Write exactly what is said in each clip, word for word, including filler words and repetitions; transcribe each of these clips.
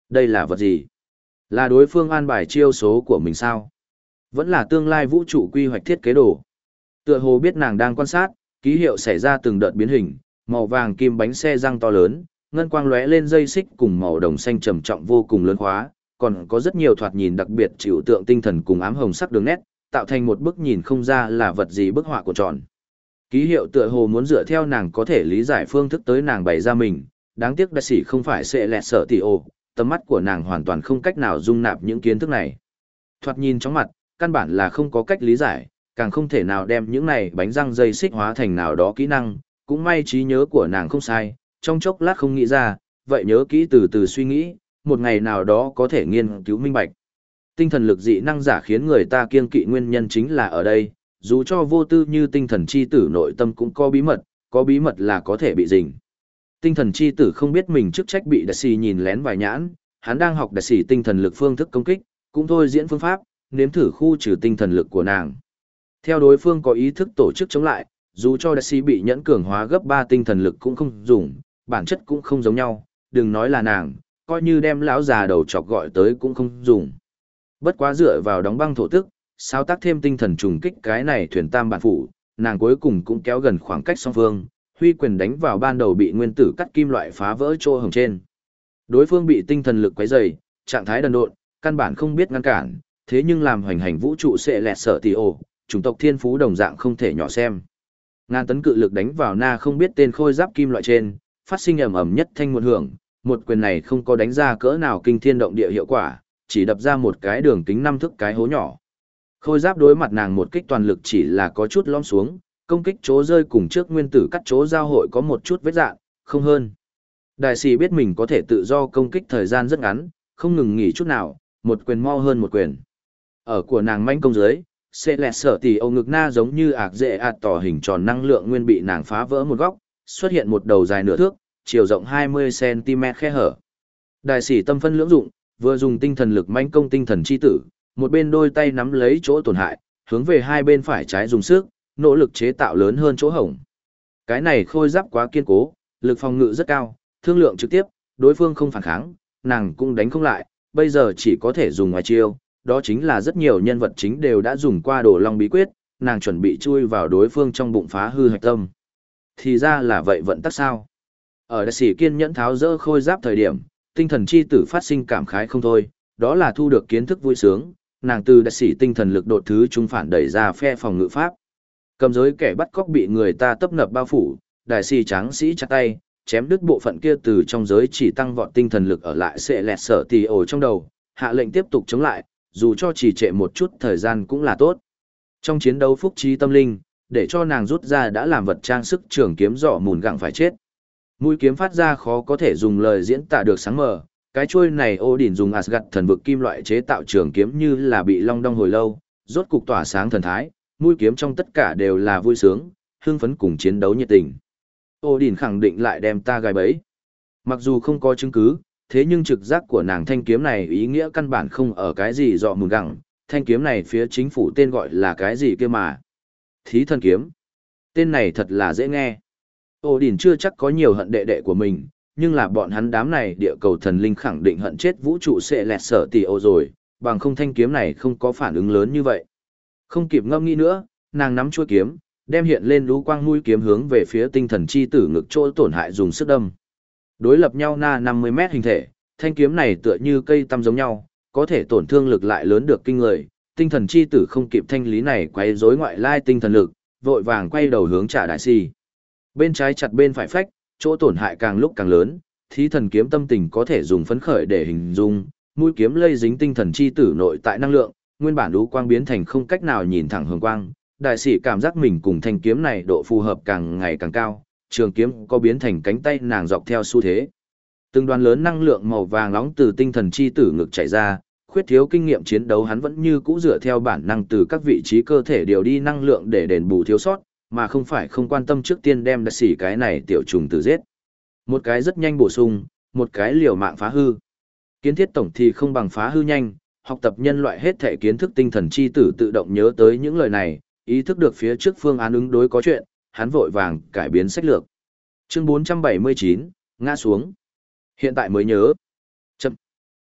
Đây là vật gì? Là đối phương an bài chiêu số của mình sao? Vẫn là tương lai vũ trụ quy hoạch thiết kế đồ. Tựa hồ biết nàng đang quan sát, ký hiệu xảy ra từng đợt biến hình, màu vàng kim bánh xe răng to lớn, ngân quang lóe lên dây xích cùng màu đồng xanh trầm trọng vô cùng lớn khóa, còn có rất nhiều thoạt nhìn đặc biệt chịu tượng tinh thần cùng ám hồng sắc đường nét, tạo thành một bức nhìn không ra là vật gì bức họa của tròn. Ký hiệu tựa hồ muốn dựa theo nàng có thể lý giải phương thức tới nàng bày ra mình, đáng tiếc đại sĩ không phải sẽ lẹt sợ tỷ ồ, tầm mắt của nàng hoàn toàn không cách nào dung nạp những kiến thức này. Thoạt nhìn chóng mặt, căn bản là không có cách lý giải, càng không thể nào đem những này bánh răng dây xích hóa thành nào đó kỹ năng, cũng may trí nhớ của nàng không sai, trong chốc lát không nghĩ ra, vậy nhớ kỹ từ từ suy nghĩ, một ngày nào đó có thể nghiên cứu minh bạch. Tinh thần lực dị năng giả khiến người ta kiêng kỵ nguyên nhân chính là ở đây, dù cho vô tư như tinh thần chi tử nội tâm cũng có bí mật, có bí mật là có thể bị rình. Tinh thần chi tử không biết mình chức trách bị đại sĩ nhìn lén vài nhãn, hắn đang học đại sĩ tinh thần lực phương thức công kích, cũng thôi diễn phương pháp, nếm thử khu trừ tinh thần lực của nàng. Theo đối phương có ý thức tổ chức chống lại, dù cho đại sĩ bị nhẫn cường hóa gấp ba tinh thần lực cũng không dùng, bản chất cũng không giống nhau, đừng nói là nàng, coi như đem lão già đầu chọc gọi tới cũng không dùng. Bất quá dựa vào đóng băng thổ tức, sao tác thêm tinh thần trùng kích cái này thuyền tam bản phủ, nàng cuối cùng cũng kéo gần khoảng cách song phương, huy quyền đánh vào ban đầu bị nguyên tử cắt kim loại phá vỡ chỗ hồng trên. Đối phương bị tinh thần lực quấy rầy, trạng thái đần độn, căn bản không biết ngăn cản, thế nhưng làm hoành hành vũ trụ sẽ lẹt sợ tỷ ồ, chủng tộc thiên phú đồng dạng không thể nhỏ xem. Ngàn tấn cự lực đánh vào na không biết tên khôi giáp kim loại trên, phát sinh ầm ầm nhất thanh một hưởng, một quyền này không có đánh ra cỡ nào kinh thiên động địa hiệu quả, chỉ đập ra một cái đường kính năm thước cái hố nhỏ. Khôi giáp đối mặt nàng một kích toàn lực chỉ là có chút lõm xuống, công kích chỗ rơi cùng trước nguyên tử cắt chỗ giao hội có một chút vết dạn, không hơn. Đại sĩ biết mình có thể tự do công kích thời gian rất ngắn, không ngừng nghỉ chút nào, một quyền mau hơn một quyền. Ở của nàng manh công dưới, sẽ lẹt sở tỷ âu ngực na giống như ạc dễ ạt tỏ hình tròn năng lượng nguyên bị nàng phá vỡ một góc, xuất hiện một đầu dài nửa thước, chiều rộng hai mươi xăng ti mét khe hở. Đại sĩ tâm phân lưỡng dụng, vừa dùng tinh thần lực manh công tinh thần chi tử, một bên đôi tay nắm lấy chỗ tổn hại, hướng về hai bên phải trái dùng sức, nỗ lực chế tạo lớn hơn chỗ hổng. Cái này khôi giáp quá kiên cố, lực phòng ngự rất cao, thương lượng trực tiếp, đối phương không phản kháng, nàng cũng đánh không lại, bây giờ chỉ có thể dùng ngoài chiêu, đó chính là rất nhiều nhân vật chính đều đã dùng qua đồ long bí quyết, nàng chuẩn bị chui vào đối phương trong bụng phá hư hạch tâm. Thì ra là vậy vận tắc sao. Ở đại sĩ kiên nhẫn tháo dỡ khôi giáp thời điểm, tinh thần chi tử phát sinh cảm khái không thôi, đó là thu được kiến thức vui sướng, nàng từ đại sĩ tinh thần lực đột thứ trung phản đẩy ra phe phòng ngự pháp. Cầm giới kẻ bắt cóc bị người ta tấp nập bao phủ, đại sĩ tráng sĩ chặt tay, chém đứt bộ phận kia từ trong giới chỉ tăng vọt tinh thần lực ở lại sẽ lẹt sở tì ổ trong đầu, hạ lệnh tiếp tục chống lại, dù cho chỉ trệ một chút thời gian cũng là tốt. Trong chiến đấu phúc trí tâm linh, để cho nàng rút ra đã làm vật trang sức trường kiếm giỏ mùn gặng phải chết. Mũi kiếm phát ra khó có thể dùng lời diễn tả được sáng mờ, cái chuôi này Odin dùng Asgard thần vực kim loại chế tạo trường kiếm như là bị long đong hồi lâu, rốt cục tỏa sáng thần thái, mũi kiếm trong tất cả đều là vui sướng, hưng phấn cùng chiến đấu nhiệt tình. Odin khẳng định lại đem ta gài bẫy. Mặc dù không có chứng cứ, thế nhưng trực giác của nàng thanh kiếm này ý nghĩa căn bản không ở cái gì dọ mùn gặng, thanh kiếm này phía chính phủ tên gọi là cái gì kia mà. Thí thần kiếm. Tên này thật là dễ nghe. Odin chưa chắc có nhiều hận đệ đệ của mình, nhưng là bọn hắn đám này địa cầu thần linh khẳng định hận chết vũ trụ sẽ lẹt sở tỷ ô rồi, bằng không thanh kiếm này không có phản ứng lớn như vậy. Không kịp ngâm nghĩ nữa, nàng nắm chuôi kiếm, đem hiện lên lũ quang mũi kiếm hướng về phía tinh thần chi tử ngực chỗ tổn hại dùng sức đâm. Đối lập nhau na năm mươi mét hình thể, thanh kiếm này tựa như cây tăm giống nhau, có thể tổn thương lực lại lớn được kinh người. Tinh thần chi tử không kịp thanh lý này quay rối ngoại lai tinh thần lực, vội vàng quay đầu hướng trả đại si. Bên trái chặt bên phải phách, chỗ tổn hại càng lúc càng lớn, thí thần kiếm tâm tình có thể dùng phấn khởi để hình dung, mũi kiếm lây dính tinh thần chi tử nội tại năng lượng, nguyên bản đú quang biến thành không cách nào nhìn thẳng hường quang, đại sĩ cảm giác mình cùng thanh kiếm này độ phù hợp càng ngày càng cao, trường kiếm có biến thành cánh tay nàng dọc theo xu thế. Từng đoàn lớn năng lượng màu vàng nóng từ tinh thần chi tử ngực chảy ra, khuyết thiếu kinh nghiệm chiến đấu hắn vẫn như cũ dựa theo bản năng từ các vị trí cơ thể điều đi năng lượng để đền bù thiếu sót, mà không phải không quan tâm trước tiên đem đại sĩ cái này tiểu trùng tử giết. Một cái rất nhanh bổ sung, một cái liều mạng phá hư. Kiến thiết tổng thì không bằng phá hư nhanh, học tập nhân loại hết thể kiến thức tinh thần chi tử tự động nhớ tới những lời này, ý thức được phía trước phương án ứng đối có chuyện, hắn vội vàng cải biến sách lược. Chương bốn trăm bảy mươi chín, ngã xuống. Hiện tại mới nhớ. Chậm.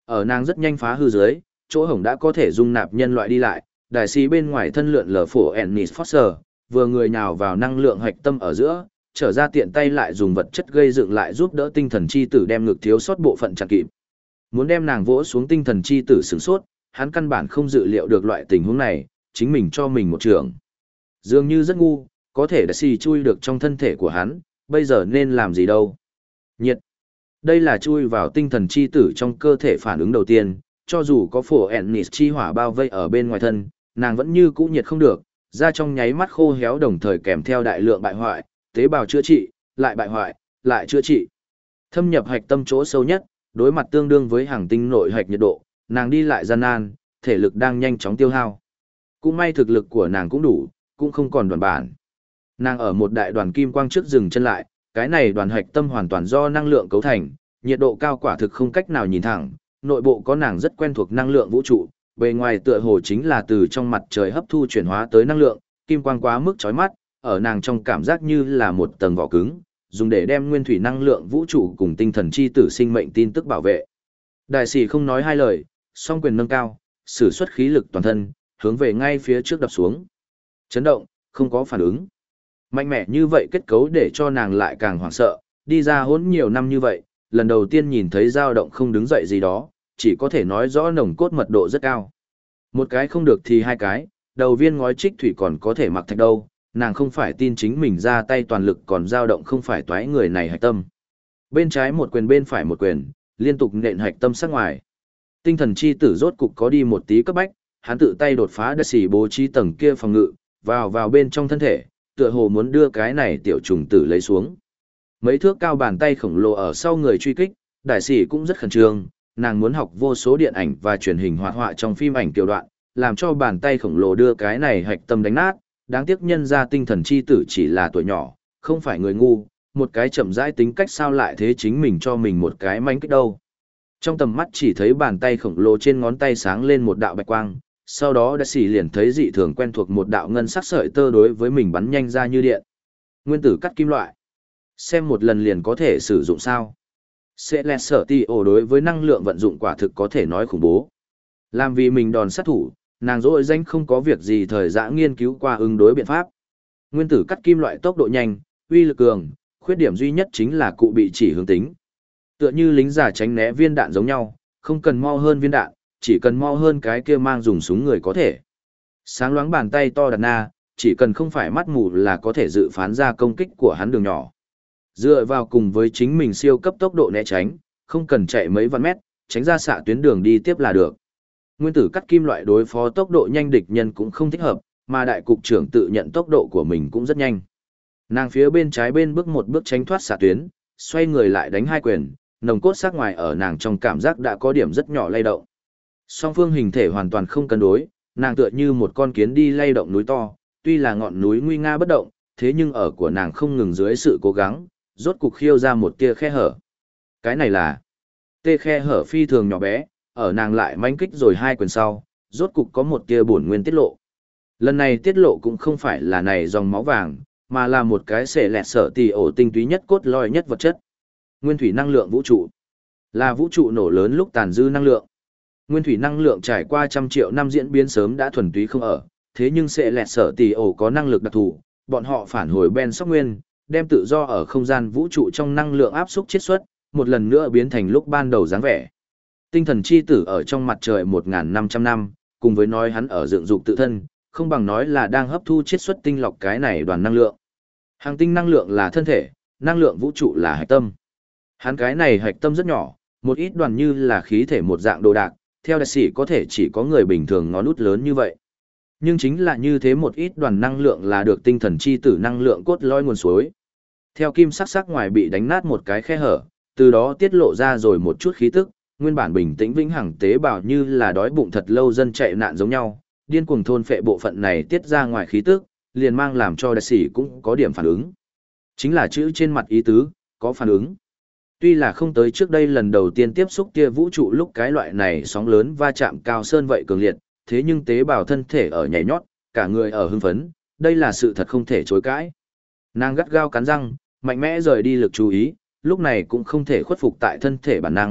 Ở nàng rất nhanh phá hư dưới, chỗ hổng đã có thể dung nạp nhân loại đi lại, đại sĩ bên ngoài thân lượn lờ phổ Ennis Foster, vừa người nhào vào năng lượng hạch tâm ở giữa, trở ra tiện tay lại dùng vật chất gây dựng lại giúp đỡ tinh thần chi tử đem ngực thiếu sót bộ phận chặn kịp. Muốn đem nàng vỗ xuống tinh thần chi tử sửng sốt, hắn căn bản không dự liệu được loại tình huống này, chính mình cho mình một trường. Dường như rất ngu, có thể đã xì chui được trong thân thể của hắn, bây giờ nên làm gì đâu. Nhiệt. Đây là chui vào tinh thần chi tử trong cơ thể phản ứng đầu tiên, cho dù có phổ Ennis chi hỏa bao vây ở bên ngoài thân, nàng vẫn như cũ nhiệt không được, ra trong nháy mắt khô héo đồng thời kèm theo đại lượng bại hoại, tế bào chữa trị, lại bại hoại, lại chữa trị. Thâm nhập hạch tâm chỗ sâu nhất, đối mặt tương đương với hàng tinh nội hạch nhiệt độ, nàng đi lại gian nan, thể lực đang nhanh chóng tiêu hao. Cũng may thực lực của nàng cũng đủ, cũng không còn đoàn bản. Nàng ở một đại đoàn kim quang trước dừng chân lại, cái này đoàn hạch tâm hoàn toàn do năng lượng cấu thành, nhiệt độ cao quả thực không cách nào nhìn thẳng, nội bộ có nàng rất quen thuộc năng lượng vũ trụ, bề ngoài tựa hồ chính là từ trong mặt trời hấp thu chuyển hóa tới năng lượng, kim quang quá mức chói mắt, ở nàng trong cảm giác như là một tầng vỏ cứng, dùng để đem nguyên thủy năng lượng vũ trụ cùng tinh thần chi tử sinh mệnh tin tức bảo vệ. Đại sĩ không nói hai lời, song quyền nâng cao, sử xuất khí lực toàn thân, hướng về ngay phía trước đập xuống. Chấn động, không có phản ứng. Mạnh mẽ như vậy kết cấu để cho nàng lại càng hoảng sợ, đi ra hỗn nhiều năm như vậy, lần đầu tiên nhìn thấy dao động không đứng dậy gì đó, chỉ có thể nói rõ nồng cốt mật độ rất cao. Một cái không được thì hai cái, đầu viên ngói trích thủy còn có thể mặc thạch đâu, nàng không phải tin chính mình ra tay toàn lực còn dao động không phải toái người này hạch tâm. Bên trái một quyền bên phải một quyền, liên tục nện hạch tâm sát ngoài. Tinh thần chi tử rốt cục có đi một tí cấp bách, hắn tự tay đột phá đất xỉ bố trí tầng kia phòng ngự, vào vào bên trong thân thể, tựa hồ muốn đưa cái này tiểu trùng tử lấy xuống. Mấy thước cao bàn tay khổng lồ ở sau người truy kích, đại sĩ cũng rất khẩn trương, nàng muốn học vô số điện ảnh và truyền hình hoạt họa trong phim ảnh tiểu đoạn, làm cho bàn tay khổng lồ đưa cái này hạch tâm đánh nát, đáng tiếc nhân ra tinh thần chi tử chỉ là tuổi nhỏ, không phải người ngu, một cái chậm rãi tính cách sao lại thế chính mình cho mình một cái mánh kích đâu. Trong tầm mắt chỉ thấy bàn tay khổng lồ trên ngón tay sáng lên một đạo bạch quang, sau đó đại sĩ liền thấy dị thường quen thuộc một đạo ngân sắc sợi tơ đối với mình bắn nhanh ra như điện. Nguyên tử cắt kim loại. Xem một lần liền có thể sử dụng sao. Sẽ lẹt sở ti ổ đối với năng lượng vận dụng quả thực có thể nói khủng bố. Làm vì mình đòn sát thủ, nàng dỗi danh không có việc gì thời dã nghiên cứu qua ứng đối biện pháp. Nguyên tử cắt kim loại tốc độ nhanh, uy lực cường, khuyết điểm duy nhất chính là cụ bị chỉ hướng tính. Tựa như lính giả tránh né viên đạn giống nhau, không cần mau hơn viên đạn, chỉ cần mau hơn cái kia mang dùng súng người có thể. Sáng loáng bàn tay to đặt na, chỉ cần không phải mắt mù là có thể dự phán ra công kích của hắn đường nhỏ. Dựa vào cùng với chính mình siêu cấp tốc độ né tránh, không cần chạy mấy vạn mét, tránh ra xạ tuyến đường đi tiếp là được. Nguyên tử cắt kim loại đối phó tốc độ nhanh địch nhân cũng không thích hợp, mà đại cục trưởng tự nhận tốc độ của mình cũng rất nhanh. Nàng phía bên trái bên bước một bước tránh thoát xạ tuyến, xoay người lại đánh hai quyền, nồng cốt sắc ngoài ở nàng trong cảm giác đã có điểm rất nhỏ lay động. Song phương hình thể hoàn toàn không cân đối, nàng tựa như một con kiến đi lay động núi to, tuy là ngọn núi nguy nga bất động, thế nhưng ở của nàng không ngừng dưới sự cố gắng, rốt cục khiêu ra một tia khe hở. Cái này là tê khe hở phi thường nhỏ bé, ở nàng lại manh kích rồi hai quyền sau, rốt cục có một tia bổn nguyên tiết lộ. Lần này tiết lộ cũng không phải là này dòng máu vàng, mà là một cái xệ lẹt sở tì ổ tinh túy nhất cốt lõi nhất vật chất. Nguyên thủy năng lượng vũ trụ là vũ trụ nổ lớn lúc tàn dư năng lượng. Nguyên thủy năng lượng trải qua trăm triệu năm diễn biến sớm đã thuần túy không ở, thế nhưng xệ lẹt sở tì ổ có năng lực đặc thù, bọn họ phản hồi Ben Sóc Nguyên, đem tự do ở không gian vũ trụ trong năng lượng áp xúc chiết xuất, một lần nữa biến thành lúc ban đầu dáng vẻ. Tinh thần chi tử ở trong mặt trời một nghìn năm trăm năm, cùng với nói hắn ở dựng dục tự thân, không bằng nói là đang hấp thu chiết xuất tinh lọc cái này đoàn năng lượng. Hàng tinh năng lượng là thân thể, năng lượng vũ trụ là hạch tâm. Hắn cái này hạch tâm rất nhỏ, một ít đoàn như là khí thể một dạng đồ đạc, theo đại sĩ có thể chỉ có người bình thường ngón út lớn như vậy. Nhưng chính là như thế một ít đoàn năng lượng là được tinh thần chi tử năng lượng cốt lõi nguồn suối. Theo kim sắc sắc ngoài bị đánh nát một cái khe hở, từ đó tiết lộ ra rồi một chút khí tức, nguyên bản bình tĩnh vĩnh hằng tế bào như là đói bụng thật lâu dân chạy nạn giống nhau, điên cuồng thôn phệ bộ phận này tiết ra ngoài khí tức, liền mang làm cho đại sĩ cũng có điểm phản ứng. Chính là chữ trên mặt ý tứ, có phản ứng. Tuy là không tới trước đây lần đầu tiên tiếp xúc tia vũ trụ lúc cái loại này sóng lớn va chạm cao sơn vậy cường liệt, thế nhưng tế bào thân thể ở nhảy nhót, cả người ở hưng phấn, đây là sự thật không thể chối cãi. Nàng gắt gao cắn răng, mạnh mẽ rời đi lực chú ý, lúc này cũng không thể khuất phục tại thân thể bản năng,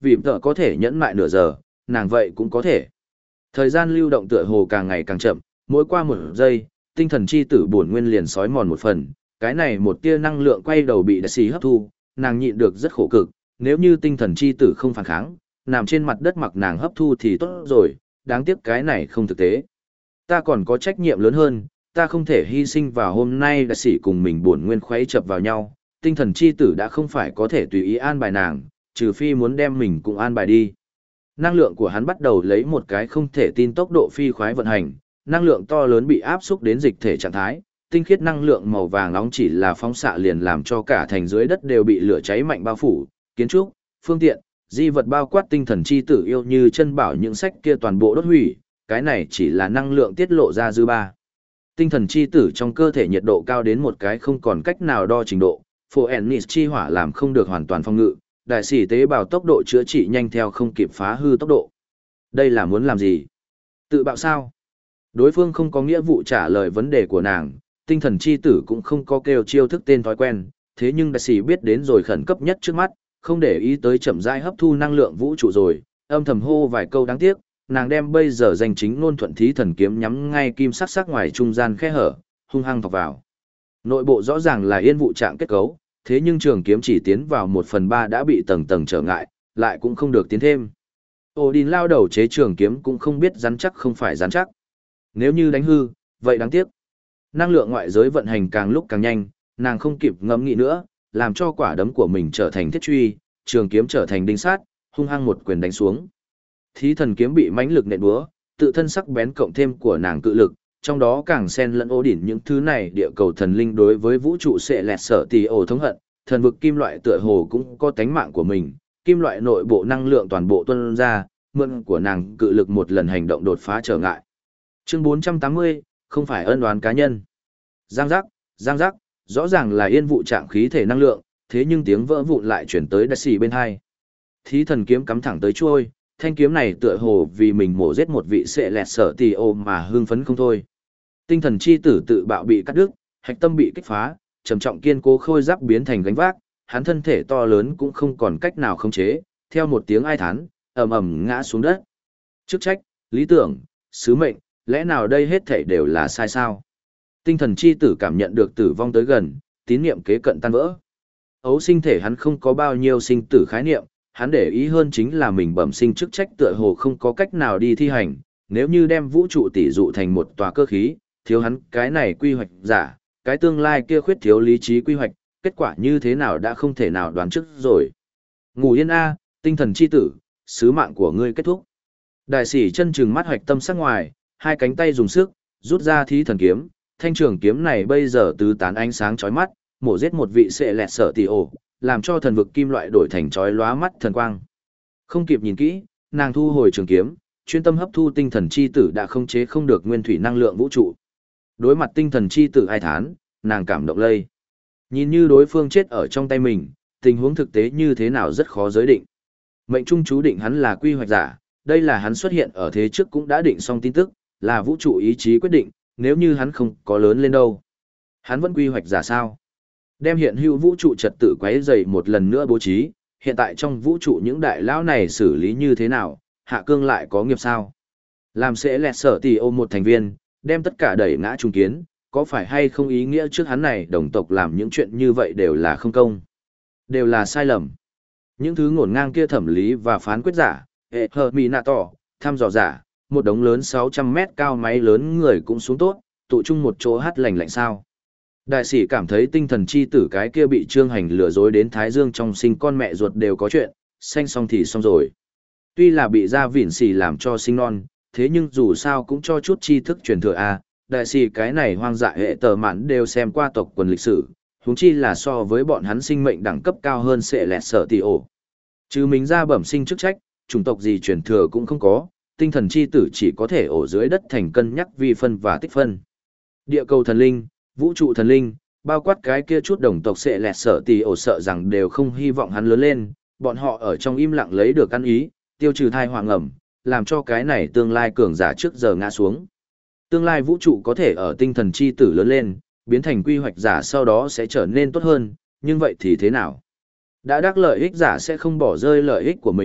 vì tợ có thể nhẫn mại nửa giờ, nàng vậy cũng có thể. Thời gian lưu động tựa hồ càng ngày càng chậm, mỗi qua một giây, tinh thần chi tử bổn nguyên liền sói mòn một phần, cái này một tia năng lượng quay đầu bị đại sĩ hấp thu, nàng nhịn được rất khổ cực, nếu như tinh thần chi tử không phản kháng, nằm trên mặt đất mặc nàng hấp thu thì tốt rồi, đáng tiếc cái này không thực tế. Ta còn có trách nhiệm lớn hơn, ta không thể hy sinh vào hôm nay đại sĩ cùng mình bổn nguyên khuấy chập vào nhau, tinh thần chi tử đã không phải có thể tùy ý an bài nàng, trừ phi muốn đem mình cùng an bài đi. Năng lượng của hắn bắt đầu lấy một cái không thể tin tốc độ phi khoái vận hành, năng lượng to lớn bị áp xúc đến dịch thể trạng thái, tinh khiết năng lượng màu vàng nóng chỉ là phóng xạ liền làm cho cả thành dưới đất đều bị lửa cháy mạnh bao phủ, kiến trúc, phương tiện, di vật bao quát tinh thần chi tử yêu như chân bảo những sách kia toàn bộ đốt hủy, cái này chỉ là năng lượng tiết lộ ra dư ba. Tinh thần chi tử trong cơ thể nhiệt độ cao đến một cái không còn cách nào đo trình độ, phổ ennis chi hỏa làm không được hoàn toàn phòng ngự, đại sĩ tế bào tốc độ chữa trị nhanh theo không kịp phá hư tốc độ. Đây là muốn làm gì? Tự bạo sao? Đối phương không có nghĩa vụ trả lời vấn đề của nàng, tinh thần chi tử cũng không có kêu chiêu thức tên thói quen, thế nhưng đại sĩ biết đến rồi khẩn cấp nhất trước mắt, không để ý tới chậm rãi hấp thu năng lượng vũ trụ rồi, âm thầm hô vài câu đáng tiếc, nàng đem bây giờ danh chính ngôn thuận thí thần kiếm nhắm ngay kim sắc sắc ngoài trung gian khe hở, hung hăng thọc vào. Nội bộ rõ ràng là yên vụ trạng kết cấu, thế nhưng trường kiếm chỉ tiến vào một phần ba đã bị tầng tầng trở ngại, lại cũng không được tiến thêm. Odin lao đầu chế trường kiếm cũng không biết rắn chắc không phải rắn chắc. Nếu như đánh hư, vậy đáng tiếc. Năng lượng ngoại giới vận hành càng lúc càng nhanh, nàng không kịp ngẫm nghĩ nữa, làm cho quả đấm của mình trở thành thiết truy, trường kiếm trở thành đinh sát, hung hăng một quyền đánh xuống. Thí thần kiếm bị mãnh lực nện búa, tự thân sắc bén cộng thêm của nàng cự lực, trong đó càng xen lẫn ô đỉnh những thứ này địa cầu thần linh đối với vũ trụ sẽ lẹt sở tì ổ thống hận, thần vực kim loại tựa hồ cũng có tánh mạng của mình, kim loại nội bộ năng lượng toàn bộ tuôn ra, mượn của nàng cự lực một lần hành động đột phá trở ngại. Chương bốn trăm tám mươi, không phải ân oán cá nhân. Giang giác, giang giác, rõ ràng là yên vụ trạng khí thể năng lượng, thế nhưng tiếng vỡ vụn lại chuyển tới đại sĩ bên hai. Thí thần kiếm cắm thẳng tới chuôi, thanh kiếm này tựa hồ vì mình mổ giết một vị sẽ lẹt sở tì ổ mà hưng phấn không thôi. Tinh thần chi tử tự bạo bị cắt đứt, hạch tâm bị kích phá, trầm trọng kiên cố khôi giáp biến thành gánh vác, hắn thân thể to lớn cũng không còn cách nào khống chế, theo một tiếng ai thán, ầm ầm ngã xuống đất. Chức trách, lý tưởng, sứ mệnh, lẽ nào đây hết thảy đều là sai sao? Tinh thần chi tử cảm nhận được tử vong tới gần, tín niệm kế cận tan vỡ. Ấu sinh thể hắn không có bao nhiêu sinh tử khái niệm, hắn để ý hơn chính là mình bẩm sinh chức trách tựa hồ không có cách nào đi thi hành, nếu như đem vũ trụ tỷ dụ thành một tòa cơ khí, thiếu hắn cái này quy hoạch giả, cái tương lai kia khuyết thiếu lý trí quy hoạch, kết quả như thế nào đã không thể nào đoán trước rồi. Ngủ yên a, tinh thần chi tử, sứ mạng của ngươi kết thúc. Đại sĩ chân trừng mắt hoạch tâm sắc ngoài, hai cánh tay dùng sức, rút ra thí thần kiếm, thanh trường kiếm này bây giờ tứ tán ánh sáng chói mắt, mổ giết một vị sẽ lẹt sở tỷ ổ, làm cho thần vực kim loại đổi thành chói lóa mắt thần quang. Không kịp nhìn kỹ, nàng thu hồi trường kiếm, chuyên tâm hấp thu tinh thần chi tử đã không chế không được nguyên thủy năng lượng vũ trụ. Đối mặt tinh thần chi tử ai thán, nàng cảm động lây. Nhìn như đối phương chết ở trong tay mình, tình huống thực tế như thế nào rất khó giới định. Mệnh trung chú định hắn là quy hoạch giả, đây là hắn xuất hiện ở thế trước cũng đã định xong tin tức, là vũ trụ ý chí quyết định, nếu như hắn không có lớn lên đâu. Hắn vẫn quy hoạch giả sao? Đem hiện hữu vũ trụ trật tự quấy dày một lần nữa bố trí, hiện tại trong vũ trụ những đại lão này xử lý như thế nào, hạ cương lại có nghiệp sao? Làm sẽ lẹt sở tỷ ôm một thành viên, đem tất cả đẩy ngã trung kiến, có phải hay không ý nghĩa trước hắn này đồng tộc làm những chuyện như vậy đều là không công, đều là sai lầm. Những thứ ngổn ngang kia thẩm lý và phán quyết giả, hệ hờ mì nạ tỏ, thăm dò giả, một đống lớn sáu trăm mét cao máy lớn người cũng xuống tốt, tụ chung một chỗ hát lành lạnh sao. Đại sĩ cảm thấy tinh thần chi tử cái kia bị trương hành lừa dối đến Thái Dương trong sinh con mẹ ruột đều có chuyện, sanh xong thì xong rồi. Tuy là bị ra vỉn xì làm cho sinh non, thế nhưng dù sao cũng cho chút tri thức truyền thừa a. Đại sĩ cái này hoang dại hệ tờ mạn đều xem qua tộc quần lịch sử, huống chi là so với bọn hắn sinh mệnh đẳng cấp cao hơn sẽ lẹt sở tỷ ổ. Chứ mình ra bẩm sinh chức trách, chủng tộc gì truyền thừa cũng không có, tinh thần chi tử chỉ có thể ổ dưới đất thành cân nhắc vi phân và tích phân. Địa cầu thần linh, vũ trụ thần linh, bao quát cái kia chút đồng tộc sẽ lẹt sở tỷ ổ sợ rằng đều không hy vọng hắn lớn lên, bọn họ ở trong im lặng lấy được ăn ý, tiêu trừ thai hoàng ẩm, làm cho cái này tương lai cường giả trước giờ ngã xuống. Tương lai vũ trụ có thể ở tinh thần chi tử lớn lên, biến thành quy hoạch giả sau đó sẽ trở nên tốt hơn, nhưng vậy thì thế nào? Đã đắc lợi ích giả sẽ không bỏ rơi lợi ích của mình,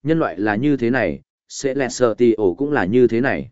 Nhân loại là như thế này, Celestial cũng là như thế này.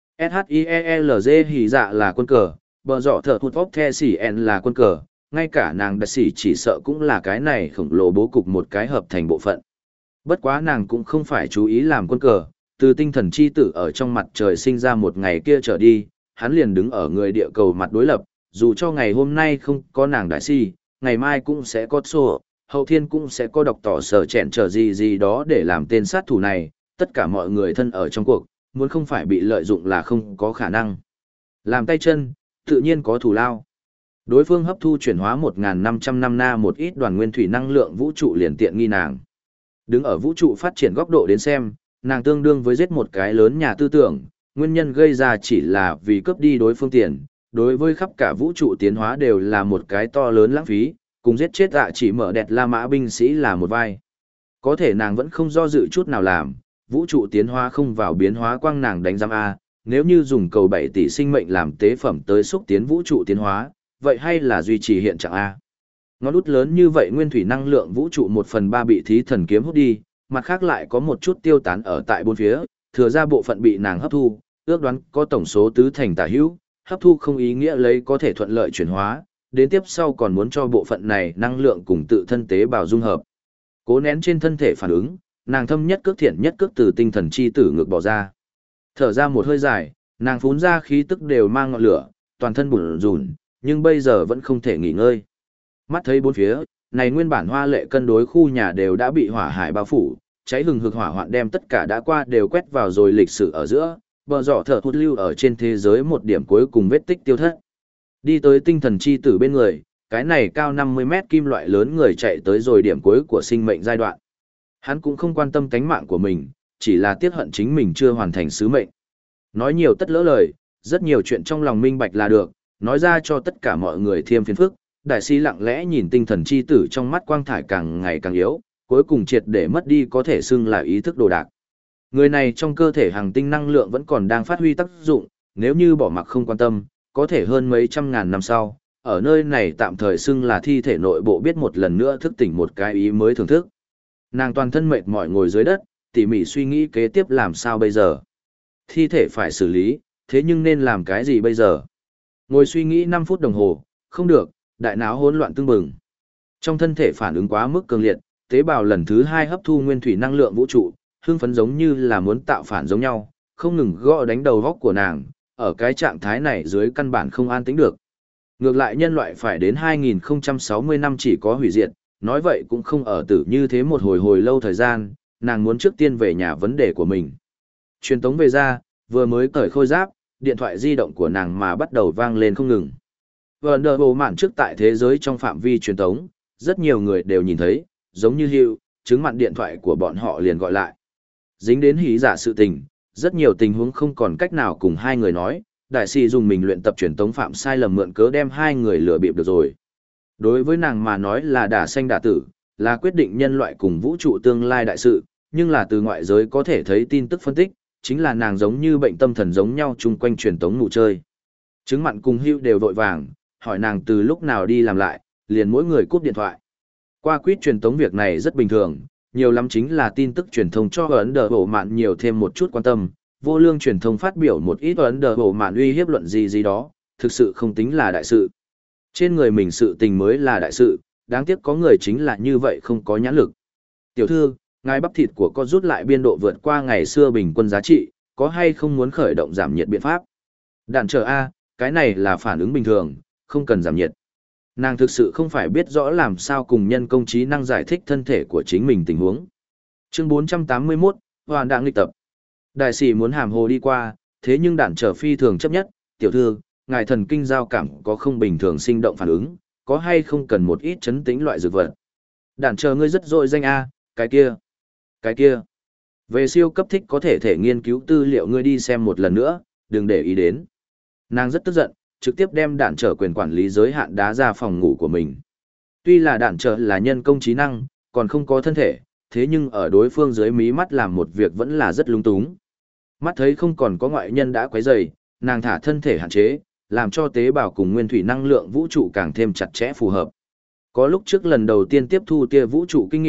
SHIELG hỉ dạ là quân cờ, bờ dọ thở hụt vóc the xỉ en là quân cờ, ngay cả nàng đặc sĩ chỉ sợ cũng là cái này khổng lồ bố cục một cái hợp thành bộ phận. Bất quá nàng cũng không phải chú ý làm quân cờ, từ tinh thần chi tử ở trong mặt trời sinh ra một ngày kia trở đi, hắn liền đứng ở người địa cầu mặt đối lập, dù cho ngày hôm nay không có nàng đại si, ngày mai cũng sẽ có sổ, hậu thiên cũng sẽ có độc tỏ sở chẹn trở gì gì đó để làm tên sát thủ này, tất cả mọi người thân ở trong cuộc, muốn không phải bị lợi dụng là không có khả năng. Làm tay chân, tự nhiên có thù lao. Đối phương hấp thu chuyển hóa một nghìn năm trăm năm na một ít đoàn nguyên thủy năng lượng vũ trụ liền tiện nghi nàng. Đứng ở vũ trụ phát triển góc độ đến xem, nàng tương đương với giết một cái lớn nhà tư tưởng, nguyên nhân gây ra chỉ là vì cướp đi đối phương tiền, đối với khắp cả vũ trụ tiến hóa đều là một cái to lớn lãng phí, cùng giết chết ạ chỉ mở đẹp La Mã binh sĩ là một vai. Có thể nàng vẫn không do dự chút nào làm, vũ trụ tiến hóa không vào biến hóa quang nàng đánh giam A, nếu như dùng cầu bảy tỷ sinh mệnh làm tế phẩm tới xúc tiến vũ trụ tiến hóa, vậy hay là duy trì hiện trạng A. Ngón út lớn như vậy nguyên thủy năng lượng vũ trụ một phần ba bị thí thần kiếm hút đi, mặt khác lại có một chút tiêu tán ở tại bốn phía, thừa ra bộ phận bị nàng hấp thu, ước đoán có tổng số tứ thành tả hữu, hấp thu không ý nghĩa lấy có thể thuận lợi chuyển hóa, đến tiếp sau còn muốn cho bộ phận này năng lượng cùng tự thân tế bào dung hợp. Cố nén trên thân thể phản ứng, nàng thâm nhất cước thiện nhất cước từ tinh thần chi tử ngược bỏ ra. Thở ra một hơi dài, nàng phún ra khí tức đều mang ngọn lửa, toàn thân bủn rủn, nhưng bây giờ vẫn không thể nghỉ ngơi. Mắt thấy bốn phía, này nguyên bản hoa lệ cân đối khu nhà đều đã bị hỏa hải bao phủ, cháy hừng hực hỏa hoạn đem tất cả đã qua đều quét vào rồi lịch sử ở giữa, bờ giỏ thở hút lưu ở trên thế giới một điểm cuối cùng vết tích tiêu thất. Đi tới tinh thần chi tử bên người, cái này cao năm mươi mét kim loại lớn người chạy tới rồi điểm cuối của sinh mệnh giai đoạn. Hắn cũng không quan tâm tánh mạng của mình, chỉ là tiếc hận chính mình chưa hoàn thành sứ mệnh. Nói nhiều tất lỡ lời, rất nhiều chuyện trong lòng minh bạch là được, nói ra cho tất cả mọi người thêm phiền phức. Đại sĩ lặng lẽ nhìn tinh thần chi tử trong mắt quang thải càng ngày càng yếu, cuối cùng triệt để mất đi có thể xưng là ý thức đồ đạc. Người này trong cơ thể hàng tinh năng lượng vẫn còn đang phát huy tác dụng, nếu như bỏ mặc không quan tâm, có thể hơn mấy trăm ngàn năm sau, ở nơi này tạm thời xưng là thi thể nội bộ biết một lần nữa thức tỉnh một cái ý mới thưởng thức. Nàng toàn thân mệt mỏi ngồi dưới đất, tỉ mỉ suy nghĩ kế tiếp làm sao bây giờ. Thi thể phải xử lý, thế nhưng nên làm cái gì bây giờ? Ngồi suy nghĩ năm phút đồng hồ, không được, đại não hỗn loạn tương bừng. Trong thân thể phản ứng quá mức cường liệt, tế bào lần thứ hai hấp thu nguyên thủy năng lượng vũ trụ, hưng phấn giống như là muốn tạo phản giống nhau, không ngừng gõ đánh đầu góc của nàng, ở cái trạng thái này dưới căn bản không an tĩnh được. Ngược lại nhân loại phải đến hai nghìn không trăm sáu mươi năm chỉ có hủy diệt, nói vậy cũng không ở tử như thế một hồi hồi lâu thời gian, nàng muốn trước tiên về nhà vấn đề của mình. Truyền tống về ra, vừa mới cởi khôi giáp, điện thoại di động của nàng mà bắt đầu vang lên không ngừng. Vờn đờ bộ mạn trước tại thế giới trong phạm vi truyền tống, rất nhiều người đều nhìn thấy, giống như Hugh, chứng mặn điện thoại của bọn họ liền gọi lại. Dính đến hí giả sự tình, rất nhiều tình huống không còn cách nào cùng hai người nói, đại sĩ dùng mình luyện tập truyền tống phạm sai lầm mượn cớ đem hai người lừa bịp được rồi. Đối với nàng mà nói là đả sanh đả tử, là quyết định nhân loại cùng vũ trụ tương lai đại sự, nhưng là từ ngoại giới có thể thấy tin tức phân tích, chính là nàng giống như bệnh tâm thần giống nhau chung quanh truyền tống ngủ chơi. Chứng mặn cùng Hugh đều vội vàng, hỏi nàng từ lúc nào đi làm lại, liền mỗi người cúp điện thoại. Qua quýt truyền tống việc này rất bình thường, nhiều lắm chính là tin tức truyền thông cho ấn đờ bộ mạn nhiều thêm một chút quan tâm, vô lương truyền thông phát biểu một ít ấn đờ bộ mạn uy hiếp luận gì gì đó, thực sự không tính là đại sự. Trên người mình sự tình mới là đại sự, đáng tiếc có người chính là như vậy không có nhãn lực. Tiểu thư, ngài bắp thịt của con rút lại biên độ vượt qua ngày xưa bình quân giá trị, có hay không muốn khởi động giảm nhiệt biện pháp? Đạn trở A, cái này là phản ứng bình thường, không cần giảm nhiệt. Nàng thực sự không phải biết rõ làm sao cùng nhân công trí năng giải thích thân thể của chính mình tình huống. Chương bốn trăm tám mươi mốt, Hoàn đạng lịch tập. Đại sĩ muốn hàm hồ đi qua, thế nhưng đạn trở phi thường chấp nhất, tiểu thư, ngài thần kinh giao cảm có không bình thường sinh động phản ứng, có hay không cần một ít chấn tĩnh loại dược vật. Đạn chờ ngươi rất dội danh A, cái kia, cái kia. Về siêu cấp thích có thể thể nghiên cứu tư liệu ngươi đi xem một lần nữa, đừng để ý đến. Nàng rất tức giận, trực tiếp đem đạn trở quyền quản lý giới hạn đá ra phòng ngủ của mình. Tuy là đạn trở là nhân công trí năng, còn không có thân thể, thế nhưng ở đối phương dưới mí mắt làm một việc vẫn là rất lung túng. Mắt thấy không còn có ngoại nhân đã quấy rầy, nàng thả thân thể hạn chế, làm cho tế bào cùng nguyên thủy năng lượng vũ trụ càng thêm chặt chẽ phù hợp. Có lúc trước lần đầu tiên tiếp thu tia vũ trụ kinh nghiệm,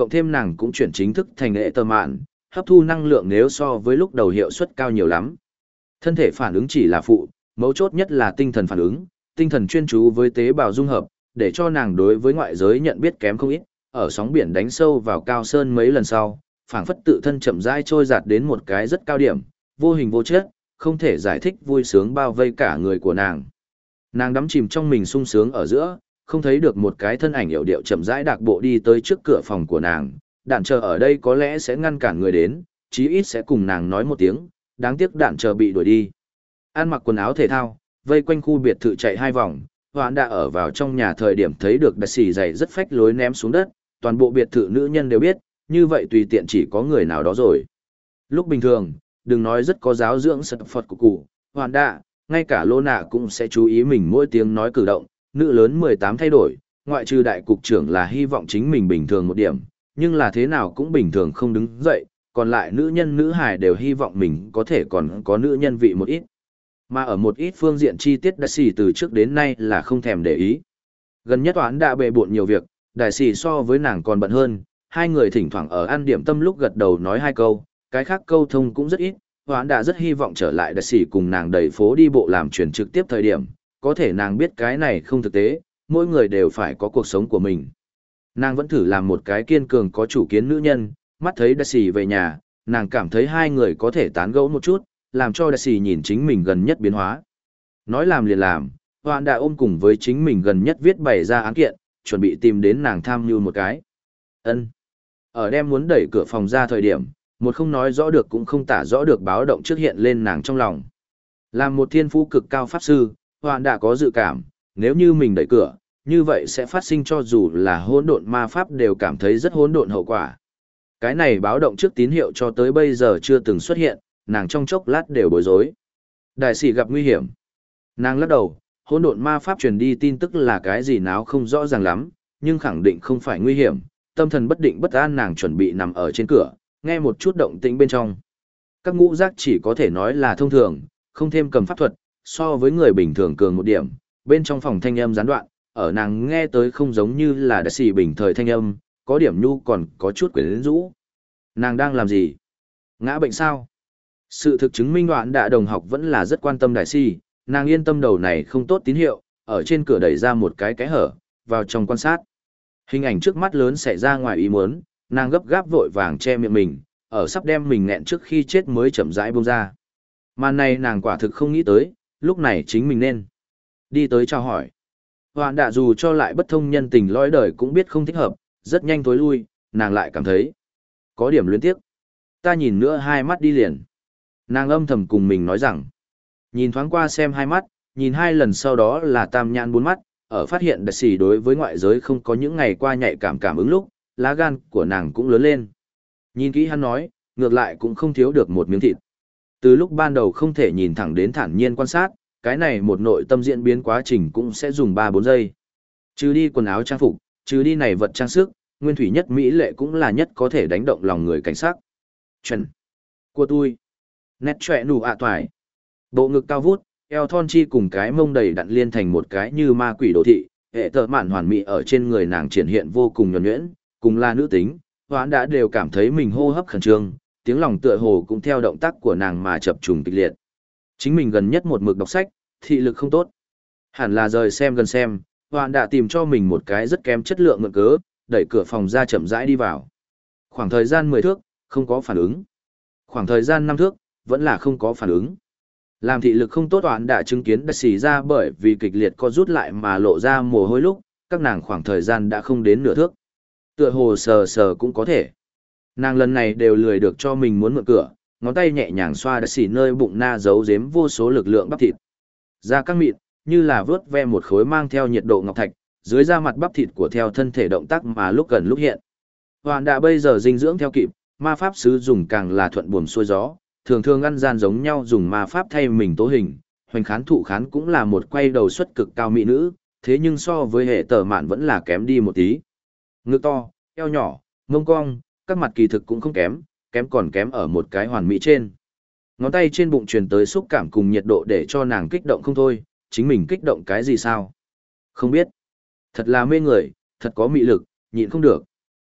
cộng thêm nàng cũng chuyển chính thức thành hệ tờ mạn, hấp thu năng lượng nếu so với lúc đầu hiệu suất cao nhiều lắm. Thân thể phản ứng chỉ là phụ, mấu chốt nhất là tinh thần phản ứng, tinh thần chuyên chú với tế bào dung hợp, để cho nàng đối với ngoại giới nhận biết kém không ít, ở sóng biển đánh sâu vào cao sơn mấy lần sau, phảng phất tự thân chậm rãi trôi giạt đến một cái rất cao điểm, vô hình vô chất, không thể giải thích vui sướng bao vây cả người của nàng. Nàng đắm chìm trong mình sung sướng ở giữa, không thấy được một cái thân ảnh yểu điệu chậm rãi đạc bộ đi tới trước cửa phòng của nàng, đạn chờ ở đây có lẽ sẽ ngăn cản người đến, chí ít sẽ cùng nàng nói một tiếng, đáng tiếc đạn chờ bị đuổi đi. Ăn mặc quần áo thể thao, vây quanh khu biệt thự chạy hai vòng, Hoãn đã ở vào trong nhà thời điểm thấy được đặc xỉ giày rất phách lối ném xuống đất, toàn bộ biệt thự nữ nhân đều biết, như vậy tùy tiện chỉ có người nào đó rồi. Lúc bình thường, đừng nói rất có giáo dưỡng sật phật của cụ, Hoãn đã, ngay cả Lô Nạ cũng sẽ chú ý mình mỗi tiếng nói cử động, nữ lớn mười tám thay đổi, ngoại trừ đại cục trưởng là hy vọng chính mình bình thường một điểm, nhưng là thế nào cũng bình thường không đứng dậy, còn lại nữ nhân nữ hài đều hy vọng mình có thể còn có nữ nhân vị một ít. Mà ở một ít phương diện chi tiết đại sĩ từ trước đến nay là không thèm để ý. Gần nhất Toán đã bề bộn nhiều việc, đại sĩ so với nàng còn bận hơn, hai người thỉnh thoảng ở ăn điểm tâm lúc gật đầu nói hai câu, cái khác câu thông cũng rất ít. Toán đã rất hy vọng trở lại đại sĩ cùng nàng đầy phố đi bộ làm truyền trực tiếp thời điểm, có thể nàng biết cái này không thực tế, mỗi người đều phải có cuộc sống của mình. Nàng vẫn thử làm một cái kiên cường có chủ kiến nữ nhân, mắt thấy đại sĩ về nhà, nàng cảm thấy hai người có thể tán gẫu một chút, làm cho đại sĩ nhìn chính mình gần nhất biến hóa. Nói làm liền làm, Hoạn đã ôm cùng với chính mình gần nhất viết bày ra án kiện, chuẩn bị tìm đến nàng tham mưu một cái. Ân. Ở đem muốn đẩy cửa phòng ra thời điểm, một không nói rõ được cũng không tả rõ được báo động trước hiện lên nàng trong lòng. Làm một thiên phú cực cao pháp sư, Hoạn đã có dự cảm, nếu như mình đẩy cửa, như vậy sẽ phát sinh cho dù là hỗn độn ma pháp đều cảm thấy rất hỗn độn hậu quả. Cái này báo động trước tín hiệu cho tới bây giờ chưa từng xuất hiện, nàng trong chốc lát đều bối rối. Đại sĩ gặp nguy hiểm. Nàng lắc đầu, hỗn độn ma pháp truyền đi tin tức là cái gì náo không rõ ràng lắm, nhưng khẳng định không phải nguy hiểm. Tâm thần bất định bất an nàng chuẩn bị nằm ở trên cửa, nghe một chút động tĩnh bên trong. Các ngũ giác chỉ có thể nói là thông thường, không thêm cầm pháp thuật, so với người bình thường cường một điểm. Bên trong phòng thanh âm gián đoạn, ở nàng nghe tới không giống như là đại sĩ bình thời thanh âm, có điểm nhu còn có chút quyến rũ. Nàng đang làm gì? Ngã bệnh sao? Sự thực chứng minh đoạn đạ đồng học vẫn là rất quan tâm đại sĩ, nàng yên tâm đầu này không tốt tín hiệu, ở trên cửa đẩy ra một cái cái hở, vào trong quan sát. Hình ảnh trước mắt lớn xảy ra ngoài ý muốn, nàng gấp gáp vội vàng che miệng mình, ở sắp đem mình nghẹn trước khi chết mới chậm rãi buông ra. Màn này nàng quả thực không nghĩ tới, lúc này chính mình nên đi tới chào hỏi. Hoạn đạ dù cho lại bất thông nhân tình lõi đời cũng biết không thích hợp, rất nhanh tối lui, nàng lại cảm thấy có điểm luyến tiếc. Ta nhìn nữa hai mắt đi liền. Nàng âm thầm cùng mình nói rằng, nhìn thoáng qua xem hai mắt, nhìn hai lần sau đó là tam nhãn bốn mắt, ở phát hiện đại sĩ đối với ngoại giới không có những ngày qua nhạy cảm cảm ứng lúc, lá gan của nàng cũng lớn lên. Nhìn kỹ hắn nói, ngược lại cũng không thiếu được một miếng thịt. Từ lúc ban đầu không thể nhìn thẳng đến thản nhiên quan sát, cái này một nội tâm diễn biến quá trình cũng sẽ dùng ba bốn giây. Trừ đi quần áo trang phục, trừ đi này vật trang sức, nguyên thủy nhất mỹ lệ cũng là nhất có thể đánh động lòng người cảnh sắc. Chuẩn. Của tôi. Nét trẻ nụ ạ toài. Bộ ngực cao vút, eo thon chi cùng cái mông đầy đặn liên thành một cái như ma quỷ đồ thị, hệ tợ mạn hoàn mỹ ở trên người nàng triển hiện vô cùng nhuần nhuyễn, cùng là nữ tính, Hoãn đã đều cảm thấy mình hô hấp khẩn trương, tiếng lòng tựa hồ cũng theo động tác của nàng mà chập trùng kịch liệt. Chính mình gần nhất một mực đọc sách, thị lực không tốt. Hẳn là rời xem gần xem, Hoãn đã tìm cho mình một cái rất kém chất lượng mượn cớ, đẩy cửa phòng ra chậm rãi đi vào. Khoảng thời gian mười thước, không có phản ứng. Khoảng thời gian năm thước, vẫn là không có phản ứng. Làm thị lực không tốt Hoãn đã chứng kiến đã xì ra bởi vì kịch liệt co rút lại mà lộ ra mồ hôi lúc, các nàng khoảng thời gian đã không đến nửa thước. Tựa hồ sờ sờ cũng có thể. Nàng lần này đều lười được cho mình muốn mượn cửa, ngón tay nhẹ nhàng xoa đã xì nơi bụng na giấu giếm vô số lực lượng bắp thịt. Da căng mịn, như là vớt ve một khối mang theo nhiệt độ ngọc thạch, dưới da mặt bắp thịt của theo thân thể động tác mà lúc gần lúc hiện. Hoạn đã bây giờ dinh dưỡng theo kịp, ma pháp sứ dùng càng là thuận buồm xuôi gió, thường thường ăn gian giống nhau dùng ma pháp thay mình tố hình. Hoành khán thụ khán cũng là một quay đầu xuất cực cao mỹ nữ, thế nhưng so với hệ tờ mạn vẫn là kém đi một tí. Ngực to, eo nhỏ, mông cong, các mặt kỳ thực cũng không kém, kém còn kém ở một cái hoàn mỹ trên. Ngón tay trên bụng truyền tới xúc cảm cùng nhiệt độ để cho nàng kích động không thôi, chính mình kích động cái gì sao? Không biết. Thật là mê người, thật có mị lực, nhịn không được.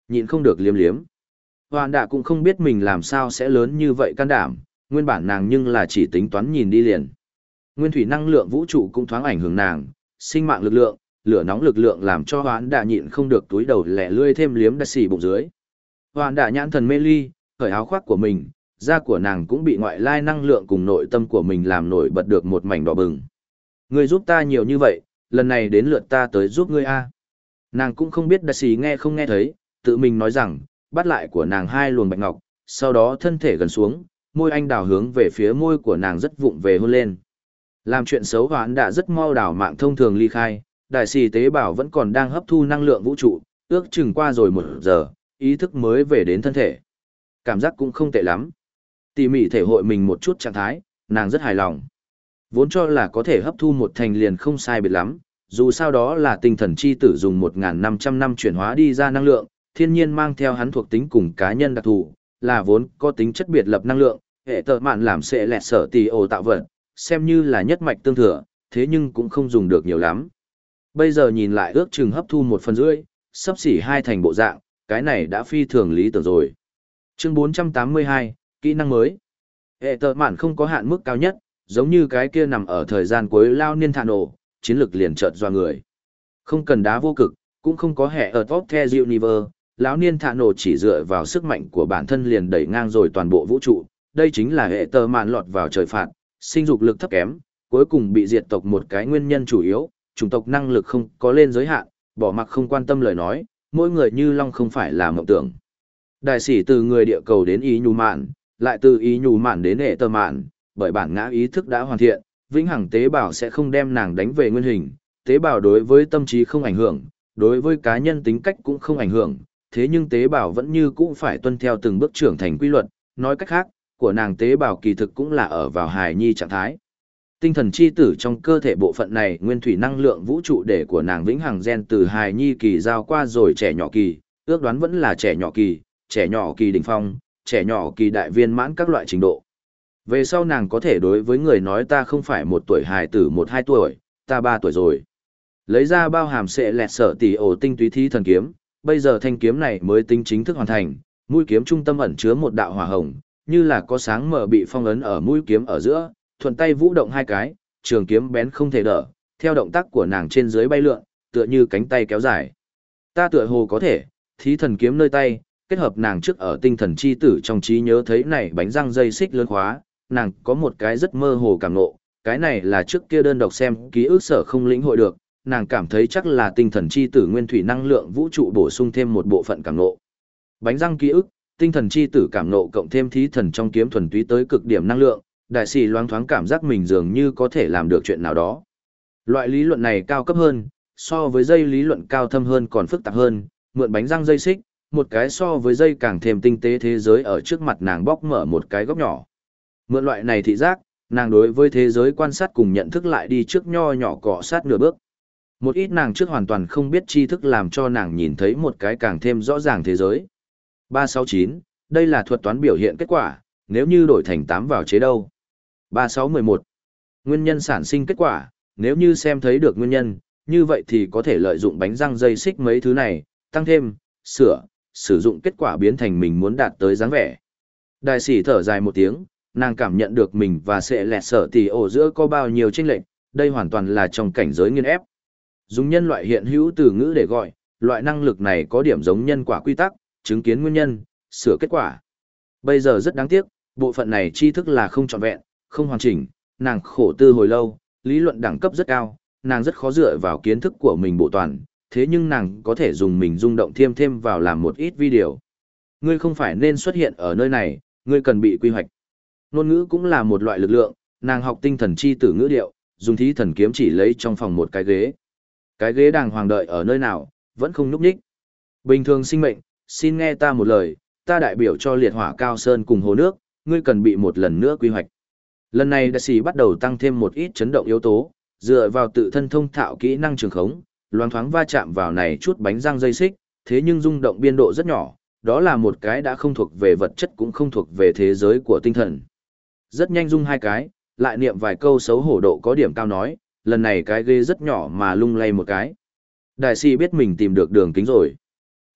nhịn không được liếm liếm. Hoàn đạ cũng không biết mình làm sao sẽ lớn như vậy can đảm, nguyên bản nàng nhưng là chỉ tính toán nhìn đi liền. Nguyên thủy năng lượng vũ trụ cũng thoáng ảnh hưởng nàng, sinh mạng lực lượng, lửa nóng lực lượng làm cho Hoán đạ nhịn không được túi đầu lẻ lươi thêm liếm đa xì bụng dưới. Hoán đạ nhãn thần mê ly, cởi áo khoác của mình, da của nàng cũng bị ngoại lai năng lượng cùng nội tâm của mình làm nổi bật được một mảnh đỏ bừng. Ngươi giúp ta nhiều như vậy, lần này đến lượt ta tới giúp ngươi a. Nàng cũng không biết đa xì nghe không nghe thấy, tự mình nói rằng, bắt lại của nàng hai luồng bạch ngọc, sau đó thân thể gần xuống, môi anh đào hướng về phía môi của nàng rất vụng về hôn lên. Làm chuyện xấu Hoán đã rất mau đảo mạng thông thường ly khai, đại sĩ tế bào vẫn còn đang hấp thu năng lượng vũ trụ, ước chừng qua rồi một giờ, ý thức mới về đến thân thể. Cảm giác cũng không tệ lắm. Tỉ mỉ thể hội mình một chút trạng thái, nàng rất hài lòng. Vốn cho là có thể hấp thu một thành liền không sai biệt lắm, dù sao đó là tinh thần chi tử dùng một nghìn năm trăm năm chuyển hóa đi ra năng lượng, thiên nhiên mang theo hắn thuộc tính cùng cá nhân đặc thù, là vốn có tính chất biệt lập năng lượng, hệ tợ mạn làm sẽ lẹt sở tì ồ tạo vật, xem như là nhất mạch tương thừa, thế nhưng cũng không dùng được nhiều lắm. Bây giờ nhìn lại ước chừng hấp thu một phần rưỡi, sắp xỉ hai thành bộ dạng, cái này đã phi thường lý tưởng rồi. Chương bốn trăm tám mươi hai, kỹ năng mới. Hệ tợ mạn không có hạn mức cao nhất, giống như cái kia nằm ở thời gian cuối lao niên thạ nổ, chiến lược liền chợt doa người. Không cần đá vô cực, cũng không có hệ ở top the universe, lão niên thạ nổ chỉ dựa vào sức mạnh của bản thân liền đẩy ngang rồi toàn bộ vũ trụ, đây chính là hệ tợ mạn lọt vào trời phạt, sinh dục lực thấp kém, cuối cùng bị diệt tộc một cái nguyên nhân chủ yếu, chủng tộc năng lực không có lên giới hạn, bỏ mặc không quan tâm lời nói, mỗi người như long không phải là mộng tưởng. Đại sĩ từ người địa cầu đến ý nhù mạn, lại từ ý nhù mạn đến hệ tợ mạn, bởi bản ngã ý thức đã hoàn thiện, vĩnh hằng tế bào sẽ không đem nàng đánh về nguyên hình, tế bào đối với tâm trí không ảnh hưởng, đối với cá nhân tính cách cũng không ảnh hưởng, thế nhưng tế bào vẫn như cũ phải tuân theo từng bước trưởng thành quy luật, nói cách khác, của nàng tế bào kỳ thực cũng là ở vào hài nhi trạng thái. Tinh thần chi tử trong cơ thể bộ phận này nguyên thủy năng lượng vũ trụ để của nàng vĩnh hằng gen từ hài nhi kỳ giao qua rồi trẻ nhỏ kỳ, ước đoán vẫn là trẻ nhỏ kỳ, trẻ nhỏ kỳ đỉnh phong, trẻ nhỏ kỳ đại viên mãn các loại trình độ. Về sau nàng có thể đối với người nói ta không phải một tuổi hài tử một hai tuổi, ta ba tuổi rồi. Lấy ra bao hàm sẽ lẹt sở tỷ ổ tinh túy thí thần kiếm, bây giờ thanh kiếm này mới tính chính thức hoàn thành, mũi kiếm trung tâm ẩn chứa một đạo hỏa hồng, như là có sáng mở bị phong ấn ở mũi kiếm ở giữa, thuận tay vũ động hai cái, trường kiếm bén không thể đỡ, theo động tác của nàng trên dưới bay lượn, tựa như cánh tay kéo dài. Ta tựa hồ có thể, thí thần kiếm nơi tay, kết hợp nàng trước ở tinh thần chi tử trong trí nhớ thấy này bánh răng dây xích lớn khóa, nàng có một cái rất mơ hồ cảm ngộ, cái này là trước kia đơn độc xem ký ức sở không lĩnh hội được, nàng cảm thấy chắc là tinh thần chi tử nguyên thủy năng lượng vũ trụ bổ sung thêm một bộ phận cảm ngộ. Bánh răng ký ức, tinh thần chi tử cảm ngộ cộng thêm thí thần trong kiếm thuần túy tới cực điểm năng lượng, đại sĩ loáng thoáng cảm giác mình dường như có thể làm được chuyện nào đó. Loại lý luận này cao cấp hơn, so với dây lý luận cao thâm hơn còn phức tạp hơn, mượn bánh răng dây xích, một cái so với dây càng thêm tinh tế thế giới ở trước mặt nàng bóc mở một cái góc nhỏ. Mượn loại này thị giác, nàng đối với thế giới quan sát cùng nhận thức lại đi trước nho nhỏ cọ sát nửa bước. Một ít nàng trước hoàn toàn không biết tri thức làm cho nàng nhìn thấy một cái càng thêm rõ ràng thế giới. ba sáu chín, đây là thuật toán biểu hiện kết quả, nếu như đổi thành tám vào chế đâu. ba sáu một một, nguyên nhân sản sinh kết quả, nếu như xem thấy được nguyên nhân, như vậy thì có thể lợi dụng bánh răng dây xích mấy thứ này, tăng thêm, sửa, sử dụng kết quả biến thành mình muốn đạt tới dáng vẻ. Đại sĩ thở dài một tiếng, nàng cảm nhận được mình và sẽ lẹt sở tỷ ổ giữa có bao nhiêu chênh lệch, đây hoàn toàn là trong cảnh giới nghiên ép. Dùng nhân loại hiện hữu từ ngữ để gọi, loại năng lực này có điểm giống nhân quả quy tắc, chứng kiến nguyên nhân, sửa kết quả. Bây giờ rất đáng tiếc, bộ phận này tri thức là không trọn vẹn, không hoàn chỉnh, nàng khổ tư hồi lâu, lý luận đẳng cấp rất cao, nàng rất khó dựa vào kiến thức của mình bộ toàn, thế nhưng nàng có thể dùng mình rung động thêm thêm vào làm một ít video. Ngươi không phải nên xuất hiện ở nơi này, ngươi cần bị quy hoạch. Ngôn ngữ cũng là một loại lực lượng, nàng học tinh thần chi tử ngữ điệu, dùng thí thần kiếm chỉ lấy trong phòng một cái ghế. Cái ghế đàng hoàng đợi ở nơi nào, vẫn không nhúc nhích. Bình thường sinh mệnh, xin nghe ta một lời, ta đại biểu cho liệt hỏa cao sơn cùng hồ nước, ngươi cần bị một lần nữa quy hoạch. Lần này đại sĩ bắt đầu tăng thêm một ít chấn động yếu tố, dựa vào tự thân thông thạo kỹ năng trường khống, loáng thoáng va chạm vào này chút bánh răng dây xích, thế nhưng rung động biên độ rất nhỏ, đó là một cái đã không thuộc về vật chất cũng không thuộc về thế giới của tinh thần. Rất nhanh rung hai cái, lại niệm vài câu xấu hổ độ có điểm cao nói, lần này cái ghế rất nhỏ mà lung lay một cái. Đại sĩ biết mình tìm được đường kính rồi.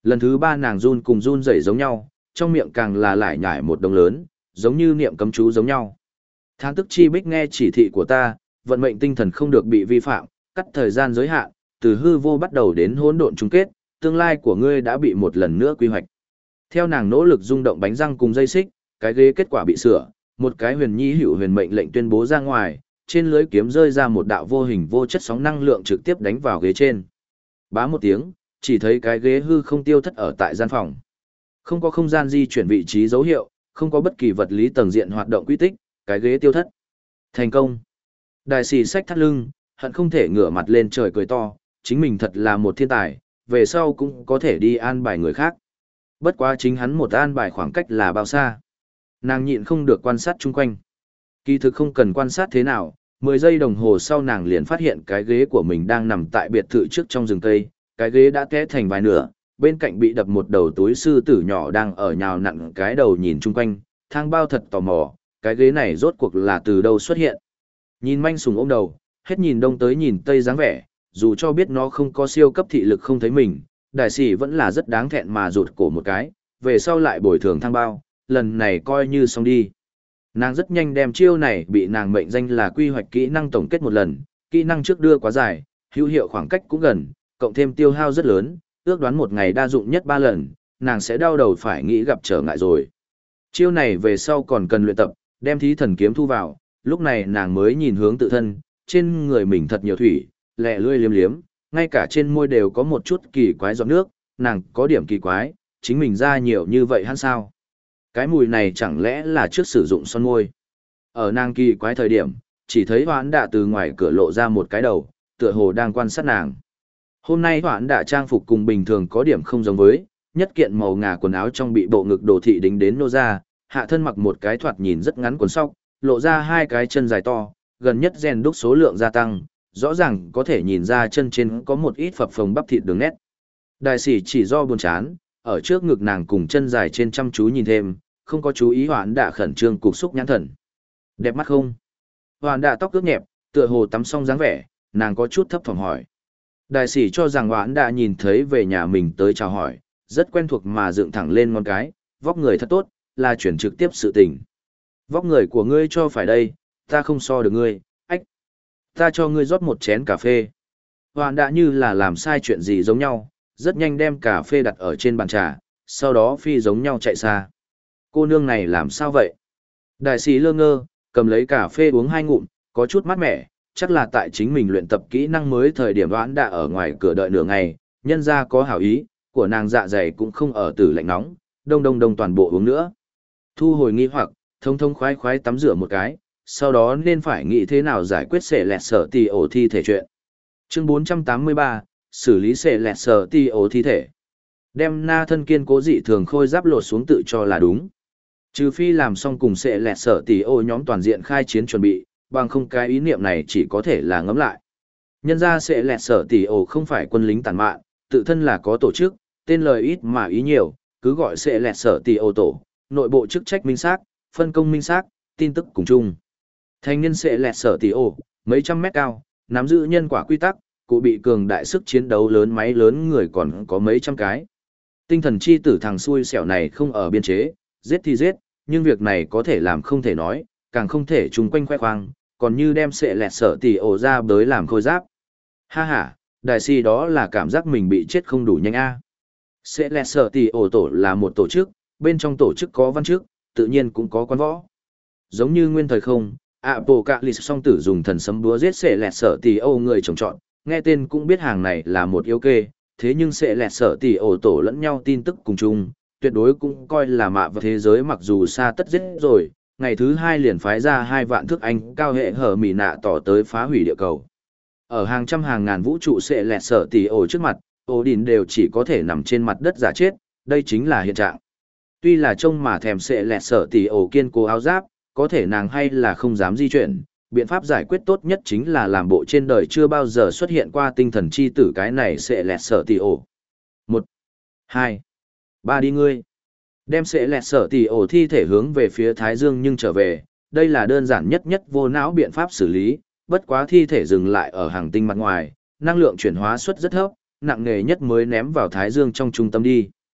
Lần thứ ba nàng run cùng run rẩy giống nhau, trong miệng càng là lải nhải một đồng lớn, giống như niệm cấm chú giống nhau. Thán tức chi bích nghe chỉ thị của ta, vận mệnh tinh thần không được bị vi phạm, cắt thời gian giới hạn, từ hư vô bắt đầu đến hỗn độn chung kết, tương lai của ngươi đã bị một lần nữa quy hoạch. Theo nàng nỗ lực rung động bánh răng cùng dây xích, cái ghế kết quả bị sửa, một cái huyền nhi hữu huyền mệnh lệnh tuyên bố ra ngoài, trên lưới kiếm rơi ra một đạo vô hình vô chất sóng năng lượng trực tiếp đánh vào ghế trên. Bá một tiếng, chỉ thấy cái ghế hư không tiêu thất ở tại gian phòng. Không có không gian di chuyển vị trí dấu hiệu, không có bất kỳ vật lý tầng diện hoạt động quy tích, cái ghế tiêu thất. Thành công. Đại sĩ xách thắt lưng, hận không thể ngửa mặt lên trời cười to, chính mình thật là một thiên tài, về sau cũng có thể đi an bài người khác. Bất quá chính hắn một an bài khoảng cách là bao xa. Nàng nhịn không được quan sát chung quanh. Kỳ thực không cần quan sát thế nào, mười giây đồng hồ sau nàng liền phát hiện cái ghế của mình đang nằm tại biệt thự trước trong rừng cây, cái ghế đã té thành vài nửa, bên cạnh bị đập một đầu túi sư tử nhỏ đang ở nhào nặn cái đầu nhìn chung quanh, thang bao thật tò mò, cái ghế này rốt cuộc là từ đâu xuất hiện. Nhìn manh sùng ôm đầu, hết nhìn đông tới nhìn tây dáng vẻ, dù cho biết nó không có siêu cấp thị lực không thấy mình, đại sĩ vẫn là rất đáng thẹn mà rụt cổ một cái, về sau lại bồi thường thang bao, lần này coi như xong đi. Nàng rất nhanh đem chiêu này bị nàng mệnh danh là quy hoạch kỹ năng tổng kết một lần, kỹ năng trước đưa quá dài, hữu hiệu khoảng cách cũng gần, cộng thêm tiêu hao rất lớn, ước đoán một ngày đa dụng nhất ba lần, nàng sẽ đau đầu phải nghĩ gặp trở ngại rồi. Chiêu này về sau còn cần luyện tập, đem thí thần kiếm thu vào, lúc này nàng mới nhìn hướng tự thân, trên người mình thật nhiều thủy, lẹ lươi liếm liếm, ngay cả trên môi đều có một chút kỳ quái giọt nước, nàng có điểm kỳ quái, chính mình ra nhiều như vậy hắn sao? Cái mùi này chẳng lẽ là trước sử dụng son môi? Ở nàng kỳ quái thời điểm, chỉ thấy hoãn đạ từ ngoài cửa lộ ra một cái đầu, tựa hồ đang quan sát nàng. Hôm nay hoãn đạ trang phục cùng bình thường có điểm không giống với, nhất kiện màu ngà quần áo trong bị bộ ngực đồ thị đính đến nô ra, hạ thân mặc một cái thoạt nhìn rất ngắn quần sóc, lộ ra hai cái chân dài to, gần nhất rèn đúc số lượng gia tăng, rõ ràng có thể nhìn ra chân trên có một ít phập phồng bắp thịt đường nét. Đại sĩ chỉ do buồn chán, ở trước ngực nàng cùng chân dài trên chăm chú nhìn thêm, không có chú ý hoãn đạ khẩn trương cục xúc nhãn thần. Đẹp mắt không? Hoãn đạ tóc ướt nhẹp, tựa hồ tắm xong dáng vẻ, nàng có chút thấp thỏm hỏi. Đại sĩ cho rằng hoãn đạ nhìn thấy về nhà mình tới chào hỏi, rất quen thuộc mà dựng thẳng lên ngón cái, vóc người thật tốt, là chuyển trực tiếp sự tình. Vóc người của ngươi cho phải đây, ta không so được ngươi, ách. Ta cho ngươi rót một chén cà phê. Hoãn đạ như là làm sai chuyện gì giống nhau, rất nhanh đem cà phê đặt ở trên bàn trà, sau đó phi giống nhau chạy xa. Cô nương này làm sao vậy? Đại sĩ lơ ngơ, cầm lấy cà phê uống hai ngụm, có chút mát mẻ, chắc là tại chính mình luyện tập kỹ năng mới thời điểm Hoãn Đạ ở ngoài cửa đợi nửa ngày, nhân ra có hảo ý, của nàng dạ dày cũng không ở tử lạnh nóng, đông đông đông toàn bộ uống nữa. Thu hồi nghi hoặc, thông thông khoái khoái tắm rửa một cái, sau đó nên phải nghĩ thế nào giải quyết sệ lẹt sở tì ổ thi thể chuyện. Chương bốn trăm tám mươi ba, xử lý sệ lẹt sở tì ổ thi thể. Đem na thân kiên cố dị thường khôi giáp lột xuống tự cho là đúng. Trừ phi làm xong cùng sệ lẹt sở tì ổ nhóm toàn diện khai chiến chuẩn bị, bằng không cái ý niệm này chỉ có thể là ngấm lại. Nhân ra sệ lẹt sở tì ổ không phải quân lính tàn mạn, tự thân là có tổ chức, tên lời ít mà ý nhiều, cứ gọi sệ lẹt sở tì ổ tổ, nội bộ chức trách minh xác, phân công minh xác, tin tức cùng chung. Thành nhân sệ lẹt sở tì ổ, mấy trăm mét cao, nắm giữ nhân quả quy tắc, cụ bị cường đại sức chiến đấu lớn máy lớn người còn có mấy trăm cái. Tinh thần chi tử thằng xui xẻo này không ở biên chế, giết thì giết, nhưng việc này có thể làm không thể nói, càng không thể chung quanh khoe khoang, còn như đem sệ lẹt sở tì ổ ra bới làm khôi giáp. Ha ha, đại si đó là cảm giác mình bị chết không đủ nhanh a. Sệ lẹt sở tì ổ tổ là một tổ chức, bên trong tổ chức có văn chức, tự nhiên cũng có quan võ. Giống như nguyên thời không, Apocalypse song tử dùng thần sấm búa giết sệ lẹt sở tì ổ người trồng trọt, nghe tên cũng biết hàng này là một yếu kê, thế nhưng sệ lẹt sở tì ổ tổ lẫn nhau tin tức cùng chung, tuyệt đối cũng coi là mạ vào thế giới mặc dù xa tất giết rồi, ngày thứ hai liền phái ra hai vạn thước anh cao hệ hở mỉ nạ tỏ tới phá hủy địa cầu. Ở hàng trăm hàng ngàn vũ trụ sệ lẹt sở tì ổ trước mặt, Odin đều chỉ có thể nằm trên mặt đất giả chết, đây chính là hiện trạng. Tuy là trông mà thèm sệ lẹt sở tì ổ kiên cố áo giáp, có thể nàng hay là không dám di chuyển, biện pháp giải quyết tốt nhất chính là làm bộ trên đời chưa bao giờ xuất hiện qua tinh thần chi tử cái này sệ lẹt sở tì ổ. Một, hai, ba đi ngươi. Đem sệ lẹt sở tì ổ thi thể hướng về phía Thái Dương nhưng trở về, đây là đơn giản nhất nhất vô não biện pháp xử lý, bất quá thi thể dừng lại ở hàng tinh mặt ngoài, năng lượng chuyển hóa suất rất thấp, nặng nề nhất mới ném vào Thái Dương trong trung tâm đi.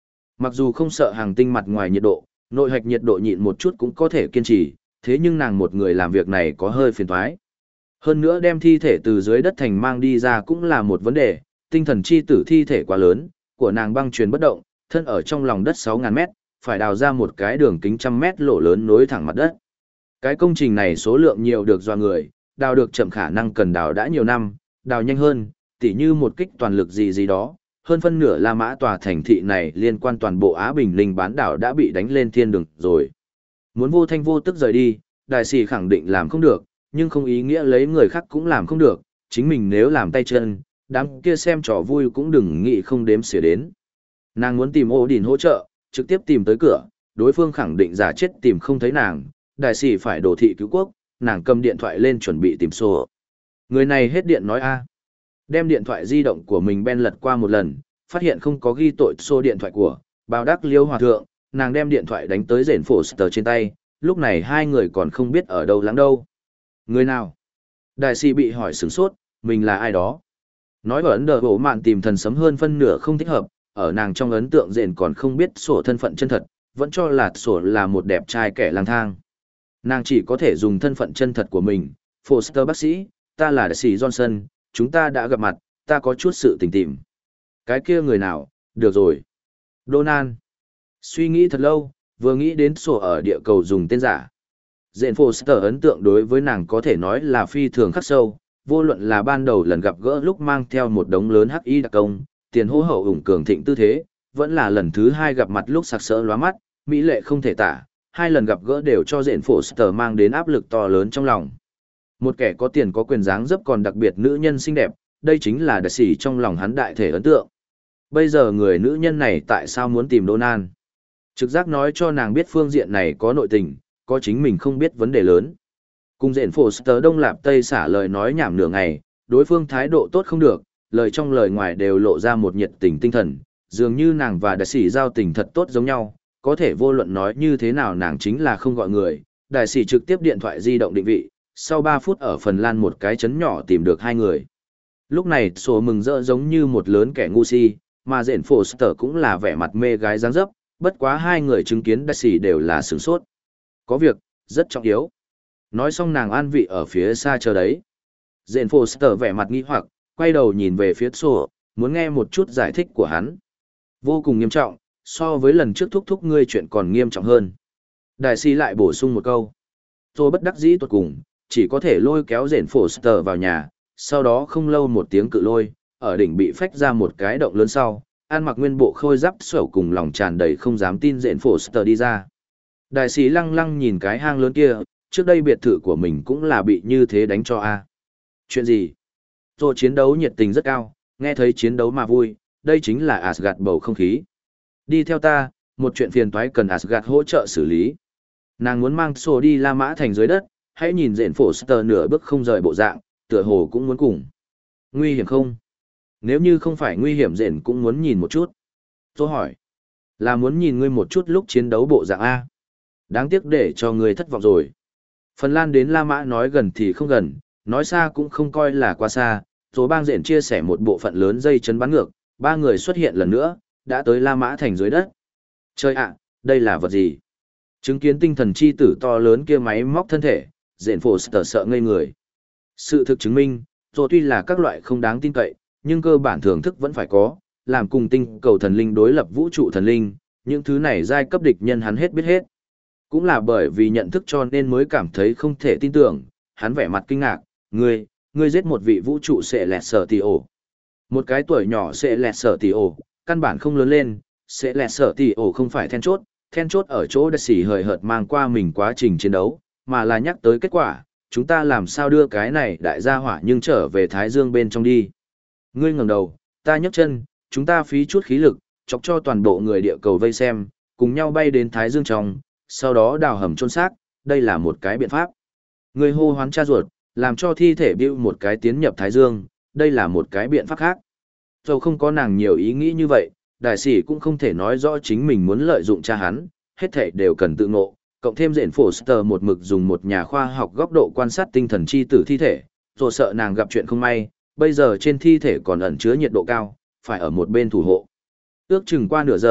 Mặc dù không sợ hàng tinh mặt ngoài nhiệt độ, nội hạch nhiệt độ nhịn một chút cũng có thể kiên trì, thế nhưng nàng một người làm việc này có hơi phiền toái. Hơn nữa đem thi thể từ dưới đất thành mang đi ra cũng là một vấn đề, tinh thần chi tử thi thể quá lớn, của nàng băng truyền bất động, thân ở trong lòng đất sáu ngàn mét, phải đào ra một cái đường kính trăm mét lỗ lớn nối thẳng mặt đất. Cái công trình này số lượng nhiều được doa người, đào được chậm khả năng cần đào đã nhiều năm, đào nhanh hơn, tỉ như một kích toàn lực gì gì đó. Hơn phân nửa La Mã tòa thành thị này liên quan toàn bộ Á Bình Linh bán đảo đã bị đánh lên thiên đường rồi. Muốn vô thanh vô tức rời đi, đại sĩ khẳng định làm không được, nhưng không ý nghĩa lấy người khác cũng làm không được, chính mình nếu làm tay chân, đám kia xem trò vui cũng đừng nghĩ không đếm xỉa đến. Nàng muốn tìm Ô Đình hỗ trợ, trực tiếp tìm tới cửa, đối phương khẳng định giả chết tìm không thấy nàng, đại sĩ phải đổ thị cứu quốc, nàng cầm điện thoại lên chuẩn bị tìm sổ. Người này hết điện nói a. Đem điện thoại di động của mình ben lật qua một lần, phát hiện không có ghi tội số điện thoại của, báo đắc liêu hòa thượng, nàng đem điện thoại đánh tới rền phổ sờ trên tay, lúc này hai người còn không biết ở đâu lắng đâu. Người nào? Đại sĩ bị hỏi sửng sốt, mình là ai đó? Nói ở Ấn Độ bộ mạn tìm thần sấm hơn phân nửa không thích hợp, ở nàng trong ấn tượng rền còn không biết sổ thân phận chân thật, vẫn cho là sổ là một đẹp trai kẻ lang thang. Nàng chỉ có thể dùng thân phận chân thật của mình, Foster bác sĩ, ta là đại sĩ Johnson, chúng ta đã gặp mặt, ta có chút sự tình tìm. Cái kia người nào, được rồi. Donald. Suy nghĩ thật lâu, vừa nghĩ đến sổ ở địa cầu dùng tên giả. Dện Foster ấn tượng đối với nàng có thể nói là phi thường khắc sâu, vô luận là ban đầu lần gặp gỡ lúc mang theo một đống lớn hắc y đặc công, tiền hô hậu ủng cường thịnh tư thế, vẫn là lần thứ hai gặp mặt lúc sặc sỡ lóa mắt, mỹ lệ không thể tả, hai lần gặp gỡ đều cho Dện Foster mang đến áp lực to lớn trong lòng. Một kẻ có tiền có quyền dáng dấp còn đặc biệt nữ nhân xinh đẹp, đây chính là đại sĩ trong lòng hắn đại thể ấn tượng. Bây giờ người nữ nhân này tại sao muốn tìm Donald? Trực giác nói cho nàng biết phương diện này có nội tình, có chính mình không biết vấn đề lớn. Cùng Dện Foster đông lạp tây xả lời nói nhảm nửa ngày, đối phương thái độ tốt không được, lời trong lời ngoài đều lộ ra một nhiệt tình tinh thần, dường như nàng và đại sĩ giao tình thật tốt giống nhau, có thể vô luận nói như thế nào nàng chính là không gọi người. Đại sĩ trực tiếp điện thoại di động định vị, sau ba phút ở Phần Lan một cái trấn nhỏ tìm được hai người. Lúc này sổ mừng rỡ giống như một lớn kẻ ngu si, mà Dện Foster cũng là vẻ mặt mê gái dáng dấp, bất quá hai người chứng kiến đại sĩ đều là sửng sốt. Có việc, rất trọng yếu. Nói xong nàng an vị ở phía xa chờ đấy. Dện Foster vẻ mặt nghi hoặc, quay đầu nhìn về phía sổ, muốn nghe một chút giải thích của hắn. Vô cùng nghiêm trọng, so với lần trước thúc thúc ngươi chuyện còn nghiêm trọng hơn. Đại sĩ lại bổ sung một câu. Rồi bất đắc dĩ tuột cùng, chỉ có thể lôi kéo Dện Foster vào nhà, sau đó không lâu một tiếng cự lôi, ở đỉnh bị phách ra một cái động lớn sau, an mặc nguyên bộ khôi giáp sổ cùng lòng tràn đầy không dám tin Dện Foster đi ra. Đại sĩ lăng lăng nhìn cái hang lớn kia, trước đây biệt thự của mình cũng là bị như thế đánh cho a. Chuyện gì? Rồi chiến đấu nhiệt tình rất cao, nghe thấy chiến đấu mà vui, đây chính là Asgard bầu không khí. Đi theo ta, một chuyện phiền toái cần Asgard hỗ trợ xử lý. Nàng muốn mang sổ đi La Mã thành dưới đất, hãy nhìn Dện Foster nửa bước không rời bộ dạng, tựa hồ cũng muốn cùng. Nguy hiểm không? Nếu như không phải nguy hiểm Dện cũng muốn nhìn một chút. Tôi hỏi, là muốn nhìn ngươi một chút lúc chiến đấu bộ dạng A. Đáng tiếc để cho ngươi thất vọng rồi. Phần Lan đến La Mã nói gần thì không gần, nói xa cũng không coi là quá xa. Rồi bang Dện chia sẻ một bộ phận lớn dây chấn bắn ngược, ba người xuất hiện lần nữa, đã tới La Mã thành dưới đất. Chơi ạ, đây là vật gì? Chứng kiến tinh thần chi tử to lớn kia máy móc thân thể, Dện Foster sợ ngây người. Sự thực chứng minh, rồi tuy là các loại không đáng tin cậy, nhưng cơ bản thưởng thức vẫn phải có, làm cùng tinh cầu thần linh đối lập vũ trụ thần linh, những thứ này giai cấp địch nhân hắn hết biết hết. Cũng là bởi vì nhận thức cho nên mới cảm thấy không thể tin tưởng, hắn vẻ mặt kinh ngạc, ngươi, ngươi giết một vị vũ trụ sẽ lẹt sở tỷ ổ. Một cái tuổi nhỏ sẽ lẹt sở tỷ ổ, căn bản không lớn lên, sẽ lẹt sở tỷ ổ không phải then chốt, then chốt ở chỗ đại sĩ hời hợt mang qua mình quá trình chiến đấu, mà là nhắc tới kết quả, chúng ta làm sao đưa cái này đại gia hỏa nhưng trở về Thái Dương bên trong đi. Ngươi ngẩng đầu, ta nhấc chân, chúng ta phí chút khí lực, chọc cho toàn bộ người địa cầu vây xem, cùng nhau bay đến Thái Dương trong, sau đó đào hầm chôn xác, đây là một cái biện pháp. Ngươi hô hoán cha ruột, làm cho thi thể bưu một cái tiến nhập Thái Dương, đây là một cái biện pháp khác. Dẫu không có nàng nhiều ý nghĩ như vậy, đại sĩ cũng không thể nói rõ chính mình muốn lợi dụng cha hắn, hết thảy đều cần tự ngộ, cộng thêm Dện Foster một mực dùng một nhà khoa học góc độ quan sát tinh thần chi tử thi thể, rồi sợ nàng gặp chuyện không may, bây giờ trên thi thể còn ẩn chứa nhiệt độ cao, phải ở một bên thủ hộ. Ước chừng qua nửa giờ,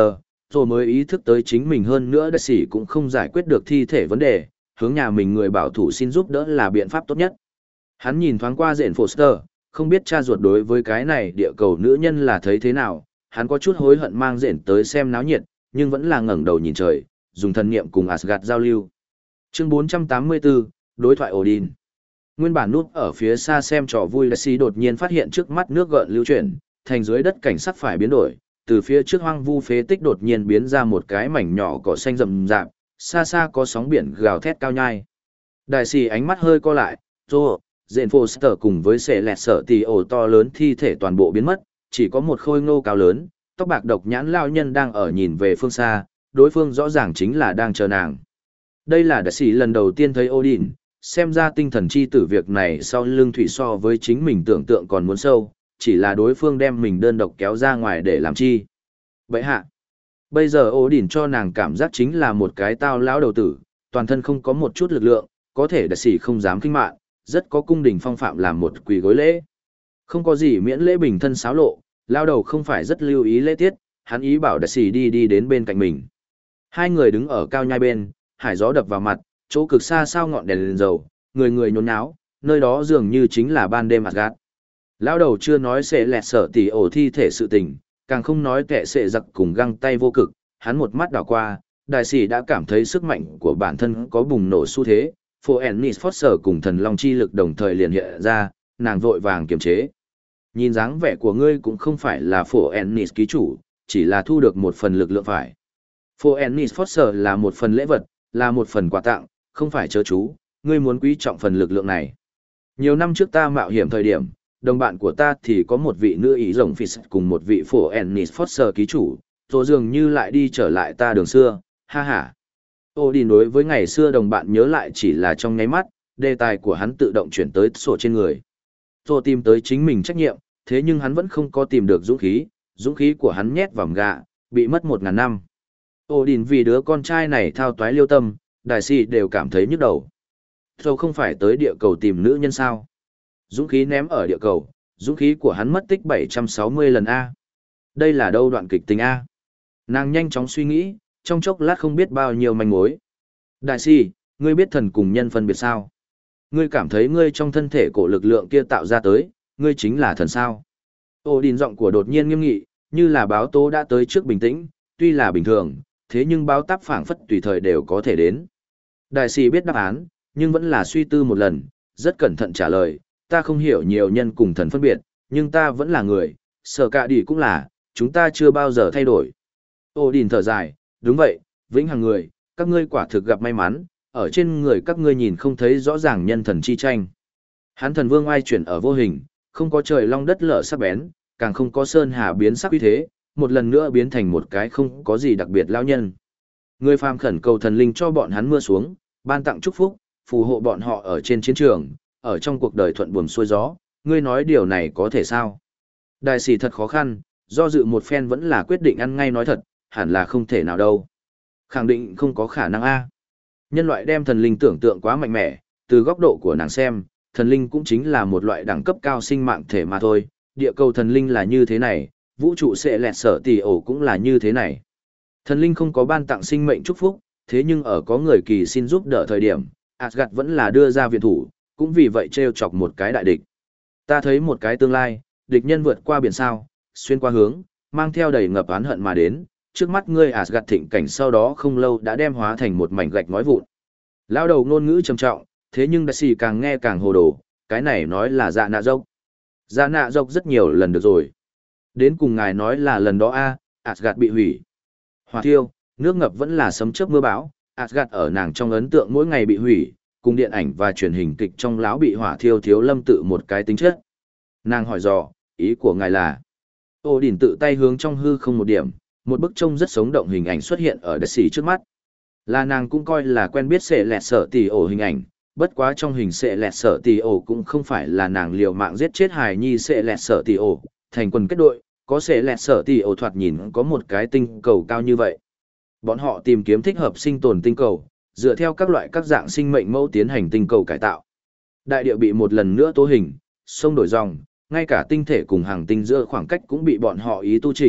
rồi mới ý thức tới chính mình hơn nữa đại sĩ cũng không giải quyết được thi thể vấn đề, hướng nhà mình người bảo thủ xin giúp đỡ là biện pháp tốt nhất. Hắn nhìn thoáng qua Jane Foster, không biết cha ruột đối với cái này địa cầu nữ nhân là thấy thế nào, hắn có chút hối hận mang Jane tới xem náo nhiệt, nhưng vẫn là ngẩng đầu nhìn trời, dùng thần niệm cùng Asgard giao lưu. Chương bốn trăm tám mươi tư, đối thoại Odin. Nguyên bản núp ở phía xa xem trò vui Daisy đột nhiên phát hiện trước mắt nước gợn lưu chuyển, thành dưới đất cảnh sắc phải biến đổi, từ phía trước hoang vu phế tích đột nhiên biến ra một cái mảnh nhỏ cỏ xanh rậm rạp, xa xa có sóng biển gào thét cao nhai. Đại sĩ ánh mắt hơi co lại, rồi, Jane Foster cùng với sệ lẹt sợ tì ổ to lớn thi thể toàn bộ biến mất, chỉ có một khôi ngô cao lớn, tóc bạc độc nhãn lao nhân đang ở nhìn về phương xa, đối phương rõ ràng chính là đang chờ nàng. Đây là đại sĩ lần đầu tiên thấy Odin, xem ra tinh thần chi tử việc này sau lưng thủy so với chính mình tưởng tượng còn muốn sâu, chỉ là đối phương đem mình đơn độc kéo ra ngoài để làm chi. Vậy hạ, bây giờ Odin cho nàng cảm giác chính là một cái tao lão đầu tử, toàn thân không có một chút lực lượng, có thể đại sĩ không dám kinh mạn, rất có cung đình phong phạm làm một quỳ gối lễ. Không có gì miễn lễ bình thân xáo lộ, lao đầu không phải rất lưu ý lễ tiết, hắn ý bảo đại sĩ đi đi đến bên cạnh mình. Hai người đứng ở cao nhai bên, hải gió đập vào mặt, chỗ cực xa sao ngọn đèn lên dầu, người người nhốn nháo, nơi đó dường như chính là ban đêm Asgard. Lão đầu chưa nói sẽ lẹt sợ tỉ ổ thi thể sự tình, càng không nói kẻ sẽ giặc cùng găng tay vô cực, hắn một mắt đảo qua, đại sĩ đã cảm thấy sức mạnh của bản thân có bùng nổ xu thế, Phổ Ennis Foster cùng thần long chi lực đồng thời liền hiện ra, nàng vội vàng kiềm chế. Nhìn dáng vẻ của ngươi cũng không phải là Phổ Ennis ký chủ, chỉ là thu được một phần lực lượng phải. Phổ Ennis Foster là một phần lễ vật, là một phần quà tặng, không phải chớ chú, ngươi muốn quý trọng phần lực lượng này. Nhiều năm trước ta mạo hiểm thời điểm, đồng bạn của ta thì có một vị nữ ý rồng Fis cùng một vị Phổ Ennis Foster ký chủ, rồi dường như lại đi trở lại ta đường xưa, ha ha. Odin đối với ngày xưa đồng bạn nhớ lại chỉ là trong nháy mắt, đề tài của hắn tự động chuyển tới sổ trên người. Rồi tìm tới chính mình trách nhiệm, thế nhưng hắn vẫn không có tìm được dũng khí, dũng khí của hắn nhét vào gạ, bị mất một ngàn năm. Odin vì đứa con trai này thao toái liêu tâm, đại sĩ đều cảm thấy nhức đầu. Rồi không phải tới địa cầu tìm nữ nhân sao? Dũng khí ném ở địa cầu, dũng khí của hắn mất tích bảy trăm sáu mươi lần A. Đây là đâu đoạn kịch tính A? Nàng nhanh chóng suy nghĩ, trong chốc lát không biết bao nhiêu manh mối. Đại sĩ, ngươi biết thần cùng nhân phân biệt sao? Ngươi cảm thấy ngươi trong thân thể cổ lực lượng kia tạo ra tới, ngươi chính là thần sao? Odin giọng của đột nhiên nghiêm nghị, như là báo tố đã tới trước bình tĩnh, tuy là bình thường, thế nhưng báo táp phảng phất tùy thời đều có thể đến. Đại sĩ biết đáp án, nhưng vẫn là suy tư một lần, rất cẩn thận trả lời, ta không hiểu nhiều nhân cùng thần phân biệt, nhưng ta vẫn là người, sở cả đi cũng là, chúng ta chưa bao giờ thay đổi. Odin thở dài, đúng vậy, vĩnh hằng người, các ngươi quả thực gặp may mắn, ở trên người các ngươi nhìn không thấy rõ ràng nhân thần chi tranh. Hắn thần vương ai chuyển ở vô hình, không có trời long đất lở sắc bén, càng không có sơn hà biến sắc uy thế, một lần nữa biến thành một cái không có gì đặc biệt lao nhân. Người phàm khẩn cầu thần linh cho bọn hắn mưa xuống, ban tặng chúc phúc, phù hộ bọn họ ở trên chiến trường, ở trong cuộc đời thuận buồm xuôi gió, ngươi nói điều này có thể sao? Đại sĩ thật khó khăn, do dự một phen vẫn là quyết định ăn ngay nói thật, hẳn là không thể nào đâu. Khẳng định không có khả năng a. Nhân loại đem thần linh tưởng tượng quá mạnh mẽ, từ góc độ của nàng xem, thần linh cũng chính là một loại đẳng cấp cao sinh mạng thể mà thôi, địa cầu thần linh là như thế này, vũ trụ sẽ lẹt sở tỷ ổ cũng là như thế này. Thần linh không có ban tặng sinh mệnh chúc phúc, thế nhưng ở có người kỳ xin giúp đỡ thời điểm, Asgard vẫn là đưa ra viện thủ, cũng vì vậy trêu chọc một cái đại địch. Ta thấy một cái tương lai, địch nhân vượt qua biển sao, xuyên qua hướng, mang theo đầy ngập oán hận mà đến, trước mắt ngươi Asgard thịnh cảnh sau đó không lâu đã đem hóa thành một mảnh gạch ngói vụn. Lao đầu ngôn ngữ trầm trọng, thế nhưng đại sĩ càng nghe càng hồ đồ, cái này nói là dạ nạ dốc. Dạ nạ dốc rất nhiều lần được rồi. Đến cùng ngài nói là lần đó a, Asgard bị hủy. Hỏa thiêu, nước ngập vẫn là sấm chớp mưa bão, Asgard ở nàng trong ấn tượng mỗi ngày bị hủy, cùng điện ảnh và truyền hình kịch trong lão bị hỏa thiêu thiếu lâm tự một cái tính chất. Nàng hỏi dò, ý của ngài là? Odin tự tay hướng trong hư không một điểm, một bức trông rất sống động hình ảnh xuất hiện ở đại sĩ trước mắt. Là nàng cũng coi là quen biết sẽ lẹt sở tỷ ổ hình ảnh, bất quá trong hình sẽ lẹt sở tỷ ổ cũng không phải là nàng liều mạng giết chết hài nhi sẽ lẹt sở tỷ ổ, thành quần kết đội, có sẽ lẹt sở tỷ ổ thoạt nhìn có một cái tinh cầu cao như vậy. Bọn họ tìm kiếm thích hợp sinh tồn tinh cầu, dựa theo các loại các dạng sinh mệnh mẫu tiến hành tinh cầu cải tạo. Đại địa bị một lần nữa tố hình, sông đổi dòng, ngay cả tinh thể cùng hàng tinh giữa khoảng cách cũng bị bọn họ ý tu chỉnh,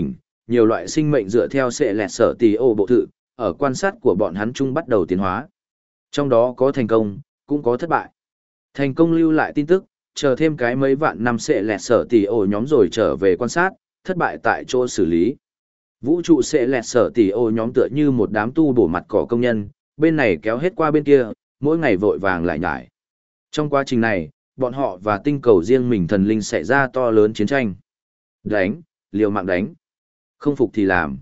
nhiều loại sinh mệnh dựa theo sẽ lẹt sở tỷ ô bộ thự, ở quan sát của bọn hắn chung bắt đầu tiến hóa. Trong đó có thành công, cũng có thất bại. Thành công lưu lại tin tức, chờ thêm cái mấy vạn năm sẽ lẹt sở tỷ ô nhóm rồi trở về quan sát, thất bại tại chỗ xử lý. Vũ trụ sẽ lẹt sở tỷ ô nhóm tựa như một đám tu bổ mặt cỏ công nhân, bên này kéo hết qua bên kia, mỗi ngày vội vàng lại nhải. Trong quá trình này, bọn họ và tinh cầu riêng mình thần linh xảy ra to lớn chiến tranh. Đánh, liều mạng đánh. Không phục thì làm.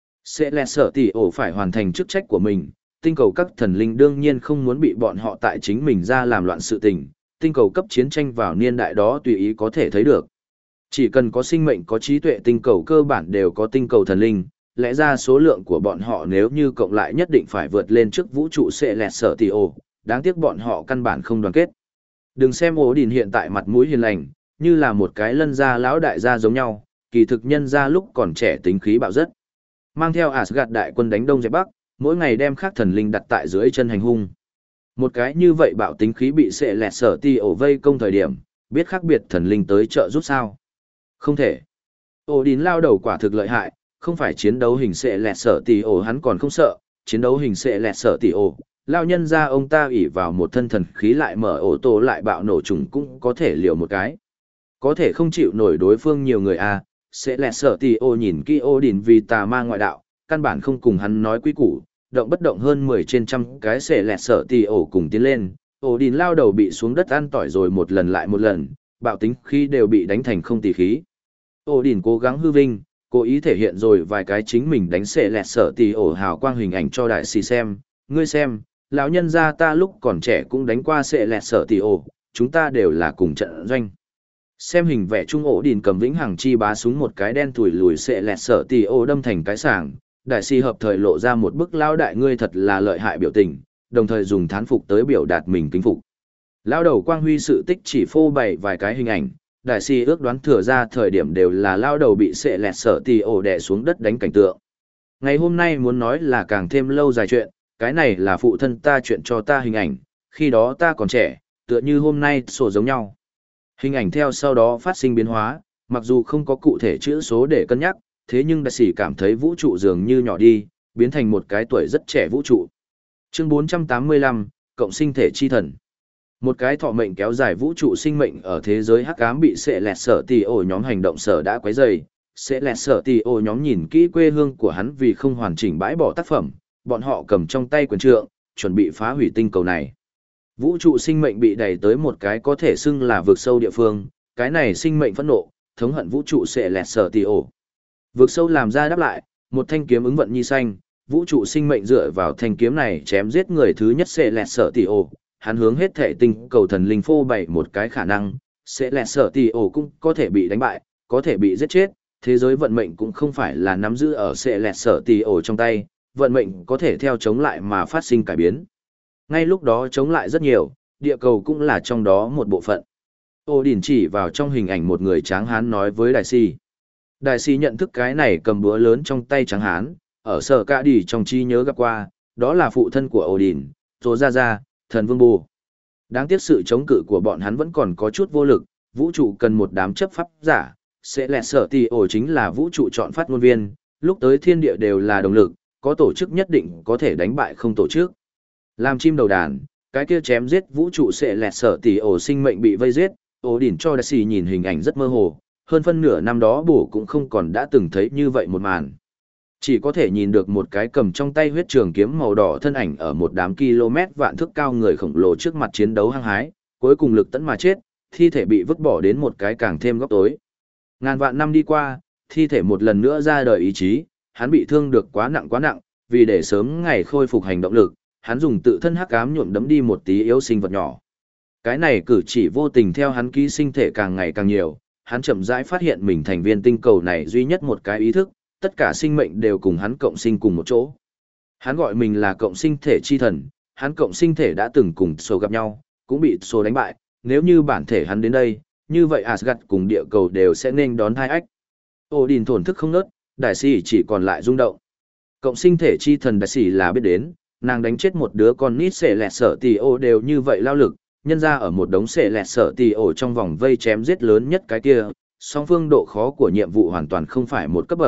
Sẽ lẹt sở tỷ ổ phải hoàn thành chức trách của mình, tinh cầu các thần linh đương nhiên không muốn bị bọn họ tại chính mình ra làm loạn sự tình, tinh cầu cấp chiến tranh vào niên đại đó tùy ý có thể thấy được. Chỉ cần có sinh mệnh có trí tuệ tinh cầu cơ bản đều có tinh cầu thần linh, lẽ ra số lượng của bọn họ nếu như cộng lại nhất định phải vượt lên trước vũ trụ sẽ lẹt sở tỷ ổ, đáng tiếc bọn họ căn bản không đoàn kết. Đừng xem ổ đình hiện tại mặt mũi hiền lành, như là một cái lân gia lão đại gia giống nhau, kỳ thực nhân gia lúc còn trẻ tính khí bạo rất. Mang theo Asgard đại quân đánh đông dẹp bắc, mỗi ngày đem khác thần linh đặt tại dưới chân hành hung. Một cái như vậy bạo tính khí bị sẽ lẹt sở ti ổ vây công thời điểm, biết khác biệt thần linh tới trợ giúp sao? Không thể. Ổ đín lao đầu quả thực lợi hại, không phải chiến đấu hình sẽ lẹt sở ti ổ hắn còn không sợ, chiến đấu hình sẽ lẹt sở ti ổ. Lao nhân ra ông ta ỷ vào một thân thần khí lại mở ổ tổ lại bạo nổ trùng cũng có thể liều một cái. Có thể không chịu nổi đối phương nhiều người à, sẽ lẹt sở ti ổ nhìn kỹ ổ đín vì tà ma ngoại đạo, căn bản không cùng hắn nói quý củ, động bất động hơn mười trên trăm cái sẽ lẹt sở ti ổ cùng tiến lên, ổ đín lao đầu bị xuống đất ăn tỏi rồi một lần lại một lần, bạo tính khí đều bị đánh thành không tỉ khí. Ổ đín cố gắng hư vinh, cố ý thể hiện rồi vài cái chính mình đánh sẽ lẹt sở ti ổ hào quang hình ảnh cho đại sĩ xem, ngươi xem, lão nhân gia ta lúc còn trẻ cũng đánh qua sẽ lẹt sở ti ổ, chúng ta đều là cùng trận doanh. Xem hình vẽ trung ổ đỉnh cầm vĩnh hằng chi bá súng một cái đen thủi lùi sẽ lẹt sở tỷ ô đâm thành cái sảng, đại si hợp thời lộ ra một bức lao đại ngươi thật là lợi hại biểu tình, đồng thời dùng thán phục tới biểu đạt mình kính phục. Lao đầu quang huy sự tích chỉ phô bày vài cái hình ảnh, đại si ước đoán thừa ra thời điểm đều là lao đầu bị sẽ lẹt sở tỷ ô đè xuống đất đánh cảnh tượng. Ngày hôm nay muốn nói là càng thêm lâu dài chuyện, cái này là phụ thân ta chuyện cho ta hình ảnh, khi đó ta còn trẻ, tựa như hôm nay sổ giống nhau. Hình ảnh theo sau đó phát sinh biến hóa, mặc dù không có cụ thể chữ số để cân nhắc, thế nhưng đại sĩ cảm thấy vũ trụ dường như nhỏ đi, biến thành một cái tuổi rất trẻ vũ trụ. Chương bốn trăm tám mươi lăm, Cộng sinh thể chi thần. Một cái thọ mệnh kéo dài vũ trụ sinh mệnh ở thế giới hắc ám bị sẽ lẹt sở tỷ ổ nhóm hành động sở đã quấy rầy, sẽ lẹt sở tỷ ổ nhóm nhìn kỹ quê hương của hắn vì không hoàn chỉnh bãi bỏ tác phẩm, bọn họ cầm trong tay quyền trượng, chuẩn bị phá hủy tinh cầu này. Vũ trụ sinh mệnh bị đẩy tới một cái có thể xưng là vực sâu địa phương, cái này sinh mệnh phẫn nộ, thống hận vũ trụ sẽ lẹt sở tỷ ổ. Vực sâu làm ra đáp lại, một thanh kiếm ứng vận nhi xanh, vũ trụ sinh mệnh dựa vào thanh kiếm này chém giết người thứ nhất sẽ lẹt sở tỷ ổ. Hắn hướng hết thể tinh cầu thần linh phô bày một cái khả năng, sẽ lẹt sở tỷ ổ cũng có thể bị đánh bại, có thể bị giết chết, thế giới vận mệnh cũng không phải là nắm giữ ở sẽ lẹt sở tỷ ổ trong tay, vận mệnh có thể theo chống lại mà phát sinh cải biến. Ngay lúc đó chống lại rất nhiều, địa cầu cũng là trong đó một bộ phận. Ô Đỉnh chỉ vào trong hình ảnh một người tráng hán nói với đại si. Đại si nhận thức cái này cầm búa lớn trong tay tráng hán, ở sở cả đi trong trí nhớ gặp qua, đó là phụ thân của Ô Đỉnh, Rô Gia Gia, thần vương bù. Đáng tiếc sự chống cự của bọn hắn vẫn còn có chút vô lực, vũ trụ cần một đám chấp pháp giả, sẽ lẹt sở tỷ ổ chính là vũ trụ chọn phát ngôn viên, lúc tới thiên địa đều là động lực, có tổ chức nhất định có thể đánh bại không tổ chức. Làm chim đầu đàn, cái kia chém giết vũ trụ sẽ lẹt sở tỷ ổ sinh mệnh bị vây giết, ổ đỉnh cho đại sĩ nhìn hình ảnh rất mơ hồ, hơn phân nửa năm đó bổ cũng không còn đã từng thấy như vậy một màn. Chỉ có thể nhìn được một cái cầm trong tay huyết trường kiếm màu đỏ thân ảnh ở một đám km vạn thước cao người khổng lồ trước mặt chiến đấu hăng hái, cuối cùng lực tẫn mà chết, thi thể bị vứt bỏ đến một cái càng thêm góc tối. Ngàn vạn năm đi qua, thi thể một lần nữa ra đời ý chí, hắn bị thương được quá nặng quá nặng, vì để sớm ngày khôi phục hành động lực, hắn dùng tự thân hắc ám nhuộm đấm đi một tí yếu sinh vật nhỏ. Cái này cử chỉ vô tình theo hắn ký sinh thể càng ngày càng nhiều, hắn chậm rãi phát hiện mình thành viên tinh cầu này duy nhất một cái ý thức, tất cả sinh mệnh đều cùng hắn cộng sinh cùng một chỗ. Hắn gọi mình là cộng sinh thể chi thần, hắn cộng sinh thể đã từng cùng Sô gặp nhau, cũng bị Sô đánh bại, nếu như bản thể hắn đến đây, như vậy Asgard cùng địa cầu đều sẽ nên đón hai ách. Odin thổn thức không nớt, đại sĩ chỉ còn lại rung động. Cộng sinh thể chi thần đại sĩ là biết đến, nàng đánh chết một đứa con nít sẽ lẹt sở tỷ ô đều như vậy lao lực, nhân ra ở một đống sẽ lẹt sở tỷ ổ trong vòng vây chém giết lớn nhất cái kia, song phương độ khó của nhiệm vụ hoàn toàn không phải một cấp bậc,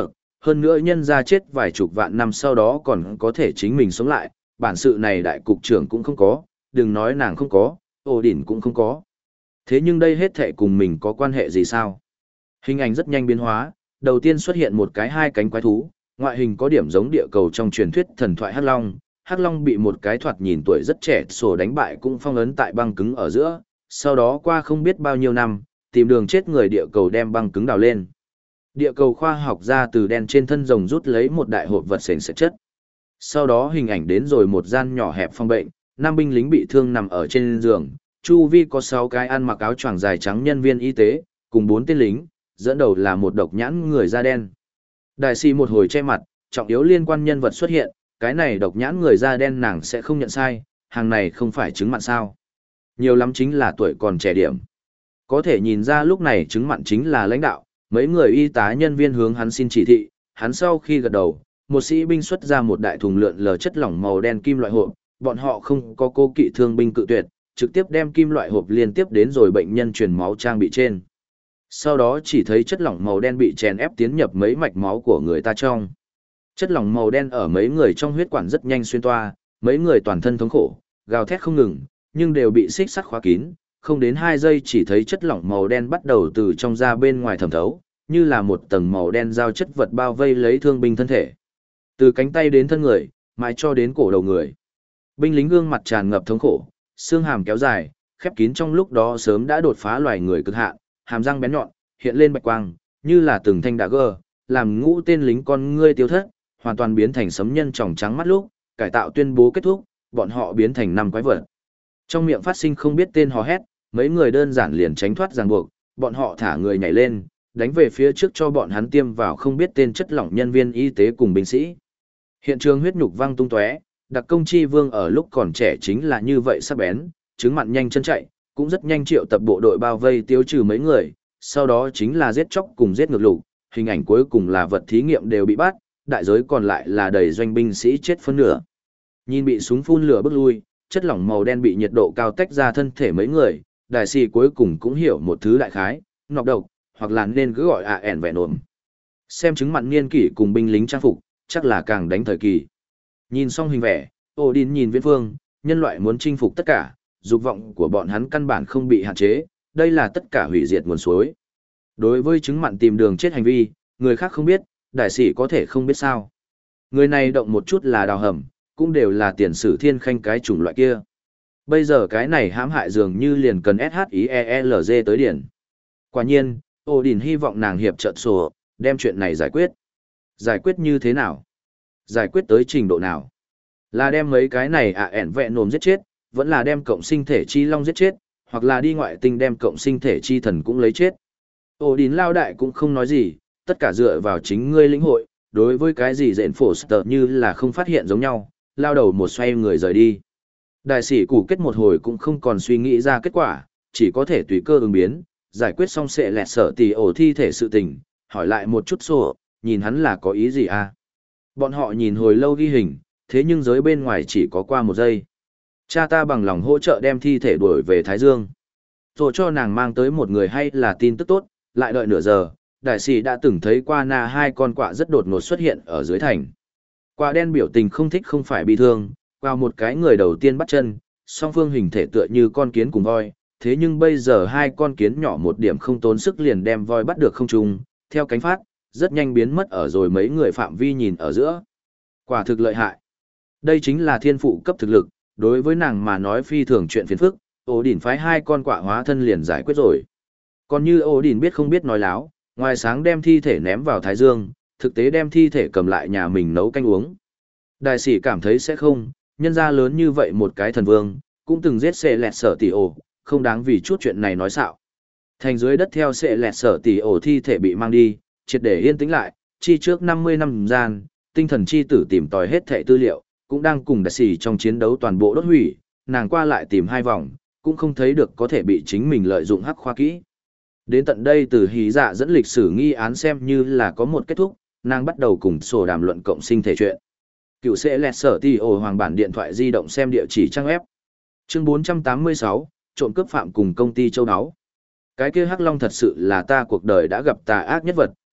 hơn nữa nhân ra chết vài chục vạn năm sau đó còn có thể chính mình sống lại, bản sự này đại cục trưởng cũng không có, đừng nói nàng không có, ổ đỉnh cũng không có. Thế nhưng đây hết thệ cùng mình có quan hệ gì sao? Hình ảnh rất nhanh biến hóa, đầu tiên xuất hiện một cái hai cánh quái thú, ngoại hình có điểm giống địa cầu trong truyền thuyết thần thoại Hắc Long. Hắc Long bị một cái thoạt nhìn tuổi rất trẻ sổ đánh bại cũng phong ấn tại băng cứng ở giữa, sau đó qua không biết bao nhiêu năm, tìm đường chết người địa cầu đem băng cứng đào lên. Địa cầu khoa học ra từ đen trên thân rồng rút lấy một đại hộp vật sền sệt chất. Sau đó hình ảnh đến rồi một gian nhỏ hẹp phòng bệnh, năm binh lính bị thương nằm ở trên giường, chu vi có sáu cái ăn mặc áo choàng dài trắng nhân viên y tế, cùng bốn tên lính, dẫn đầu là một độc nhãn người da đen. Đại sĩ một hồi che mặt, trọng yếu liên quan nhân vật xuất hiện, cái này độc nhãn người da đen nàng sẽ không nhận sai, hàng này không phải chứng mặn sao. Nhiều lắm chính là tuổi còn trẻ điểm. Có thể nhìn ra lúc này chứng mặn chính là lãnh đạo, mấy người y tá nhân viên hướng hắn xin chỉ thị, hắn sau khi gật đầu, một sĩ binh xuất ra một đại thùng lượn lờ chất lỏng màu đen kim loại hộp, bọn họ không có cố kỵ thương binh cự tuyệt, trực tiếp đem kim loại hộp liên tiếp đến rồi bệnh nhân truyền máu trang bị trên. Sau đó chỉ thấy chất lỏng màu đen bị chèn ép tiến nhập mấy mạch máu của người ta trong. Chất lỏng màu đen ở mấy người trong huyết quản rất nhanh xuyên toa, mấy người toàn thân thống khổ, gào thét không ngừng, nhưng đều bị xích sắt khóa kín, không đến hai giây chỉ thấy chất lỏng màu đen bắt đầu từ trong ra bên ngoài thẩm thấu, như là một tầng màu đen giao chất vật bao vây lấy thương binh thân thể. Từ cánh tay đến thân người, mãi cho đến cổ đầu người. Binh lính gương mặt tràn ngập thống khổ, xương hàm kéo dài, khép kín trong lúc đó sớm đã đột phá loài người cực hạn, hàm răng bén nhọn, hiện lên bạch quang, như là từng thanh đá gờ, làm ngũ tên lính con ngươi tiêu thất, hoàn toàn biến thành sấm nhân tròng trắng mắt lúc, cải tạo tuyên bố kết thúc, bọn họ biến thành năm quái vật. Trong miệng phát sinh không biết tên hò hét, mấy người đơn giản liền tránh thoát ràng buộc, bọn họ thả người nhảy lên, đánh về phía trước cho bọn hắn tiêm vào không biết tên chất lỏng nhân viên y tế cùng binh sĩ. Hiện trường huyết nhục văng tung tóe, đặc công chi vương ở lúc còn trẻ chính là như vậy sắc bén, chứng mặn nhanh chân chạy, cũng rất nhanh triệu tập bộ đội bao vây tiêu trừ mấy người, sau đó chính là giết chóc cùng giết ngược lục, hình ảnh cuối cùng là vật thí nghiệm đều bị bắt, đại giới còn lại là đầy doanh binh sĩ chết phân nửa. Nhìn bị súng phun lửa bước lui, chất lỏng màu đen bị nhiệt độ cao tách ra thân thể mấy người, đại sĩ cuối cùng cũng hiểu một thứ đại khái, nọc độc, hoặc là nên cứ gọi à ẻn vẹn ổn. Xem chứng mặn niên kỷ cùng binh lính trang phục, chắc là càng đánh thời kỳ. Nhìn xong hình vẽ, Odin nhìn Viễn Phương, nhân loại muốn chinh phục tất cả, dục vọng của bọn hắn căn bản không bị hạn chế, đây là tất cả hủy diệt nguồn suối. Đối với chứng mặn tìm đường chết hành vi, người khác không biết, đại sĩ có thể không biết sao. Người này động một chút là đào hầm, cũng đều là tiền sử thiên khanh cái chủng loại kia. Bây giờ cái này hãm hại dường như liền cần ét hát i e lờ giê tới điển. Quả nhiên, Odin hy vọng nàng hiệp trợ sổ, đem chuyện này giải quyết. Giải quyết như thế nào? Giải quyết tới trình độ nào? Là đem mấy cái này ạ ẻn vẹn nồm giết chết, vẫn là đem cộng sinh thể chi long giết chết, hoặc là đi ngoại tinh đem cộng sinh thể chi thần cũng lấy chết. Odin lao đại cũng không nói gì, tất cả dựa vào chính ngươi lĩnh hội, đối với cái gì dện phổ sờ như là không phát hiện giống nhau, lao đầu một xoay người rời đi. Đại sĩ củ kết một hồi cũng không còn suy nghĩ ra kết quả, chỉ có thể tùy cơ ứng biến, giải quyết xong sẽ lẹt sở tỷ ổ thi thể sự tình, hỏi lại một chút sổ, nhìn hắn là có ý gì à. Bọn họ nhìn hồi lâu ghi hình, thế nhưng giới bên ngoài chỉ có qua một giây. Cha ta bằng lòng hỗ trợ đem thi thể đuổi về Thái Dương. Rồi cho nàng mang tới một người hay là tin tức tốt, lại đợi nửa giờ, đại sĩ đã từng thấy qua na hai con quạ rất đột ngột xuất hiện ở dưới thành. Quạ đen biểu tình không thích không phải bị thương, qua một cái người đầu tiên bắt chân, song phương hình thể tựa như con kiến cùng voi, thế nhưng bây giờ hai con kiến nhỏ một điểm không tốn sức liền đem voi bắt được không trung, theo cánh phát, rất nhanh biến mất ở rồi mấy người phạm vi nhìn ở giữa. Quả thực lợi hại. Đây chính là thiên phụ cấp thực lực, đối với nàng mà nói phi thường chuyện phiền phức, Odin phái hai con quạ hóa thân liền giải quyết rồi. Còn như Odin biết không biết nói láo, ngoài sáng đem thi thể ném vào Thái Dương, thực tế đem thi thể cầm lại nhà mình nấu canh uống. Đại sĩ cảm thấy sẽ không, nhân ra lớn như vậy một cái thần vương, cũng từng giết xệ lẹt sở tỷ ổ, không đáng vì chút chuyện này nói xạo. Thành dưới đất theo xệ lẹt sở tỷ ổ thi thể bị mang đi, triệt để yên tĩnh lại, chi trước năm mươi năm gian, tinh thần chi tử tìm tòi hết thệ tư liệu, cũng đang cùng đại sĩ trong chiến đấu toàn bộ đốt hủy, nàng qua lại tìm hai vòng, cũng không thấy được có thể bị chính mình lợi dụng hắc khoa kỹ. Đến tận đây từ hí dạ dẫn lịch sử nghi án xem như là có một kết thúc, nàng bắt đầu cùng sổ đàm luận cộng sinh thể chuyện. Cựu sẽ lẹt sở tỷ ổ hoàng bản điện thoại di động xem địa chỉ trang web. Chương bốn trăm tám mươi sáu, trộm cướp phạm cùng công ty châu đáo. Cái kia hắc long thật sự là ta cuộc đời đã gặp tà ác nhất vật,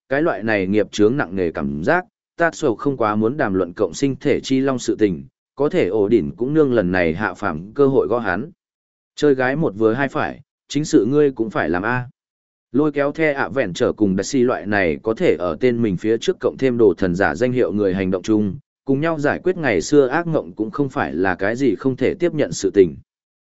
cái loại này nghiệp chướng nặng nề cảm giác, ta sầu không quá muốn đàm luận cộng sinh thể chi long sự tình, có thể ổ đỉnh cũng nương lần này hạ phàm cơ hội gõ hắn. Chơi gái một vừa hai phải, chính sự ngươi cũng phải làm A. Lôi kéo the ạ vẹn trở cùng đặc si loại này có thể ở tên mình phía trước cộng thêm đồ thần giả danh hiệu người hành động chung, cùng nhau giải quyết ngày xưa ác ngộng cũng không phải là cái gì không thể tiếp nhận sự tình.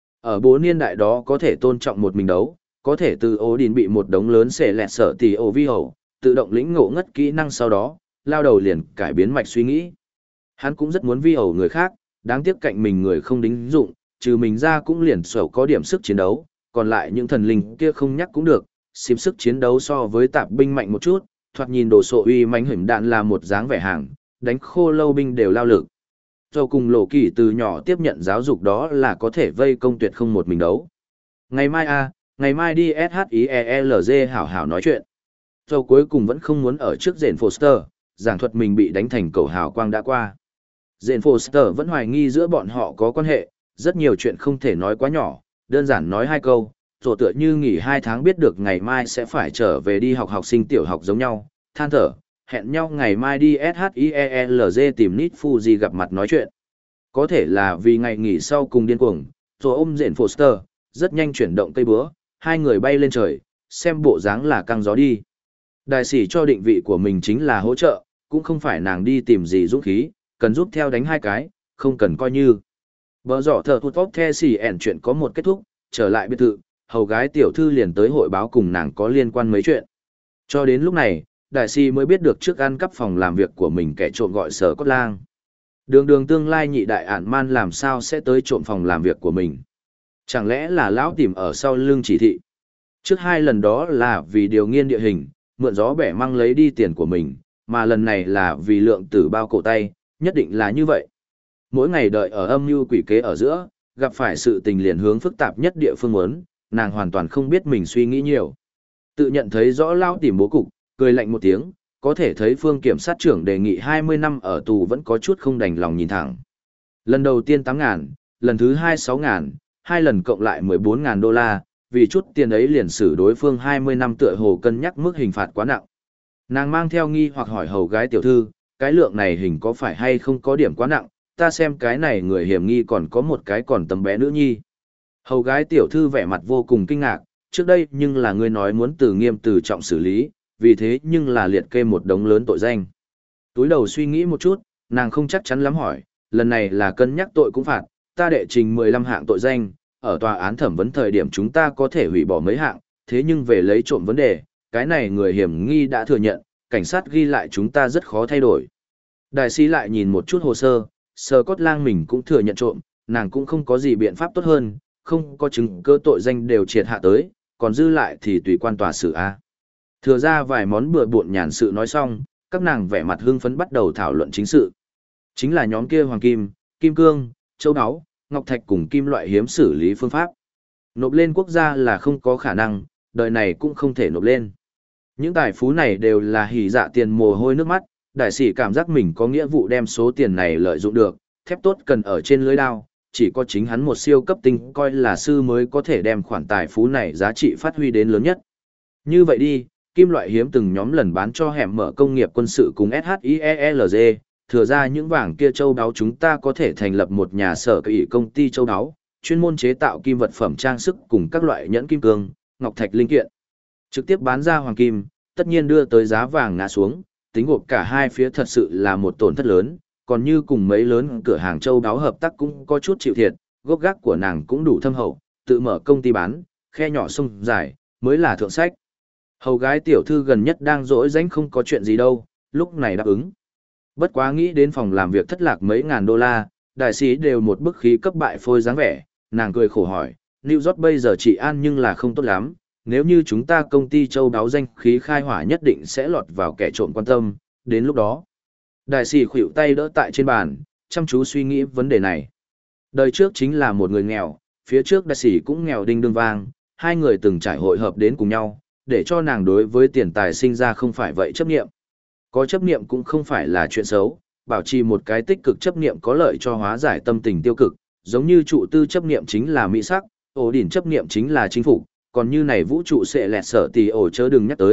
Ở bố niên đại đó có thể tôn trọng một mình đấu, có thể từ ố đình bị một đống lớn xệ lẹt sở tỷ ổ vi hậu, tự động lĩnh ngộ ngất kỹ năng sau đó, lao đầu liền cải biến mạch suy nghĩ. Hắn cũng rất muốn vi ẩu người khác, đáng tiếc cạnh mình người không đính dụng, trừ mình ra cũng liền sầu có điểm sức chiến đấu, còn lại những thần linh kia không nhắc cũng được, xím sức chiến đấu so với tạp binh mạnh một chút, thoạt nhìn đồ sộ uy mãnh hiểm đạn là một dáng vẻ hàng, đánh khô lâu binh đều lao lực. Dầu cùng lộ kỳ từ nhỏ tiếp nhận giáo dục đó là có thể vây công tuyệt không một mình đấu. Ngày mai a, ngày mai đi ét hát i e lờ giê hảo hảo nói chuyện. Dầu cuối cùng vẫn không muốn ở trước Jane Foster, giảng thuật mình bị đánh thành cầu hào quang đã qua. Jane Foster vẫn hoài nghi giữa bọn họ có quan hệ, rất nhiều chuyện không thể nói quá nhỏ, đơn giản nói hai câu, rồi tựa như nghỉ hai tháng biết được ngày mai sẽ phải trở về đi học học sinh tiểu học giống nhau, than thở, hẹn nhau ngày mai đi ét hát i e lờ giê tìm Nít Fuji gặp mặt nói chuyện. Có thể là vì ngày nghỉ sau cùng điên cuồng, rồi ôm Jane Foster, rất nhanh chuyển động cây búa, hai người bay lên trời, xem bộ dáng là căng gió đi. Đại sĩ cho định vị của mình chính là hỗ trợ, cũng không phải nàng đi tìm gì dũng khí, cần giúp theo đánh hai cái, không cần coi như. Bờ giỏ thờ thụt vóc the xỉ ẻn chuyện có một kết thúc, trở lại biệt thự, hầu gái tiểu thư liền tới hội báo cùng nàng có liên quan mấy chuyện. Cho đến lúc này, đại sĩ mới biết được trước ăn cắp phòng làm việc của mình kẻ trộm gọi Sở Cốt Lang. Đường đường tương lai nhị đại ản man làm sao sẽ tới trộm phòng làm việc của mình. Chẳng lẽ là lão tìm ở sau lưng chỉ thị. Trước hai lần đó là vì điều nghiên địa hình, mượn gió bẻ măng lấy đi tiền của mình, mà lần này là vì lượng tử bao cổ tay, nhất định là như vậy. Mỗi ngày đợi ở âm mưu quỷ kế ở giữa, gặp phải sự tình liền hướng phức tạp nhất địa phương muốn, nàng hoàn toàn không biết mình suy nghĩ nhiều. Tự nhận thấy rõ lao tìm bố cục, cười lạnh một tiếng, có thể thấy phương kiểm sát trưởng đề nghị hai mươi năm ở tù vẫn có chút không đành lòng nhìn thẳng. Lần đầu tiên tám ngàn, lần thứ hai sáu ngàn, hai lần cộng lại mười bốn ngàn đô la, vì chút tiền ấy liền xử đối phương hai mươi năm tựa hồ cân nhắc mức hình phạt quá nặng. Nàng mang theo nghi hoặc hỏi hầu gái tiểu thư, cái lượng này hình có phải hay không có điểm quá nặng, ta xem cái này người hiểm nghi còn có một cái còn tấm bé nữ nhi. Hầu gái tiểu thư vẻ mặt vô cùng kinh ngạc, trước đây nhưng là ngươi nói muốn từ nghiêm từ trọng xử lý, vì thế nhưng là liệt kê một đống lớn tội danh. Túi đầu suy nghĩ một chút, nàng không chắc chắn lắm hỏi, lần này là cân nhắc tội cũng phạt, ta đệ trình mười lăm hạng tội danh, ở tòa án thẩm vấn thời điểm chúng ta có thể hủy bỏ mấy hạng, thế nhưng về lấy trộm vấn đề, cái này người hiểm nghi đã thừa nhận, cảnh sát ghi lại chúng ta rất khó thay đổi. Đại sĩ lại nhìn một chút hồ sơ, Sở Cốt Lang mình cũng thừa nhận trộm, nàng cũng không có gì biện pháp tốt hơn, không có chứng cơ tội danh đều triệt hạ tới, còn dư lại thì tùy quan tòa xử A. Thừa ra vài món bừa bộn nhàn sự nói xong, các nàng vẻ mặt hưng phấn bắt đầu thảo luận chính sự. Chính là nhóm kia hoàng kim, kim cương, châu áo, ngọc thạch cùng kim loại hiếm xử lý phương pháp. Nộp lên quốc gia là không có khả năng, đời này cũng không thể nộp lên. Những tài phú này đều là hỉ dạ tiền mồ hôi nước mắt, đại sĩ cảm giác mình có nghĩa vụ đem số tiền này lợi dụng được, thép tốt cần ở trên lưới đao, chỉ có chính hắn một siêu cấp tinh coi là sư mới có thể đem khoản tài phú này giá trị phát huy đến lớn nhất. Như vậy đi, kim loại hiếm từng nhóm lần bán cho hẻm mở công nghiệp quân sự cùng ét hát i e lờ giê, thừa ra những vàng kia châu đáo chúng ta có thể thành lập một nhà sở kỹ công ty châu đáo, chuyên môn chế tạo kim vật phẩm trang sức cùng các loại nhẫn kim cương, ngọc thạch linh kiện. Trực tiếp bán ra hoàng kim, tất nhiên đưa tới giá vàng ngã xuống, tính gộp cả hai phía thật sự là một tổn thất lớn, còn như cùng mấy lớn cửa hàng châu đáo hợp tác cũng có chút chịu thiệt, gốc gác của nàng cũng đủ thâm hậu, tự mở công ty bán, khe nhỏ sông dài, mới là thượng sách. Hầu gái tiểu thư gần nhất đang rỗi rảnh không có chuyện gì đâu, lúc này đáp ứng. Bất quá nghĩ đến phòng làm việc thất lạc mấy ngàn đô la, đại sĩ đều một bức khí cấp bại phôi dáng vẻ, nàng cười khổ hỏi, New York bây giờ trị an nhưng là không tốt lắm, nếu như chúng ta công ty châu đáo danh khí khai hỏa nhất định sẽ lọt vào kẻ trộm quan tâm, đến lúc đó. Đại sĩ khuỷu tay đỡ tại trên bàn, chăm chú suy nghĩ vấn đề này. Đời trước chính là một người nghèo, phía trước đại sĩ cũng nghèo đinh đương vang, hai người từng trải hội hợp đến cùng nhau, để cho nàng đối với tiền tài sinh ra không phải vậy chấp niệm. Có chấp niệm cũng không phải là chuyện xấu, bảo trì một cái tích cực chấp niệm có lợi cho hóa giải tâm tình tiêu cực, giống như trụ tư chấp niệm chính là mỹ sắc, ổ đỉnh chấp niệm chính là chính phủ, còn như này vũ trụ sẽ lẹt sở tỷ ổ chớ đừng nhắc tới,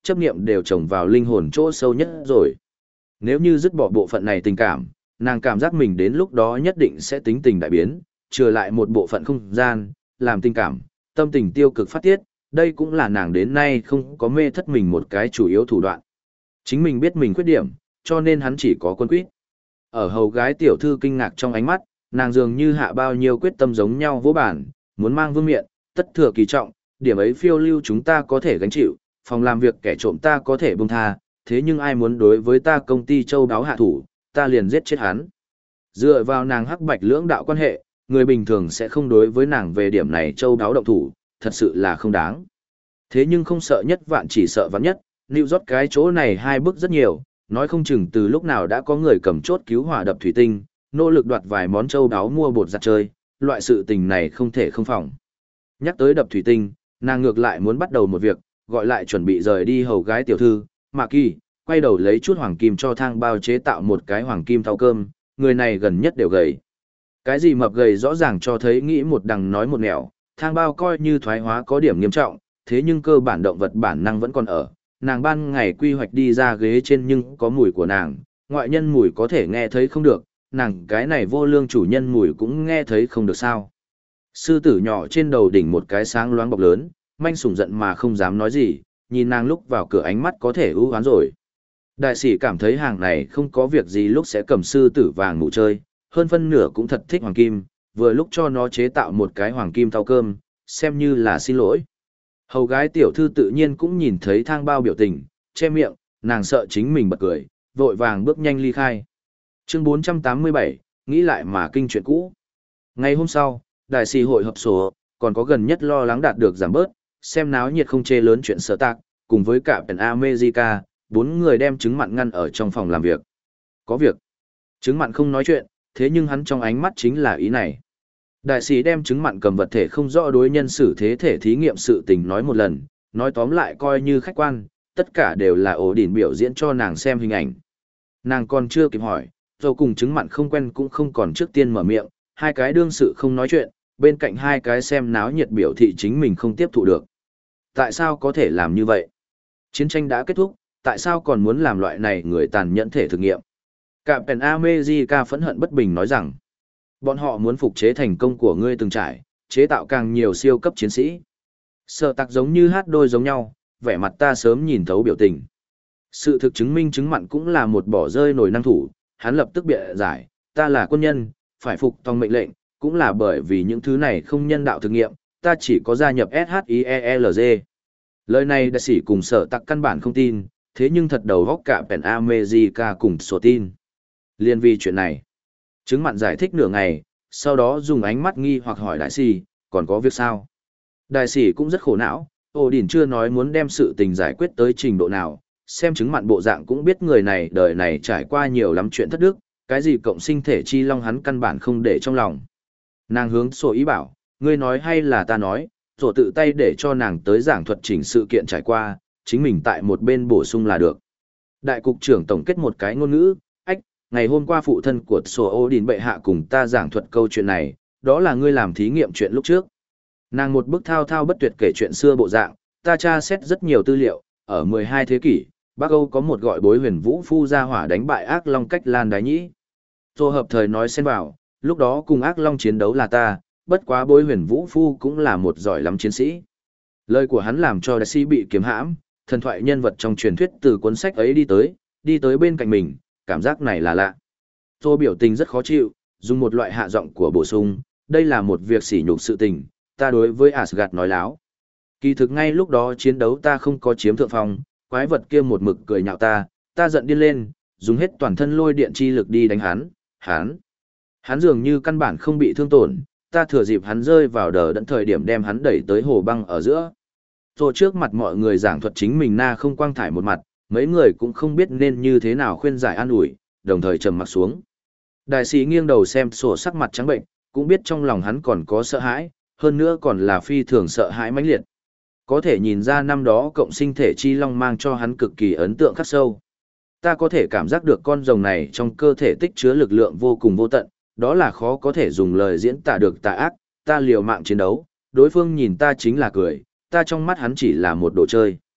chấp niệm đều trồng vào linh hồn chỗ sâu nhất rồi. Nếu như dứt bỏ bộ phận này tình cảm, nàng cảm giác mình đến lúc đó nhất định sẽ tính tình đại biến, trừ lại một bộ phận không gian, làm tình cảm, tâm tình tiêu cực phát tiết, đây cũng là nàng đến nay không có mê thất mình một cái chủ yếu thủ đoạn. Chính mình biết mình khuyết điểm, cho nên hắn chỉ có quân quyết. Ở hầu gái tiểu thư kinh ngạc trong ánh mắt, nàng dường như hạ bao nhiêu quyết tâm giống nhau vỗ bản, muốn mang vương miện, tất thừa kỳ trọng, điểm ấy phiêu lưu chúng ta có thể gánh chịu, phòng làm việc kẻ trộm ta có thể buông tha, thế nhưng ai muốn đối với ta công ty châu đáo hạ thủ, ta liền giết chết hắn. Dựa vào nàng hắc bạch lưỡng đạo quan hệ, người bình thường sẽ không đối với nàng về điểm này châu đáo động thủ, thật sự là không đáng. Thế nhưng không sợ nhất vạn chỉ sợ vạn nhất, New York cái chỗ này hai bước rất nhiều, nói không chừng từ lúc nào đã có người cầm chốt cứu hỏa đập thủy tinh, nỗ lực đoạt vài món châu đáo mua bột giặt chơi, loại sự tình này không thể không phòng. Nhắc tới đập thủy tinh, nàng ngược lại muốn bắt đầu một việc, gọi lại chuẩn bị rời đi hầu gái tiểu thư, Mạc Kỳ, quay đầu lấy chút hoàng kim cho thang bao chế tạo một cái hoàng kim thau cơm, người này gần nhất đều gầy. Cái gì mập gầy rõ ràng cho thấy nghĩ một đằng nói một nẻo, thang bao coi như thoái hóa có điểm nghiêm trọng, thế nhưng cơ bản động vật bản năng vẫn còn ở. Nàng ban ngày quy hoạch đi ra ghế trên nhưng có mùi của nàng, ngoại nhân mùi có thể nghe thấy không được, nàng cái này vô lương chủ nhân mùi cũng nghe thấy không được sao. Sư tử nhỏ trên đầu đỉnh một cái sáng loáng bọc lớn, manh sủng giận mà không dám nói gì, nhìn nàng lúc vào cửa ánh mắt có thể ưu hoán rồi. Đại sĩ cảm thấy hàng này không có việc gì lúc sẽ cầm sư tử vàng ngủ chơi, hơn phân nửa cũng thật thích hoàng kim, vừa lúc cho nó chế tạo một cái hoàng kim thau cơm, xem như là xin lỗi. Hầu gái tiểu thư tự nhiên cũng nhìn thấy thang bao biểu tình, che miệng, nàng sợ chính mình bật cười, vội vàng bước nhanh ly khai. Chương bốn trăm tám mươi bảy, nghĩ lại mà kinh chuyện cũ. Ngày hôm sau, đại sĩ hội hợp số, còn có gần nhất lo lắng đạt được giảm bớt, xem náo nhiệt không chê lớn chuyện sở tạc, cùng với cả Pen America, bốn người đem trứng mặn ngăn ở trong phòng làm việc. Có việc. Trứng mặn không nói chuyện, thế nhưng hắn trong ánh mắt chính là ý này. Đại sĩ đem trứng mặn cầm vật thể không rõ đối nhân xử thế thể thí nghiệm sự tình nói một lần, nói tóm lại coi như khách quan, tất cả đều là ổ đỉnh biểu diễn cho nàng xem hình ảnh. Nàng còn chưa kịp hỏi, rồi cùng trứng mặn không quen cũng không còn trước tiên mở miệng, hai cái đương sự không nói chuyện, bên cạnh hai cái xem náo nhiệt biểu thị chính mình không tiếp thụ được. Tại sao có thể làm như vậy? Chiến tranh đã kết thúc, tại sao còn muốn làm loại này người tàn nhẫn thể thực nghiệm? Cả Pen America phẫn hận bất bình nói rằng, bọn họ muốn phục chế thành công của ngươi từng trải, chế tạo càng nhiều siêu cấp chiến sĩ. Sở tạc giống như hát đôi giống nhau, vẻ mặt ta sớm nhìn thấu biểu tình. Sự thực chứng minh chứng mặn cũng là một bỏ rơi nổi năng thủ, hắn lập tức bịa giải, ta là quân nhân, phải phục tòng mệnh lệnh, cũng là bởi vì những thứ này không nhân đạo thực nghiệm, ta chỉ có gia nhập ét hát i e lờ giê. Lời này đại sĩ cùng sở tạc căn bản không tin, thế nhưng thật đầu góc cả Pen America cùng sổ tin. Liên vì chuyện này, chứng mặn giải thích nửa ngày, sau đó dùng ánh mắt nghi hoặc hỏi đại sĩ, còn có việc sao? Đại sĩ cũng rất khổ não, ổ đỉnh chưa nói muốn đem sự tình giải quyết tới trình độ nào, xem chứng mặn bộ dạng cũng biết người này đời này trải qua nhiều lắm chuyện thất đức, cái gì cộng sinh thể chi long hắn căn bản không để trong lòng. Nàng hướng sổ ý bảo, ngươi nói hay là ta nói, sổ tự tay để cho nàng tới giảng thuật chỉnh sự kiện trải qua, chính mình tại một bên bổ sung là được. Đại cục trưởng tổng kết một cái ngôn ngữ, ách, ngày hôm qua phụ thân của sổ ô đình bệ hạ cùng ta giảng thuật câu chuyện này, đó là ngươi làm thí nghiệm chuyện lúc trước. Nàng một bức thao thao bất tuyệt kể chuyện xưa bộ dạng, ta tra xét rất nhiều tư liệu, ở mười hai thế kỷ, Bắc Âu có một gọi bối huyền vũ phu ra hỏa đánh bại ác long cách lan đái nhĩ. Tô hợp thời nói xen vào, lúc đó cùng ác long chiến đấu là ta, bất quá bối huyền vũ phu cũng là một giỏi lắm chiến sĩ. Lời của hắn làm cho đại sĩ bị kiếm hãm, thần thoại nhân vật trong truyền thuyết từ cuốn sách ấy đi tới, đi tới bên cạnh mình, cảm giác này là lạ. Tô biểu tình rất khó chịu, dùng một loại hạ giọng của bổ sung, đây là một việc sỉ nhục sự tình, ta đối với Asgard nói láo. Kỳ thực ngay lúc đó chiến đấu ta không có chiếm thượng phong, quái vật kia một mực cười nhạo ta, ta giận điên lên, dùng hết toàn thân lôi điện chi lực đi đánh hắn, hắn. Hắn dường như căn bản không bị thương tổn, ta thừa dịp hắn rơi vào đờ đẫn thời điểm đem hắn đẩy tới hồ băng ở giữa. Rồi trước mặt mọi người giảng thuật chính mình na không quang thải một mặt, mấy người cũng không biết nên như thế nào khuyên giải an ủi, đồng thời trầm mặt xuống. Đại sĩ nghiêng đầu xem sổ sắc mặt trắng bệnh, cũng biết trong lòng hắn còn có sợ hãi, hơn nữa còn là phi thường sợ hãi mãnh liệt. Có thể nhìn ra năm đó cộng sinh thể chi long mang cho hắn cực kỳ ấn tượng khắc sâu. Ta có thể cảm giác được con rồng này trong cơ thể tích chứa lực lượng vô cùng vô tận, đó là khó có thể dùng lời diễn tả được tà ác, ta liều mạng chiến đấu, đối phương nhìn ta chính là cười, ta trong mắt hắn chỉ là một đồ chơi.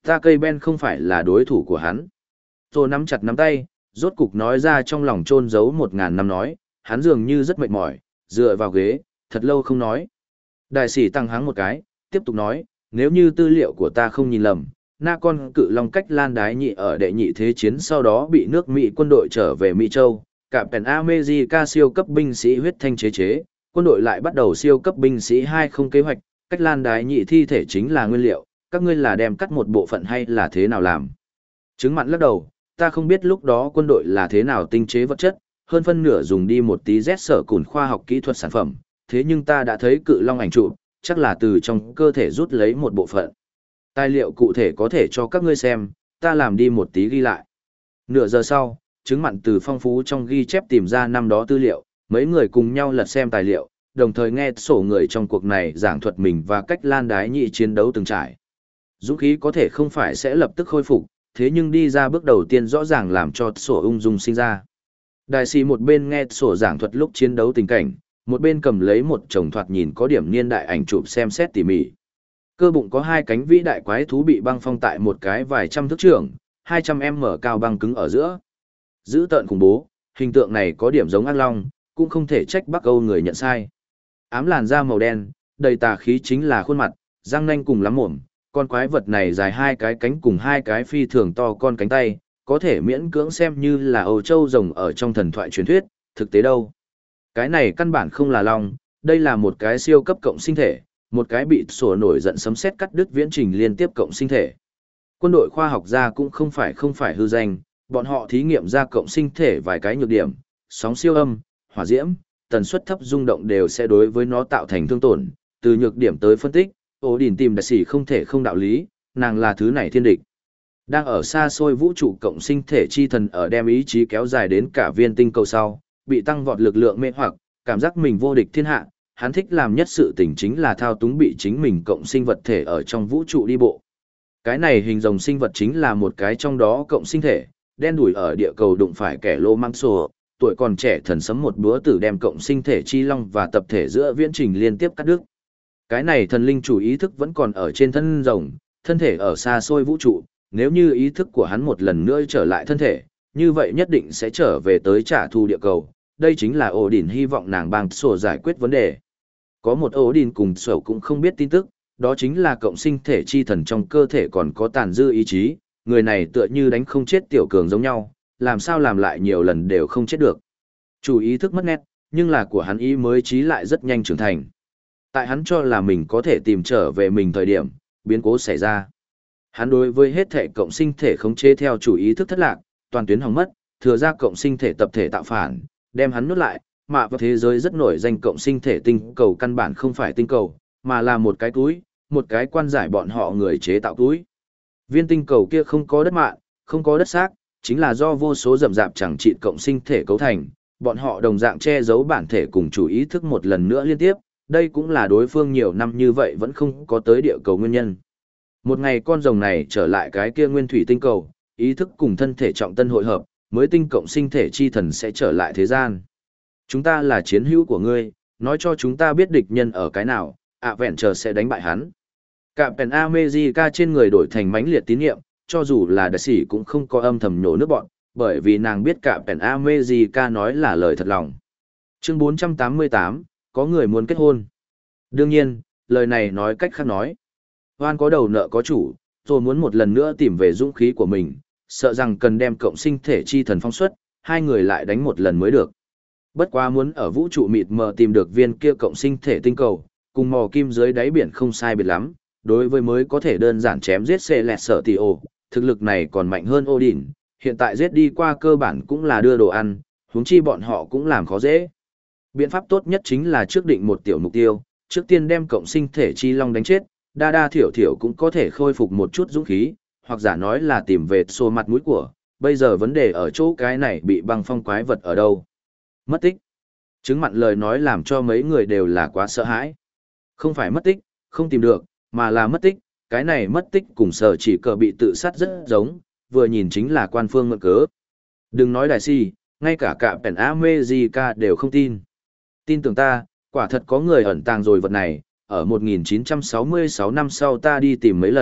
Ta cây ben không phải là đối thủ của hắn. Rồi nắm chặt nắm tay, rốt cục nói ra trong lòng chôn giấu một ngàn năm nói, hắn dường như rất mệt mỏi, dựa vào ghế, thật lâu không nói. Đại sĩ tăng háng một cái, tiếp tục nói, nếu như tư liệu của ta không nhìn lầm, na con cự long cách lan đái nhị ở đệ nhị thế chiến sau đó bị nước Mỹ quân đội trở về Mỹ Châu, cả Pen America siêu cấp binh sĩ huyết thanh chế chế, quân đội lại bắt đầu siêu cấp binh sĩ hai không kế hoạch, cách lan đái nhị thi thể chính là nguyên liệu, các ngươi là đem cắt một bộ phận hay là thế nào làm? Trứng mặn lắc đầu, ta không biết lúc đó quân đội là thế nào tinh chế vật chất, hơn phân nửa dùng đi một tí Z sở cùn khoa học kỹ thuật sản phẩm, thế nhưng ta đã thấy cự long ảnh chụp, chắc là từ trong cơ thể rút lấy một bộ phận. Tài liệu cụ thể có thể cho các ngươi xem, ta làm đi một tí ghi lại. Nửa giờ sau, trứng mặn từ phong phú trong ghi chép tìm ra năm đó tư liệu, mấy người cùng nhau lật xem tài liệu, đồng thời nghe sổ người trong cuộc này giảng thuật mình và cách lan đái nhị chiến đấu từng trải. Dũng khí có thể không phải sẽ lập tức khôi phục, thế nhưng đi ra bước đầu tiên rõ ràng làm cho sổ ung dung sinh ra. Đại sĩ một bên nghe sổ giảng thuật lúc chiến đấu tình cảnh, một bên cầm lấy một chồng thoạt nhìn có điểm niên đại ảnh chụp xem xét tỉ mỉ. Cơ bụng có hai cánh vĩ đại quái thú bị băng phong tại một cái vài trăm thước trưởng, hai trăm m cao băng cứng ở giữa. Dữ tợn khủng bố, hình tượng này có điểm giống ác long, cũng không thể trách Bắc Âu người nhận sai. Ám làn da màu đen, đầy tà khí chính là khuôn mặt, răng nanh cùng lắm mồm, con quái vật này dài hai cái cánh cùng hai cái phi thường to con cánh tay, có thể miễn cưỡng xem như là Âu Châu rồng ở trong thần thoại truyền thuyết, thực tế đâu. Cái này căn bản không là long, đây là một cái siêu cấp cộng sinh thể, một cái bị sổ nổi giận sấm sét cắt đứt viễn trình liên tiếp cộng sinh thể. Quân đội khoa học gia cũng không phải không phải hư danh, bọn họ thí nghiệm ra cộng sinh thể vài cái nhược điểm, sóng siêu âm, hỏa diễm, tần suất thấp rung động đều sẽ đối với nó tạo thành thương tổn, từ nhược điểm tới phân tích, ổ đỉnh tìm đại sĩ không thể không đạo lý, nàng là thứ này thiên địch. Đang ở xa xôi vũ trụ cộng sinh thể chi thần ở đem ý chí kéo dài đến cả viên tinh cầu sau, bị tăng vọt lực lượng mê hoặc, cảm giác mình vô địch thiên hạ, hắn thích làm nhất sự tình chính là thao túng bị chính mình cộng sinh vật thể ở trong vũ trụ đi bộ. Cái này hình rồng sinh vật chính là một cái trong đó cộng sinh thể, đen đủi ở địa cầu đụng phải kẻ lô mang sổ, tuổi còn trẻ thần sấm một búa tử đem cộng sinh thể chi long và tập thể giữa viễn trình liên tiếp cắt đứt. Cái này thần linh chủ ý thức vẫn còn ở trên thân rồng, thân thể ở xa xôi vũ trụ, nếu như ý thức của hắn một lần nữa trở lại thân thể, như vậy nhất định sẽ trở về tới trả thù địa cầu. Đây chính là ổ đỉnh hy vọng nàng bang sổ giải quyết vấn đề. Có một ổ đỉnh cùng sổ cũng không biết tin tức, đó chính là cộng sinh thể chi thần trong cơ thể còn có tàn dư ý chí, người này tựa như đánh không chết tiểu cường giống nhau, làm sao làm lại nhiều lần đều không chết được. Chủ ý thức mất nét, nhưng là của hắn ý mới trí lại rất nhanh trưởng thành. Tại hắn cho là mình có thể tìm trở về mình thời điểm, biến cố xảy ra. Hắn đối với hết thể cộng sinh thể khống chế theo chủ ý thức thất lạc, toàn tuyến hỏng mất, thừa ra cộng sinh thể tập thể tạo phản, đem hắn nuốt lại, mà vào thế giới rất nổi danh cộng sinh thể tinh cầu căn bản không phải tinh cầu, mà là một cái túi, một cái quan giải bọn họ người chế tạo túi. Viên tinh cầu kia không có đất mạn, không có đất xác, chính là do vô số rậm rạp chẳng trị cộng sinh thể cấu thành, bọn họ đồng dạng che giấu bản thể cùng chủ ý thức một lần nữa liên tiếp, đây cũng là đối phương nhiều năm như vậy vẫn không có tới địa cầu nguyên nhân. Một ngày con rồng này trở lại cái kia nguyên thủy tinh cầu, ý thức cùng thân thể trọng tân hội hợp, mới tinh cộng sinh thể chi thần sẽ trở lại thế gian. Chúng ta là chiến hữu của ngươi, nói cho chúng ta biết địch nhân ở cái nào, ạ vẹn chờ sẽ đánh bại hắn. Cả Pen America trên người đổi thành mãnh liệt tín nhiệm, cho dù là đại sĩ cũng không có âm thầm nhổ nước bọn, bởi vì nàng biết cả Pen America nói là lời thật lòng. Chương bốn trăm tám mươi tám, có người muốn kết hôn. Đương nhiên, lời này nói cách khác nói. Hoan có đầu nợ có chủ, rồi muốn một lần nữa tìm về dũng khí của mình, sợ rằng cần đem cộng sinh thể chi thần phong xuất, hai người lại đánh một lần mới được. Bất quá muốn ở vũ trụ mịt mờ tìm được viên kia cộng sinh thể tinh cầu, cùng mò kim dưới đáy biển không sai biệt lắm, đối với mới có thể đơn giản chém giết xê lẹt sở tỷ ổ, thực lực này còn mạnh hơn Odin, hiện tại giết đi qua cơ bản cũng là đưa đồ ăn, huống chi bọn họ cũng làm khó dễ. Biện pháp tốt nhất chính là trước định một tiểu mục tiêu, trước tiên đem cộng sinh thể chi long đánh chết, đa đa thiểu thiểu cũng có thể khôi phục một chút dũng khí, hoặc giả nói là tìm về xô mặt mũi của, bây giờ vấn đề ở chỗ cái này bị băng phong quái vật ở đâu. Mất tích. Chứng mặn lời nói làm cho mấy người đều là quá sợ hãi. Không phải mất tích, không tìm được, mà là mất tích, cái này mất tích cùng sở chỉ cờ bị tự sát rất giống, vừa nhìn chính là quan phương mượn cớ. Đừng nói đại si, ngay cả cả Pen America đều không tin. Tin tưởng ta, quả thật có người ẩn tàng rồi vật này, ở một nghìn chín trăm sáu mươi sáu năm sau ta đi tìm mấy lần,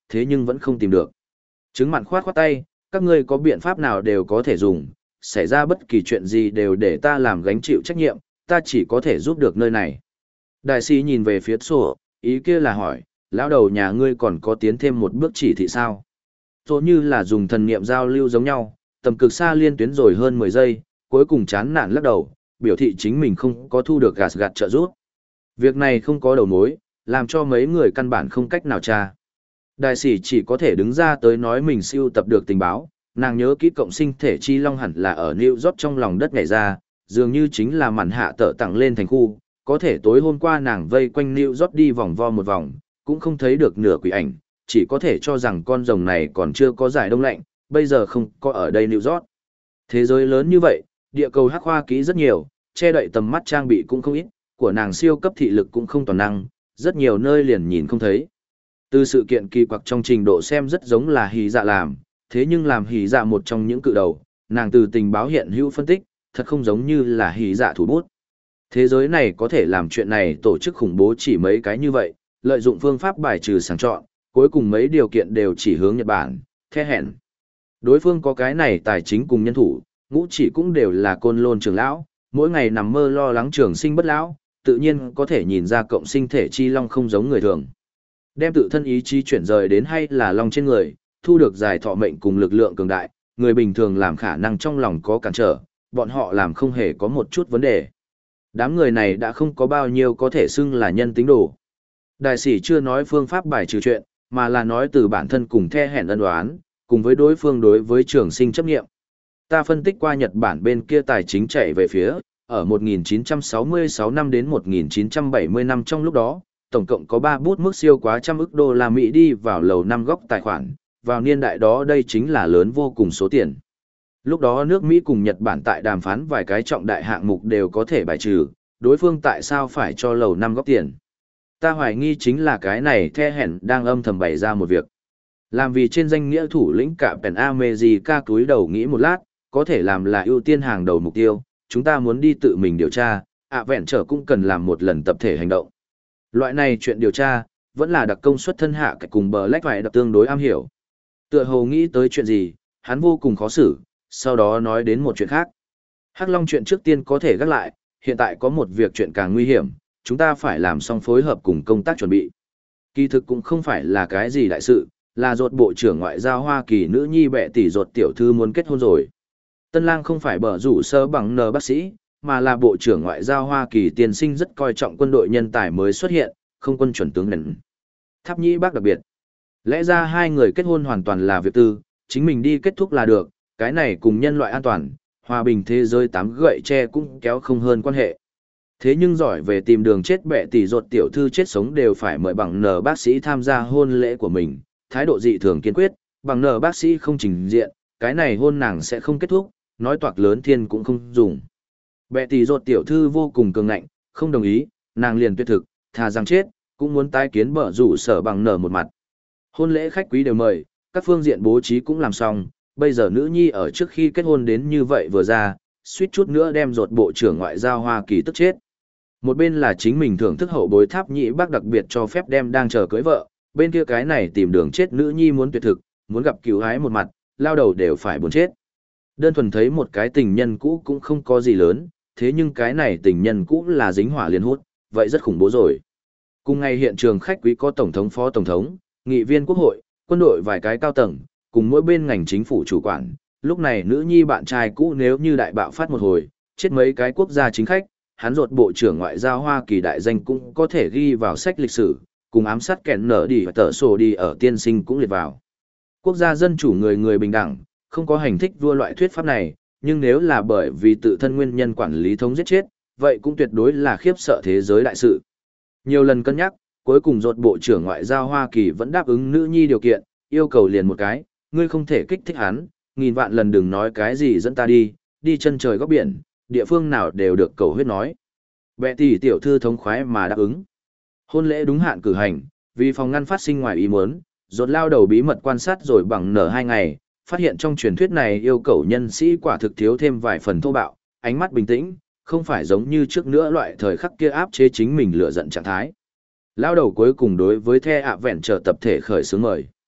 thế nhưng vẫn không tìm được. Trứng mặn khoát khoát tay, các ngươi có biện pháp nào đều có thể dùng, xảy ra bất kỳ chuyện gì đều để ta làm gánh chịu trách nhiệm, ta chỉ có thể giúp được nơi này. Đại sĩ nhìn về phía sổ, ý kia là hỏi, lão đầu nhà ngươi còn có tiến thêm một bước chỉ thị sao? Tổ như là dùng thần niệm giao lưu giống nhau, tầm cực xa liên tuyến rồi hơn mười giây, cuối cùng chán nản lắc đầu, biểu thị chính mình không có thu được gạt gạt trợ giúp. Việc này không có đầu mối, làm cho mấy người căn bản không cách nào tra. Đại sĩ chỉ có thể đứng ra tới nói mình siêu tập được tình báo, nàng nhớ kỹ cộng sinh thể chi long hẳn là ở New York trong lòng đất nhảy ra, dường như chính là màn hạ tở tặng lên thành khu, có thể tối hôm qua nàng vây quanh New York đi vòng vo một vòng, cũng không thấy được nửa quỷ ảnh, chỉ có thể cho rằng con rồng này còn chưa có giải đông lạnh, bây giờ không có ở đây New York. Thế giới lớn như vậy, địa cầu hắc hoa kỹ rất nhiều, che đậy tầm mắt trang bị cũng không ít, của nàng siêu cấp thị lực cũng không toàn năng, rất nhiều nơi liền nhìn không thấy. Từ sự kiện kỳ quặc trong trình độ xem rất giống là hỉ dạ làm, thế nhưng làm hỉ dạ một trong những cự đầu, nàng từ tình báo hiện hữu phân tích, thật không giống như là hỉ dạ thủ bút. Thế giới này có thể làm chuyện này tổ chức khủng bố chỉ mấy cái như vậy, lợi dụng phương pháp bài trừ sàng chọn, cuối cùng mấy điều kiện đều chỉ hướng Nhật Bản, the hẹn. Đối phương có cái này tài chính cùng nhân thủ, ngũ chỉ cũng đều là côn lôn trưởng lão, mỗi ngày nằm mơ lo lắng trường sinh bất lão, tự nhiên có thể nhìn ra cộng sinh thể chi long không giống người thường. Đem tự thân ý chí chuyển rời đến hay là long trên người, thu được giải thọ mệnh cùng lực lượng cường đại, người bình thường làm khả năng trong lòng có cản trở, bọn họ làm không hề có một chút vấn đề. Đám người này đã không có bao nhiêu có thể xưng là nhân tính đồ. Đại sĩ chưa nói phương pháp bài trừ chuyện, mà là nói từ bản thân cùng the hẹn ân đoán, cùng với đối phương đối với trường sinh chấp nghiệm. Ta phân tích qua Nhật Bản bên kia tài chính chạy về phía, ở một nghìn chín trăm sáu mươi sáu năm đến một nghìn chín trăm bảy mươi năm trong lúc đó, tổng cộng có ba bút mức siêu quá trăm ức đô la Mỹ đi vào lầu năm góc tài khoản, vào niên đại đó đây chính là lớn vô cùng số tiền. Lúc đó nước Mỹ cùng Nhật Bản tại đàm phán vài cái trọng đại hạng mục đều có thể bài trừ, đối phương tại sao phải cho lầu năm góc tiền. Ta hoài nghi chính là cái này the hẹn đang âm thầm bày ra một việc. Làm vì trên danh nghĩa thủ lĩnh cả Pen America túi đầu nghĩ một lát, có thể làm là ưu tiên hàng đầu mục tiêu, chúng ta muốn đi tự mình điều tra, ạ vẹn trở cũng cần làm một lần tập thể hành động. Loại này chuyện điều tra, vẫn là đặc công suất thân hạ cái cùng bờ lách phải đặc tương đối am hiểu. Tựa hồ nghĩ tới chuyện gì, hắn vô cùng khó xử, sau đó nói đến một chuyện khác. Hắc Long chuyện trước tiên có thể gác lại, hiện tại có một việc chuyện càng nguy hiểm, chúng ta phải làm xong phối hợp cùng công tác chuẩn bị. Kỳ thực cũng không phải là cái gì đại sự, là ruột bộ trưởng ngoại giao Hoa Kỳ nữ nhi bệ tỷ ruột tiểu thư muốn kết hôn rồi. Tân lang không phải bở rủ sơ bằng nờ bác sĩ, mà là bộ trưởng ngoại giao Hoa Kỳ tiên sinh rất coi trọng quân đội nhân tài mới xuất hiện, không quân chuẩn tướng nền. Tháp nhĩ bác đặc biệt. Lẽ ra hai người kết hôn hoàn toàn là việc tư, chính mình đi kết thúc là được, cái này cùng nhân loại an toàn, hòa bình thế giới tám gậy tre cũng kéo không hơn quan hệ. Thế nhưng giỏi về tìm đường chết bệ tỷ ruột tiểu thư chết sống đều phải mời bằng nờ bác sĩ tham gia hôn lễ của mình, thái độ dị thường kiên quyết, bằng nờ bác sĩ không trình diện, cái này hôn nàng sẽ không kết thúc, nói toạc lớn thiên cũng không dùng. Bệ tỷ ruột tiểu thư vô cùng cường ngạnh, không đồng ý, nàng liền tuyệt thực, thà rằng chết, cũng muốn tái kiến bở rủ sở bằng nở một mặt. Hôn lễ khách quý đều mời, các phương diện bố trí cũng làm xong, bây giờ nữ nhi ở trước khi kết hôn đến như vậy vừa ra, suýt chút nữa đem ruột bộ trưởng ngoại giao Hoa Kỳ tức chết. Một bên là chính mình thưởng thức hậu bối tháp nhĩ bác đặc biệt cho phép đem đang chờ cưới vợ, bên kia cái này tìm đường chết nữ nhi muốn tuyệt thực, muốn gặp cứu hái một mặt, lao đầu đều phải buồn chết. Đơn thuần thấy một cái tình nhân cũ cũng không có gì lớn, thế nhưng cái này tình nhân cũ là dính hỏa liên hút, vậy rất khủng bố rồi. Cùng ngày hiện trường khách quý có tổng thống phó tổng thống, nghị viên quốc hội, quân đội vài cái cao tầng, cùng mỗi bên ngành chính phủ chủ quản. Lúc này nữ nhi bạn trai cũ nếu như đại bạo phát một hồi, chết mấy cái quốc gia chính khách, hắn ruột bộ trưởng ngoại giao Hoa Kỳ đại danh cũng có thể ghi vào sách lịch sử, cùng ám sát kẹn nở đi và tờ sổ đi ở tiên sinh cũng liệt vào. Quốc gia dân chủ người người bình đẳng, không có hành thích vua loại thuyết pháp này, nhưng nếu là bởi vì tự thân nguyên nhân quản lý thống giết chết, vậy cũng tuyệt đối là khiếp sợ thế giới đại sự. Nhiều lần cân nhắc, cuối cùng ruột bộ trưởng ngoại giao Hoa Kỳ vẫn đáp ứng nữ nhi điều kiện, yêu cầu liền một cái, ngươi không thể kích thích hắn, nghìn vạn lần đừng nói cái gì dẫn ta đi, đi chân trời góc biển, địa phương nào đều được cầu huyết nói. Bệ tỷ tiểu thư thống khoái mà đáp ứng. Hôn lễ đúng hạn cử hành, vì phòng ngăn phát sinh ngoài ý muốn, ruột lao đầu bí mật quan sát rồi bằng nở hai ngày, phát hiện trong truyền thuyết này yêu cầu nhân sĩ quả thực thiếu thêm vài phần thô bạo, ánh mắt bình tĩnh, không phải giống như trước nữa loại thời khắc kia áp chế chính mình lửa giận trạng thái. Lao đầu cuối cùng đối với the ạ vẹn trở tập thể khởi xướng mời.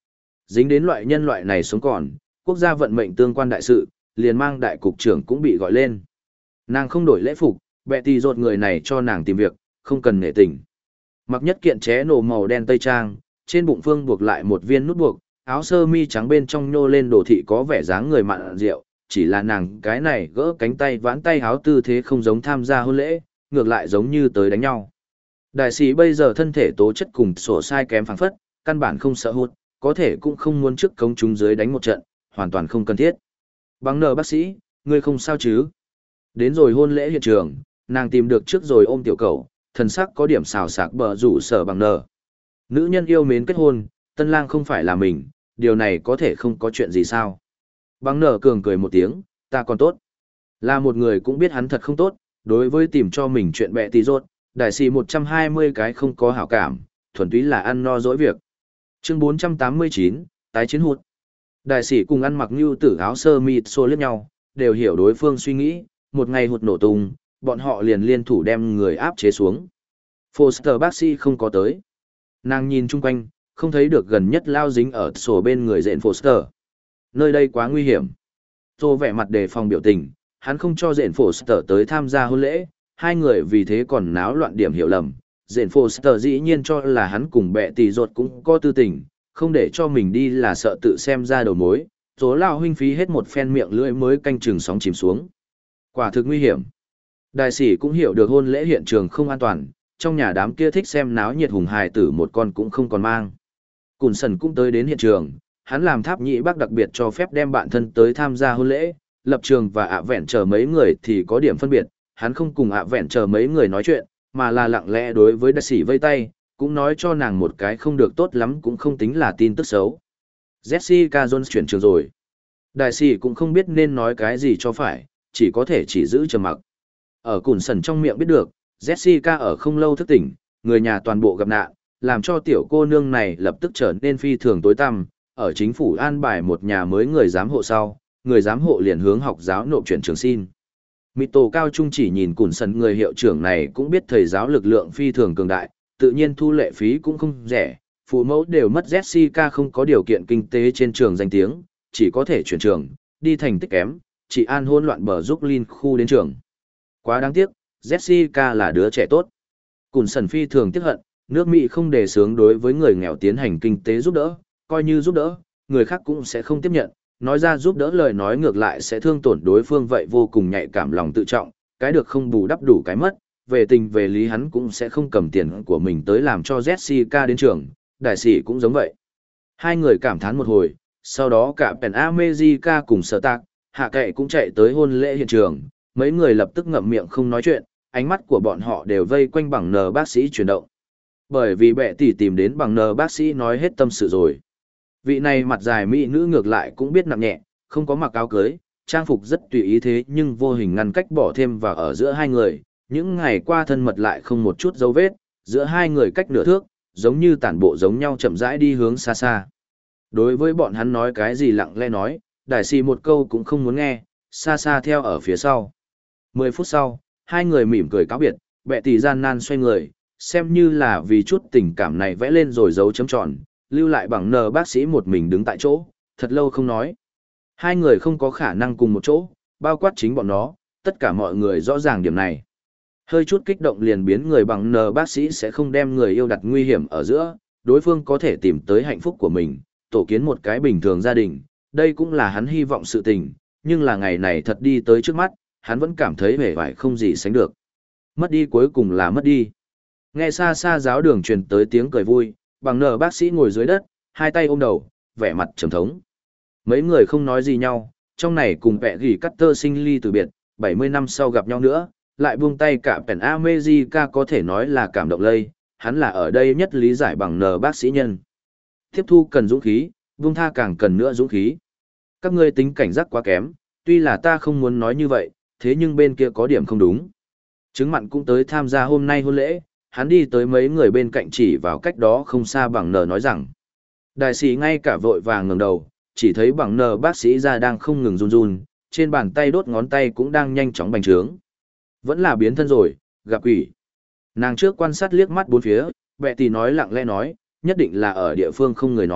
Dính đến loại nhân loại này sống còn, quốc gia vận mệnh tương quan đại sự, liền mang đại cục trưởng cũng bị gọi lên. Nàng không đổi lễ phục, bẹ tì rột người này cho nàng tìm việc, không cần nể tình. Mặc nhất kiện ché nổ màu đen tây trang, trên bụng phương buộc lại một viên nút buộc, áo sơ mi trắng bên trong nhô lên đồ thị có vẻ dáng người mặn rượu, chỉ là nàng cái này gỡ cánh tay vãn tay áo tư thế không giống tham gia hôn lễ, ngược lại giống như tới đánh nhau. Đại sĩ bây giờ thân thể tố chất cùng sổ sai kém phẳng phất, căn bản không sợ hụt, có thể cũng không muốn trước công chúng dưới đánh một trận, hoàn toàn không cần thiết. Bằng nờ bác sĩ, ngươi không sao chứ? Đến rồi hôn lễ hiện trường, nàng tìm được trước rồi ôm tiểu cầu, thần sắc có điểm xào sạc bờ rủ sở bằng nờ. Nữ nhân yêu mến kết hôn, tân lang không phải là mình, điều này có thể không có chuyện gì sao? Bằng nờ cường cười một tiếng, ta còn tốt. Là một người cũng biết hắn thật không tốt, đối với tìm cho mình chuyện bẹ tí rốt, đại sĩ một trăm hai mươi cái không có hảo cảm, thuần túy là ăn no dỗi việc. Chương bốn trăm tám mươi chín, tái chiến hụt. Đại sĩ cùng ăn mặc như tử áo sơ mi xô liếc nhau, đều hiểu đối phương suy nghĩ, một ngày hụt nổ tung, bọn họ liền liên thủ đem người áp chế xuống. Foster bác sĩ không có tới. Nàng nhìn chung quanh, không thấy được gần nhất lao dính ở sổ bên người dện Foster. Nơi đây quá nguy hiểm. Tô vẻ mặt đề phòng biểu tình, hắn không cho dện Foster tới tham gia hôn lễ, hai người vì thế còn náo loạn điểm hiểu lầm. Dện Foster dĩ nhiên cho là hắn cùng bẹ tỷ ruột cũng có tư tình, không để cho mình đi là sợ tự xem ra đầu mối. Tố lao huynh phí hết một phen miệng lưỡi mới canh chừng sóng chìm xuống. Quả thực nguy hiểm. Đại sĩ cũng hiểu được hôn lễ hiện trường không an toàn, trong nhà đám kia thích xem náo nhiệt hùng hài tử một con cũng không còn mang. Cùn sần cũng tới đến hiện trường, hắn làm tháp nhị bác đặc biệt cho phép đem bạn thân tới tham gia hôn lễ, lập trường và ạ vẹn chờ mấy người thì có điểm phân biệt, hắn không cùng ạ vẹn chờ mấy người nói chuyện, mà là lặng lẽ đối với đại sĩ vây tay, cũng nói cho nàng một cái không được tốt lắm cũng không tính là tin tức xấu. Jessica Jones chuyển trường rồi. Đại sĩ cũng không biết nên nói cái gì cho phải, chỉ có thể chỉ giữ trầm mặc. Ở cùn sần trong miệng biết được, Jessica ở không lâu thức tỉnh, người nhà toàn bộ gặp nạn, làm cho tiểu cô nương này lập tức trở nên phi thường tối tăm, ở chính phủ an bài một nhà mới người giám hộ sau, người giám hộ liền hướng học giáo nộp chuyển trường xin. Mito cao trung chỉ nhìn cùn sần người hiệu trưởng này cũng biết thầy giáo lực lượng phi thường cường đại, tự nhiên thu lệ phí cũng không rẻ, phụ mẫu đều mất Jessica không có điều kiện kinh tế trên trường danh tiếng, chỉ có thể chuyển trường, đi thành tích kém, chỉ an hôn loạn bờ giúp Lin khu đến trường. Quá đáng tiếc, Jessica là đứa trẻ tốt. Cùn sần phi thường tiếc hận, nước Mỹ không đề xướng đối với người nghèo tiến hành kinh tế giúp đỡ, coi như giúp đỡ, người khác cũng sẽ không tiếp nhận, nói ra giúp đỡ lời nói ngược lại sẽ thương tổn đối phương vậy vô cùng nhạy cảm lòng tự trọng, cái được không bù đắp đủ cái mất, về tình về lý hắn cũng sẽ không cầm tiền của mình tới làm cho Jessica đến trường, đại sĩ cũng giống vậy. Hai người cảm thán một hồi, sau đó cả Pen America cùng Sở Tạc, Hạ Kệ cũng chạy tới hôn lễ hiện trường, mấy người lập tức ngậm miệng không nói chuyện, ánh mắt của bọn họ đều vây quanh bằng nờ bác sĩ chuyển động. Bởi vì bệ tỷ tìm đến bằng nờ bác sĩ nói hết tâm sự rồi. Vị này mặt dài mỹ nữ ngược lại cũng biết nặng nhẹ, không có mặc áo cưới, trang phục rất tùy ý thế nhưng vô hình ngăn cách bỏ thêm vào ở giữa hai người, những ngày qua thân mật lại không một chút dấu vết, giữa hai người cách nửa thước, giống như tản bộ giống nhau chậm rãi đi hướng xa xa. Đối với bọn hắn nói cái gì lặng lẽ nói, đại sĩ một câu cũng không muốn nghe, xa xa theo ở phía sau. Mười phút sau, hai người mỉm cười cáo biệt, bệ tỷ gian nan xoay người, xem như là vì chút tình cảm này vẽ lên rồi dấu chấm tròn, lưu lại bằng nờ bác sĩ một mình đứng tại chỗ, thật lâu không nói. Hai người không có khả năng cùng một chỗ, bao quát chính bọn nó, tất cả mọi người rõ ràng điểm này. Hơi chút kích động liền biến người bằng nờ bác sĩ sẽ không đem người yêu đặt nguy hiểm ở giữa, đối phương có thể tìm tới hạnh phúc của mình, tổ kiến một cái bình thường gia đình, đây cũng là hắn hy vọng sự tình, nhưng là ngày này thật đi tới trước mắt, hắn vẫn cảm thấy vẻ vải không gì sánh được. Mất đi cuối cùng là mất đi. Nghe xa xa giáo đường truyền tới tiếng cười vui, bằng nờ bác sĩ ngồi dưới đất, hai tay ôm đầu, vẻ mặt trầm thống. Mấy người không nói gì nhau, trong này cùng vẹ gỉ cắt tơ sinh ly từ biệt, bảy mươi năm sau gặp nhau nữa, lại buông tay cả Pen America có thể nói là cảm động lây, hắn là ở đây nhất lý giải bằng nờ bác sĩ nhân. Tiếp thu cần dũng khí, buông tha càng cần nữa dũng khí. Các ngươi tính cảnh giác quá kém, tuy là ta không muốn nói như vậy, thế nhưng bên kia có điểm không đúng. Trứng mặn cũng tới tham gia hôm nay hôn lễ, hắn đi tới mấy người bên cạnh chỉ vào cách đó không xa bằng nờ nói rằng. Đại sĩ ngay cả vội vàng ngẩng đầu, chỉ thấy bằng nờ bác sĩ ra đang không ngừng run run, trên bàn tay đốt ngón tay cũng đang nhanh chóng bành trướng. Vẫn là biến thân rồi, gặp quỷ. Nàng trước quan sát liếc mắt bốn phía, bệ tỷ nói lặng lẽ nói, nhất định là ở địa phương không người nói,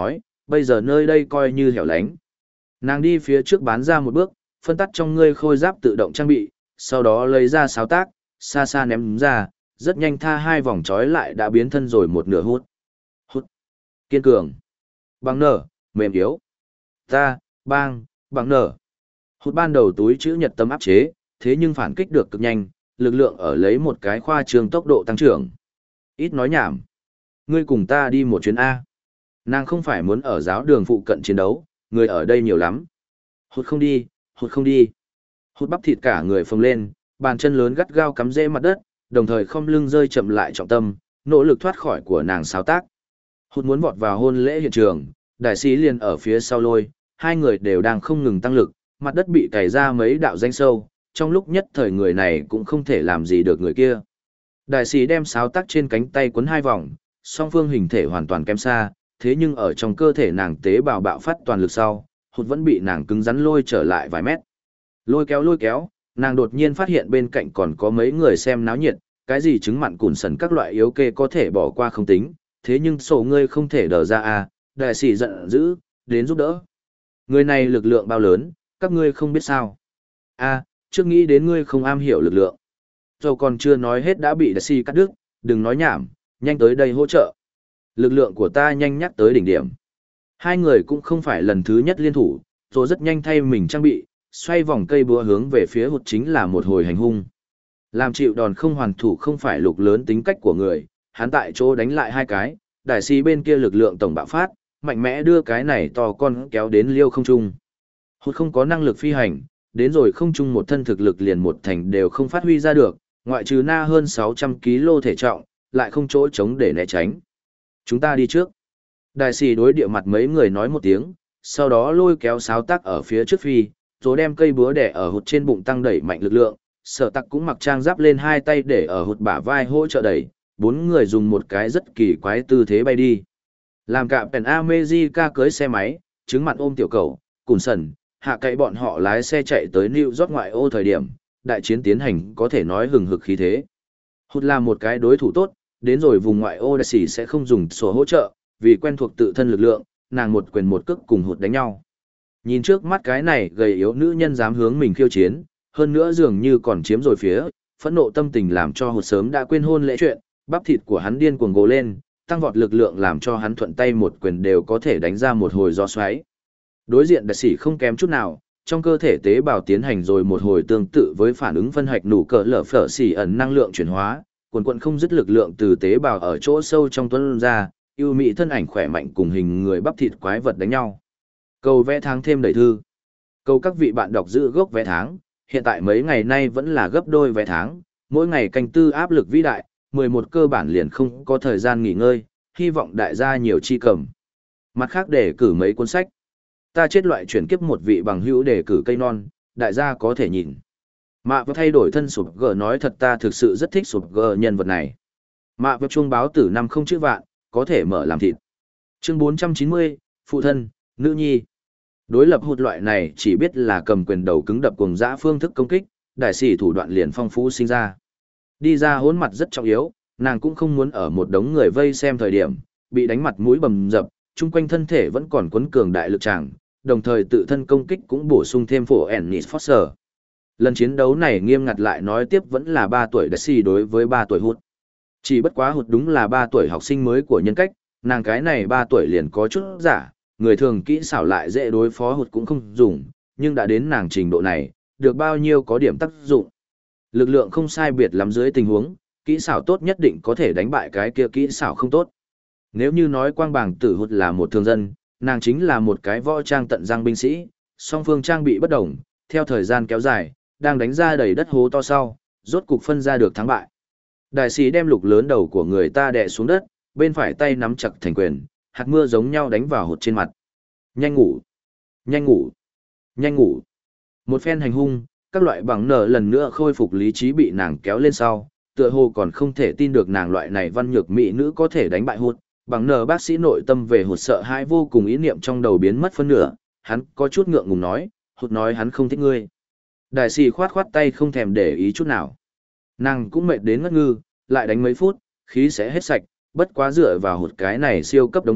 bây giờ nơi đây coi như hẻo lánh. Nàng đi phía trước bán ra một bước, phân tắt trong ngươi khôi giáp tự động trang bị, sau đó lấy ra sáo tác, xa xa ném ra, rất nhanh tha hai vòng trói lại đã biến thân rồi một nửa hút. Hút. Kiên cường. Bằng nở, mềm yếu. Ta, bang, bằng nở. Hút ban đầu túi chữ nhật tấm áp chế, thế nhưng phản kích được cực nhanh, lực lượng ở lấy một cái khoa trương tốc độ tăng trưởng. Ít nói nhảm. Ngươi cùng ta đi một chuyến A. Nàng không phải muốn ở giáo đường phụ cận chiến đấu, người ở đây nhiều lắm. Hút không đi, hút không đi. Hút bắp thịt cả người phồng lên, bàn chân lớn gắt gao cắm rễ mặt đất, đồng thời không lưng rơi chậm lại trọng tâm, nỗ lực thoát khỏi của nàng xáo tác. Hút muốn vọt vào hôn lễ hiện trường, đại sĩ liền ở phía sau lôi, hai người đều đang không ngừng tăng lực, mặt đất bị cày ra mấy đạo danh sâu, trong lúc nhất thời người này cũng không thể làm gì được người kia. Đại sĩ đem sáo tác trên cánh tay quấn hai vòng, song phương hình thể hoàn toàn kém xa, thế nhưng ở trong cơ thể nàng tế bào bạo phát toàn lực sau, hụt vẫn bị nàng cứng rắn lôi trở lại vài mét. Lôi kéo lôi kéo, nàng đột nhiên phát hiện bên cạnh còn có mấy người xem náo nhiệt, cái gì trứng mặn cùn sần các loại yếu kê có thể bỏ qua không tính, thế nhưng sổ ngươi không thể đờ ra à, đại sĩ giận dữ, đến giúp đỡ. Người này lực lượng bao lớn, các ngươi không biết sao. A, trước nghĩ đến ngươi không am hiểu lực lượng. Rồi còn chưa nói hết đã bị đại sĩ cắt đứt, đừng nói nhảm, nhanh tới đây hỗ trợ. Lực lượng của ta nhanh nhắc tới đỉnh điểm. Hai người cũng không phải lần thứ nhất liên thủ, rồi rất nhanh thay mình trang bị, xoay vòng cây búa hướng về phía hụt chính là một hồi hành hung. Làm chịu đòn không hoàn thủ không phải lục lớn tính cách của người, hắn tại chỗ đánh lại hai cái, đại sĩ bên kia lực lượng tổng bạo phát, mạnh mẽ đưa cái này to con kéo đến liêu không trung. Hụt không có năng lực phi hành, đến rồi không trung một thân thực lực liền một thành đều không phát huy ra được, ngoại trừ na hơn sáu trăm ki lô gam thể trọng, lại không chỗ trống để né tránh. Chúng ta đi trước. Đại sĩ đối địa mặt mấy người nói một tiếng, sau đó lôi kéo sáo tác ở phía trước phi, rồi đem cây búa đẻ ở hụt trên bụng tăng đẩy mạnh lực lượng, sở tặc cũng mặc trang giáp lên hai tay để ở hụt bả vai hỗ trợ đẩy, bốn người dùng một cái rất kỳ quái tư thế bay đi. Làm cả Pen America cưới xe máy, trứng mặn ôm tiểu cầu, cùn sần, hạ cậy bọn họ lái xe chạy tới New York ngoại ô thời điểm, đại chiến tiến hành có thể nói hừng hực khí thế. Hụt là một cái đối thủ tốt, đến rồi vùng ngoại ô đại sĩ sẽ không dùng sổ hỗ trợ, vì quen thuộc tự thân lực lượng, nàng một quyền một cước cùng hụt đánh nhau. Nhìn trước mắt cái này gầy yếu nữ nhân dám hướng mình khiêu chiến, hơn nữa dường như còn chiếm rồi phía, phẫn nộ tâm tình làm cho hụt sớm đã quên hôn lễ chuyện, bắp thịt của hắn điên cuồng gồ lên, tăng vọt lực lượng làm cho hắn thuận tay một quyền đều có thể đánh ra một hồi gió xoáy. Đối diện đại sĩ không kém chút nào, trong cơ thể tế bào tiến hành rồi một hồi tương tự với phản ứng phân hạch nụ cỡ lở phở xỉ ẩn năng lượng chuyển hóa, quần quần không dứt lực lượng từ tế bào ở chỗ sâu trong tuấn ra, yêu mị thân ảnh khỏe mạnh cùng hình người bắp thịt quái vật đánh nhau. Cầu vẽ tháng thêm đầy thư. Cầu các vị bạn đọc giữ gốc vé tháng, hiện tại mấy ngày nay vẫn là gấp đôi vé tháng, mỗi ngày canh tư áp lực vĩ đại, mười một cơ bản liền không có thời gian nghỉ ngơi, hy vọng đại gia nhiều chi cầm. Mặt khác để cử mấy cuốn sách. Ta chết loại chuyển kiếp một vị bằng hữu để cử cây non, đại gia có thể nhìn. Mạ và thay đổi thân sụp gờ nói thật ta thực sự rất thích sụp gờ nhân vật này. Mạ và chuông báo tử năm không chữ vạn, có thể mở làm thịt. Chương bốn trăm chín mươi, phụ thân, nữ nhi. Đối lập hụt loại này chỉ biết là cầm quyền đầu cứng đập cùng dã phương thức công kích, đại sĩ thủ đoạn liền phong phú sinh ra. Đi ra hốn mặt rất trọng yếu, nàng cũng không muốn ở một đống người vây xem thời điểm, bị đánh mặt mũi bầm dập, chung quanh thân thể vẫn còn quấn cường đại lực tràng, đồng thời tự thân công kích cũng bổ sung thêm phổ Ennis Foster. Lần chiến đấu này nghiêm ngặt lại nói tiếp vẫn là ba tuổi đại sĩ đối với ba tuổi hụt. Chỉ bất quá hụt đúng là ba tuổi học sinh mới của nhân cách, nàng cái này ba tuổi liền có chút giả, người thường kỹ xảo lại dễ đối phó hụt cũng không dùng, nhưng đã đến nàng trình độ này, được bao nhiêu có điểm tác dụng. Lực lượng không sai biệt lắm dưới tình huống, kỹ xảo tốt nhất định có thể đánh bại cái kia kỹ xảo không tốt. Nếu như nói quang bảng tử hụt là một thường dân, nàng chính là một cái võ trang tận răng binh sĩ, song phương trang bị bất đồng, theo thời gian kéo dài, đang đánh ra đầy đất hố to sau, rốt cục phân ra được thắng bại. Đại sĩ đem lục lớn đầu của người ta đè xuống đất, bên phải tay nắm chặt thành quyền, hạt mưa giống nhau đánh vào hụt trên mặt. Nhanh ngủ, nhanh ngủ, nhanh ngủ. Một phen hành hung, các loại bằng nở lần nữa khôi phục lý trí bị nàng kéo lên sau, tựa hồ còn không thể tin được nàng loại này văn nhược mỹ nữ có thể đánh bại hụt. Bằng nở bác sĩ nội tâm về hụt sợ hãi vô cùng, ý niệm trong đầu biến mất phân nửa, hắn có chút ngượng ngùng nói, hụt nói hắn không thích ngươi. Đại sĩ khoát khoát tay không thèm để ý chút nào. Nàng cũng mệt đến ngất ngư, lại đánh mấy phút, khí sẽ hết sạch, bất quá dựa vào hụt cái này siêu cấp đống cát,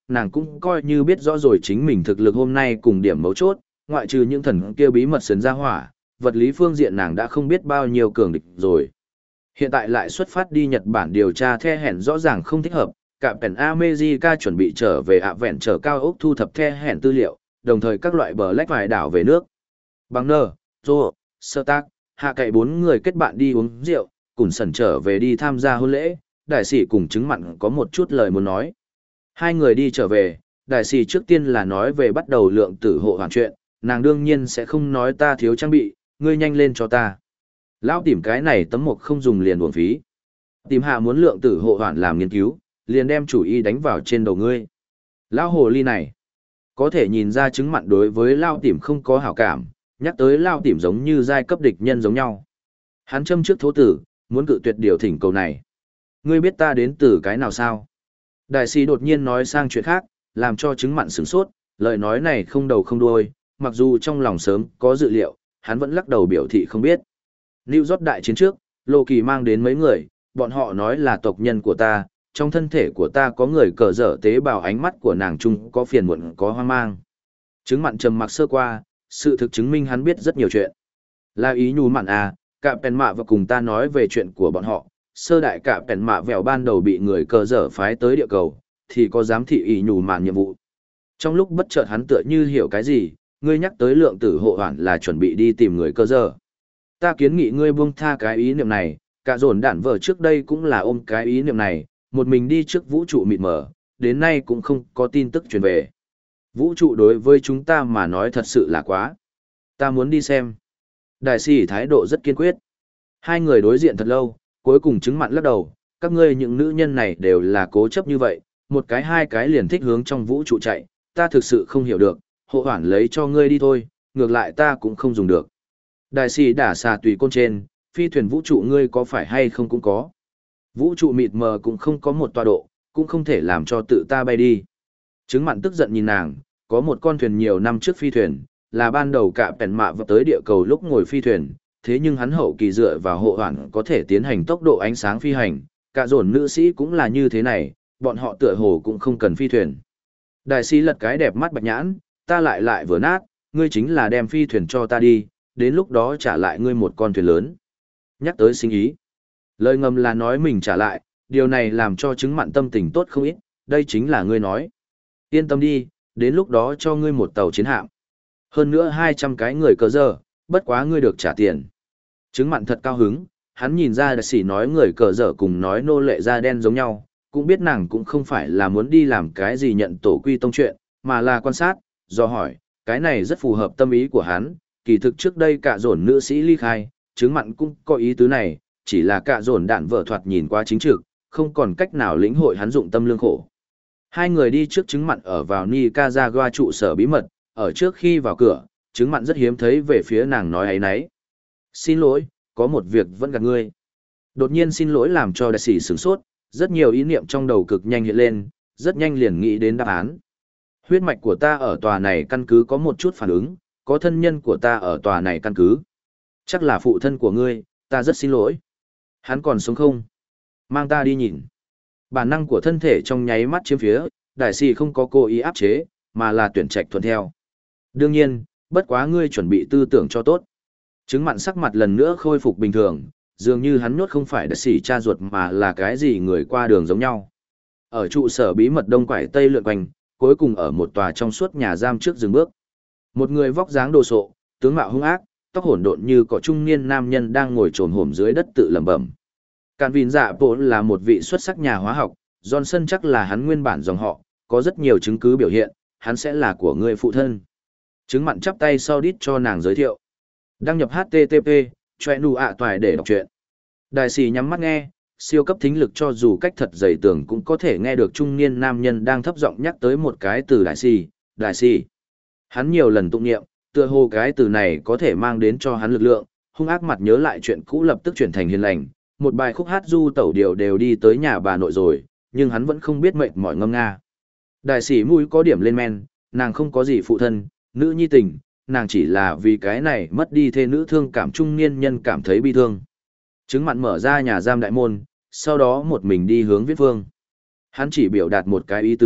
nàng cũng coi như biết rõ rồi chính mình thực lực hôm nay cùng điểm mấu chốt, ngoại trừ những thần kia bí mật sấn ra hỏa, vật lý phương diện nàng đã không biết bao nhiêu cường địch rồi. Hiện tại lại xuất phát đi Nhật Bản điều tra the hẹn rõ ràng không thích hợp, cả Pen America chuẩn bị trở về ạ vẹn trở cao ốc thu thập the hẹn tư liệu, đồng thời các loại bờ lách vài đảo về nước. Bằng nơ, Rô, Sơ Tác, hạ cậy bốn người kết bạn đi uống rượu, cùng sẩn trở về đi tham gia hôn lễ, đại sĩ cùng chứng mặn có một chút lời muốn nói. Hai người đi trở về, đại sĩ trước tiên là nói về bắt đầu lượng tử hộ hoàn chuyện, nàng đương nhiên sẽ không nói ta thiếu trang bị, ngươi nhanh lên cho ta. Lão tìm cái này tấm mộc không dùng liền uổng phí. Tìm hạ muốn lượng tử hộ hoàn làm nghiên cứu, liền đem chủ ý đánh vào trên đầu ngươi. Lão hồ ly này, có thể nhìn ra chứng mặn đối với Lao tìm không có hảo cảm, nhắc tới Lao tìm giống như giai cấp địch nhân giống nhau. Hắn châm trước thố tử, muốn cự tuyệt điều thỉnh cầu này. Ngươi biết ta đến từ cái nào sao? Đại sĩ đột nhiên nói sang chuyện khác, làm cho chứng mặn sửng sốt, lời nói này không đầu không đuôi, mặc dù trong lòng sớm có dự liệu, hắn vẫn lắc đầu biểu thị không biết. New York đại chiến trước, Lô Kỳ mang đến mấy người, bọn họ nói là tộc nhân của ta, trong thân thể của ta có người cờ dở tế bào ánh mắt của nàng chung có phiền muộn có hoang mang. Chứng mặn trầm mặc sơ qua, sự thực chứng minh hắn biết rất nhiều chuyện. Là ý nhù mặn à, cả Pen mạ và cùng ta nói về chuyện của bọn họ, sơ đại cả Pen mạ vẹo ban đầu bị người cờ dở phái tới địa cầu, thì có giám thị ý nhù mạn nhiệm vụ. Trong lúc bất chợt hắn tựa như hiểu cái gì, ngươi nhắc tới lượng tử hộ hoàn là chuẩn bị đi tìm người cờ dở. Ta kiến nghị ngươi buông tha cái ý niệm này, cả dồn đản vợ trước đây cũng là ôm cái ý niệm này, một mình đi trước vũ trụ mịt mờ, đến nay cũng không có tin tức truyền về. Vũ trụ đối với chúng ta mà nói thật sự là quá. Ta muốn đi xem. Đại sĩ thái độ rất kiên quyết. Hai người đối diện thật lâu, cuối cùng chứng mặn lắc đầu, các ngươi những nữ nhân này đều là cố chấp như vậy, một cái hai cái liền thích hướng trong vũ trụ chạy, ta thực sự không hiểu được, hộ hoản lấy cho ngươi đi thôi, ngược lại ta cũng không dùng được. Đại sĩ đả xà tùy côn trên, phi thuyền vũ trụ ngươi có phải hay không cũng có. Vũ trụ mịt mờ cũng không có một tọa độ, cũng không thể làm cho tự ta bay đi. Chứng mặn tức giận nhìn nàng, có một con thuyền nhiều năm trước phi thuyền, là ban đầu cả Pen mạ vào tới địa cầu lúc ngồi phi thuyền, thế nhưng hắn hậu kỳ dựa vào hộ hoản có thể tiến hành tốc độ ánh sáng phi hành, cả dồn nữ sĩ cũng là như thế này, bọn họ tựa hồ cũng không cần phi thuyền. Đại sĩ lật cái đẹp mắt bạch nhãn, ta lại lại vừa nát, ngươi chính là đem phi thuyền cho ta đi, đến lúc đó trả lại ngươi một con thuyền lớn. Nhắc tới sinh ý. Lời ngầm là nói mình trả lại, điều này làm cho chứng mặn tâm tình tốt không ít, đây chính là ngươi nói. Yên tâm đi, đến lúc đó cho ngươi một tàu chiến hạm. Hơn nữa hai trăm cái người cờ dơ, bất quá ngươi được trả tiền. Chứng mặn thật cao hứng, hắn nhìn ra đại sĩ nói người cờ dở cùng nói nô lệ da đen giống nhau, cũng biết nàng cũng không phải là muốn đi làm cái gì nhận tổ quy tông chuyện, mà là quan sát, do hỏi, cái này rất phù hợp tâm ý của hắn, kỳ thực trước đây cả dồn nữ sĩ ly khai, chứng mặn cũng có ý tứ này, chỉ là cả dồn đạn vợ thoạt nhìn qua chính trực, không còn cách nào lĩnh hội hắn dụng tâm lương khổ. Hai người đi trước chứng mặn ở vào Nicaragua trụ sở bí mật, ở trước khi vào cửa, chứng mặn rất hiếm thấy về phía nàng nói ấy nấy. Xin lỗi, có một việc vẫn gạt ngươi. Đột nhiên xin lỗi làm cho đại sĩ sửng sốt, rất nhiều ý niệm trong đầu cực nhanh hiện lên, rất nhanh liền nghĩ đến đáp án. Huyết mạch của ta ở tòa này căn cứ có một chút phản ứng, có thân nhân của ta ở tòa này căn cứ. Chắc là phụ thân của ngươi, ta rất xin lỗi. Hắn còn sống không? Mang ta đi nhìn. Bản năng của thân thể trong nháy mắt chiếm phía, đại sĩ không có cố ý áp chế, mà là tuyển trạch thuận theo. Đương nhiên, bất quá ngươi chuẩn bị tư tưởng cho tốt. Chứng mặn sắc mặt lần nữa khôi phục bình thường, dường như hắn nhốt không phải đại sĩ cha ruột mà là cái gì người qua đường giống nhau. Ở trụ sở bí mật đông quải tây lượn quanh, cuối cùng ở một tòa trong suốt nhà giam trước dừng bước. Một người vóc dáng đồ sộ, tướng mạo hung ác, tóc hỗn độn như cỏ trung niên nam nhân đang ngồi trồm hổm dưới đất tự lẩm bẩm. Cản Vin Dạ Bộ là một vị xuất sắc nhà hóa học, Johnson chắc là hắn nguyên bản dòng họ, có rất nhiều chứng cứ biểu hiện, hắn sẽ là của người phụ thân. Chứng mặn chắp tay sau đít cho nàng giới thiệu. Đăng nhập hát tê tê pê, choe nụ ạ toài để đọc truyện. Đại sĩ nhắm mắt nghe, siêu cấp thính lực cho dù cách thật dày tường cũng có thể nghe được trung niên nam nhân đang thấp giọng nhắc tới một cái từ đại sĩ, đại sĩ. Hắn nhiều lần tụng niệm, tựa hồ cái từ này có thể mang đến cho hắn lực lượng, hung ác mặt nhớ lại chuyện cũ lập tức chuyển thành hiền lành, một bài khúc hát du tẩu điều đều đi tới nhà bà nội rồi, nhưng hắn vẫn không biết mệt mỏi ngâm nga. Đại sĩ mũi có điểm lên men, nàng không có gì phụ thân, nữ nhi tình, nàng chỉ là vì cái này mất đi thê nữ thương cảm trung niên nhân cảm thấy bi thương. Chứng mặn mở ra nhà giam đại môn, sau đó một mình đi hướng viết vương. Hắn chỉ biểu đạt một cái ý tứ,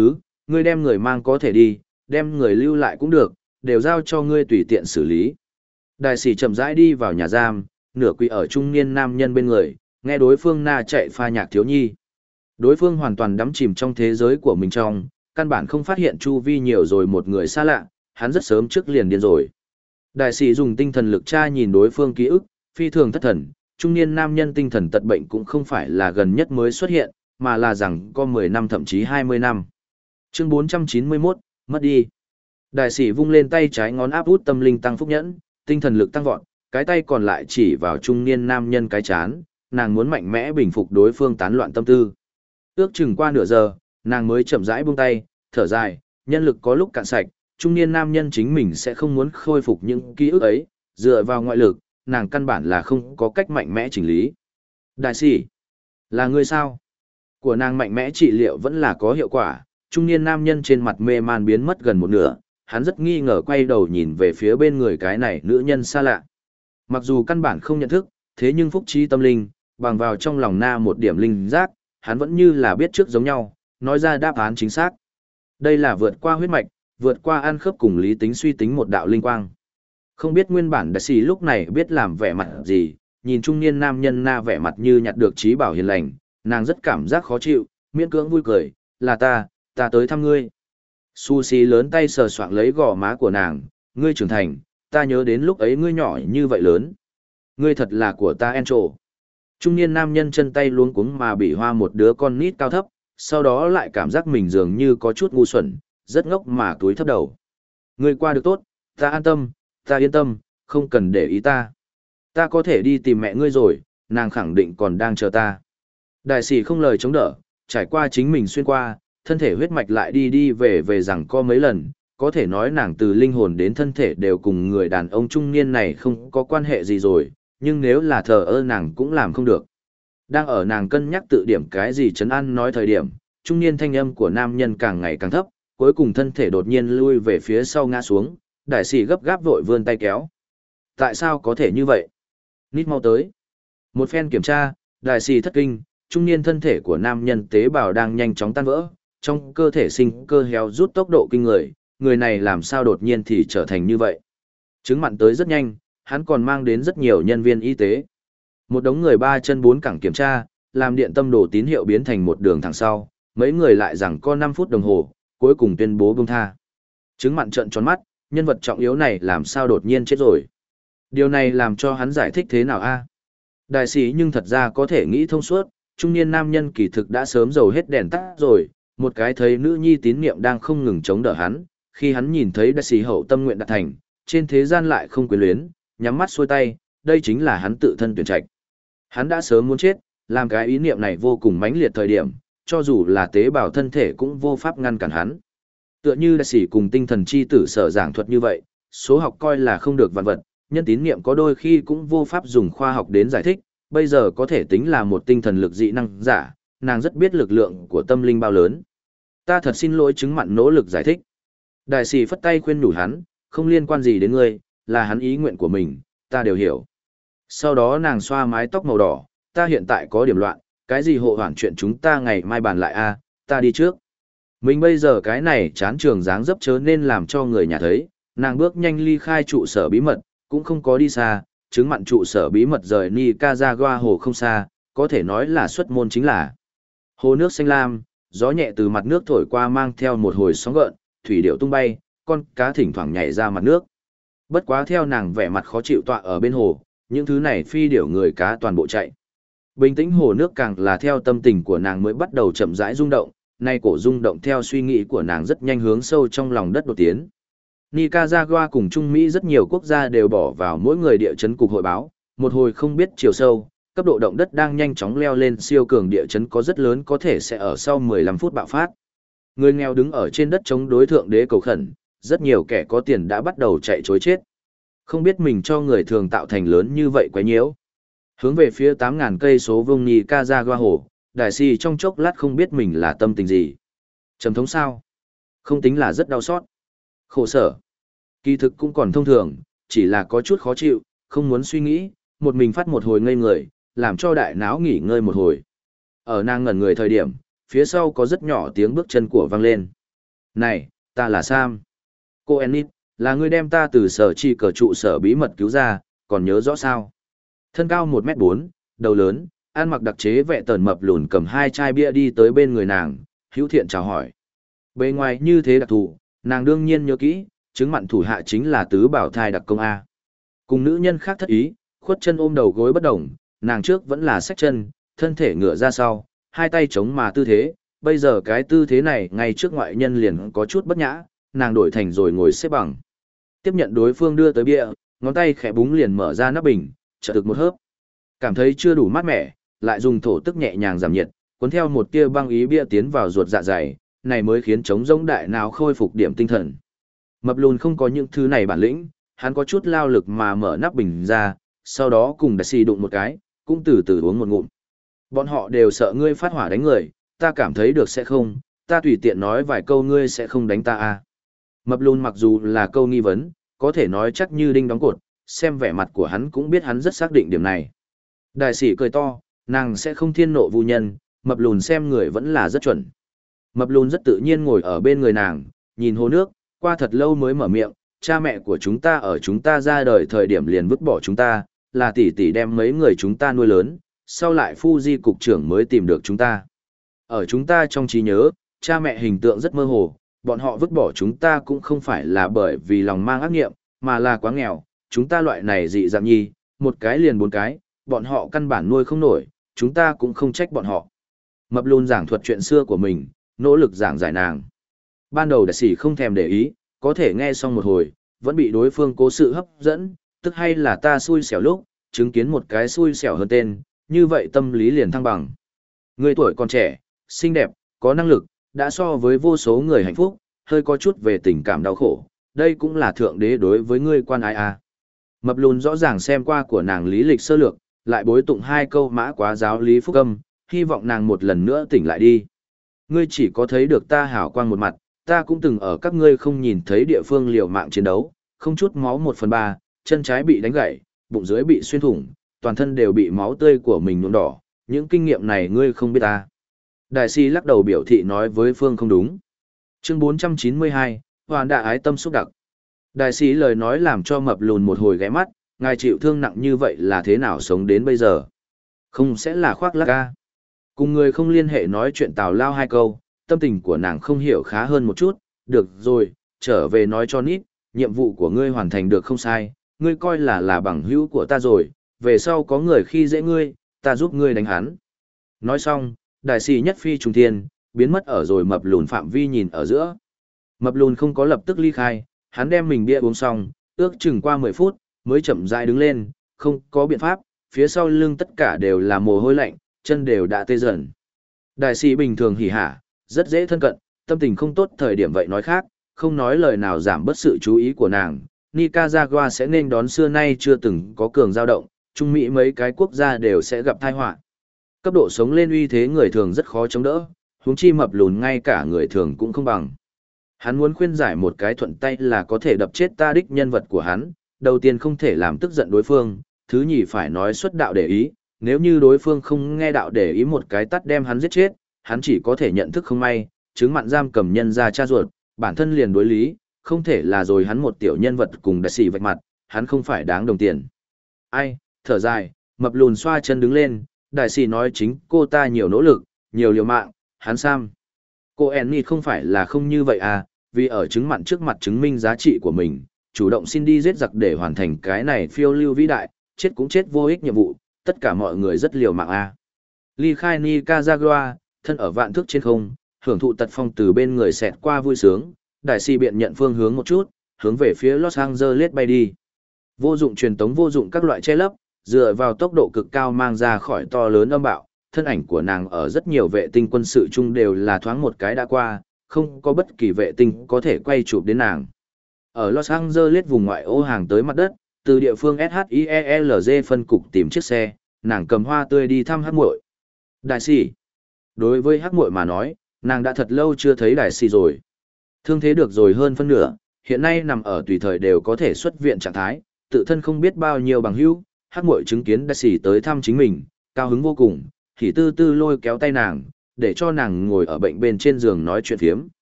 ngươi đem người mang có thể đi, đem người lưu lại cũng được, đều giao cho ngươi tùy tiện xử lý. Đại sĩ chậm rãi đi vào nhà giam, nửa quỳ ở trung niên nam nhân bên người, nghe đối phương na chạy pha nhạc thiếu nhi. Đối phương hoàn toàn đắm chìm trong thế giới của mình trong, căn bản không phát hiện chu vi nhiều rồi một người xa lạ, hắn rất sớm trước liền điên rồi. Đại sĩ dùng tinh thần lực tra nhìn đối phương ký ức, phi thường thất thần, trung niên nam nhân tinh thần tật bệnh cũng không phải là gần nhất mới xuất hiện, mà là rằng có mười năm thậm chí hai mươi năm. Chương bốn trăm chín mươi mốt, mất đi. Đại sĩ vung lên tay trái ngón áp út tâm linh tăng phúc nhẫn, tinh thần lực tăng vọt, cái tay còn lại chỉ vào trung niên nam nhân cái chán, nàng muốn mạnh mẽ bình phục đối phương tán loạn tâm tư. Ước chừng qua nửa giờ, nàng mới chậm rãi buông tay, thở dài, nhân lực có lúc cạn sạch, trung niên nam nhân chính mình sẽ không muốn khôi phục những ký ức ấy, dựa vào ngoại lực, nàng căn bản là không có cách mạnh mẽ chỉnh lý. Đại sĩ, là người sao? Của nàng mạnh mẽ trị liệu vẫn là có hiệu quả, trung niên nam nhân trên mặt mê man biến mất gần một nửa, hắn rất nghi ngờ quay đầu nhìn về phía bên người cái này nữ nhân xa lạ. Mặc dù căn bản không nhận thức, thế nhưng phúc trí tâm linh, bằng vào trong lòng na một điểm linh giác, hắn vẫn như là biết trước giống nhau, nói ra đáp án chính xác. Đây là vượt qua huyết mạch, vượt qua ăn khớp cùng lý tính suy tính một đạo linh quang. Không biết nguyên bản đại sĩ lúc này biết làm vẻ mặt gì, nhìn trung niên nam nhân na vẻ mặt như nhặt được trí bảo hiền lành, nàng rất cảm giác khó chịu, miễn cưỡng vui cười, là ta, ta tới thăm ngươi. Sushi lớn tay sờ soạng lấy gò má của nàng, ngươi trưởng thành, ta nhớ đến lúc ấy ngươi nhỏ như vậy lớn. Ngươi thật là của ta Encho. Trung niên nam nhân chân tay luống cuống mà bị hoa một đứa con nít cao thấp, sau đó lại cảm giác mình dường như có chút ngu xuẩn, rất ngốc mà túi thấp đầu. Ngươi qua được tốt, ta an tâm, ta yên tâm, không cần để ý ta. Ta có thể đi tìm mẹ ngươi rồi, nàng khẳng định còn đang chờ ta. Đại sĩ không lời chống đỡ, trải qua chính mình xuyên qua, thân thể huyết mạch lại đi đi về về rằng có mấy lần, có thể nói nàng từ linh hồn đến thân thể đều cùng người đàn ông trung niên này không có quan hệ gì rồi, nhưng nếu là thờ ơ nàng cũng làm không được. Đang ở nàng cân nhắc tự điểm cái gì trấn an nói thời điểm, trung niên thanh âm của nam nhân càng ngày càng thấp, cuối cùng thân thể đột nhiên lui về phía sau ngã xuống, đại sĩ gấp gáp vội vươn tay kéo. Tại sao có thể như vậy? Nít mau tới. Một phen kiểm tra, đại sĩ thất kinh, trung niên thân thể của nam nhân tế bào đang nhanh chóng tan vỡ, trong cơ thể sinh cơ héo rút tốc độ kinh người, người này làm sao đột nhiên thì trở thành như vậy. Chứng mặn tới rất nhanh, hắn còn mang đến rất nhiều nhân viên y tế. Một đống người ba chân bốn cẳng kiểm tra, làm điện tâm đồ tín hiệu biến thành một đường thẳng sau, mấy người lại rằng có năm phút đồng hồ, cuối cùng tuyên bố buông tha. Chứng mặn trợn tròn mắt, nhân vật trọng yếu này làm sao đột nhiên chết rồi. Điều này làm cho hắn giải thích thế nào a? Đại sĩ nhưng thật ra có thể nghĩ thông suốt, trung niên nam nhân kỳ thực đã sớm dầu hết đèn tắt rồi, một cái thấy nữ nhi tín niệm đang không ngừng chống đỡ hắn, khi hắn nhìn thấy đại sĩ hậu tâm nguyện đạt thành, trên thế gian lại không quyến luyến, nhắm mắt xuôi tay, đây chính là hắn tự thân tuyển trạch. Hắn đã sớm muốn chết, làm cái ý niệm này vô cùng mãnh liệt thời điểm, cho dù là tế bào thân thể cũng vô pháp ngăn cản hắn. Tựa như đại sĩ cùng tinh thần chi tử sở giảng thuật như vậy, số học coi là không được vạn vật, nhân tín niệm có đôi khi cũng vô pháp dùng khoa học đến giải thích, bây giờ có thể tính là một tinh thần lực dị năng giả, nàng rất biết lực lượng của tâm linh bao lớn. Ta thật xin lỗi, chứng mặn nỗ lực giải thích. Đại sĩ phất tay khuyên nhủ hắn, không liên quan gì đến ngươi, là hắn ý nguyện của mình, ta đều hiểu. Sau đó nàng xoa mái tóc màu đỏ, ta hiện tại có điểm loạn, cái gì hộ hoảng chuyện chúng ta ngày mai bàn lại a, ta đi trước. Mình bây giờ cái này chán trường dáng dấp chớ nên làm cho người nhà thấy, nàng bước nhanh ly khai trụ sở bí mật, cũng không có đi xa, chứng mặn trụ sở bí mật rời Nikazawa hồ không xa, có thể nói là xuất môn chính là. Hồ nước xanh lam, gió nhẹ từ mặt nước thổi qua mang theo một hồi sóng gợn, thủy điệu tung bay, con cá thỉnh thoảng nhảy ra mặt nước. Bất quá theo nàng vẻ mặt khó chịu tọa ở bên hồ, những thứ này phi điểu người cá toàn bộ chạy. Bình tĩnh hồ nước càng là theo tâm tình của nàng mới bắt đầu chậm rãi rung động, nay cổ rung động theo suy nghĩ của nàng rất nhanh hướng sâu trong lòng đất đột tiến. Nikazawa cùng Trung Mỹ rất nhiều quốc gia đều bỏ vào mỗi người địa chấn cục hội báo, một hồi không biết chiều sâu, cấp độ động đất đang nhanh chóng leo lên siêu cường địa chấn có rất lớn có thể sẽ ở sau mười lăm phút bạo phát. Người nghèo đứng ở trên đất chống đối thượng đế cầu khẩn, rất nhiều kẻ có tiền đã bắt đầu chạy chối chết. Không biết mình cho người thường tạo thành lớn như vậy quá nhiễu. Hướng về phía tám ngàn cây số vuông Nikazawa hồ, đại sĩ trong chốc lát không biết mình là tâm tình gì. Trầm thống sao? Không tính là rất đau xót. Khổ sở. Kỳ thực cũng còn thông thường, chỉ là có chút khó chịu, không muốn suy nghĩ, một mình phát một hồi ngây người, làm cho đại não nghỉ ngơi một hồi. Ở nàng ngẩn người thời điểm, phía sau có rất nhỏ tiếng bước chân của vang lên. Này, ta là Sam. Cô Ennis, là người đem ta từ sở chi cờ trụ sở bí mật cứu ra, còn nhớ rõ sao? Thân cao một mét bốn, đầu lớn, ăn mặc đặc chế vẹ tờn mập lùn cầm hai chai bia đi tới bên người nàng, hữu thiện chào hỏi. Bề ngoài như thế đặc thù, nàng đương nhiên nhớ kỹ, chứng mặn thủ hạ chính là tứ bảo thai đặc công A. Cùng nữ nhân khác thất ý, khuất chân ôm đầu gối bất động, nàng trước vẫn là xách chân, thân thể ngửa ra sau, hai tay chống mà tư thế, bây giờ cái tư thế này ngay trước ngoại nhân liền có chút bất nhã, nàng đổi thành rồi ngồi xếp bằng. Tiếp nhận đối phương đưa tới bia, ngón tay khẽ búng liền mở ra nắp bình, chợt thực một hớp. Cảm thấy chưa đủ mát mẻ, lại dùng thổ tức nhẹ nhàng giảm nhiệt, cuốn theo một tia băng ý bia tiến vào ruột dạ dày, này mới khiến trống rỗng đại não khôi phục điểm tinh thần. Mập lùn không có những thứ này bản lĩnh, hắn có chút lao lực mà mở nắp bình ra, sau đó cùng đại xì đụng một cái, cũng từ từ uống một ngụm. Bọn họ đều sợ ngươi phát hỏa đánh người, ta cảm thấy được sẽ không, ta tùy tiện nói vài câu ngươi sẽ không đánh ta à. Mập lùn mặc dù là câu nghi vấn, có thể nói chắc như đinh đóng cột, xem vẻ mặt của hắn cũng biết hắn rất xác định điểm này. Đại sĩ cười to, nàng sẽ không thiên nộ vu nhân, mập lùn xem người vẫn là rất chuẩn. Mập lùn rất tự nhiên ngồi ở bên người nàng, nhìn hồ nước, qua thật lâu mới mở miệng, cha mẹ của chúng ta ở chúng ta ra đời thời điểm liền vứt bỏ chúng ta, là tỷ tỷ đem mấy người chúng ta nuôi lớn, sau lại phu di cục trưởng mới tìm được chúng ta. Ở chúng ta trong trí nhớ, cha mẹ hình tượng rất mơ hồ, bọn họ vứt bỏ chúng ta cũng không phải là bởi vì lòng mang ác nghiệm, mà là quá nghèo, chúng ta loại này dị dạng nhi, một cái liền bốn cái, bọn họ căn bản nuôi không nổi, chúng ta cũng không trách bọn họ. Mập lùn giảng thuật chuyện xưa của mình, nỗ lực giảng giải nàng. Ban đầu đại sĩ không thèm để ý, có thể nghe xong một hồi, vẫn bị đối phương cố sự hấp dẫn, tức hay là ta xui xẻo lúc, chứng kiến một cái xui xẻo hơn tên, như vậy tâm lý liền thăng bằng. Người tuổi còn trẻ, xinh đẹp, có năng lực, đã so với vô số người hạnh phúc, hơi có chút về tình cảm đau khổ, đây cũng là thượng đế đối với ngươi quan ai à. Mập lùn rõ ràng xem qua của nàng lý lịch sơ lược, lại bối tụng hai câu mã quá giáo lý phúc âm, hy vọng nàng một lần nữa tỉnh lại đi. Ngươi chỉ có thấy được ta hảo quang một mặt, ta cũng từng ở các ngươi không nhìn thấy địa phương liều mạng chiến đấu, không chút máu một phần ba, chân trái bị đánh gãy, bụng dưới bị xuyên thủng, toàn thân đều bị máu tươi của mình nhuộm đỏ, những kinh nghiệm này ngươi không biết ta. Đại sĩ lắc đầu biểu thị nói với Phương không đúng. Chương bốn trăm chín mươi hai, Hoàn đạ ái tâm xúc đặc. Đại sĩ lời nói làm cho mập lùn một hồi ghé mắt, ngài chịu thương nặng như vậy là thế nào sống đến bây giờ? Không sẽ là khoác lác ca. Cùng người không liên hệ nói chuyện tào lao hai câu, tâm tình của nàng không hiểu khá hơn một chút, được rồi, trở về nói cho nít, nhiệm vụ của ngươi hoàn thành được không sai, ngươi coi là là bằng hữu của ta rồi, về sau có người khi dễ ngươi, ta giúp ngươi đánh hắn. Nói xong, đại sĩ nhất phi trùng thiên, biến mất ở rồi mập lùn phạm vi nhìn ở giữa. Mập lùn không có lập tức ly khai, hắn đem mình bia uống xong, ước chừng qua mười phút, mới chậm rãi đứng lên, không có biện pháp, phía sau lưng tất cả đều là mồ hôi lạnh, chân đều đã tê dần. Đại sĩ bình thường hỉ hả, rất dễ thân cận, tâm tình không tốt thời điểm vậy nói khác, không nói lời nào giảm bớt sự chú ý của nàng. Nicaragua sẽ nên đón xưa nay chưa từng có cường dao động, Trung Mỹ mấy cái quốc gia đều sẽ gặp tai họa. Cấp độ sống lên uy thế người thường rất khó chống đỡ, huống chi mập lùn ngay cả người thường cũng không bằng. Hắn muốn khuyên giải một cái thuận tay là có thể đập chết ta đích nhân vật của hắn, đầu tiên không thể làm tức giận đối phương, thứ nhì phải nói xuất đạo để ý, nếu như đối phương không nghe đạo để ý một cái tắt đem hắn giết chết, hắn chỉ có thể nhận thức không may, chứng mặn giam cầm nhân ra cha ruột, bản thân liền đối lý, không thể là rồi hắn một tiểu nhân vật cùng đại sĩ vạch mặt, hắn không phải đáng đồng tiền. Ai, thở dài, mập lùn xoa chân đứng lên, đại sĩ nói chính cô ta nhiều nỗ lực, nhiều liều mạng, hắn Sam. Cô Ennis không phải là không như vậy à, vì ở chứng mặn trước mặt chứng minh giá trị của mình, chủ động xin đi giết giặc để hoàn thành cái này phiêu lưu vĩ đại, chết cũng chết vô ích nhiệm vụ, tất cả mọi người rất liều mạng à. Ly khai Nicaragua, thân ở vạn thước trên không, hưởng thụ tật phong từ bên người xẹt qua vui sướng, đại sĩ biện nhận phương hướng một chút, hướng về phía Los Angeles bay đi. Vô dụng truyền tống vô dụng các loại che lấp, dựa vào tốc độ cực cao mang ra khỏi to lớn âm bạo, thân ảnh của nàng ở rất nhiều vệ tinh quân sự chung đều là thoáng một cái đã qua, không có bất kỳ vệ tinh có thể quay chụp đến nàng. Ở Los Angeles vùng ngoại ô hàng tới mặt đất, từ địa phương ét hát i e lờ giê phân cục tìm chiếc xe, nàng cầm hoa tươi đi thăm Hắc Muội. Đại sĩ. Đối với Hắc Muội mà nói, nàng đã thật lâu chưa thấy đại sĩ rồi. Thương thế được rồi hơn phân nửa, hiện nay nằm ở tùy thời đều có thể xuất viện trạng thái, tự thân không biết bao nhiêu bằng hữu, Hắc Muội chứng kiến đại sĩ tới thăm chính mình, cao hứng vô cùng, thì tư tư lôi kéo tay nàng, để cho nàng ngồi ở bệnh bên trên giường nói chuyện phiếm.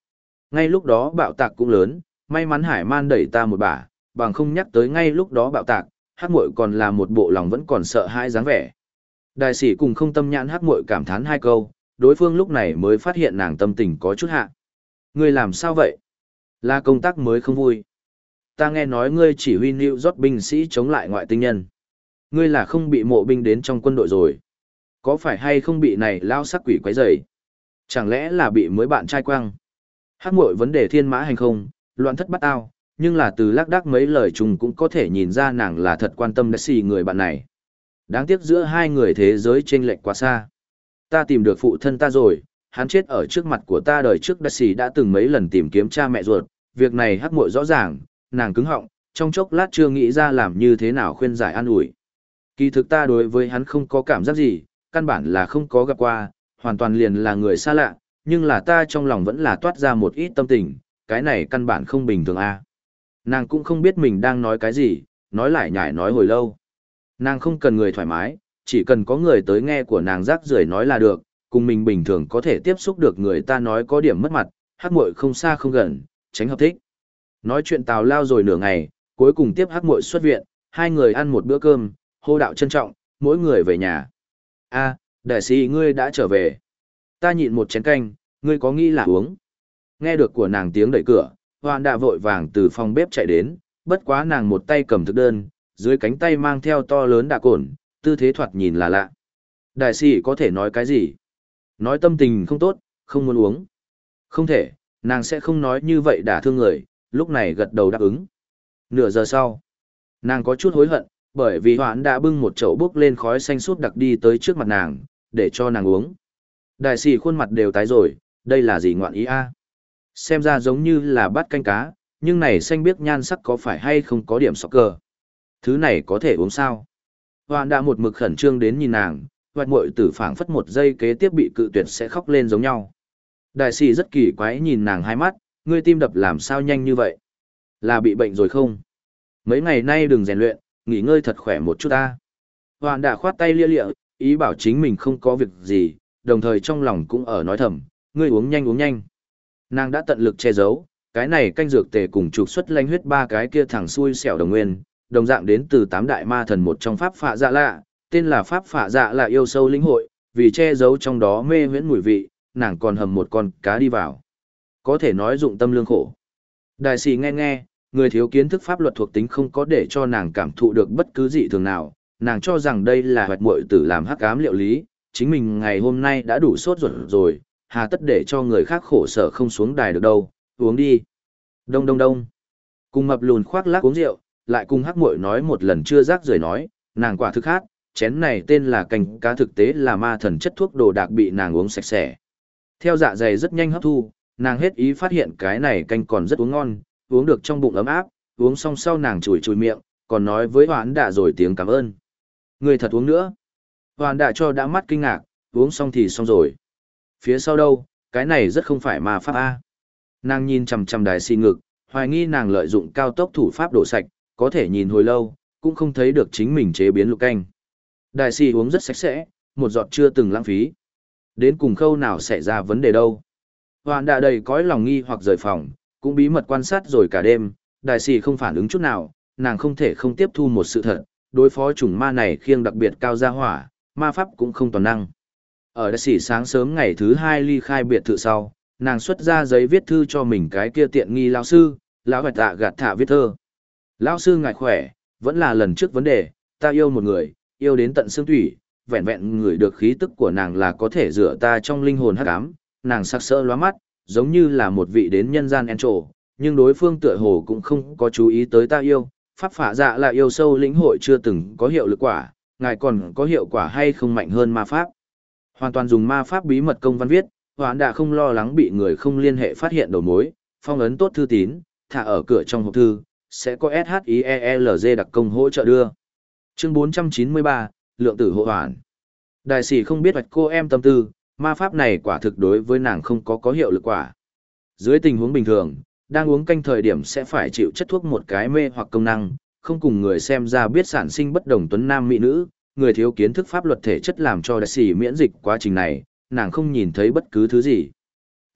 Ngay lúc đó bạo tạc cũng lớn, may mắn Hải Man đẩy ta một bả, bằng không nhắc tới ngay lúc đó bạo tạc, Hắc Muội còn là một bộ lòng vẫn còn sợ hãi dáng vẻ. Đại sĩ cùng không tâm nhãn Hắc Muội cảm thán hai câu, đối phương lúc này mới phát hiện nàng tâm tình có chút hạ. Ngươi làm sao vậy? Là công tác mới không vui. Ta nghe nói ngươi chỉ huy New York binh sĩ chống lại ngoại tinh nhân. Ngươi là không bị mộ binh đến trong quân đội rồi. Có phải hay không bị này lao sắc quỷ quấy rầy? Chẳng lẽ là bị mới bạn trai quăng? Hắc Muội vấn đề thiên mã hành không, loạn thất bắt ao, nhưng là từ lác đác mấy lời chung cũng có thể nhìn ra nàng là thật quan tâm Daisy người bạn này. Đáng tiếc giữa hai người thế giới chênh lệch quá xa. Ta tìm được phụ thân ta rồi, hắn chết ở trước mặt của ta đời trước. Daisy đã từng mấy lần tìm kiếm cha mẹ ruột, việc này Hắc Muội rõ ràng, nàng cứng họng, trong chốc lát chưa nghĩ ra làm như thế nào khuyên giải an ủi. Kỳ thực ta đối với hắn không có cảm giác gì, căn bản là không có gặp qua, hoàn toàn liền là người xa lạ, nhưng là ta trong lòng vẫn là toát ra một ít tâm tình, cái này căn bản không bình thường a. Nàng cũng không biết mình đang nói cái gì, nói lại nhải nói hồi lâu. Nàng không cần người thoải mái, chỉ cần có người tới nghe của nàng rác rưởi nói là được, cùng mình bình thường có thể tiếp xúc được người ta nói có điểm mất mặt, Hắc Muội không xa không gần, tránh hợp thích. Nói chuyện tào lao rồi nửa ngày, cuối cùng tiếp Hắc Muội xuất viện, hai người ăn một bữa cơm, hô đạo trân trọng, mỗi người về nhà. A, đại sĩ ngươi đã trở về. Ta nhịn một chén canh, ngươi có nghĩ là uống. Nghe được của nàng tiếng đẩy cửa, Hoan đã vội vàng từ phòng bếp chạy đến, bất quá nàng một tay cầm thực đơn, dưới cánh tay mang theo to lớn đạ cồn, tư thế thoạt nhìn là lạ. Đại sĩ có thể nói cái gì? Nói tâm tình không tốt, không muốn uống. Không thể, nàng sẽ không nói như vậy đả thương người, lúc này gật đầu đáp ứng. Nửa giờ sau, nàng có chút hối hận, bởi vì Hoãn đã bưng một chậu bốc lên khói xanh sút đặc đi tới trước mặt nàng, để cho nàng uống. Đại sĩ khuôn mặt đều tái rồi, đây là gì ngoạn ý a? Xem ra giống như là bát canh cá, nhưng này xanh biếc nhan sắc có phải hay không có điểm sọc cờ. Thứ này có thể uống sao? Hoãn đã một mực khẩn trương đến nhìn nàng, hoạch muội tử phảng phất một giây kế tiếp bị cự tuyệt sẽ khóc lên giống nhau. Đại sĩ rất kỳ quái nhìn nàng hai mắt, ngươi tim đập làm sao nhanh như vậy? Là bị bệnh rồi không? Mấy ngày nay đừng rèn luyện, nghỉ ngơi thật khỏe một chút ta. Hoạn đã khoát tay lia lịa, ý bảo chính mình không có việc gì, đồng thời trong lòng cũng ở nói thầm, ngươi uống nhanh uống nhanh. Nàng đã tận lực che giấu, cái này canh dược tề cùng trục xuất lanh huyết ba cái kia thẳng xui xẻo đồng nguyên, đồng dạng đến từ tám đại ma thần một trong pháp phạ dạ lạ, tên là pháp phạ dạ là yêu sâu lĩnh hội, vì che giấu trong đó mê huyễn mùi vị, nàng còn hầm một con cá đi vào. Có thể nói dụng tâm lương khổ. Đại sĩ nghe nghe, người thiếu kiến thức pháp luật thuộc tính không có để cho nàng cảm thụ được bất cứ dị thường nào, nàng cho rằng đây là hoạch muội tử làm hắc ám liệu lý, chính mình ngày hôm nay đã đủ sốt ruột rồi, hà tất để cho người khác khổ sở không xuống đài được đâu, uống đi. Đông đông đông. Cùng mập lùn khoác lác uống rượu, lại cùng hắc muội nói một lần chưa rác rời nói, nàng quả thực khát, chén này tên là canh cá thực tế là ma thần chất thuốc đồ đạc bị nàng uống sạch sẽ. Theo dạ dày rất nhanh hấp thu, nàng hết ý phát hiện cái này canh còn rất uống ngon, uống được trong bụng ấm áp, uống xong sau nàng chùi chùi miệng, còn nói với Hoán Đạ rồi tiếng cảm ơn. Người thật uống nữa. Hoán Đạ cho đã mắt kinh ngạc, uống xong thì xong rồi. Phía sau đâu, cái này rất không phải ma pháp A. Nàng nhìn chằm chằm đài xì ngực, hoài nghi nàng lợi dụng cao tốc thủ pháp đổ sạch, có thể nhìn hồi lâu, cũng không thấy được chính mình chế biến lục canh. Đài xì uống rất sạch sẽ, một giọt chưa từng lãng phí. Đến cùng khâu nào xảy ra vấn đề đâu. Hoán Đạ đầy cõi lòng nghi hoặc rời phòng, cũng bí mật quan sát rồi cả đêm, đại sĩ không phản ứng chút nào, nàng không thể không tiếp thu một sự thật, đối phó chủng ma này khiêng đặc biệt cao gia hỏa, ma pháp cũng không toàn năng. Ở đại sĩ sáng sớm ngày thứ hai ly khai biệt thự sau, nàng xuất ra giấy viết thư cho mình cái kia tiện nghi lão sư, lão gạch tạ gạt thả viết thơ. Lão sư ngài khỏe, vẫn là lần trước vấn đề, ta yêu một người, yêu đến tận xương thủy, vẹn vẹn người được khí tức của nàng là có thể rửa ta trong linh hồn hắc ám, nàng sắc sỡ lóa mắt, giống như là một vị đến nhân gian en trổ, nhưng đối phương tựa hồ cũng không có chú ý tới ta yêu, pháp phả dạ là yêu sâu lĩnh hội chưa từng có hiệu lực quả, ngài còn có hiệu quả hay không mạnh hơn ma pháp. Hoàn toàn dùng ma pháp bí mật công văn viết, Hoán đã không lo lắng bị người không liên hệ phát hiện đầu mối, phong ấn tốt thư tín, thả ở cửa trong hộp thư, sẽ có ét hát i e l giê đặc công hỗ trợ đưa. Chương bốn trăm chín mươi ba, Lượng tử hộ hoàn. Đại sĩ không biết hoạch cô em tâm tư, ma pháp này quả thực đối với nàng không có có hiệu lực quả. Dưới tình huống bình thường, đang uống canh thời điểm sẽ phải chịu chất thuốc một cái mê hoặc công năng, không cùng người xem ra biết sản sinh bất đồng tuấn nam mỹ nữ, người thiếu kiến thức pháp luật thể chất làm cho đại sĩ miễn dịch quá trình này, nàng không nhìn thấy bất cứ thứ gì.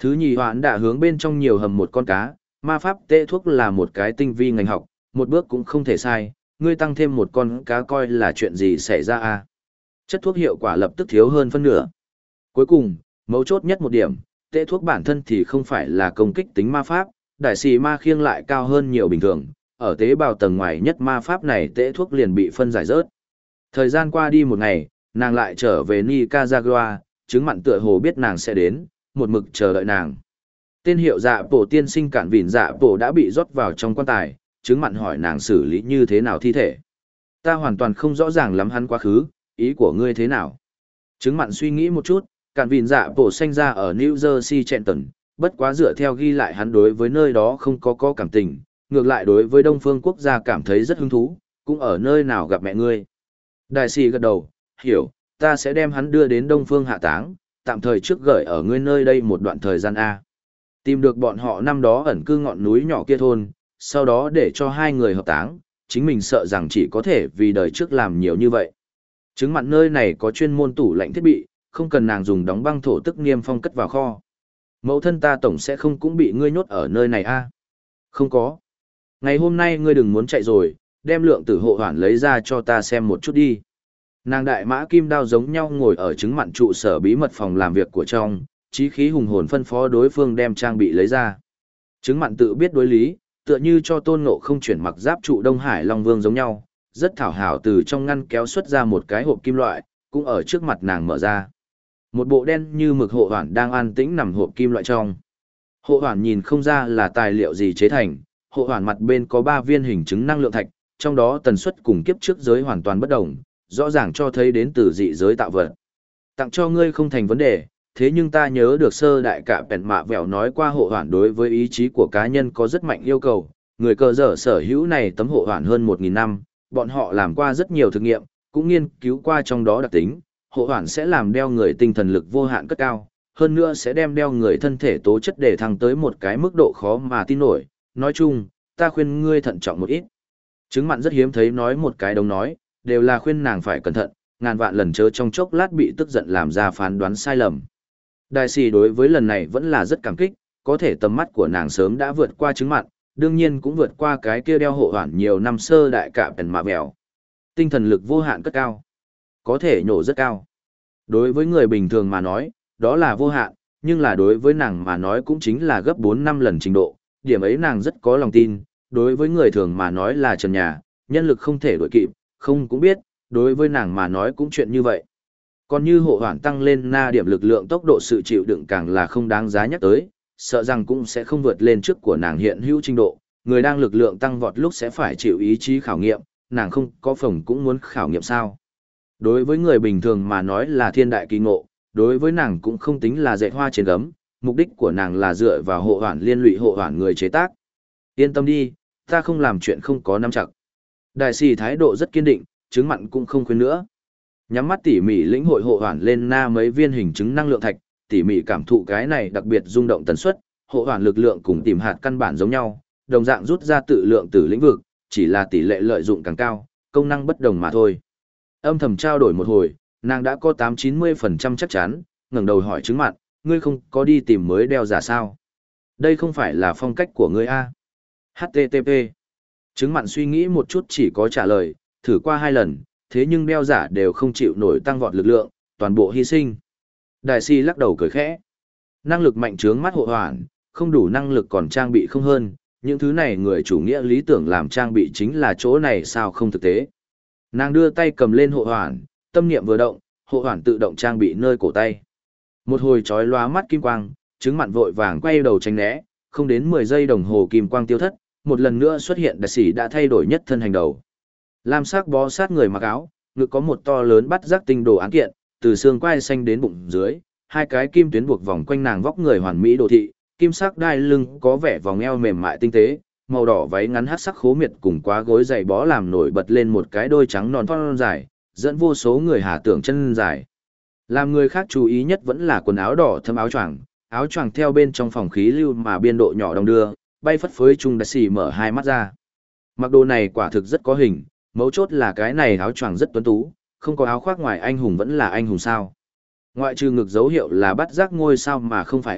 Thứ nhì hoãn đã hướng bên trong nhiều hầm một con cá, ma pháp tê thuốc là một cái tinh vi ngành học, một bước cũng không thể sai, ngươi tăng thêm một con cá coi là chuyện gì xảy ra à. Chất thuốc hiệu quả lập tức thiếu hơn phân nửa. Cuối cùng, mấu chốt nhất một điểm, tê thuốc bản thân thì không phải là công kích tính ma pháp, đại xì ma khiêng lại cao hơn nhiều bình thường, ở tế bào tầng ngoài nhất ma pháp này tê thuốc liền bị phân giải rớt. Thời gian qua đi một ngày, nàng lại trở về Nicaragua, chứng mặn tựa hồ biết nàng sẽ đến, một mực chờ đợi nàng. Tên hiệu dạ bổ tiên sinh cản vỉn dạ bổ đã bị rót vào trong quan tài, chứng mặn hỏi nàng xử lý như thế nào thi thể. Ta hoàn toàn không rõ ràng lắm hắn quá khứ, ý của ngươi thế nào. Chứng mặn suy nghĩ một chút, cản vỉn dạ bổ sinh ra ở New Jersey Trenton, bất quá dựa theo ghi lại hắn đối với nơi đó không có có cảm tình, ngược lại đối với Đông Phương quốc gia cảm thấy rất hứng thú, cũng ở nơi nào gặp mẹ ngươi. Đại sĩ gật đầu, hiểu, ta sẽ đem hắn đưa đến Đông Phương hạ táng, tạm thời trước gửi ở ngươi nơi đây một đoạn thời gian A. Tìm được bọn họ năm đó ẩn cư ngọn núi nhỏ kia thôn, sau đó để cho hai người hợp táng, chính mình sợ rằng chỉ có thể vì đời trước làm nhiều như vậy. Chứng mặn nơi này có chuyên môn tủ lạnh thiết bị, không cần nàng dùng đóng băng thổ tức niêm phong cất vào kho. Mẫu thân ta tổng sẽ không cũng bị ngươi nhốt ở nơi này A. Không có. Ngày hôm nay ngươi đừng muốn chạy rồi, đem lượng tử hộ hoàn lấy ra cho ta xem một chút đi. Nàng đại mã kim đao giống nhau ngồi ở chứng mặn trụ sở bí mật phòng làm việc của trong, chí khí hùng hồn phân phó đối phương đem trang bị lấy ra. Chứng mặn tự biết đối lý, tựa như cho tôn ngộ không chuyển mặc giáp trụ Đông Hải Long Vương giống nhau, rất thảo hảo từ trong ngăn kéo xuất ra một cái hộp kim loại, cũng ở trước mặt nàng mở ra. Một bộ đen như mực hộ hoàn đang an tĩnh nằm hộp kim loại trong. Hộ hoàn nhìn không ra là tài liệu gì chế thành, hộ hoàn mặt bên có ba viên hình chứng năng lượng thạch, trong đó tần suất cùng kiếp trước giới hoàn toàn bất đồng, rõ ràng cho thấy đến từ dị giới tạo vật. Tặng cho ngươi không thành vấn đề, thế nhưng ta nhớ được sơ đại cả bèn mạ vẹo nói qua hộ hoàn đối với ý chí của cá nhân có rất mạnh yêu cầu, người cờ dở sở hữu này tấm hộ hoàn hơn một nghìn năm, bọn họ làm qua rất nhiều thực nghiệm, cũng nghiên cứu qua trong đó đặc tính, hộ hoàn sẽ làm đeo người tinh thần lực vô hạn cất cao, hơn nữa sẽ đem đeo người thân thể tố chất để thăng tới một cái mức độ khó mà tin nổi, nói chung, ta khuyên ngươi thận trọng một ít. Chứng mặn rất hiếm thấy nói một cái đồng nói, đều là khuyên nàng phải cẩn thận, ngàn vạn lần chớ trong chốc lát bị tức giận làm ra phán đoán sai lầm. Đại sĩ đối với lần này vẫn là rất cảm kích, có thể tầm mắt của nàng sớm đã vượt qua chứng mặn, đương nhiên cũng vượt qua cái kia đeo hộ hoàn nhiều năm sơ đại cả bèn mạ bèo. Tinh thần lực vô hạn cất cao, có thể nhổ rất cao. Đối với người bình thường mà nói, đó là vô hạn, nhưng là đối với nàng mà nói cũng chính là gấp bốn năm lần trình độ, điểm ấy nàng rất có lòng tin, đối với người thường mà nói là trần nhà, nhân lực không thể đổi kịp, không cũng biết, đối với nàng mà nói cũng chuyện như vậy. Còn như hộ hoàn tăng lên na điểm lực lượng tốc độ sự chịu đựng càng là không đáng giá nhắc tới, sợ rằng cũng sẽ không vượt lên trước của nàng hiện hữu trình độ, người đang lực lượng tăng vọt lúc sẽ phải chịu ý chí khảo nghiệm, nàng không có phòng cũng muốn khảo nghiệm sao. Đối với người bình thường mà nói là thiên đại kỳ ngộ, đối với nàng cũng không tính là dạy hoa trên gấm, mục đích của nàng là dựa vào hộ hoàn liên lụy hộ hoàn người chế tác. Yên tâm đi, ta không làm chuyện không có nắm chặt. Đại sĩ thái độ rất kiên định, chứng mặn cũng không khuyên nữa. Nhắm mắt tỉ mỉ lĩnh hội hộ hoàn lên na mấy viên hình chứng năng lượng thạch, tỉ mỉ cảm thụ cái này đặc biệt rung động tần suất, hộ hoàn lực lượng cùng tìm hạt căn bản giống nhau, đồng dạng rút ra tự lượng từ lĩnh vực, chỉ là tỷ lệ lợi dụng càng cao, công năng bất đồng mà thôi. Âm thầm trao đổi một hồi, nàng đã có tám chín mươi phần trăm chắc chắn, ngẩng đầu hỏi chứng mặn, ngươi không có đi tìm mới đeo giả sao? Đây không phải là phong cách của ngươi a? hát tê tê pê. Chứng mặn suy nghĩ một chút chỉ có trả lời, thử qua hai lần, thế nhưng đeo giả đều không chịu nổi tăng vọt lực lượng, toàn bộ hy sinh. Đại si lắc đầu cười khẽ. Năng lực mạnh trướng mắt hộ hoàn, không đủ năng lực còn trang bị không hơn, những thứ này người chủ nghĩa lý tưởng làm trang bị chính là chỗ này sao không thực tế. Nàng đưa tay cầm lên hộ hoàn, tâm niệm vừa động, hộ hoàn tự động trang bị nơi cổ tay. Một hồi chói lóa mắt kim quang, chứng mặn vội vàng quay đầu tránh né, không đến mười giây đồng hồ kim quang tiêu thất, một lần nữa xuất hiện đại sĩ đã thay đổi nhất thân hành đầu. Lam sắc bó sát người mặc áo, ngực có một to lớn bắt giác tinh đồ án kiện, từ xương quai xanh đến bụng dưới, hai cái kim tuyến buộc vòng quanh nàng vóc người hoàn mỹ đồ thị, kim sắc đai lưng có vẻ vòng eo mềm mại tinh tế, màu đỏ váy ngắn hắc sắc khố miệt cùng quá gối dày bó làm nổi bật lên một cái đôi trắng non thon dài, dẫn vô số người hà tưởng chân dài. Làm người khác chú ý nhất vẫn là quần áo đỏ thâm áo choàng, áo choàng theo bên trong phòng khí lưu mà biên độ nhỏ đong đưa, bay phất phới trung đại sĩ mở hai mắt ra. Mặc đồ này quả thực rất có hình, mấu chốt là cái này áo choàng rất tuấn tú, không có áo khoác ngoài anh hùng vẫn là anh hùng sao. Ngoại trừ ngực dấu hiệu là bắt giác ngôi sao mà không phải S,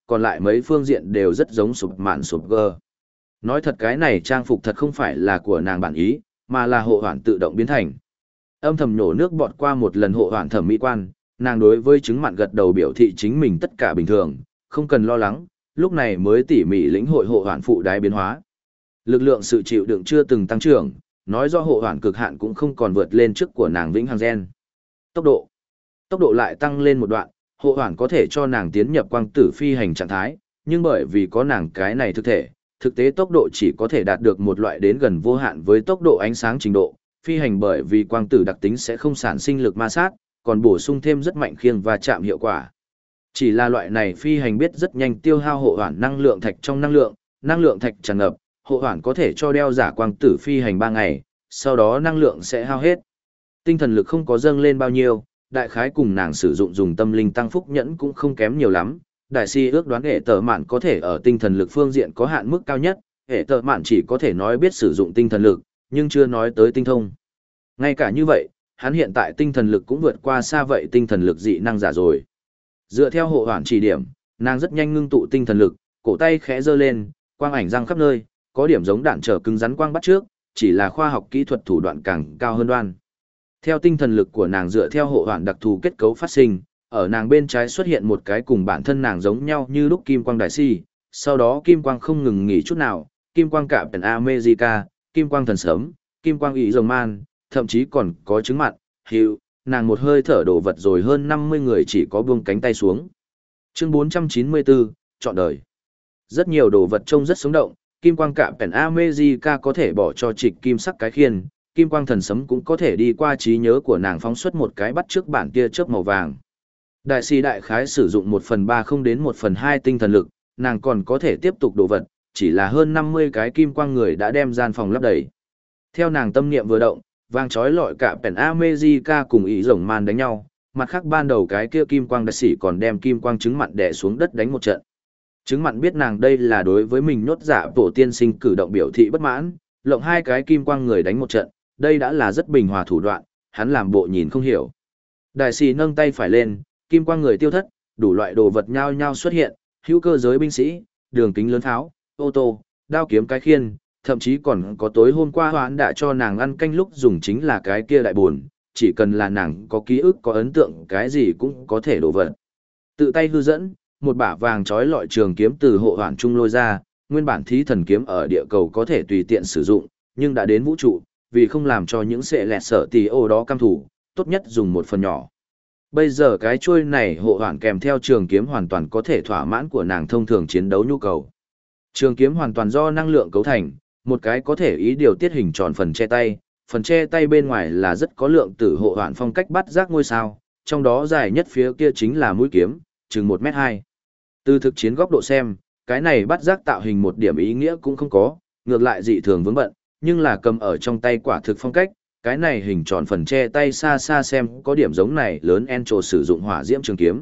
còn lại mấy phương diện đều rất giống sụp mạn sụp gơ. Nói thật cái này trang phục thật không phải là của nàng bản ý, mà là hộ hoàn tự động biến thành. Âm thầm nhổ nước bọt qua một lần hộ hoàn thẩm mỹ quan, nàng đối với chứng mặn gật đầu biểu thị chính mình tất cả bình thường, không cần lo lắng, lúc này mới tỉ mỉ lĩnh hội hộ hoàn phụ đái biến hóa. Lực lượng sự chịu đựng chưa từng tăng trưởng, nói do hộ hoàn cực hạn cũng không còn vượt lên trước của nàng vĩnh hằng gen. Tốc độ. Tốc độ lại tăng lên một đoạn, hộ hoàn có thể cho nàng tiến nhập quang tử phi hành trạng thái, nhưng bởi vì có nàng cái này thực thể, thực tế tốc độ chỉ có thể đạt được một loại đến gần vô hạn với tốc độ ánh sáng trình độ, phi hành bởi vì quang tử đặc tính sẽ không sản sinh lực ma sát, còn bổ sung thêm rất mạnh khiêng và chạm hiệu quả. Chỉ là loại này phi hành biết rất nhanh tiêu hao hộ hoàn năng lượng thạch trong năng lượng, năng lượng thạch tràn ngập, hộ hoàn có thể cho đeo giả quang tử phi hành ba ngày, sau đó năng lượng sẽ hao hết. Tinh thần lực không có dâng lên bao nhiêu, đại khái cùng nàng sử dụng dùng tâm linh tăng phúc nhẫn cũng không kém nhiều lắm. Đại si ước đoán hệ tờ mạn có thể ở tinh thần lực phương diện có hạn mức cao nhất, hệ tờ mạn chỉ có thể nói biết sử dụng tinh thần lực, nhưng chưa nói tới tinh thông. Ngay cả như vậy, hắn hiện tại tinh thần lực cũng vượt qua xa vậy tinh thần lực dị năng giả rồi. Dựa theo hộ hoàn chỉ điểm, nàng rất nhanh ngưng tụ tinh thần lực, cổ tay khẽ giơ lên, quang ảnh răng khắp nơi, có điểm giống đạn trở cứng rắn quang bắt trước, chỉ là khoa học kỹ thuật thủ đoạn càng cao hơn đoan. Theo tinh thần lực của nàng dựa theo hộ hoàn đặc thù kết cấu phát sinh, ở nàng bên trái xuất hiện một cái cùng bản thân nàng giống nhau như lúc kim quang đại si, sau đó kim quang không ngừng nghỉ chút nào, kim quang cả Pen America, kim quang thần sớm, kim quang ý rồng man, thậm chí còn có trứng mặn, hiệu, nàng một hơi thở đổ vật rồi hơn năm mươi người chỉ có buông cánh tay xuống. Chương bốn trăm chín mươi bốn, chọn đời. Rất nhiều đồ vật trông rất sống động, kim quang cả Pen America có thể bỏ cho trịch kim sắc cái khiên, kim quang thần sấm cũng có thể đi qua trí nhớ của nàng phóng xuất một cái bắt trước bản tia chớp màu vàng. Đại sĩ đại khái sử dụng một phần ba không đến một phần hai tinh thần lực, nàng còn có thể tiếp tục đồ vật, chỉ là hơn năm mươi cái kim quang người đã đem gian phòng lấp đầy. Theo nàng tâm niệm vừa động, vang chói lọi cả Pen America cùng ý rồng man đánh nhau, mặt khác ban đầu cái kia kim quang đại sĩ còn đem kim quang trứng mặn đè xuống đất đánh một trận. Trứng mặn biết nàng đây là đối với mình nhốt giả tổ tiên sinh cử động biểu thị bất mãn, lộng hai cái kim quang người đánh một trận, đây đã là rất bình hòa thủ đoạn, hắn làm bộ nhìn không hiểu. Đại sĩ nâng tay phải lên, kim quang người tiêu thất, đủ loại đồ vật nhao nhao xuất hiện, hữu cơ giới binh sĩ, đường kính lớn tháo, ô tô, đao kiếm cái khiên, thậm chí còn có tối hôm qua hoãn đã cho nàng ăn canh lúc dùng chính là cái kia đại buồn, chỉ cần là nàng có ký ức có ấn tượng cái gì cũng có thể đổ vật. Tự tay hư dẫn, một bả vàng trói lọi trường kiếm từ hộ hoàn trung lôi ra, nguyên bản thí thần kiếm ở địa cầu có thể tùy tiện sử dụng, nhưng đã đến vũ trụ, vì không làm cho những sệ lẹt sở tì ô đó cam thủ, tốt nhất dùng một phần nhỏ. Bây giờ cái chuôi này hộ hoàn kèm theo trường kiếm hoàn toàn có thể thỏa mãn của nàng thông thường chiến đấu nhu cầu. Trường kiếm hoàn toàn do năng lượng cấu thành, một cái có thể ý điều tiết hình tròn phần che tay, phần che tay bên ngoài là rất có lượng tử hộ hoàn phong cách bắt giác ngôi sao, trong đó dài nhất phía kia chính là mũi kiếm, chừng một mét hai. Từ thực chiến góc độ xem, cái này bắt giác tạo hình một điểm ý nghĩa cũng không có, ngược lại dị thường vướng bận, nhưng là cầm ở trong tay quả thực phong cách, cái này hình tròn phần che tay xa xa xem có điểm giống này lớn Encho sử dụng hỏa diễm trường kiếm.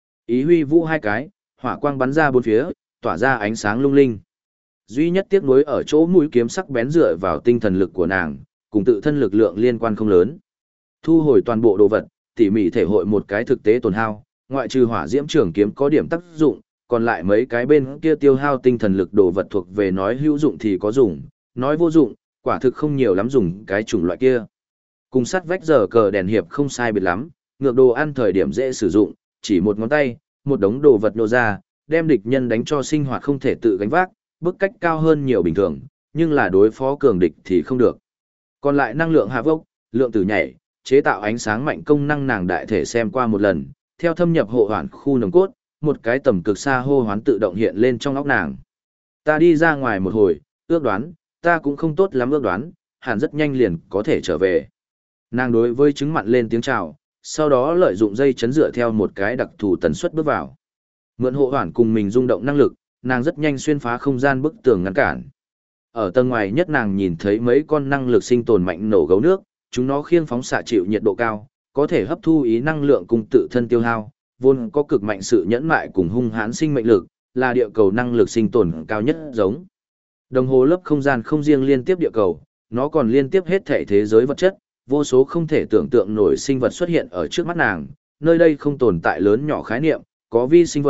Ý huy vũ hai cái, hỏa quang bắn ra bốn phía, tỏa ra ánh sáng lung linh. Duy nhất tiếc nuối ở chỗ mũi kiếm sắc bén dựa vào tinh thần lực của nàng, cùng tự thân lực lượng liên quan không lớn. Thu hồi toàn bộ đồ vật, tỉ mỉ thể hội một cái thực tế tổn hao, ngoại trừ hỏa diễm trường kiếm có điểm tác dụng, còn lại mấy cái bên kia tiêu hao tinh thần lực đồ vật thuộc về nói hữu dụng thì có dùng, nói vô dụng, quả thực không nhiều lắm dùng cái chủng loại kia. Cùng sắt vách giờ cờ đèn hiệp không sai biệt lắm, ngược đồ ăn thời điểm dễ sử dụng, chỉ một ngón tay, một đống đồ vật nô ra, đem địch nhân đánh cho sinh hoạt không thể tự gánh vác, bức cách cao hơn nhiều bình thường, nhưng là đối phó cường địch thì không được. Còn lại năng lượng hạ vốc, lượng tử nhảy, chế tạo ánh sáng mạnh công năng nàng đại thể xem qua một lần, theo thâm nhập hộ hoàn khu nồng cốt, một cái tầm cực xa hô hoán tự động hiện lên trong óc nàng. Ta đi ra ngoài một hồi, ước đoán, ta cũng không tốt lắm ước đoán, hẳn rất nhanh liền có thể trở về. Nàng đối với trứng mặn lên tiếng chào, sau đó lợi dụng dây chấn dựa theo một cái đặc thù tần suất bước vào. Mượn hộ hoàn cùng mình rung động năng lực, nàng rất nhanh xuyên phá không gian bức tường ngăn cản. Ở tầng ngoài nhất nàng nhìn thấy mấy con năng lực sinh tồn mạnh nổ gấu nước, chúng nó khiêng phóng xạ chịu nhiệt độ cao, có thể hấp thu ý năng lượng cùng tự thân tiêu hao, vốn có cực mạnh sự nhẫn mại cùng hung hãn sinh mệnh lực, là địa cầu năng lực sinh tồn cao nhất giống. Đồng hồ lớp không gian không riêng liên tiếp địa cầu, nó còn liên tiếp hết thể thế giới vật chất, vô số không thể tưởng tượng nổi sinh vật xuất hiện ở trước mắt nàng, nơi đây không tồn tại lớn nhỏ khái niệm, có vi sinh vật,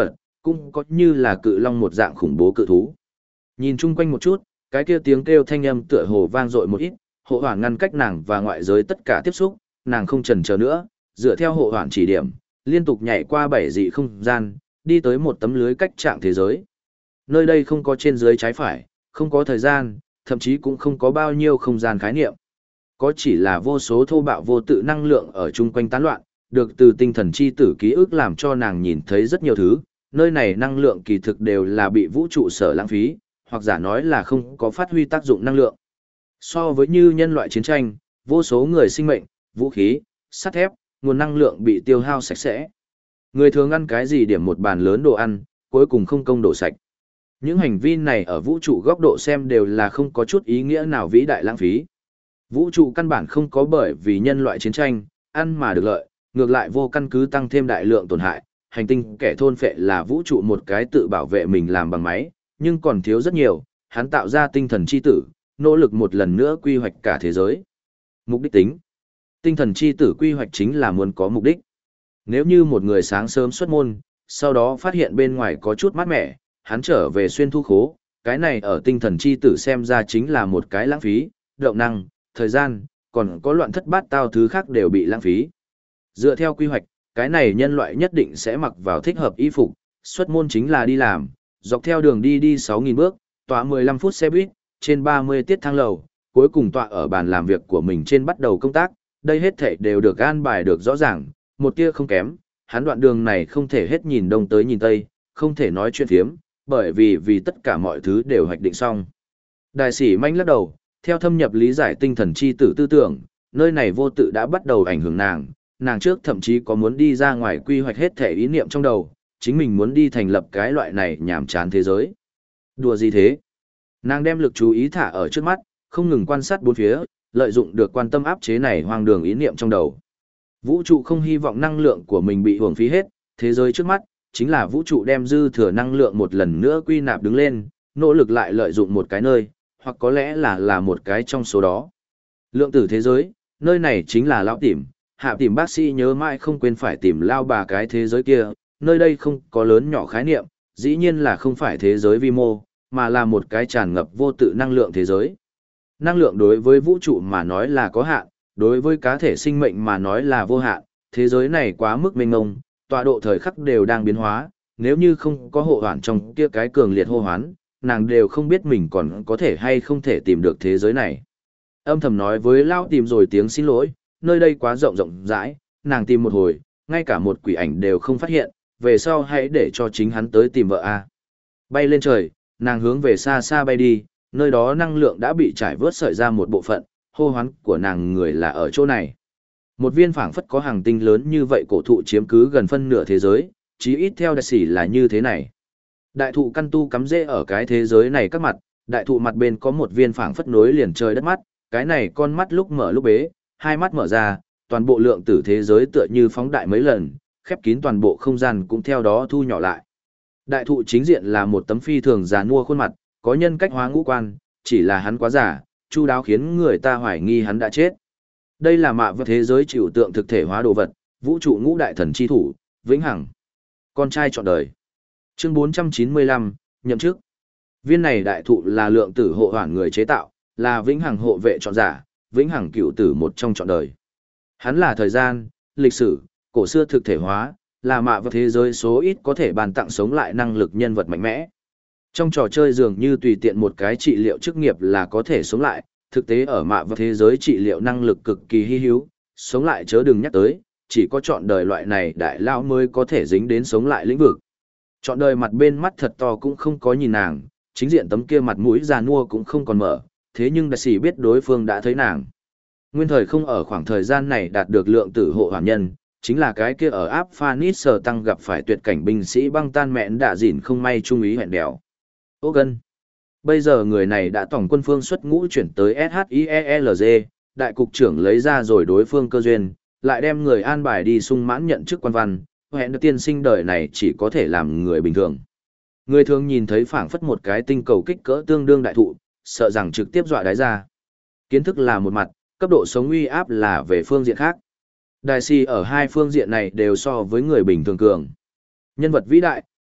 cũng có như là cự long một dạng khủng bố cự thú. Nhìn chung quanh một chút, cái kia tiếng kêu thanh âm tựa hồ vang dội một ít, hộ hoàn ngăn cách nàng và ngoại giới tất cả tiếp xúc, nàng không chần chờ nữa, dựa theo hộ hoàn chỉ điểm, liên tục nhảy qua bảy dị không gian, đi tới một tấm lưới cách trạng thế giới. Nơi đây không có trên dưới trái phải, không có thời gian, thậm chí cũng không có bao nhiêu không gian khái niệm. Có chỉ là vô số thô bạo vô tự năng lượng ở chung quanh tán loạn, được từ tinh thần chi tử ký ức làm cho nàng nhìn thấy rất nhiều thứ, nơi này năng lượng kỳ thực đều là bị vũ trụ sở lãng phí, hoặc giả nói là không có phát huy tác dụng năng lượng. So với như nhân loại chiến tranh, vô số người sinh mệnh, vũ khí, sắt thép, nguồn năng lượng bị tiêu hao sạch sẽ. Người thường ăn cái gì điểm một bàn lớn đồ ăn, cuối cùng không công đổ sạch. Những hành vi này ở vũ trụ góc độ xem đều là không có chút ý nghĩa nào vĩ đại lãng phí. Vũ trụ căn bản không có bởi vì nhân loại chiến tranh, ăn mà được lợi, ngược lại vô căn cứ tăng thêm đại lượng tổn hại. Hành tinh kẻ thôn phệ là vũ trụ một cái tự bảo vệ mình làm bằng máy, nhưng còn thiếu rất nhiều, hắn tạo ra tinh thần chi tử, nỗ lực một lần nữa quy hoạch cả thế giới. Mục đích tính. Tinh thần chi tử quy hoạch chính là muốn có mục đích. Nếu như một người sáng sớm xuất môn, sau đó phát hiện bên ngoài có chút mát mẻ, hắn trở về xuyên thu khố, cái này ở tinh thần chi tử xem ra chính là một cái lãng phí, động năng, thời gian, còn có loạn thất bát tao thứ khác đều bị lãng phí. Dựa theo quy hoạch, cái này nhân loại nhất định sẽ mặc vào thích hợp y phục, xuất môn chính là đi làm, dọc theo đường đi đi sáu nghìn bước, tọa mười lăm phút xe buýt, trên ba mươi tiết thang lầu, cuối cùng tọa ở bàn làm việc của mình trên bắt đầu công tác, đây hết thảy đều được an bài được rõ ràng, một tia không kém, hắn đoạn đường này không thể hết nhìn đông tới nhìn tây, không thể nói chuyện phiếm, bởi vì vì tất cả mọi thứ đều hoạch định xong. Đại sĩ manh lắc đầu, theo thâm nhập lý giải tinh thần chi tử tư tưởng, nơi này vô tự đã bắt đầu ảnh hưởng nàng, nàng trước thậm chí có muốn đi ra ngoài quy hoạch hết thể ý niệm trong đầu, chính mình muốn đi thành lập cái loại này nhảm chán thế giới. Đùa gì thế? Nàng đem lực chú ý thả ở trước mắt, không ngừng quan sát bốn phía, lợi dụng được quan tâm áp chế này hoang đường ý niệm trong đầu. Vũ trụ không hy vọng năng lượng của mình bị hưởng phí hết, thế giới trước mắt, chính là vũ trụ đem dư thừa năng lượng một lần nữa quy nạp đứng lên, nỗ lực lại lợi dụng một cái nơi, hoặc có lẽ là là một cái trong số đó. Lượng tử thế giới, nơi này chính là lão tìm, hạ tìm bác sĩ nhớ mãi không quên phải tìm lao bà cái thế giới kia, nơi đây không có lớn nhỏ khái niệm, dĩ nhiên là không phải thế giới vi mô, mà là một cái tràn ngập vô tự năng lượng thế giới. Năng lượng đối với vũ trụ mà nói là có hạn, đối với cá thể sinh mệnh mà nói là vô hạn, thế giới này quá mức mênh mông, tọa độ thời khắc đều đang biến hóa, nếu như không có hộ hoán trong kia cái cường liệt hô hoán, nàng đều không biết mình còn có thể hay không thể tìm được thế giới này. Âm thầm nói với Lao tìm rồi tiếng xin lỗi, nơi đây quá rộng rộng rãi, nàng tìm một hồi, ngay cả một quỷ ảnh đều không phát hiện, về sau hãy để cho chính hắn tới tìm vợ a. Bay lên trời, nàng hướng về xa xa bay đi, nơi đó năng lượng đã bị trải vớt sợi ra một bộ phận, hô hoán của nàng người là ở chỗ này. Một viên phảng phất có hàng tinh lớn như vậy cổ thụ chiếm cứ gần phân nửa thế giới, chí ít theo đại sĩ là như thế này. Đại thụ căn tu cắm rễ ở cái thế giới này các mặt, đại thụ mặt bên có một viên phảng phất nối liền trời đất mắt, cái này con mắt lúc mở lúc bế, hai mắt mở ra, toàn bộ lượng tử thế giới tựa như phóng đại mấy lần, khép kín toàn bộ không gian cũng theo đó thu nhỏ lại. Đại thụ chính diện là một tấm phi thường già nua khuôn mặt, có nhân cách hóa ngũ quan, chỉ là hắn quá giả, chu đáo khiến người ta hoài nghi hắn đã chết. Đây là mạ vật thế giới chịu tượng thực thể hóa đồ vật, vũ trụ ngũ đại thần chi thủ, vĩnh hằng. Con trai chọn đời. Chương bốn trăm chín mươi lăm, nhậm chức. Viên này đại thụ là lượng tử hộ hoàn người chế tạo, là vĩnh hằng hộ vệ chọn giả, vĩnh hằng cựu tử một trong chọn đời. Hắn là thời gian, lịch sử, cổ xưa thực thể hóa, là mạ vật thế giới số ít có thể bàn tặng sống lại năng lực nhân vật mạnh mẽ. Trong trò chơi dường như tùy tiện một cái trị liệu chức nghiệp là có thể sống lại, thực tế ở mạ vật thế giới trị liệu năng lực cực kỳ hy hữu, sống lại chớ đừng nhắc tới, chỉ có chọn đời loại này đại lao mới có thể dính đến sống lại lĩnh vực. Chọn đời mặt bên mắt thật to cũng không có nhìn nàng, chính diện tấm kia mặt mũi già nua cũng không còn mở, thế nhưng đại sĩ biết đối phương đã thấy nàng. Nguyên thời không ở khoảng thời gian này đạt được lượng tử hộ hoàn nhân, chính là cái kia ở áp Phanis sở tăng gặp phải tuyệt cảnh binh sĩ băng tan mẹn đã dỉn không may trung ý hẹn đèo. Ô gân. Bây giờ người này đã tổng quân phương xuất ngũ chuyển tới ét hát i e lờ giê, đại cục trưởng lấy ra rồi đối phương cơ duyên, lại đem người an bài đi sung mãn nhận chức quan văn, hẹn được tiên sinh đời này chỉ có thể làm người bình thường. Người thường nhìn thấy phảng phất một cái tinh cầu kích cỡ tương đương đại thụ, sợ rằng trực tiếp dọa đáy ra. Kiến thức là một mặt, cấp độ sống uy áp là về phương diện khác. Đại si ở hai phương diện này đều so với người bình thường cường. Nhân vật vĩ đại,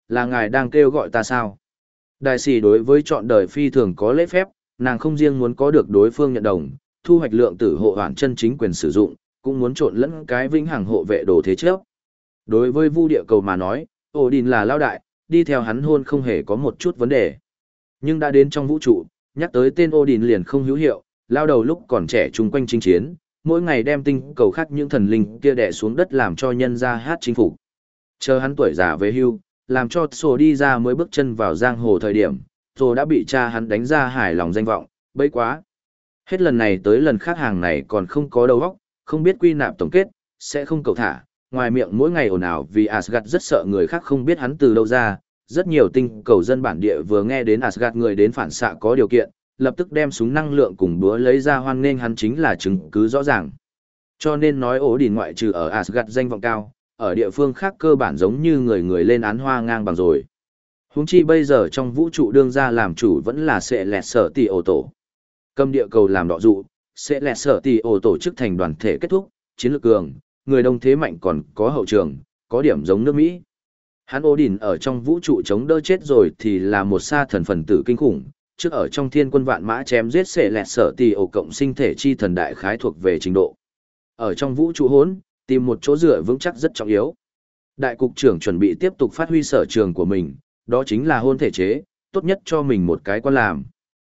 Là ngài đang kêu gọi ta sao? Đại sĩ đối với chọn đời phi thường có lễ phép, nàng không riêng muốn có được đối phương nhận đồng, thu hoạch lượng tử hộ hoàn chân chính quyền sử dụng, cũng muốn trộn lẫn cái vĩnh hằng hộ vệ đồ thế trước. Đối với Vu địa cầu mà nói, Odin là lao đại, đi theo hắn hôn không hề có một chút vấn đề. Nhưng đã đến trong vũ trụ, nhắc tới tên Odin liền không hữu hiệu, lao đầu lúc còn trẻ chung quanh chinh chiến, mỗi ngày đem tinh cầu khác những thần linh kia đè xuống đất làm cho nhân ra hát chính phủ. Chờ hắn tuổi già về hưu, làm cho Sổ đi ra mới bước chân vào giang hồ thời điểm, Sổ đã bị cha hắn đánh ra hài lòng danh vọng, bấy quá. Hết lần này tới lần khác hàng này còn không có đầu óc, không biết quy nạp tổng kết, sẽ không cầu thả, ngoài miệng mỗi ngày ồn ào vì Asgard rất sợ người khác không biết hắn từ đâu ra, rất nhiều tinh cầu dân bản địa vừa nghe đến Asgard người đến phản xạ có điều kiện, lập tức đem súng năng lượng cùng búa lấy ra hoan nghênh hắn chính là chứng cứ rõ ràng. Cho nên nói ổ đỉnh ngoại trừ ở Asgard danh vọng cao, ở địa phương khác cơ bản giống như người người lên án hoa ngang bằng rồi. Huống chi bây giờ trong vũ trụ đương ra làm chủ vẫn là sẽ lẹt sở tỷ ổ tổ. Cầm địa cầu làm đọ dụ, sẽ lẹt sở tỷ ổ tổ chức thành đoàn thể kết thúc, chiến lược cường, người đông thế mạnh còn có hậu trường, có điểm giống nước Mỹ. Hắn Odin ở trong vũ trụ chống đỡ chết rồi thì là một sa thần phần tử kinh khủng, trước ở trong thiên quân vạn mã chém giết sẽ lẹt sở tỷ ổ cộng sinh thể chi thần đại khái thuộc về trình độ. Ở trong vũ trụ hỗn, tìm một chỗ dựa vững chắc rất trọng yếu. Đại cục trưởng chuẩn bị tiếp tục phát huy sở trường của mình, đó chính là hôn thể chế, tốt nhất cho mình một cái quan làm.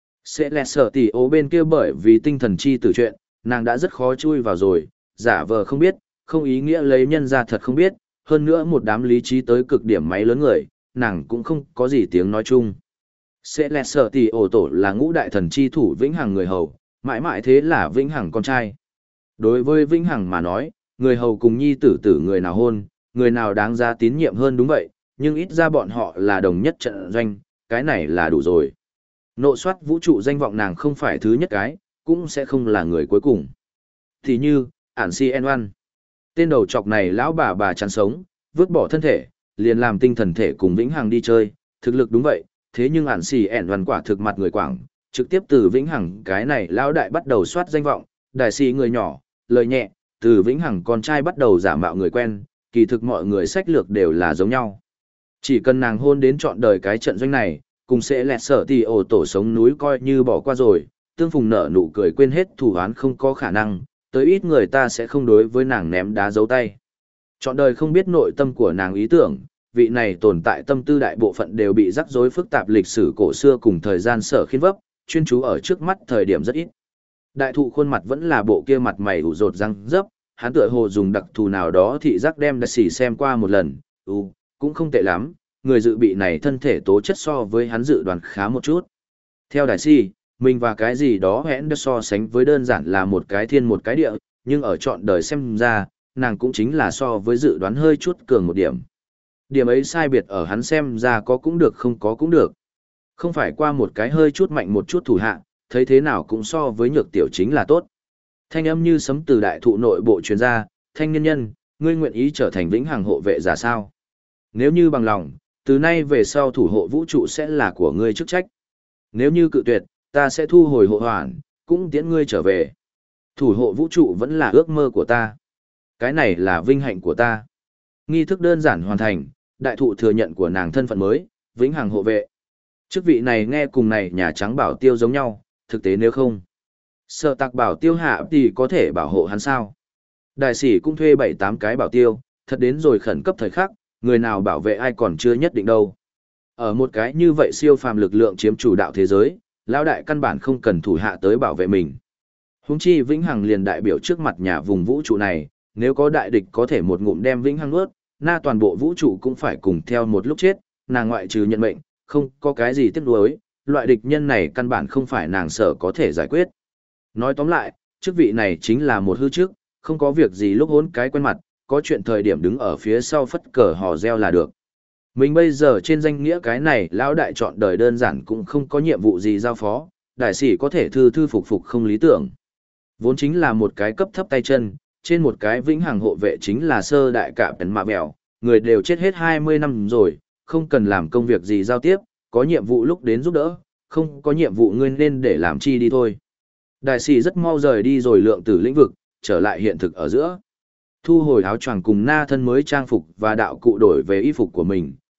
Sẽ lẹt sở tỷ ố bên kia bởi vì tinh thần chi tử chuyện, nàng đã rất khó chui vào rồi, giả vờ không biết, không ý nghĩa lấy nhân ra thật không biết, hơn nữa một đám lý trí tới cực điểm máy lớn người, nàng cũng không có gì tiếng nói chung. Sẽ lẹt sở tỷ ổ tổ là ngũ đại thần chi thủ vĩnh hằng người hầu, mãi mãi thế là vĩnh hằng con trai. Đối với vĩnh hằng mà nói, người hầu cùng nhi tử tử người nào hôn, người nào đáng ra tín nhiệm hơn đúng vậy, nhưng ít ra bọn họ là đồng nhất trận doanh, cái này là đủ rồi. Nộ soát vũ trụ danh vọng nàng không phải thứ nhất cái, cũng sẽ không là người cuối cùng. Thì như, ản si en oan. Tên đầu chọc này lão bà bà chán sống, vứt bỏ thân thể, liền làm tinh thần thể cùng vĩnh hằng đi chơi, thực lực đúng vậy, thế nhưng ản si en oan quả thực mặt người quảng, trực tiếp từ vĩnh hằng cái này lão đại bắt đầu soát danh vọng, đại si người nhỏ, lời nhẹ, từ vĩnh hằng con trai bắt đầu giả mạo người quen, kỳ thực mọi người sách lược đều là giống nhau. Chỉ cần nàng hôn đến trọn đời cái trận doanh này, cùng sẽ lẹt sở tỷ ổ tổ sống núi coi như bỏ qua rồi, tương phùng nở nụ cười quên hết thủ án không có khả năng, tới ít người ta sẽ không đối với nàng ném đá dấu tay. Trọn đời không biết nội tâm của nàng ý tưởng, vị này tồn tại tâm tư đại bộ phận đều bị rắc rối phức tạp lịch sử cổ xưa cùng thời gian sở khiến vấp, chuyên chú ở trước mắt thời điểm rất ít. Đại thụ khuôn mặt vẫn là bộ kia mặt mày ủ rột răng dấp, hắn tựa hồ dùng đặc thù nào đó thị giác đem đại sĩ xem qua một lần, ừ, cũng không tệ lắm, người dự bị này thân thể tố chất so với hắn dự đoán khá một chút. Theo đại sĩ, mình và cái gì đó hẽn được so sánh với đơn giản là một cái thiên một cái địa, nhưng ở trọn đời xem ra, nàng cũng chính là so với dự đoán hơi chút cường một điểm. Điểm ấy sai biệt ở hắn xem ra có cũng được không có cũng được. Không phải qua một cái hơi chút mạnh một chút thủ hạ, thấy thế nào cũng so với nhược tiểu chính là tốt. Thanh âm như sấm từ đại thụ nội bộ truyền ra, thanh niên nhân, ngươi nguyện ý trở thành vĩnh hằng hộ vệ giả sao? Nếu như bằng lòng, từ nay về sau thủ hộ vũ trụ sẽ là của ngươi chức trách. Nếu như cự tuyệt, ta sẽ thu hồi hộ hoàn, cũng tiễn ngươi trở về. Thủ hộ vũ trụ vẫn là ước mơ của ta. Cái này là vinh hạnh của ta. Nghi thức đơn giản hoàn thành, đại thụ thừa nhận của nàng thân phận mới, vĩnh hằng hộ vệ. Chức vị này nghe cùng này Nhà Trắng bảo tiêu giống nhau, thực tế nếu không. Sợ tạc bảo tiêu hạ thì có thể bảo hộ hắn sao. Đại sĩ cũng thuê bảy tám cái bảo tiêu, thật đến rồi khẩn cấp thời khắc, người nào bảo vệ ai còn chưa nhất định đâu. Ở một cái như vậy siêu phàm lực lượng chiếm chủ đạo thế giới, lão đại căn bản không cần thủ hạ tới bảo vệ mình. Huống chi vĩnh hằng liền đại biểu trước mặt nhà vùng vũ trụ này, nếu có đại địch có thể một ngụm đem vĩnh hằng nuốt, na toàn bộ vũ trụ cũng phải cùng theo một lúc chết, nàng ngoại trừ nhận mệnh, không có cái gì tiếc nuối, loại địch nhân này căn bản không phải nàng sở có thể giải quyết. Nói tóm lại, chức vị này chính là một hư chức, không có việc gì lúc hốn cái quen mặt, có chuyện thời điểm đứng ở phía sau phất cờ hò reo là được. Mình bây giờ trên danh nghĩa cái này lão đại chọn đời đơn giản cũng không có nhiệm vụ gì giao phó, đại sĩ có thể thư thư phục phục không lý tưởng. Vốn chính là một cái cấp thấp tay chân, trên một cái vĩnh hằng hộ vệ chính là sơ đại cả bèn mạ bèo, người đều chết hết hai mươi năm rồi, không cần làm công việc gì giao tiếp, có nhiệm vụ lúc đến giúp đỡ, không có nhiệm vụ ngươi nên để làm chi đi thôi. Đại sĩ rất mau rời đi rồi lượng tử lĩnh vực, trở lại hiện thực ở giữa. Thu hồi áo choàng cùng na thân mới trang phục và đạo cụ đổi về y phục của mình,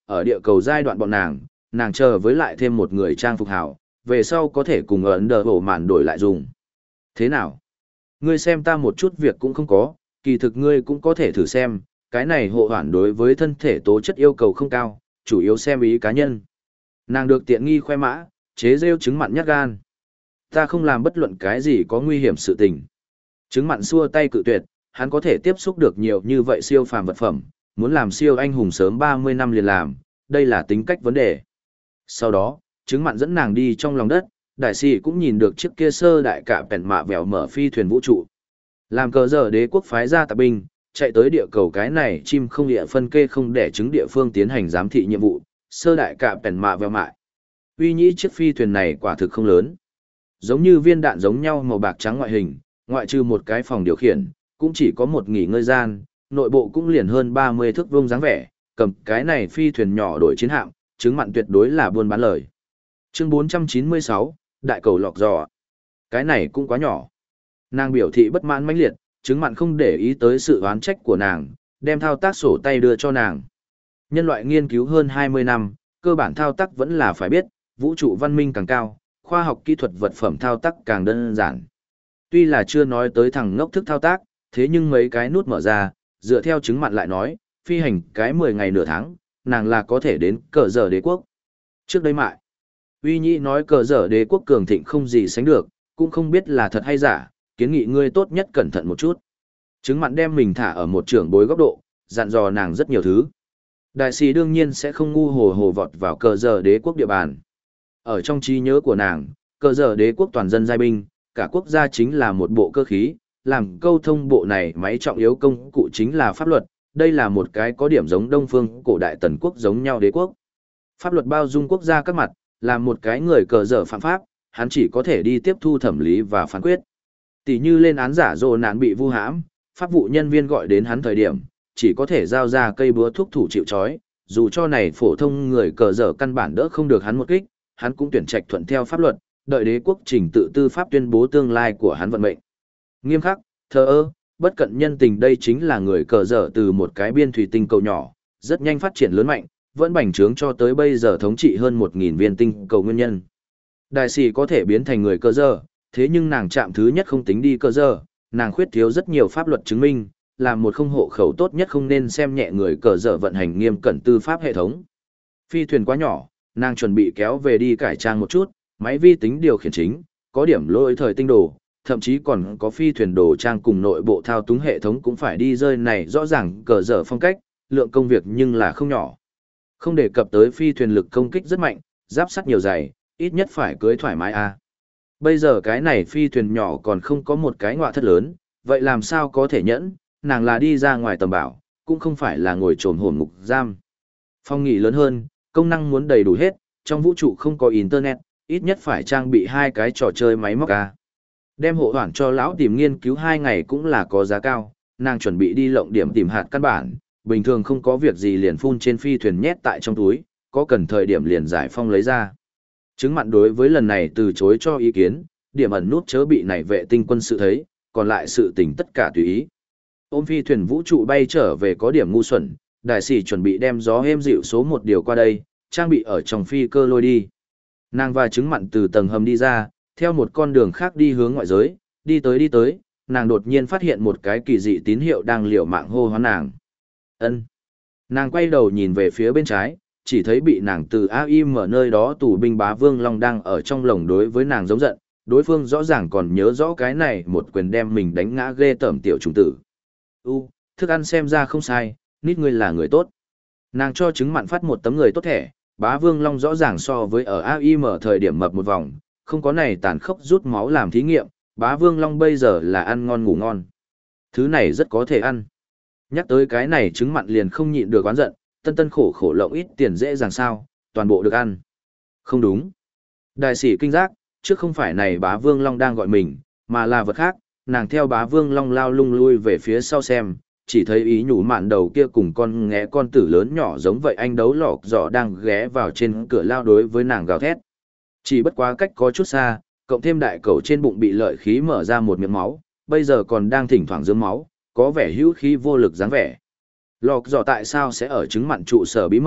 ở địa cầu giai đoạn bọn nàng, nàng chờ với lại thêm một người trang phục hảo, về sau có thể cùng ấn đờ hổ mạn đổi lại dùng. Thế nào? Ngươi xem ta một chút việc cũng không có, kỳ thực ngươi cũng có thể thử xem, cái này hộ hoản đối với thân thể tố chất yêu cầu không cao, chủ yếu xem ý cá nhân. Nàng được tiện nghi khoe mã, chế rêu trứng mặn nhát gan. Ta không làm bất luận cái gì có nguy hiểm sự tình. Trứng mặn xua tay cự tuyệt, hắn có thể tiếp xúc được nhiều như vậy siêu phàm vật phẩm, muốn làm siêu anh hùng sớm ba mươi năm liền làm, đây là tính cách vấn đề. Sau đó, trứng mặn dẫn nàng đi trong lòng đất, đại sĩ cũng nhìn được chiếc kia sơ đại cả bèn mạ vèo mở phi thuyền vũ trụ. Làm cờ giờ đế quốc phái ra tạp binh, chạy tới địa cầu cái này chim không địa phân kê không để trứng địa phương tiến hành giám thị nhiệm vụ, sơ đại cả bèn mạ vèo mại. Uy nhĩ chiếc phi thuyền này quả thực không lớn. Giống như viên đạn giống nhau màu bạc trắng ngoại hình, ngoại trừ một cái phòng điều khiển, cũng chỉ có một nghỉ ngơi gian, nội bộ cũng liền hơn ba mươi thước vuông dáng vẻ, cầm cái này phi thuyền nhỏ đổi chiến hạm, chứng mặn tuyệt đối là buôn bán lời. Chương bốn trăm chín mươi sáu, Đại cầu lọc giò. Cái này cũng quá nhỏ. Nàng biểu thị bất mãn mãnh liệt, chứng mặn không để ý tới sự oán trách của nàng, đem thao tác sổ tay đưa cho nàng. Nhân loại nghiên cứu hơn hai mươi năm, cơ bản thao tác vẫn là phải biết, vũ trụ văn minh càng cao, khoa học kỹ thuật vật phẩm thao tác càng đơn giản. Tuy là chưa nói tới thằng ngốc thức thao tác, thế nhưng mấy cái nút mở ra, dựa theo chứng mặn lại nói, phi hành cái mười ngày nửa tháng, nàng là có thể đến cờ giờ đế quốc. Trước đây mại, uy nhĩ nói cờ giờ đế quốc cường thịnh không gì sánh được, cũng không biết là thật hay giả, kiến nghị ngươi tốt nhất cẩn thận một chút. Chứng mặn đem mình thả ở một trưởng bối góc độ, dặn dò nàng rất nhiều thứ. Đại sĩ đương nhiên sẽ không ngu hồ hồ vọt vào cờ giờ đế quốc địa bàn. Ở trong trí nhớ của nàng, cờ giờ đế quốc toàn dân giai binh, cả quốc gia chính là một bộ cơ khí, làm câu thông bộ này máy trọng yếu công cụ chính là pháp luật, đây là một cái có điểm giống Đông phương cổ đại tần quốc giống nhau đế quốc. Pháp luật bao dung quốc gia các mặt, làm một cái người cờ dở phạm pháp, hắn chỉ có thể đi tiếp thu thẩm lý và phán quyết. Tỷ như lên án giả dồ nạn bị vu hãm, pháp vụ nhân viên gọi đến hắn thời điểm, chỉ có thể giao ra cây búa thuốc thủ chịu trói, dù cho này phổ thông người cờ dở căn bản đỡ không được hắn một kích, hắn cũng tuyển trạch thuận theo pháp luật, đợi đế quốc trình tự tư pháp tuyên bố tương lai của hắn vận mệnh. Nghiêm khắc, thờ ơ, bất cận nhân tình, đây chính là người cờ dở từ một cái biên thủy tinh cầu nhỏ, rất nhanh phát triển lớn mạnh, vẫn bành trướng cho tới bây giờ thống trị hơn một nghìn viên tinh cầu nguyên nhân. Đại sĩ có thể biến thành người cờ dở, thế nhưng nàng chạm thứ nhất không tính đi cờ dở, nàng khuyết thiếu rất nhiều pháp luật chứng minh, làm một không hộ khẩu tốt nhất không nên xem nhẹ người cờ dở vận hành nghiêm cẩn tư pháp hệ thống. Phi thuyền quá nhỏ, nàng chuẩn bị kéo về đi cải trang một chút, máy vi tính điều khiển chính, có điểm lỗi thời tinh đồ, thậm chí còn có phi thuyền đồ trang cùng nội bộ thao túng hệ thống cũng phải đi rơi này, rõ ràng cờ dở phong cách, lượng công việc nhưng là không nhỏ. Không đề cập tới phi thuyền lực công kích rất mạnh, giáp sắt nhiều dày, ít nhất phải cưới thoải mái a. Bây giờ cái này phi thuyền nhỏ còn không có một cái ngọa thất lớn, vậy làm sao có thể nhẫn, nàng là đi ra ngoài tầm bảo, cũng không phải là ngồi trồm hổm ngục giam. Phong nghỉ lớn hơn, công năng muốn đầy đủ hết, trong vũ trụ không có internet, ít nhất phải trang bị hai cái trò chơi máy móc a. Đem hộ hoản cho lão tìm nghiên cứu hai ngày cũng là có giá cao, nàng chuẩn bị đi lộng điểm tìm hạt căn bản, bình thường không có việc gì liền phun trên phi thuyền nhét tại trong túi, có cần thời điểm liền giải phong lấy ra. Chứng mặn đối với lần này từ chối cho ý kiến, điểm ẩn nút chớ bị này vệ tinh quân sự thấy, còn lại sự tình tất cả tùy ý. Ôm phi thuyền vũ trụ bay trở về có điểm ngu xuẩn, đại sĩ chuẩn bị đem gió êm dịu số một điều qua đây, trang bị ở trong phi cơ lôi đi. Nàng và chứng mặn từ tầng hầm đi ra, theo một con đường khác đi hướng ngoại giới, đi tới đi tới, nàng đột nhiên phát hiện một cái kỳ dị tín hiệu đang liều mạng hô hoán nàng. Ân. Nàng quay đầu nhìn về phía bên trái, chỉ thấy bị nàng từ a i em ở nơi đó tù binh bá Vương Long đang ở trong lồng đối với nàng giống giận, đối phương rõ ràng còn nhớ rõ cái này một quyền đem mình đánh ngã ghê tởm tiểu trùng tử. U, thức ăn xem ra không sai, nít ngươi là người tốt. Nàng cho chứng mặn phát một tấm người tốt thẻ, bá Vương Long rõ ràng so với ở a i em ở thời điểm mập một vòng, không có này tàn khốc rút máu làm thí nghiệm, bá Vương Long bây giờ là ăn ngon ngủ ngon. Thứ này rất có thể ăn. Nhắc tới cái này chứng mặn liền không nhịn được oán giận, tân tân khổ khổ lộng ít tiền dễ dàng sao, toàn bộ được ăn. Không đúng. Đại sĩ kinh giác, trước không phải này bá Vương Long đang gọi mình, mà là vật khác, nàng theo bá Vương Long lao lung lui về phía sau xem, chỉ thấy ý nhủ mạn đầu kia cùng con nghé con tử lớn nhỏ giống vậy anh đấu lọc giỏ đang ghé vào trên cửa lao đối với nàng gào thét. Chỉ bất quá cách có chút xa, cộng thêm đại cầu trên bụng bị lợi khí mở ra một miệng máu, bây giờ còn đang thỉnh thoảng dướng máu, có vẻ hữu khí vô lực dáng vẻ. Lọc giỏ tại sao sẽ ở trứng mặn trụ sở bí mật,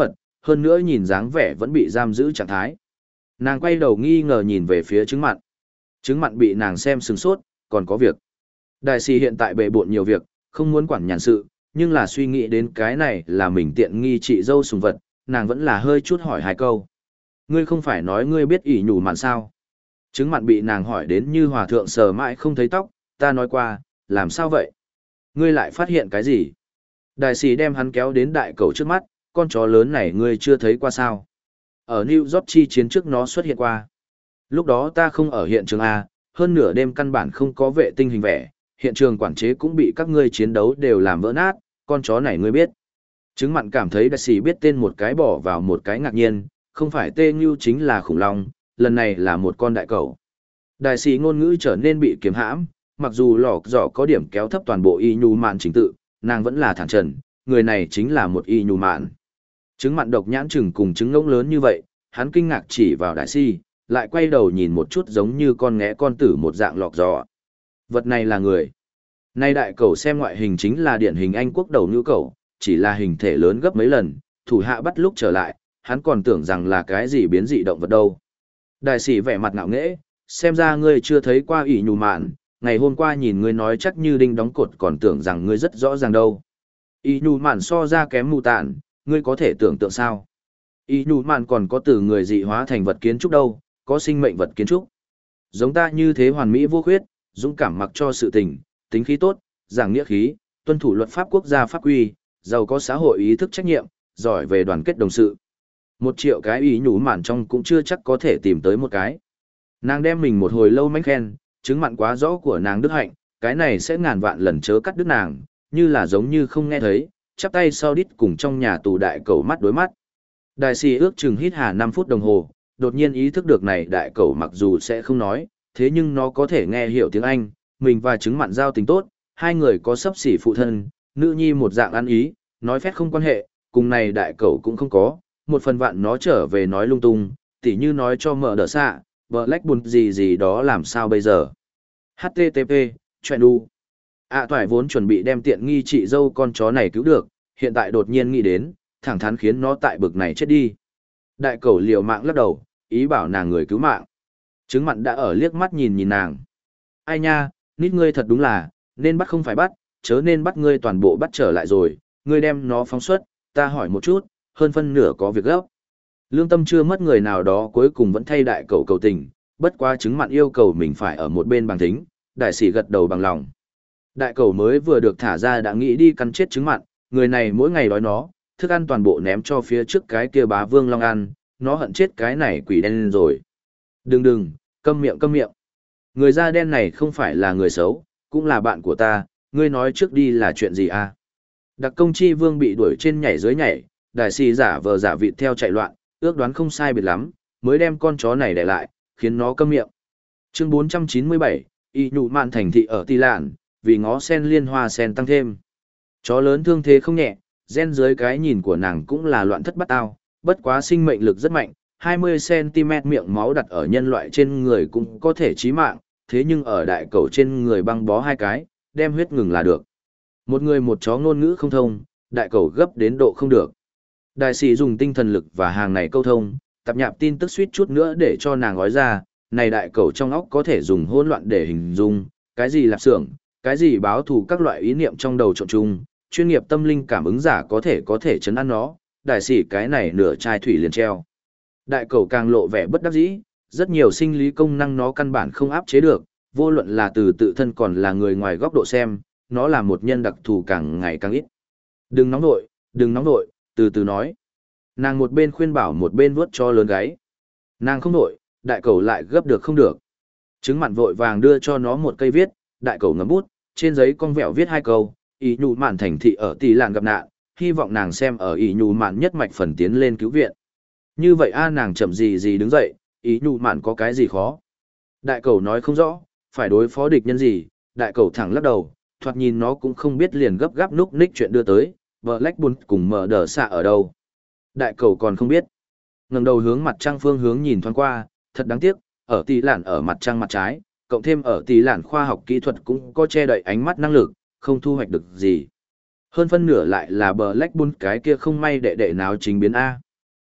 hơn nữa nhìn dáng vẻ vẫn bị giam giữ trạng thái. Nàng quay đầu nghi ngờ nhìn về phía trứng mặn. Trứng mặn bị nàng xem sừng sốt, còn có việc. Đại sĩ hiện tại bề bộn nhiều việc, không muốn quản nhàn sự, nhưng là suy nghĩ đến cái này là mình tiện nghi chị dâu sùng vật, nàng vẫn là hơi chút hỏi hai câu. Ngươi không phải nói ngươi biết ỷ nhủ mạn sao? Trứng mặn bị nàng hỏi đến như hòa thượng sờ mãi không thấy tóc, ta nói qua, làm sao vậy? Ngươi lại phát hiện cái gì? Đại sĩ đem hắn kéo đến đại cầu trước mắt, con chó lớn này ngươi chưa thấy qua sao? Ở New York chi chiến trước nó xuất hiện qua. Lúc đó ta không ở hiện trường A, hơn nửa đêm căn bản không có vệ tinh hình vẽ, hiện trường quản chế cũng bị các ngươi chiến đấu đều làm vỡ nát, con chó này ngươi biết. Trứng mặn cảm thấy đại sĩ biết tên một cái bỏ vào một cái ngạc nhiên, không phải tê như chính là khủng long, lần này là một con đại cầu. Đại sĩ ngôn ngữ trở nên bị kiềm hãm, mặc dù lò giỏ có điểm kéo thấp toàn bộ y nhu mạn chính tự, nàng vẫn là thẳng trần, người này chính là một y nhu mạn. Trứng mặn độc nhãn chừng cùng trứng ngỗng lớn như vậy, hắn kinh ngạc chỉ vào đại sĩ, lại quay đầu nhìn một chút giống như con nghé con tử một dạng lọt giỏ. Vật này là người. Nay đại cầu xem ngoại hình chính là điển hình Anh quốc đầu như cầu, chỉ là hình thể lớn gấp mấy lần, thủ hạ bắt lúc trở lại, hắn còn tưởng rằng là cái gì biến dị động vật đâu. Đại sĩ vẻ mặt ngạo nghễ, xem ra ngươi chưa thấy qua ỷ nhù mạn, ngày hôm qua nhìn ngươi nói chắc như đinh đóng cột còn tưởng rằng ngươi rất rõ ràng đâu. ỷ nhù mạn so ra kém mù tạn, ngươi có thể tưởng tượng sao? ỷ nhù mạn còn có từ người dị hóa thành vật kiến trúc đâu, có sinh mệnh vật kiến trúc. Giống ta như thế hoàn mỹ vô khuyết, dũng cảm mặc cho sự tình, tính khí tốt, giảng nghĩa khí, tuân thủ luật pháp quốc gia pháp quy, giàu có xã hội ý thức trách nhiệm, giỏi về đoàn kết đồng sự. Một triệu cái ý nhủ mạn trong cũng chưa chắc có thể tìm tới một cái. Nàng đem mình một hồi lâu mánh khen, chứng mặn quá rõ của nàng đức hạnh, cái này sẽ ngàn vạn lần chớ cắt đứt nàng, như là giống như không nghe thấy, chắp tay sau đít cùng trong nhà tù đại cầu mắt đối mắt. Đại sĩ ước chừng hít hà năm phút đồng hồ, đột nhiên ý thức được này đại cầu mặc dù sẽ không nói, thế nhưng nó có thể nghe hiểu tiếng Anh, mình và chứng mặn giao tình tốt, hai người có sấp xỉ phụ thân, nữ nhi một dạng ăn ý, nói phét không quan hệ, cùng này đại cầu cũng không có, một phần vạn nó trở về nói lung tung, tỉ như nói cho mở đỡ xạ, vợ lách buồn gì gì đó làm sao bây giờ. hát tê tê pê, chuyện đu. À toại vốn chuẩn bị đem tiện nghi chị dâu con chó này cứu được, hiện tại đột nhiên nghĩ đến, thẳng thắn khiến nó tại bực này chết đi. Đại cầu liều mạng lắc đầu, ý bảo nàng người cứu mạng. Trứng mặn đã ở liếc mắt nhìn nhìn nàng. Ai nha, nít ngươi thật đúng là, nên bắt không phải bắt, chớ nên bắt ngươi toàn bộ bắt trở lại rồi, ngươi đem nó phóng xuất, ta hỏi một chút, hơn phân nửa có việc gấp. Lương tâm chưa mất người nào đó cuối cùng vẫn thay đại cầu cầu tình, bất quá chứng mặn yêu cầu mình phải ở một bên bằng thính, đại sĩ gật đầu bằng lòng. Đại cầu mới vừa được thả ra đã nghĩ đi cắn chết chứng mặn, người này mỗi ngày đói nó, thức ăn toàn bộ ném cho phía trước cái kia bá vương long ăn, nó hận chết cái này quỷ đen lên rồi. Đừng đừng, câm miệng câm miệng. Người da đen này không phải là người xấu, cũng là bạn của ta, ngươi nói trước đi là chuyện gì à? Đặc công chi vương bị đuổi trên nhảy dưới nhảy, đại sĩ giả vờ giả vịt theo chạy loạn, ước đoán không sai biệt lắm, mới đem con chó này để lại, khiến nó câm miệng. Chương bốn trăm chín mươi bảy, y nhụ mạn thành thị ở Tỳ Lạn, vì ngó sen liên hoa sen tăng thêm. Chó lớn thương thế không nhẹ, gen dưới cái nhìn của nàng cũng là loạn thất bát ao, bất quá sinh mệnh lực rất mạnh, hai mươi xăng ti mét miệng máu đặt ở nhân loại trên người cũng có thể chí mạng, thế nhưng ở đại cầu trên người băng bó hai cái, đem huyết ngừng là được. Một người một chó ngôn ngữ không thông, đại cầu gấp đến độ không được. Đại sĩ dùng tinh thần lực và hàng này câu thông, tạp nhạp tin tức suýt chút nữa để cho nàng nói ra, này đại cầu trong óc có thể dùng hỗn loạn để hình dung, cái gì lạp xưởng, cái gì báo thù các loại ý niệm trong đầu trộn chung, chuyên nghiệp tâm linh cảm ứng giả có thể có thể chấn an nó, đại sĩ cái này nửa chai thủy liền treo. Đại cầu càng lộ vẻ bất đắc dĩ, rất nhiều sinh lý công năng nó căn bản không áp chế được, vô luận là từ tự thân còn là người ngoài góc độ xem, nó là một nhân đặc thù càng ngày càng ít. Đừng nóng nội, đừng nóng nội, từ từ nói. Nàng một bên khuyên bảo một bên vuốt cho lớn gáy. Nàng không nội, đại cầu lại gấp được không được. Trứng mặn vội vàng đưa cho nó một cây viết, đại cầu ngấm bút, trên giấy con vẹo viết hai câu, ý nhụ mạn thành thị ở Tỳ Lạn gặp nạn, hy vọng nàng xem ở ý nhụ mạn nhất mạch phần tiến lên cứu viện. Như vậy a nàng chậm gì gì đứng dậy, ý nhụ mạn có cái gì khó. Đại cầu nói không rõ, phải đối phó địch nhân gì, đại cầu thẳng lắc đầu, thoạt nhìn nó cũng không biết liền gấp gáp núc ních chuyện đưa tới, vợ lách bùn cùng mở đờ xạ ở đâu. Đại cầu còn không biết. Ngẩng đầu hướng mặt trăng phương hướng nhìn thoáng qua, thật đáng tiếc, ở Tỳ Lạn ở mặt trăng mặt trái, cộng thêm ở Tỳ Lạn khoa học kỹ thuật cũng có che đậy ánh mắt năng lực, không thu hoạch được gì. Hơn phân nửa lại là bờ lách bùn cái kia không may đệ đệ nào chính biến A.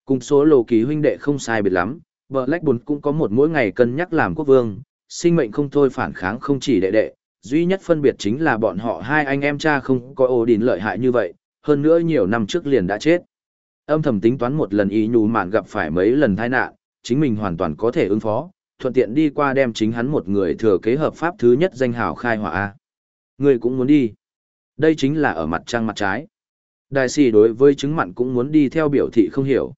Cùng số lộ kỳ huynh đệ không sai biệt lắm, Blackburn cũng có một mỗi ngày cân nhắc làm quốc vương, sinh mệnh không thôi phản kháng không chỉ đệ đệ, duy nhất phân biệt chính là bọn họ hai anh em cha không có Odin lợi hại như vậy, hơn nữa nhiều năm trước liền đã chết. Âm thầm tính toán một lần ý nhù mạn gặp phải mấy lần tai nạn, chính mình hoàn toàn có thể ứng phó, thuận tiện đi qua đem chính hắn một người thừa kế hợp pháp thứ nhất danh hào khai hỏa A. Người cũng muốn đi. Đây chính là ở mặt trăng mặt trái. Đại sĩ đối với chứng mặn cũng muốn đi theo biểu thị không hiểu.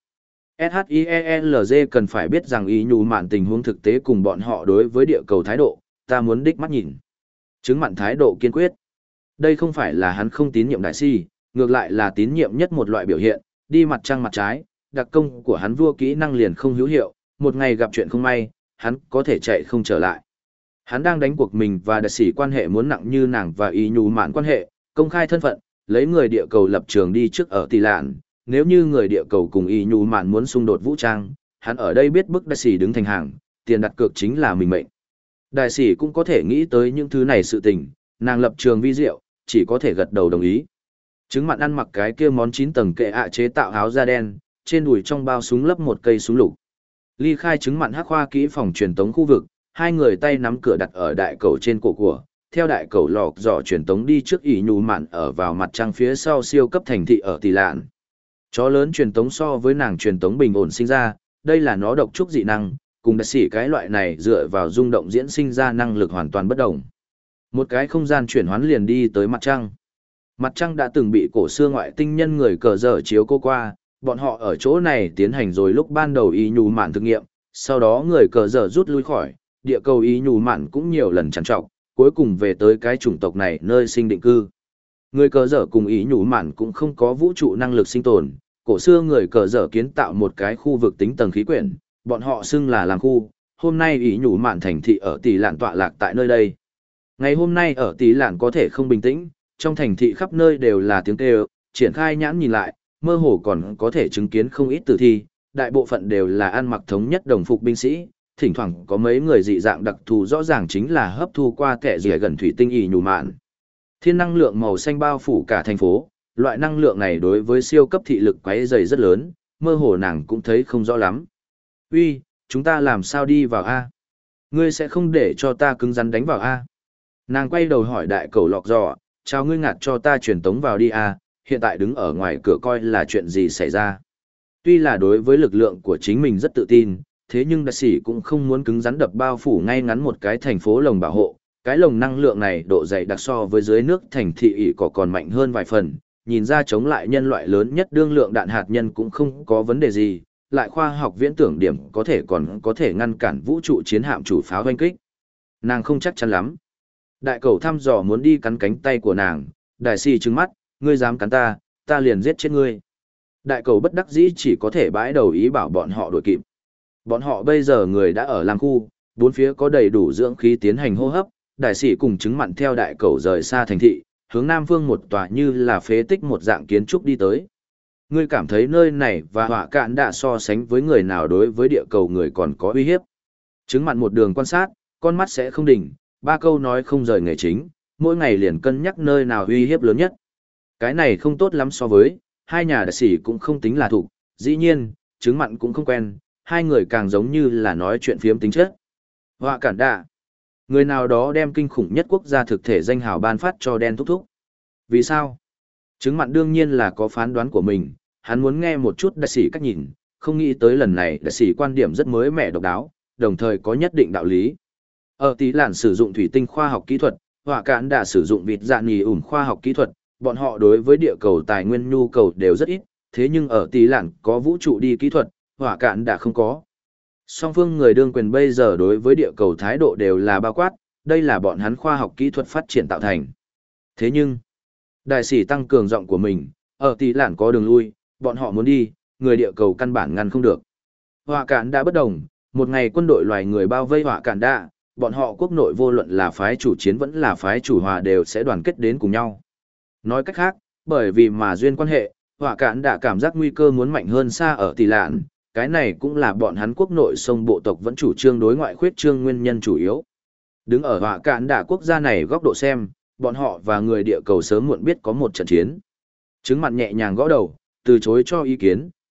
SHIELZ cần phải biết rằng ý nhù mạn tình huống thực tế cùng bọn họ đối với địa cầu thái độ, ta muốn đích mắt nhìn. Chứng mặn thái độ kiên quyết. Đây không phải là hắn không tín nhiệm đại sĩ, ngược lại là tín nhiệm nhất một loại biểu hiện, đi mặt trăng mặt trái, đặc công của hắn vua kỹ năng liền không hữu hiệu, một ngày gặp chuyện không may, hắn có thể chạy không trở lại. Hắn đang đánh cuộc mình và đại sĩ quan hệ muốn nặng như nàng và ý nhù mạn quan hệ, công khai thân phận, lấy người địa cầu lập trường đi trước ở tỷ lạn, nếu như người địa cầu cùng ý nhù mạn muốn xung đột vũ trang, hắn ở đây biết bức đại sĩ đứng thành hàng, tiền đặt cược chính là mình mệnh. Đại sĩ cũng có thể nghĩ tới những thứ này sự tình, nàng lập trường vi diệu, chỉ có thể gật đầu đồng ý. Trứng mặn ăn mặc cái kia món chín tầng kệ ạ chế tạo áo da đen, trên đùi trong bao súng lấp một cây súng lục. Ly khai trứng mặn hắc khoa kỹ phòng truyền tống khu vực, hai người tay nắm cửa đặt ở đại cầu trên cổ của, theo đại cầu lọc dò truyền tống đi trước ỷ nhù mạn ở vào mặt trăng phía sau siêu cấp thành thị ở tỷ lạn. Chó lớn truyền tống so với nàng truyền tống bình ổn sinh ra, đây là nó độc trúc dị năng, cùng đặc sĩ cái loại này dựa vào rung động diễn sinh ra năng lực hoàn toàn bất đồng. Một cái không gian chuyển hoán liền đi tới mặt trăng. Mặt trăng đã từng bị cổ xưa ngoại tinh nhân người cờ dở chiếu cô qua, bọn họ ở chỗ này tiến hành rồi lúc ban đầu ý nhù mạn thực nghiệm, sau đó người cờ dở rút lui khỏi, địa cầu ý nhù mạn cũng nhiều lần trằn trọc, cuối cùng về tới cái chủng tộc này nơi sinh định cư. Người cờ dở cùng ý nhù mạn cũng không có vũ trụ năng lực sinh tồn, cổ xưa người cờ dở kiến tạo một cái khu vực tính tầng khí quyển, bọn họ xưng là làng khu, hôm nay ý nhù mạn thành thị ở tỷ lạn tọa lạc tại nơi đây. Ngày hôm nay ở tỷ lạn có thể không bình tĩnh, trong thành thị khắp nơi đều là tiếng kêu, triển khai nhãn nhìn lại, mơ hồ còn có thể chứng kiến không ít tử thi, đại bộ phận đều là ăn mặc thống nhất đồng phục binh sĩ, thỉnh thoảng có mấy người dị dạng đặc thù rõ ràng chính là hấp thu qua kẻ rỉa gần thủy tinh ỉ nhù mạn. Thiên năng lượng màu xanh bao phủ cả thành phố, loại năng lượng này đối với siêu cấp thị lực quấy dày rất lớn, mơ hồ nàng cũng thấy không rõ lắm. Uy, chúng ta làm sao đi vào A? Ngươi sẽ không để cho ta cứng rắn đánh vào A? Nàng quay đầu hỏi đại cầu lọc giò, chào ngươi ngạt cho ta truyền tống vào đi A, hiện tại đứng ở ngoài cửa coi là chuyện gì xảy ra. Tuy là đối với lực lượng của chính mình rất tự tin, thế nhưng đại sĩ cũng không muốn cứng rắn đập bao phủ ngay ngắn một cái thành phố lồng bảo hộ. Cái lồng năng lượng này độ dày đặc so với dưới nước thành thị ỉ cỏ còn mạnh hơn vài phần, nhìn ra chống lại nhân loại lớn nhất đương lượng đạn hạt nhân cũng không có vấn đề gì, lại khoa học viễn tưởng điểm có thể còn có thể ngăn cản vũ trụ chiến hạm chủ pháo hoanh kích. Nàng không chắc chắn lắm. Đại cầu thăm dò muốn đi cắn cánh tay của nàng, đại sĩ trừng mắt, ngươi dám cắn ta, ta liền giết chết ngươi. Đại cầu bất đắc dĩ chỉ có thể bãi đầu ý bảo bọn họ đuổi kịp. Bọn họ bây giờ người đã ở làng khu, bốn phía có đầy đủ dưỡng khí tiến hành hô hấp, đại sĩ cùng chứng mặn theo đại cầu rời xa thành thị, hướng nam phương một tòa như là phế tích một dạng kiến trúc đi tới. Ngươi cảm thấy nơi này và họa cạn đã so sánh với người nào đối với địa cầu người còn có uy hiếp. Chứng mặn một đường quan sát, con mắt sẽ không đỉnh, ba câu nói không rời nghề chính, mỗi ngày liền cân nhắc nơi nào uy hiếp lớn nhất. Cái này không tốt lắm so với, hai nhà đại sĩ cũng không tính là thủ, dĩ nhiên, chứng mặn cũng không quen, hai người càng giống như là nói chuyện phiếm tính chất. Họa cản đạ. Người nào đó đem kinh khủng nhất quốc gia thực thể danh hào ban phát cho đen thúc thúc. Vì sao? Chứng mặn đương nhiên là có phán đoán của mình, hắn muốn nghe một chút đại sĩ cách nhìn, không nghĩ tới lần này đại sĩ quan điểm rất mới mẻ độc đáo, đồng thời có nhất định đạo lý. Ở tí làn sử dụng thủy tinh khoa học kỹ thuật, họa cản đã sử dụng vịt dạ nì ủn khoa học kỹ thuật, bọn họ đối với địa cầu tài nguyên nhu cầu đều rất ít, thế nhưng ở tí làn có vũ trụ đi kỹ thuật, họa cản đã không có. Song phương người đương quyền bây giờ đối với địa cầu thái độ đều là bao quát, đây là bọn hắn khoa học kỹ thuật phát triển tạo thành. Thế nhưng, đại sĩ tăng cường giọng của mình, ở tí làn có đường lui, bọn họ muốn đi, người địa cầu căn bản ngăn không được. Họa cản đã bất đồng, một ngày quân đội loài người bao vây họa cản đã, bọn họ quốc nội vô luận là phái chủ chiến vẫn là phái chủ hòa đều sẽ đoàn kết đến cùng nhau. Nói cách khác, bởi vì mà duyên quan hệ, họa cản đã cảm giác nguy cơ muốn mạnh hơn xa ở tỷ lạn, cái này cũng là bọn hắn quốc nội sông bộ tộc vẫn chủ trương đối ngoại khuyết trương nguyên nhân chủ yếu. Đứng ở họa cản đã quốc gia này góc độ xem, bọn họ và người địa cầu sớm muộn biết có một trận chiến. Chứng mặt nhẹ nhàng gõ đầu, từ chối cho ý kiến,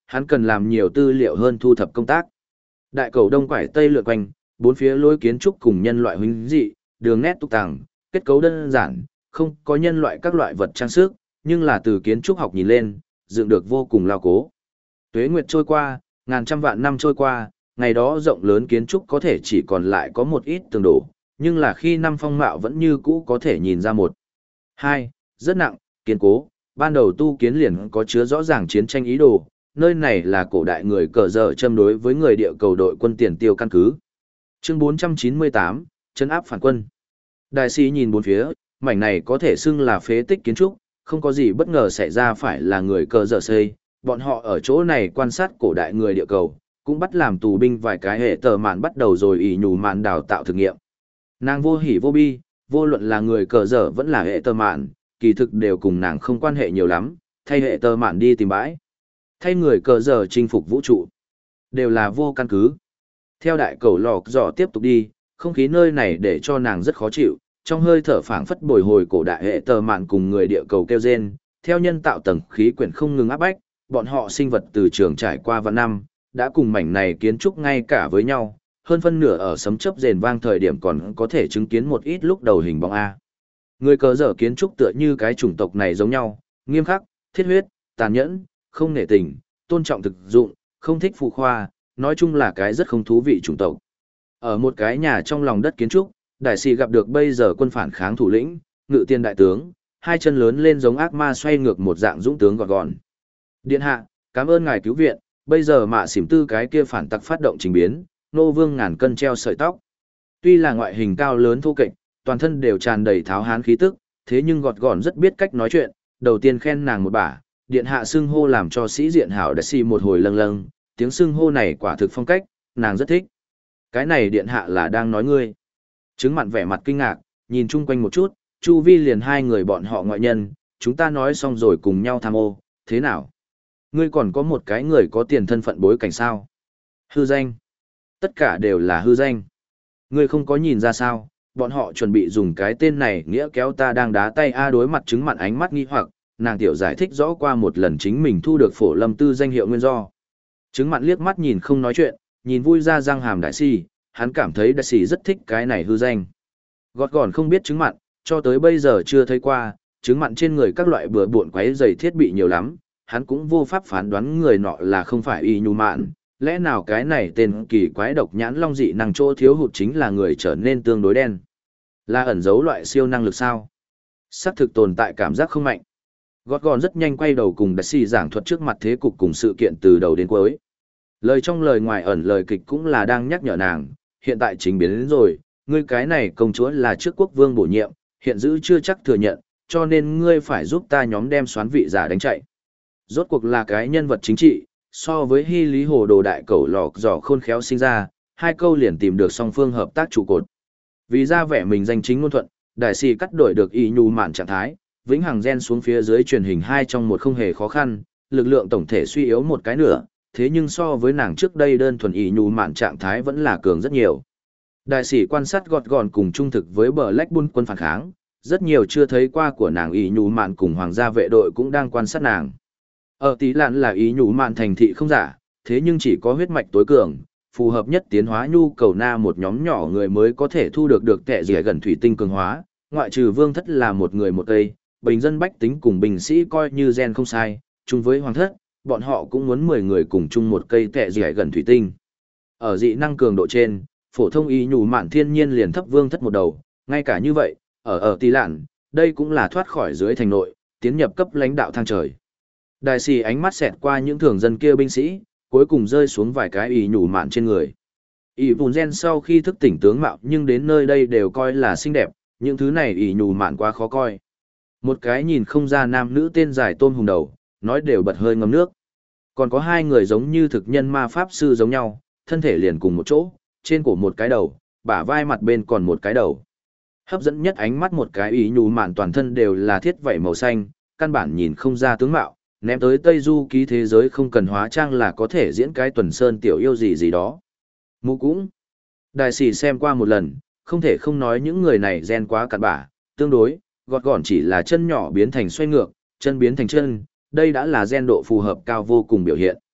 Hắn cần làm nhiều tư liệu hơn thu thập công tác. Đại cầu đông quải tây lượn quanh, bốn phía lối kiến trúc cùng nhân loại huynh dị, đường nét tục tàng, kết cấu đơn giản, không có nhân loại các loại vật trang sức, nhưng là từ kiến trúc học nhìn lên, dựng được vô cùng lao cố. Tuế nguyệt trôi qua, ngàn trăm vạn năm trôi qua, ngày đó rộng lớn kiến trúc có thể chỉ còn lại có một ít tường đổ, nhưng là khi năm phong mạo vẫn như cũ có thể nhìn ra một. Hai, rất nặng, kiên cố, ban đầu tu kiến liền có chứa rõ ràng chiến tranh ý đồ, nơi này là cổ đại người cờ dở châm đối với người địa cầu đội quân tiền tiêu căn cứ. Chương bốn trăm chín mươi tám, trấn áp phản quân. Đại sĩ nhìn bốn phía, mảnh này có thể xưng là phế tích kiến trúc, không có gì bất ngờ xảy ra phải là người cờ dở xây, bọn họ ở chỗ này quan sát cổ đại người địa cầu, cũng bắt làm tù binh vài cái hệ tờ mạn bắt đầu rồi ỷ nhù mạn đào tạo thực nghiệm. Nàng vô hỉ vô bi, vô luận là người cờ dở vẫn là hệ tờ mạn, kỳ thực đều cùng nàng không quan hệ nhiều lắm, thay hệ tờ mạn đi tìm bãi. Thay người cờ dở chinh phục vũ trụ, đều là vô căn cứ. Theo đại cầu lọc dò tiếp tục đi, không khí nơi này để cho nàng rất khó chịu, trong hơi thở phảng phất bồi hồi cổ đại hệ tờ mạn cùng người địa cầu kêu rên, theo nhân tạo tầng khí quyển không ngừng áp bách, bọn họ sinh vật từ trường trải qua vạn năm, đã cùng mảnh này kiến trúc ngay cả với nhau, hơn phân nửa ở sấm chớp rền vang thời điểm còn có thể chứng kiến một ít lúc đầu hình bóng A. Người cờ dở kiến trúc tựa như cái chủng tộc này giống nhau, nghiêm khắc, thiết huyết, tàn nhẫn, không nể tình, tôn trọng thực dụng, không thích phù khoa, nói chung là cái rất không thú vị chủng tộc. Ở một cái nhà trong lòng đất kiến trúc, đại sĩ gặp được bây giờ quân phản kháng thủ lĩnh, ngự tiên đại tướng, hai chân lớn lên giống ác ma xoay ngược một dạng dũng tướng gọn gọn. Điện hạ, cảm ơn ngài cứu viện, bây giờ mạ xỉm tư cái kia phản tặc phát động trình biến, nô vương ngàn cân treo sợi tóc. Tuy là ngoại hình cao lớn thô kệch, toàn thân đều tràn đầy tháo hán khí tức, thế nhưng gọt gọn rất biết cách nói chuyện, đầu tiên khen nàng một bả, điện hạ xưng hô làm cho sĩ diện hảo đại sĩ một hồi lâng lâng, tiếng xưng hô này quả thực phong cách, nàng rất thích. Cái này điện hạ là đang nói ngươi. Trứng mặn vẻ mặt kinh ngạc, nhìn chung quanh một chút, chu vi liền hai người bọn họ ngoại nhân, chúng ta nói xong rồi cùng nhau tham ô, thế nào? Ngươi còn có một cái người có tiền thân phận bối cảnh sao? Hư danh. Tất cả đều là hư danh. Ngươi không có nhìn ra sao, bọn họ chuẩn bị dùng cái tên này nghĩa kéo ta đang đá tay A đối mặt trứng mặn ánh mắt nghi hoặc, nàng tiểu giải thích rõ qua một lần chính mình thu được phổ lâm tư danh hiệu nguyên do. Trứng mặn liếc mắt nhìn không nói chuyện, nhìn vui ra răng hàm đại si, hắn cảm thấy đại si rất thích cái này hư danh. Gọt gòn không biết trứng mặn, cho tới bây giờ chưa thấy qua, trứng mặn trên người các loại bừa bộn quấy giày thiết bị nhiều lắm, hắn cũng vô pháp phán đoán người nọ là không phải y nhu mạn, lẽ nào cái này tên kỳ quái độc nhãn long dị năng chỗ thiếu hụt chính là người trở nên tương đối đen. Là ẩn giấu loại siêu năng lực sao? Xác thực tồn tại cảm giác không mạnh. Gót gòn rất nhanh quay đầu cùng đại sĩ giảng thuật trước mặt thế cục cùng sự kiện từ đầu đến cuối. Lời trong lời ngoài ẩn lời kịch cũng là đang nhắc nhở nàng, hiện tại chính biến đến rồi, ngươi cái này công chúa là trước quốc vương bổ nhiệm, hiện giữ chưa chắc thừa nhận, cho nên ngươi phải giúp ta nhóm đem xoán vị giả đánh chạy. Rốt cuộc là cái nhân vật chính trị, so với hy lý hồ đồ đại cẩu lọc giỏ khôn khéo sinh ra, hai câu liền tìm được song phương hợp tác trụ cột. Vì ra vẻ mình danh chính ngôn thuận, đại sĩ cắt đổi được y nhu mạn trạng thái, vĩnh hằng gen xuống phía dưới truyền hình hai trong một không hề khó khăn, lực lượng tổng thể suy yếu một cái nửa, thế nhưng so với nàng trước đây đơn thuần y nhu mạn trạng thái vẫn là cường rất nhiều. Đại sĩ quan sát gọt gọn cùng trung thực với bờ Black Bull quân phản kháng, rất nhiều chưa thấy qua của nàng y nhu mạn cùng hoàng gia vệ đội cũng đang quan sát nàng. Ở tí lạn là ý nhũ mạn thành thị không giả, thế nhưng chỉ có huyết mạch tối cường, phù hợp nhất tiến hóa nhu cầu na một nhóm nhỏ người mới có thể thu được được tệ rỉa gần thủy tinh cường hóa, ngoại trừ vương thất là một người một cây, bình dân bách tính cùng bình sĩ coi như gen không sai, chung với hoàng thất, bọn họ cũng muốn mười người cùng chung một cây tệ rỉa gần thủy tinh. Ở dị năng cường độ trên, phổ thông ý nhũ mạn thiên nhiên liền thấp vương thất một đầu, ngay cả như vậy, ở ở tí lạn, đây cũng là thoát khỏi dưới thành nội, tiến nhập cấp lãnh đạo thang trời. Đại sĩ ánh mắt xẹt qua những thường dân kia binh sĩ, cuối cùng rơi xuống vài cái ỷ nhủ mạn trên người. ỷ bùn gen sau khi thức tỉnh tướng mạo nhưng đến nơi đây đều coi là xinh đẹp, những thứ này ỷ nhủ mạn quá khó coi. Một cái nhìn không ra nam nữ tên dài tôm hùng đầu, nói đều bật hơi ngâm nước. Còn có hai người giống như thực nhân ma pháp sư giống nhau, thân thể liền cùng một chỗ, trên cổ một cái đầu, bả vai mặt bên còn một cái đầu. Hấp dẫn nhất ánh mắt một cái ỷ nhủ mạn toàn thân đều là thiết vảy màu xanh, căn bản nhìn không ra tướng mạo. Ném tới Tây Du ký thế giới không cần hóa trang là có thể diễn cái tuần sơn tiểu yêu gì gì đó. Mụ cũng. Đại sĩ xem qua một lần, không thể không nói những người này gen quá cặn bã, tương đối, gọt gọn chỉ là chân nhỏ biến thành xoay ngược, chân biến thành chân, đây đã là gen độ phù hợp cao vô cùng biểu hiện.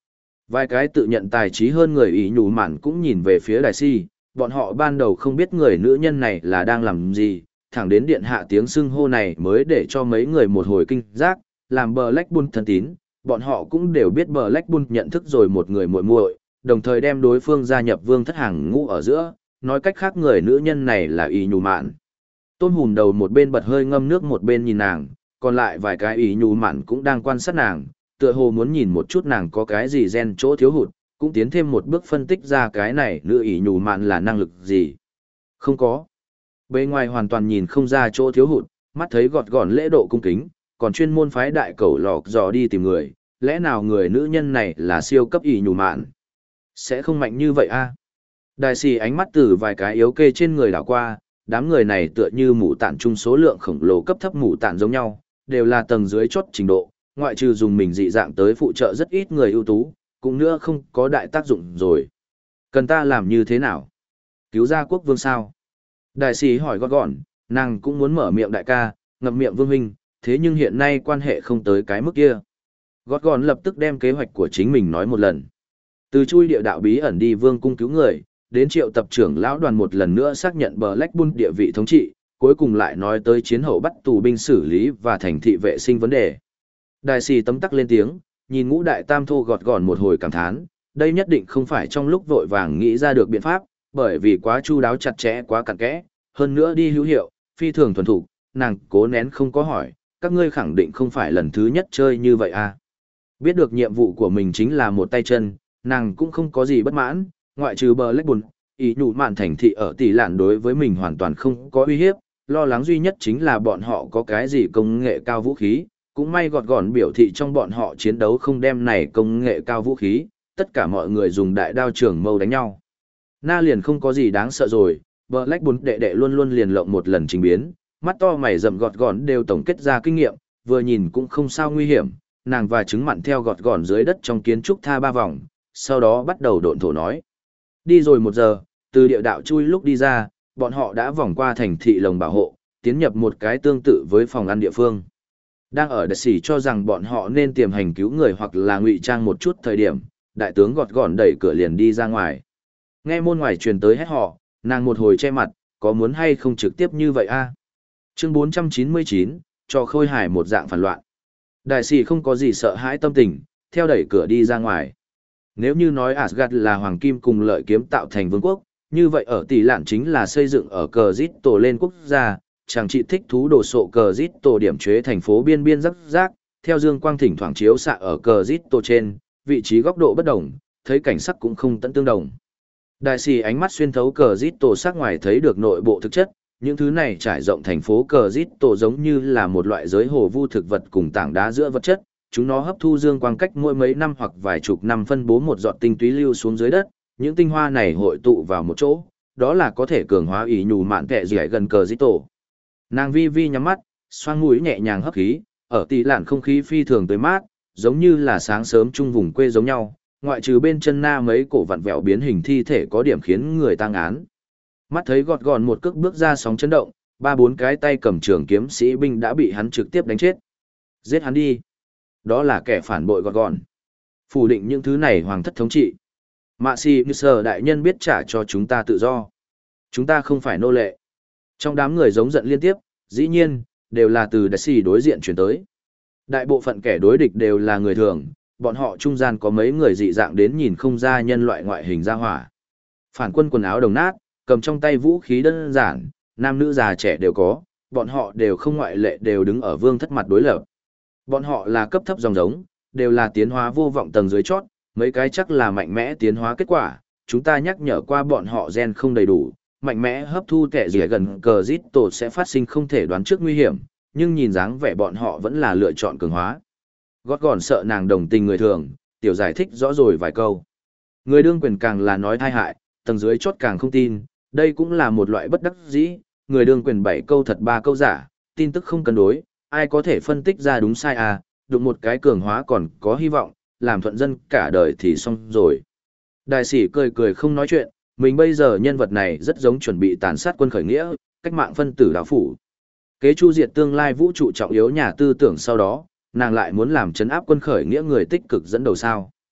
Vài cái tự nhận tài trí hơn người ý nhủ mạn cũng nhìn về phía đại si, bọn họ ban đầu không biết người nữ nhân này là đang làm gì, thẳng đến điện hạ tiếng xưng hô này mới để cho mấy người một hồi kinh giác, làm Black Bull thân tín, bọn họ cũng đều biết Black Bull nhận thức rồi một người muội muội, đồng thời đem đối phương gia nhập vương thất hàng ngũ ở giữa, nói cách khác người nữ nhân này là ý nhủ mạn. Tôn hùm đầu một bên bật hơi ngâm nước một bên nhìn nàng, còn lại vài cái ý nhủ mạn cũng đang quan sát nàng, tựa hồ muốn nhìn một chút nàng có cái gì gen chỗ thiếu hụt, cũng tiến thêm một bước phân tích ra cái này nữ ý nhủ mạn là năng lực gì. Không có. Bề ngoài hoàn toàn nhìn không ra chỗ thiếu hụt, mắt thấy gọt gọn lễ độ cung kính, còn chuyên môn phái đại cẩu lọc dò đi tìm người, lẽ nào người nữ nhân này là siêu cấp ý nhủ mạn? Sẽ không mạnh như vậy a? Đại sĩ ánh mắt từ vài cái yếu kê trên người đảo qua, đám người này tựa như mù tản chung số lượng khổng lồ cấp thấp mù tản giống nhau, đều là tầng dưới chốt trình độ, ngoại trừ dùng mình dị dạng tới phụ trợ rất ít người ưu tú, cũng nữa không có đại tác dụng rồi. Cần ta làm như thế nào? Cứu ra quốc vương sao? Đại sĩ hỏi gọn gọn, nàng cũng muốn mở miệng đại ca, ngậm miệng vương huynh, thế nhưng hiện nay quan hệ không tới cái mức kia. Gót gọn lập tức đem kế hoạch của chính mình nói một lần. Từ chui địa đạo bí ẩn đi vương cung cứu người, đến triệu tập trưởng lão đoàn một lần nữa xác nhận Black Bull địa vị thống trị, cuối cùng lại nói tới chiến hậu bắt tù binh xử lý và thành thị vệ sinh vấn đề. Đại sĩ tấm tắc lên tiếng, nhìn ngũ đại tam thô gọt gọn một hồi cảm thán, đây nhất định không phải trong lúc vội vàng nghĩ ra được biện pháp, bởi vì quá chu đáo chặt chẽ quá cặn kẽ, hơn nữa đi hữu hiệu, phi thường thuần thục, nàng cố nén không có hỏi, các ngươi khẳng định không phải lần thứ nhất chơi như vậy à. Biết được nhiệm vụ của mình chính là một tay chân, nàng cũng không có gì bất mãn, ngoại trừ Black Bull, ý nhủ mạn thành thị ở tỷ lạn đối với mình hoàn toàn không có uy hiếp, lo lắng duy nhất chính là bọn họ có cái gì công nghệ cao vũ khí, cũng may gọt gọn biểu thị trong bọn họ chiến đấu không đem này công nghệ cao vũ khí, tất cả mọi người dùng đại đao trường mâu đánh nhau. Na liền không có gì đáng sợ rồi, Black Bull đệ đệ luôn luôn liền lộng một lần trình biến, mắt to mày rậm gọt gọn đều tổng kết ra kinh nghiệm, vừa nhìn cũng không sao nguy hiểm, nàng và trứng mặn theo gọt gọn dưới đất trong kiến trúc tha ba vòng, sau đó bắt đầu độn thổ nói. Đi rồi một giờ, từ địa đạo chui lúc đi ra, bọn họ đã vòng qua thành thị lồng bảo hộ, tiến nhập một cái tương tự với phòng ăn địa phương. Đang ở đại sĩ cho rằng bọn họ nên tiềm hành cứu người hoặc là ngụy trang một chút thời điểm, đại tướng gọt gọn đẩy cửa liền đi ra ngoài. Nghe môn ngoài truyền tới hét họ, nàng một hồi che mặt, có muốn hay không trực tiếp như vậy a? Chương bốn trăm chín mươi chín, cho khôi hài một dạng phản loạn. Đại sĩ không có gì sợ hãi tâm tình, theo đẩy cửa đi ra ngoài. Nếu như nói Asgard là hoàng kim cùng lợi kiếm tạo thành vương quốc, như vậy ở tỷ lạn chính là xây dựng ở cờ rít tổ lên quốc gia, chàng trị thích thú đồ sộ cờ rít tổ điểm chế thành phố biên biên rắc rác, theo dương quang thỉnh thoảng chiếu xạ ở cờ rít tổ trên, vị trí góc độ bất đồng, thấy cảnh sắc cũng không tận tương đồng. Đại sĩ ánh mắt xuyên thấu cờ rít tổ sắc ngoài thấy được nội bộ thực chất, những thứ này trải rộng thành phố cờ rít tổ giống như là một loại giới hồ vu thực vật cùng tảng đá giữa vật chất, chúng nó hấp thu dương quang cách mỗi mấy năm hoặc vài chục năm phân bố một giọt tinh túy lưu xuống dưới đất, những tinh hoa này hội tụ vào một chỗ, đó là có thể cường hóa ý nhủ mạn kệ dẻ gần cờ rít tổ. Nàng vi vi nhắm mắt, xoang mũi nhẹ nhàng hấp khí, ở tỷ lạn không khí phi thường tới mát, giống như là sáng sớm chung vùng quê giống nhau, ngoại trừ bên chân na mấy cổ vặn vẹo biến hình thi thể có điểm khiến người tăng án. Mắt thấy gọt gọn một cước bước ra sóng chấn động, ba bốn cái tay cầm trường kiếm sĩ binh đã bị hắn trực tiếp đánh chết. Giết hắn đi. Đó là kẻ phản bội gọt gọn. Phủ định những thứ này hoàng thất thống trị. Mạ si như sờ đại nhân biết trả cho chúng ta tự do. Chúng ta không phải nô lệ. Trong đám người giống giận liên tiếp, dĩ nhiên, đều là từ đại sĩ đối diện chuyển tới. Đại bộ phận kẻ đối địch đều là người thường, bọn họ trung gian có mấy người dị dạng đến nhìn không ra nhân loại ngoại hình ra hỏa. Phản quân quần áo đồng nát, cầm trong tay vũ khí đơn giản, nam nữ già trẻ đều có, bọn họ đều không ngoại lệ đều đứng ở vương thất mặt đối lập. Bọn họ là cấp thấp dòng giống, đều là tiến hóa vô vọng tầng dưới chót, mấy cái chắc là mạnh mẽ tiến hóa kết quả, chúng ta nhắc nhở qua bọn họ gen không đầy đủ, mạnh mẽ hấp thu kẻ rỉa gần cờ rít tổ sẽ phát sinh không thể đoán trước nguy hiểm, nhưng nhìn dáng vẻ bọn họ vẫn là lựa chọn cường hóa. Gót gòn sợ nàng đồng tình người thường, tiểu giải thích rõ rồi vài câu. Người đương quyền càng là nói thai hại, tầng dưới chót càng không tin, đây cũng là một loại bất đắc dĩ, người đương quyền bảy câu thật ba câu giả, tin tức không cân đối, ai có thể phân tích ra đúng sai à, đụng một cái cường hóa còn có hy vọng, làm thuận dân cả đời thì xong rồi. Đại sĩ cười cười không nói chuyện, mình bây giờ nhân vật này rất giống chuẩn bị tàn sát quân khởi nghĩa, cách mạng phân tử đạo phủ. Kế chu diệt tương lai vũ trụ trọng yếu nhà tư tưởng sau đó, nàng lại muốn làm chấn áp quân khởi nghĩa người tích cực dẫn đầu sao.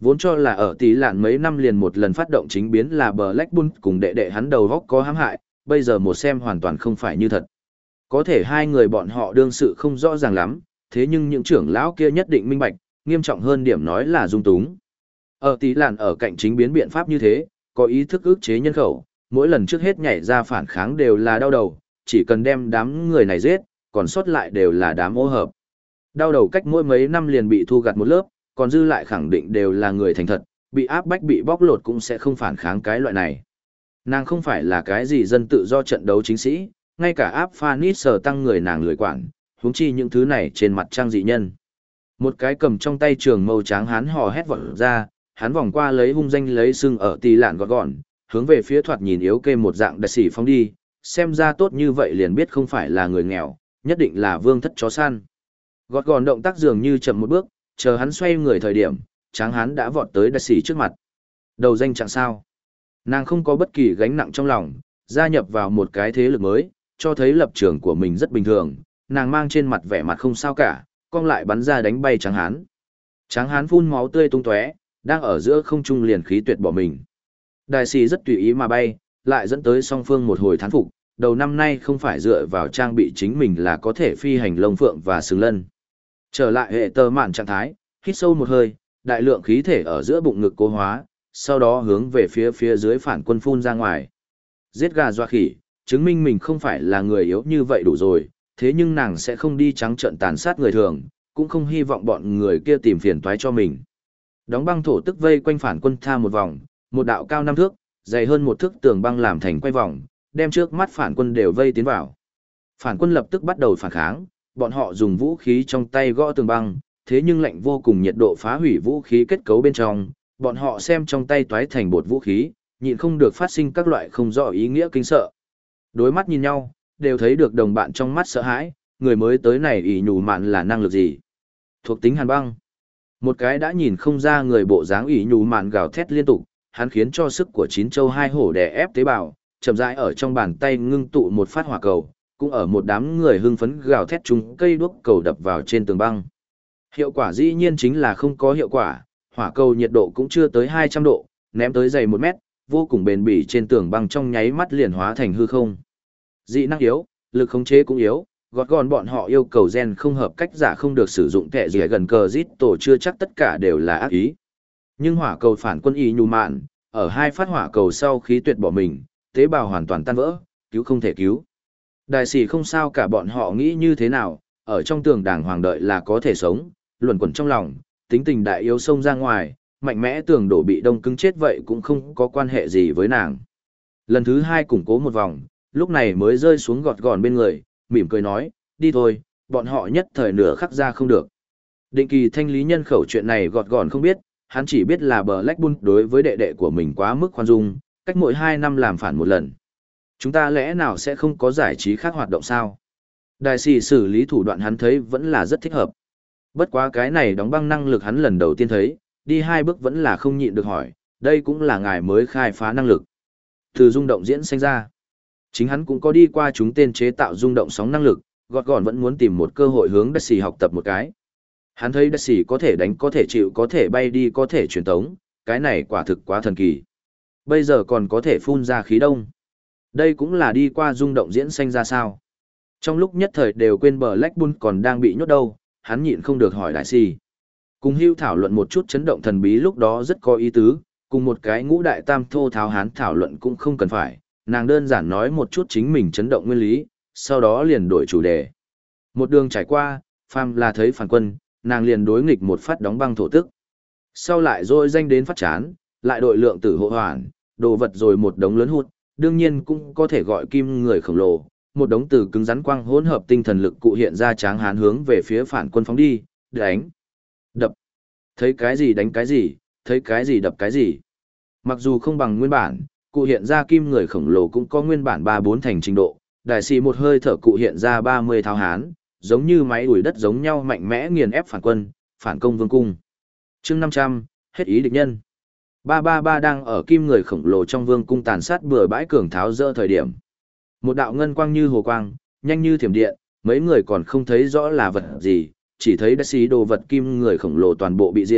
Vốn cho là ở tỷ lạn mấy năm liền một lần phát động chính biến là Black Bull cùng đệ đệ hắn đầu góc có hãm hại, bây giờ một xem hoàn toàn không phải như thật. Có thể hai người bọn họ đương sự không rõ ràng lắm, thế nhưng những trưởng lão kia nhất định minh bạch, nghiêm trọng hơn điểm nói là dung túng. Ở tỷ lạn ở cạnh chính biến biện pháp như thế, có ý thức ức chế nhân khẩu, mỗi lần trước hết nhảy ra phản kháng đều là đau đầu, chỉ cần đem đám người này giết, còn sót lại đều là đám ô hợp. Đau đầu cách mỗi mấy năm liền bị thu gặt một lớp, còn dư lại khẳng định đều là người thành thật, bị áp bách bị bóc lột cũng sẽ không phản kháng cái loại này. Nàng không phải là cái gì dân tự do trận đấu chính sĩ, ngay cả áp Phanis sờ tăng người nàng lười quản, huống chi những thứ này trên mặt trang dị nhân. Một cái cầm trong tay trường mâu tráng hán hò hét vọt ra, hắn vòng qua lấy hung danh lấy sưng ở tì lạn gọt gọn, hướng về phía thoạt nhìn yếu kê một dạng đại sĩ phóng đi, xem ra tốt như vậy liền biết không phải là người nghèo, nhất định là vương thất chó săn. Gọt gọn động tác dường như chậm một bước, chờ hắn xoay người thời điểm, tráng hán đã vọt tới đại sĩ trước mặt. Đầu danh chẳng sao. Nàng không có bất kỳ gánh nặng trong lòng, gia nhập vào một cái thế lực mới, cho thấy lập trường của mình rất bình thường, nàng mang trên mặt vẻ mặt không sao cả, cong lại bắn ra đánh bay tráng hán. Tráng hán phun máu tươi tung tóe, đang ở giữa không trung liền khí tuyệt bỏ mình. Đại sĩ rất tùy ý mà bay, lại dẫn tới song phương một hồi thán phục, đầu năm nay không phải dựa vào trang bị chính mình là có thể phi hành lông phượng và sừng lân. Trở lại hệ tờ mạn trạng thái, hít sâu một hơi, đại lượng khí thể ở giữa bụng ngực cố hóa, sau đó hướng về phía phía dưới phản quân phun ra ngoài. Giết gà doa khỉ, chứng minh mình không phải là người yếu như vậy đủ rồi, thế nhưng nàng sẽ không đi trắng trợn tàn sát người thường, cũng không hy vọng bọn người kia tìm phiền toái cho mình. Đóng băng thổ tức vây quanh phản quân tha một vòng, một đạo cao năm thước, dày hơn một thước tường băng làm thành quay vòng, đem trước mắt phản quân đều vây tiến vào. Phản quân lập tức bắt đầu phản kháng, bọn họ dùng vũ khí trong tay gõ tường băng, thế nhưng lạnh vô cùng nhiệt độ phá hủy vũ khí kết cấu bên trong, bọn họ xem trong tay toái thành bột vũ khí, nhịn không được phát sinh các loại không rõ ý nghĩa kinh sợ. Đối mắt nhìn nhau, đều thấy được đồng bạn trong mắt sợ hãi, người mới tới này ỷ nhù mạn là năng lực gì? Thuộc tính hàn băng. Một cái đã nhìn không ra người bộ dáng ỷ nhù mạn gào thét liên tục, hắn khiến cho sức của chín châu hai hổ đè ép tế bào, chậm rãi ở trong bàn tay ngưng tụ một phát hỏa cầu, cũng ở một đám người hưng phấn gào thét chung cây đuốc cầu đập vào trên tường băng. Hiệu quả dĩ nhiên chính là không có hiệu quả, hỏa cầu nhiệt độ cũng chưa tới hai trăm độ, ném tới dày một mét, vô cùng bền bỉ trên tường băng trong nháy mắt liền hóa thành hư không. Dị năng yếu, lực khống chế cũng yếu, gọt gọn bọn họ yêu cầu gen không hợp cách giả không được sử dụng kẻ gì gần cờ rít tổ chưa chắc tất cả đều là ác ý. Nhưng hỏa cầu phản quân y nhu mạn, ở hai phát hỏa cầu sau khí tuyệt bỏ mình, tế bào hoàn toàn tan vỡ, cứu không thể cứu. Đại sĩ không sao cả bọn họ nghĩ như thế nào, ở trong tường đàng hoàng đợi là có thể sống, luẩn quẩn trong lòng, tính tình đại yếu xông ra ngoài, mạnh mẽ tường đổ bị đông cứng chết vậy cũng không có quan hệ gì với nàng. Lần thứ hai củng cố một vòng, lúc này mới rơi xuống gọt gọn bên người, mỉm cười nói, đi thôi, bọn họ nhất thời nửa khắc ra không được. Định kỳ thanh lý nhân khẩu chuyện này gọt gọn không biết, hắn chỉ biết là Black Bull đối với đệ đệ của mình quá mức khoan dung, cách mỗi hai năm làm phản một lần. Chúng ta lẽ nào sẽ không có giải trí khác hoạt động sao? Đại sĩ xử lý thủ đoạn hắn thấy vẫn là rất thích hợp. Bất quá cái này đóng băng năng lực hắn lần đầu tiên thấy, đi hai bước vẫn là không nhịn được hỏi, đây cũng là ngài mới khai phá năng lực. Từ rung động diễn sinh ra. Chính hắn cũng có đi qua chúng tên chế tạo rung động sóng năng lực, gọt gọn vẫn muốn tìm một cơ hội hướng Đại sĩ học tập một cái. Hắn thấy Đại sĩ có thể đánh có thể chịu có thể bay đi có thể truyền tống, cái này quả thực quá thần kỳ. Bây giờ còn có thể phun ra khí đông. Đây cũng là đi qua rung động diễn sinh ra sao. Trong lúc nhất thời đều quên Black Bull còn đang bị nhốt đâu, hắn nhịn không được hỏi Đại sĩ. Cùng Hưu thảo luận một chút chấn động thần bí lúc đó rất có ý tứ, cùng một cái ngũ đại tam thô tháo hán thảo luận cũng không cần phải, nàng đơn giản nói một chút chính mình chấn động nguyên lý, sau đó liền đổi chủ đề. Một đường trải qua, phàm là thấy phản quân, nàng liền đối nghịch một phát đóng băng thổ tức. Sau lại rồi danh đến phát chán, lại đội lượng tử hộ hoàn, đồ vật rồi một đống lớn hút, đương nhiên cũng có thể gọi kim người khổng lồ, một đống từ cứng rắn quang hỗn hợp tinh thần lực cụ hiện ra tráng hán hướng về phía phản quân phóng đi, đánh, đập, thấy cái gì đánh cái gì, thấy cái gì đập cái gì. Mặc dù không bằng nguyên bản, cụ hiện ra kim người khổng lồ cũng có nguyên bản ba bốn thành trình độ, đại sĩ một hơi thở cụ hiện ra ba mươi thao hán, giống như máy đuổi đất giống nhau mạnh mẽ nghiền ép phản quân, phản công vương cung. Chương năm trăm, hết ý địch nhân. ba ba ba đang ở kim người khổng lồ trong vương cung tàn sát bừa bãi cường tháo dỡ thời điểm. Một đạo ngân quang như hồ quang, nhanh như thiểm điện, mấy người còn không thấy rõ là vật gì, chỉ thấy đại sĩ đồ vật kim người khổng lồ toàn bộ bị diệt,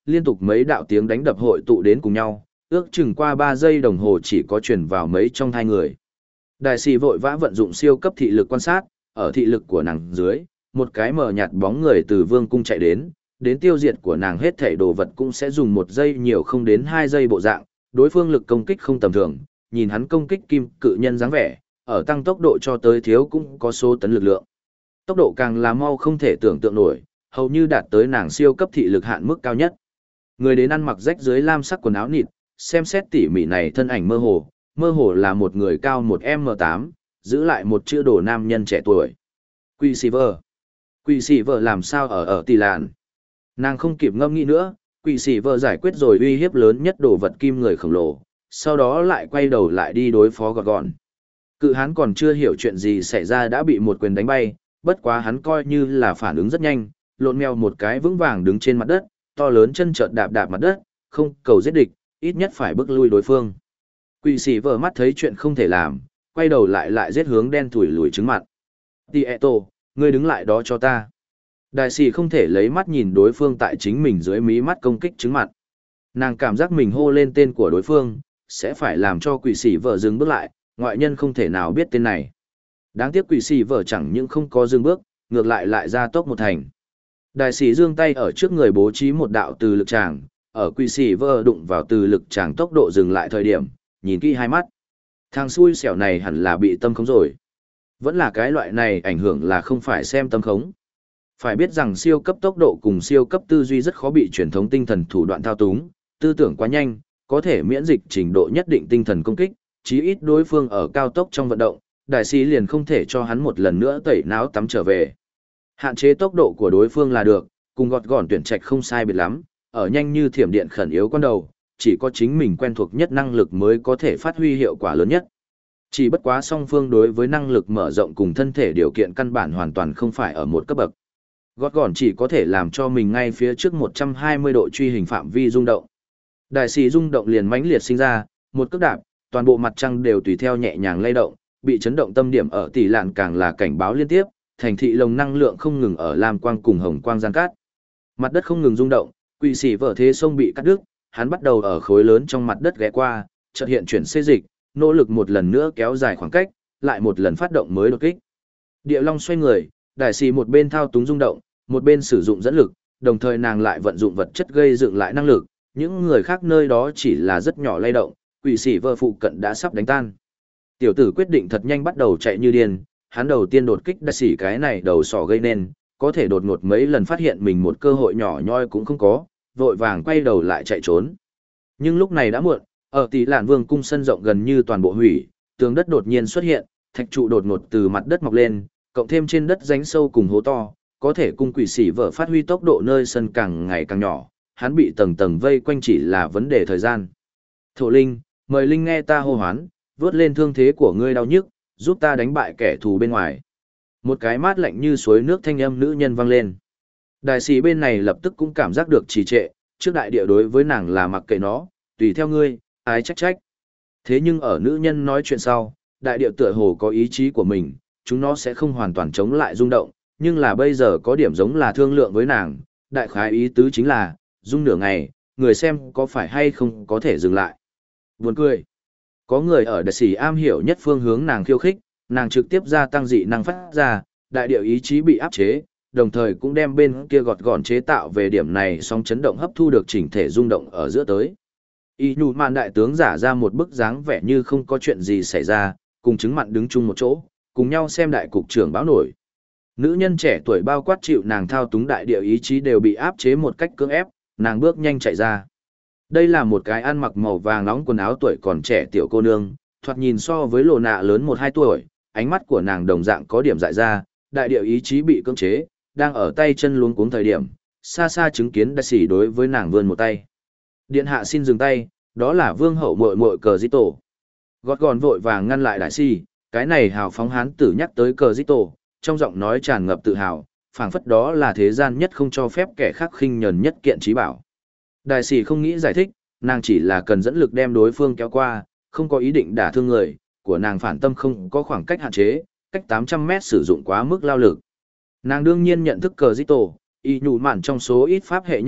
liên tục mấy đạo tiếng đánh đập hội tụ đến cùng nhau, ước chừng qua ba giây đồng hồ chỉ có truyền vào mấy trong hai người. Đại sĩ vội vã vận dụng siêu cấp thị lực quan sát, ở thị lực của nàng dưới, một cái mờ nhạt bóng người từ vương cung chạy đến, đến tiêu diệt của nàng hết thảy đồ vật cũng sẽ dùng một giây nhiều không đến hai giây bộ dạng, đối phương lực công kích không tầm thường, nhìn hắn công kích kim cự nhân dáng vẻ, ở tăng tốc độ cho tới thiếu cũng có số tấn lực lượng. Tốc độ càng là mau không thể tưởng tượng nổi, hầu như đạt tới nàng siêu cấp thị lực hạn mức cao nhất. Người đến ăn mặc rách dưới lam sắc quần áo nịt, xem xét tỉ mỉ này thân ảnh mơ hồ, mơ hồ là một người cao một M tám, giữ lại một chữ đồ nam nhân trẻ tuổi. Quỷ sĩ vợ. Quỷ sĩ vợ làm sao ở ở tỷ lạn. Nàng không kịp ngâm nghĩ nữa, quỷ sĩ vợ giải quyết rồi uy hiếp lớn nhất đồ vật kim người khổng lồ, sau đó lại quay đầu lại đi đối phó gọt gọn. Cự hán còn chưa hiểu chuyện gì xảy ra đã bị một quyền đánh bay, bất quá hắn coi như là phản ứng rất nhanh, lộn mèo một cái vững vàng đứng trên mặt đất, to lớn chân trợn đạp đạp mặt đất, không cầu giết địch, ít nhất phải bước lui đối phương. Quỷ sĩ vợ mắt thấy chuyện không thể làm, quay đầu lại lại giết hướng đen thủi lùi trứng mặt. Tieto, ngươi đứng lại đó cho ta. Đại sĩ không thể lấy mắt nhìn đối phương tại chính mình dưới mí mắt công kích trứng mặt. Nàng cảm giác mình hô lên tên của đối phương, sẽ phải làm cho quỷ sĩ vợ dừng bước lại, ngoại nhân không thể nào biết tên này. Đáng tiếc quỷ sĩ vợ chẳng những không có dừng bước, ngược lại lại ra tốc một thành. Đại sĩ giương tay ở trước người bố trí một đạo từ lực tràng, ở quỷ sĩ vợ đụng vào từ lực tràng tốc độ dừng lại thời điểm, nhìn kỹ hai mắt. Thằng xui xẻo này hẳn là bị tâm khống rồi. Vẫn là cái loại này ảnh hưởng là không phải xem tâm khống. Phải biết rằng siêu cấp tốc độ cùng siêu cấp tư duy rất khó bị truyền thống tinh thần thủ đoạn thao túng, tư tưởng quá nhanh, có thể miễn dịch trình độ nhất định tinh thần công kích, chí ít đối phương ở cao tốc trong vận động, đại sĩ liền không thể cho hắn một lần nữa tẩy não tắm trở về. Hạn chế tốc độ của đối phương là được, cùng gọt gọn tuyển trạch không sai biệt lắm, ở nhanh như thiểm điện khẩn yếu con đầu, chỉ có chính mình quen thuộc nhất năng lực mới có thể phát huy hiệu quả lớn nhất. Chỉ bất quá song phương đối với năng lực mở rộng cùng thân thể điều kiện căn bản hoàn toàn không phải ở một cấp bậc. Gót gọn chỉ có thể làm cho mình ngay phía trước một trăm hai mươi độ truy hình phạm vi rung động. Đại sĩ rung động liền mãnh liệt sinh ra, một cước đạp, toàn bộ mặt trăng đều tùy theo nhẹ nhàng lay động, bị chấn động tâm điểm ở tỷ lạn càng là cảnh báo liên tiếp, thành thị lồng năng lượng không ngừng ở lam quang cùng hồng quang gian cát. Mặt đất không ngừng rung động, quỷ sĩ vợ thế sông bị cắt đứt, hắn bắt đầu ở khối lớn trong mặt đất ghé qua, chợt hiện chuyển xê dịch, nỗ lực một lần nữa kéo dài khoảng cách, lại một lần phát động mới đột kích. Địa Long xoay người, đại sĩ một bên thao túng rung động, một bên sử dụng dẫn lực, đồng thời nàng lại vận dụng vật chất gây dựng lại năng lực, những người khác nơi đó chỉ là rất nhỏ lay động, quỷ sĩ vợ phụ cận đã sắp đánh tan. Tiểu tử quyết định thật nhanh bắt đầu chạy như điên, hắn đầu tiên đột kích đại sĩ cái này đầu sỏ gây nên, có thể đột ngột mấy lần phát hiện mình một cơ hội nhỏ nhoi cũng không có, vội vàng quay đầu lại chạy trốn. Nhưng lúc này đã muộn, ở tỷ lạn vương cung sân rộng gần như toàn bộ hủy, tường đất đột nhiên xuất hiện, thạch trụ đột ngột từ mặt đất mọc lên, cộng thêm trên đất rãnh sâu cùng hố to, có thể cung quỷ sĩ vợ phát huy tốc độ nơi sân càng ngày càng nhỏ, hắn bị tầng tầng vây quanh chỉ là vấn đề thời gian. Thổ linh, mời linh nghe ta hô hoán, vớt lên thương thế của ngươi đau nhức, giúp ta đánh bại kẻ thù bên ngoài. Một cái mát lạnh như suối nước thanh âm nữ nhân vang lên. Đại sĩ bên này lập tức cũng cảm giác được trì trệ, trước đại địa đối với nàng là mặc kệ nó, tùy theo ngươi, ái trách trách. Thế nhưng ở nữ nhân nói chuyện sau, đại địa tựa hồ có ý chí của mình, chúng nó sẽ không hoàn toàn chống lại rung động, nhưng là bây giờ có điểm giống là thương lượng với nàng, đại khái ý tứ chính là, rung nửa ngày, người xem có phải hay không có thể dừng lại. Buồn cười. Có người ở đại sĩ am hiểu nhất phương hướng nàng khiêu khích, nàng trực tiếp gia tăng dị năng phát ra, đại địa ý chí bị áp chế, đồng thời cũng đem bên kia gọt gọn chế tạo về điểm này sóng chấn động hấp thu được chỉnh thể rung động ở giữa tới. Y nhụ mạn đại tướng giả ra một bức dáng vẻ như không có chuyện gì xảy ra, cùng chứng mặn đứng chung một chỗ, cùng nhau xem đại cục trưởng báo nổi. Nữ nhân trẻ tuổi bao quát chịu nàng thao túng đại địa ý chí đều bị áp chế một cách cưỡng ép, nàng bước nhanh chạy ra. Đây là một cái ăn mặc màu vàng nóng quần áo tuổi còn trẻ tiểu cô nương, thoạt nhìn so với Lồ Nạ lớn một hai tuổi, ánh mắt của nàng đồng dạng có điểm dại ra, đại địa ý chí bị cưỡng chế, đang ở tay chân luống cuống thời điểm, xa xa chứng kiến đại sĩ đối với nàng vươn một tay. Điện hạ xin dừng tay, đó là vương hậu muội muội Cờ Dít Tổ. Gọt gòn vội vàng ngăn lại đại sĩ, cái này hào phóng hán tử nhắc tới Cờ Dít Tổ, trong giọng nói tràn ngập tự hào, phảng phất đó là thế gian nhất không cho phép kẻ khác khinh nhẫn nhất kiện trí bảo. Đại sĩ không nghĩ giải thích, nàng chỉ là cần dẫn lực đem đối phương kéo qua, không có ý định đả thương người, của nàng phản tâm không có khoảng cách hạn chế, cách tám trăm mét sử dụng quá mức lao lực. Nàng đương nhiên nhận thức Cờ Dít Tổ, y nhụ mạn trong số ít pháp hệ nhân vật,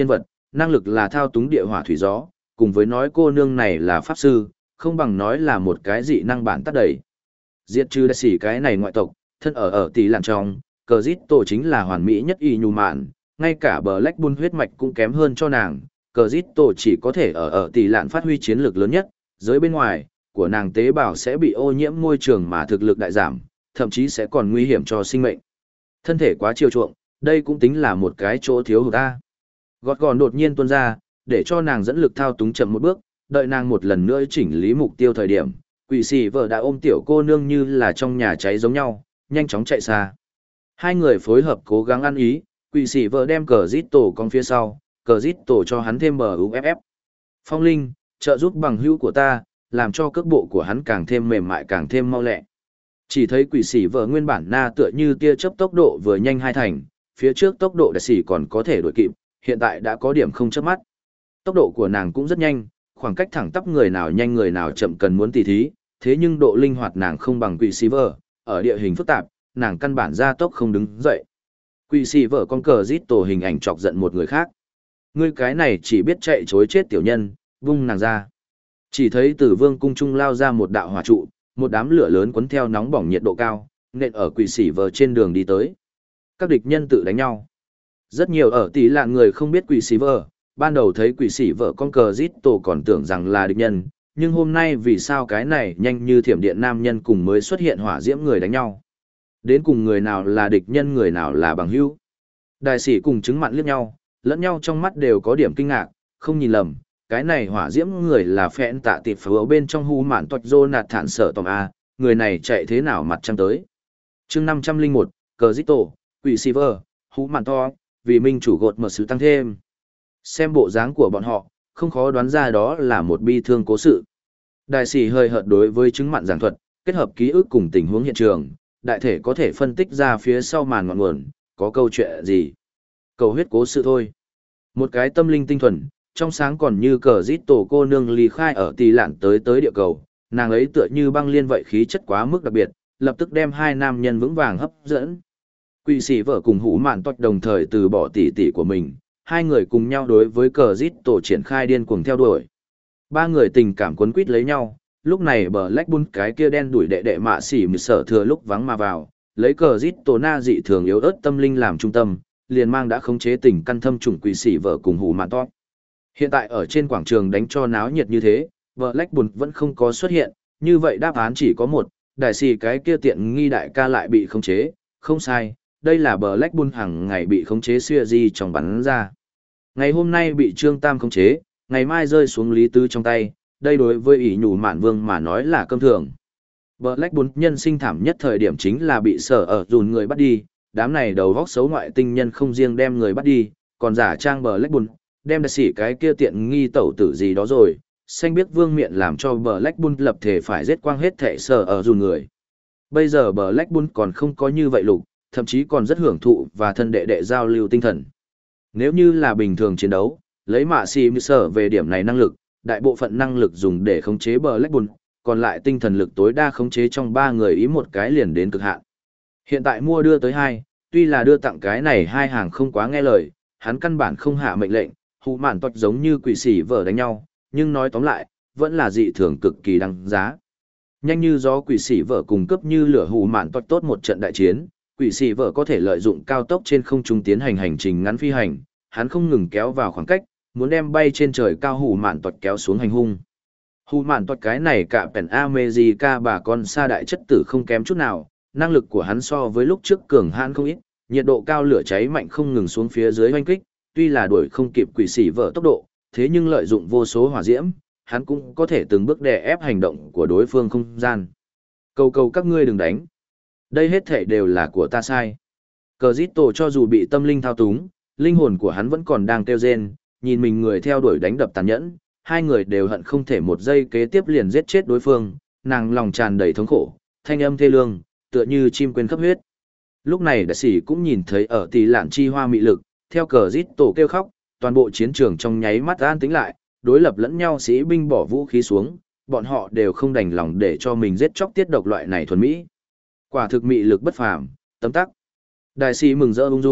năng lực là thao túng địa hỏa thủy gió, cùng với nói cô nương này là pháp sư, không bằng nói là một cái dị năng bản tắt đầy. Diệt trừ đại sĩ cái này ngoại tộc, thân ở ở tỷ lạn trong, cờ dít tổ chính là hoàn mỹ nhất y nhu mạn, ngay cả bờ lách buôn huyết mạch cũng kém hơn cho nàng, cờ dít tổ chỉ có thể ở ở tỷ lạn phát huy chiến lược lớn nhất, giới bên ngoài, của nàng tế bào sẽ bị ô nhiễm môi trường mà thực lực đại giảm, thậm chí sẽ còn nguy hiểm cho sinh mệnh. Thân thể quá chiều chuộng, đây cũng tính là một cái chỗ thiếu hụt ta. Gọt gòn đột nhiên tuôn ra, để cho nàng dẫn lực thao túng chậm một bước, đợi nàng một lần nữa chỉnh lý mục tiêu thời điểm, quỷ sĩ vợ đã ôm tiểu cô nương như là trong nhà cháy giống nhau, nhanh chóng chạy xa. Hai người phối hợp cố gắng ăn ý, quỷ sĩ vợ đem cờ rít tổ con phía sau, cờ rít tổ cho hắn thêm bờ u ép ép. Phong linh, trợ giúp bằng hữu của ta, làm cho cước bộ của hắn càng thêm mềm mại càng thêm mau lẹ. Chỉ thấy quỷ sĩ vợ nguyên bản na tựa như tia chớp tốc độ vừa nhanh hai thành, phía trước tốc độ đại sĩ còn có thể đuổi kịp, hiện tại đã có điểm không chớp mắt. Tốc độ của nàng cũng rất nhanh, khoảng cách thẳng tắp người nào nhanh người nào chậm cần muốn tỉ thí, thế nhưng độ linh hoạt nàng không bằng quỷ sĩ vợ, ở địa hình phức tạp, nàng căn bản ra tốc không đứng dậy. Quỷ sĩ vợ con cờ rít tổ hình ảnh chọc giận một người khác. Ngươi cái này chỉ biết chạy chối chết tiểu nhân, vung nàng ra. Chỉ thấy từ vương cung trung lao ra một đạo hỏa trụ, một đám lửa lớn cuốn theo nóng bỏng nhiệt độ cao, nện ở quỷ sĩ vợ trên đường đi tới. Các địch nhân tự đánh nhau. Rất nhiều ở tỷ lạng người không biết quỷ sĩ vợ, ban đầu thấy quỷ sĩ vợ con cờ rít tổ còn tưởng rằng là địch nhân, nhưng hôm nay vì sao cái này nhanh như thiểm điện nam nhân cùng mới xuất hiện hỏa diễm người đánh nhau. Đến cùng người nào là địch nhân người nào là bằng hữu. Đại sĩ cùng chứng mặn liếc nhau, lẫn nhau trong mắt đều có điểm kinh ngạc, không nhìn lầm, cái này hỏa diễm người là phẹn tạ tịp phở bên trong hù mạn toạch dô nạt thản sở tòm A, người này chạy thế nào mặt trăng tới. chương năm trăm lẻ một, cờ dít tổ, quỷ sĩ vợ, hù mạn to, vì minh chủ gột một sự tăng thêm. Xem bộ dáng của bọn họ, không khó đoán ra đó là một bi thương cố sự. Đại sĩ hơi hợt đối với chứng mặn giảng thuật, kết hợp ký ức cùng tình huống hiện trường, đại thể có thể phân tích ra phía sau màn ngọn nguồn, có câu chuyện gì. Cầu huyết cố sự thôi. Một cái tâm linh tinh thuần, trong sáng còn như cờ rít tổ cô nương ly khai ở tì lạn tới tới địa cầu, nàng ấy tựa như băng liên vậy khí chất quá mức đặc biệt, lập tức đem hai nam nhân vững vàng hấp dẫn. Quỷ sĩ vợ cùng hủ mạn toạch đồng thời từ bỏ tỷ tỷ của mình, hai người cùng nhau đối với cờ rít tổ triển khai điên cuồng theo đuổi. Ba người tình cảm quấn quýt lấy nhau, lúc này bờ lách bun cái kia đen đuổi đệ đệ mạ xỉ mịt sở thừa lúc vắng mà vào, lấy cờ rít tổ na dị thường yếu ớt tâm linh làm trung tâm, liền mang đã khống chế tình căn thâm trùng quỷ sĩ vợ cùng hủ mạn toạch. Hiện tại ở trên quảng trường đánh cho náo nhiệt như thế, vợ lách bun vẫn không có xuất hiện, như vậy đáp án chỉ có một, đại sĩ cái kia tiện nghi đại ca lại bị khống chế, không sai, đây là bờ lách bun hàng ngày bị khống chế xuya di trong bắn ra. Ngày hôm nay bị Trương Tam khống chế, ngày mai rơi xuống Lý Tứ trong tay, đây đối với ỷ nhủ mạn vương mà nói là cơm thường. Bờ lách bun nhân sinh thảm nhất thời điểm chính là bị sở ở dùn người bắt đi, đám này đầu vóc xấu ngoại tinh nhân không riêng đem người bắt đi, còn giả trang bờ lách bun, đem đại sĩ cái kia tiện nghi tẩu tử gì đó rồi, xanh biết vương miện làm cho bờ lách bun lập thể phải giết quang hết thể sở ở dùn người. Bây giờ bờ lách bun còn không có như vậy lục, thậm chí còn rất hưởng thụ và thân đệ đệ giao lưu tinh thần. Nếu như là bình thường chiến đấu, lấy mạ xì mư sở về điểm này năng lực, đại bộ phận năng lực dùng để khống chế bờ lách bun, còn lại tinh thần lực tối đa khống chế trong ba người ý một cái liền đến cực hạn. Hiện tại mua đưa tới hai, tuy là đưa tặng cái này hai hàng không quá nghe lời, hắn căn bản không hạ mệnh lệnh, hù mạn toạch giống như quỷ sĩ vợ đánh nhau, nhưng nói tóm lại, vẫn là dị thường cực kỳ đáng giá. Nhanh như gió quỷ sĩ vợ cùng cấp như lửa hù mạn toạch tốt một trận đại chiến, quỷ sĩ vợ có thể lợi dụng cao tốc trên không trung tiến hành hành trình ngắn phi hành, hắn không ngừng kéo vào khoảng cách, muốn đem bay trên trời cao hù mạn toạch kéo xuống hành hung. Hù mạn toạch cái này cả pèn America bà con xa đại chất tử không kém chút nào, năng lực của hắn so với lúc trước cường hãn không ít, nhiệt độ cao lửa cháy mạnh không ngừng xuống phía dưới hoanh kích, tuy là đuổi không kịp quỷ sĩ vợ tốc độ, thế nhưng lợi dụng vô số hỏa diễm, hắn cũng có thể từng bước đè ép hành động của đối phương không gian. Cầu cầu các ngươi đừng đánh. Đây hết thể đều là của ta sai. Cờ dít tổ cho dù bị tâm linh thao túng, linh hồn của hắn vẫn còn đang kêu rên, nhìn mình người theo đuổi đánh đập tàn nhẫn, hai người đều hận không thể một giây kế tiếp liền giết chết đối phương, nàng lòng tràn đầy thống khổ, thanh âm thê lương, tựa như chim quên khắp huyết. Lúc này đại sĩ cũng nhìn thấy ở tỷ lạn chi hoa mị lực, theo cờ rít tổ kêu khóc, toàn bộ chiến trường trong nháy mắt an tĩnh lại, đối lập lẫn nhau sĩ binh bỏ vũ khí xuống, bọn họ đều không đành lòng để cho mình giết chóc tiết độc loại này thuần mỹ. Quả thực mị lực bất phàm, tấm tắc. Đại sĩ mừng rỡ ung dung,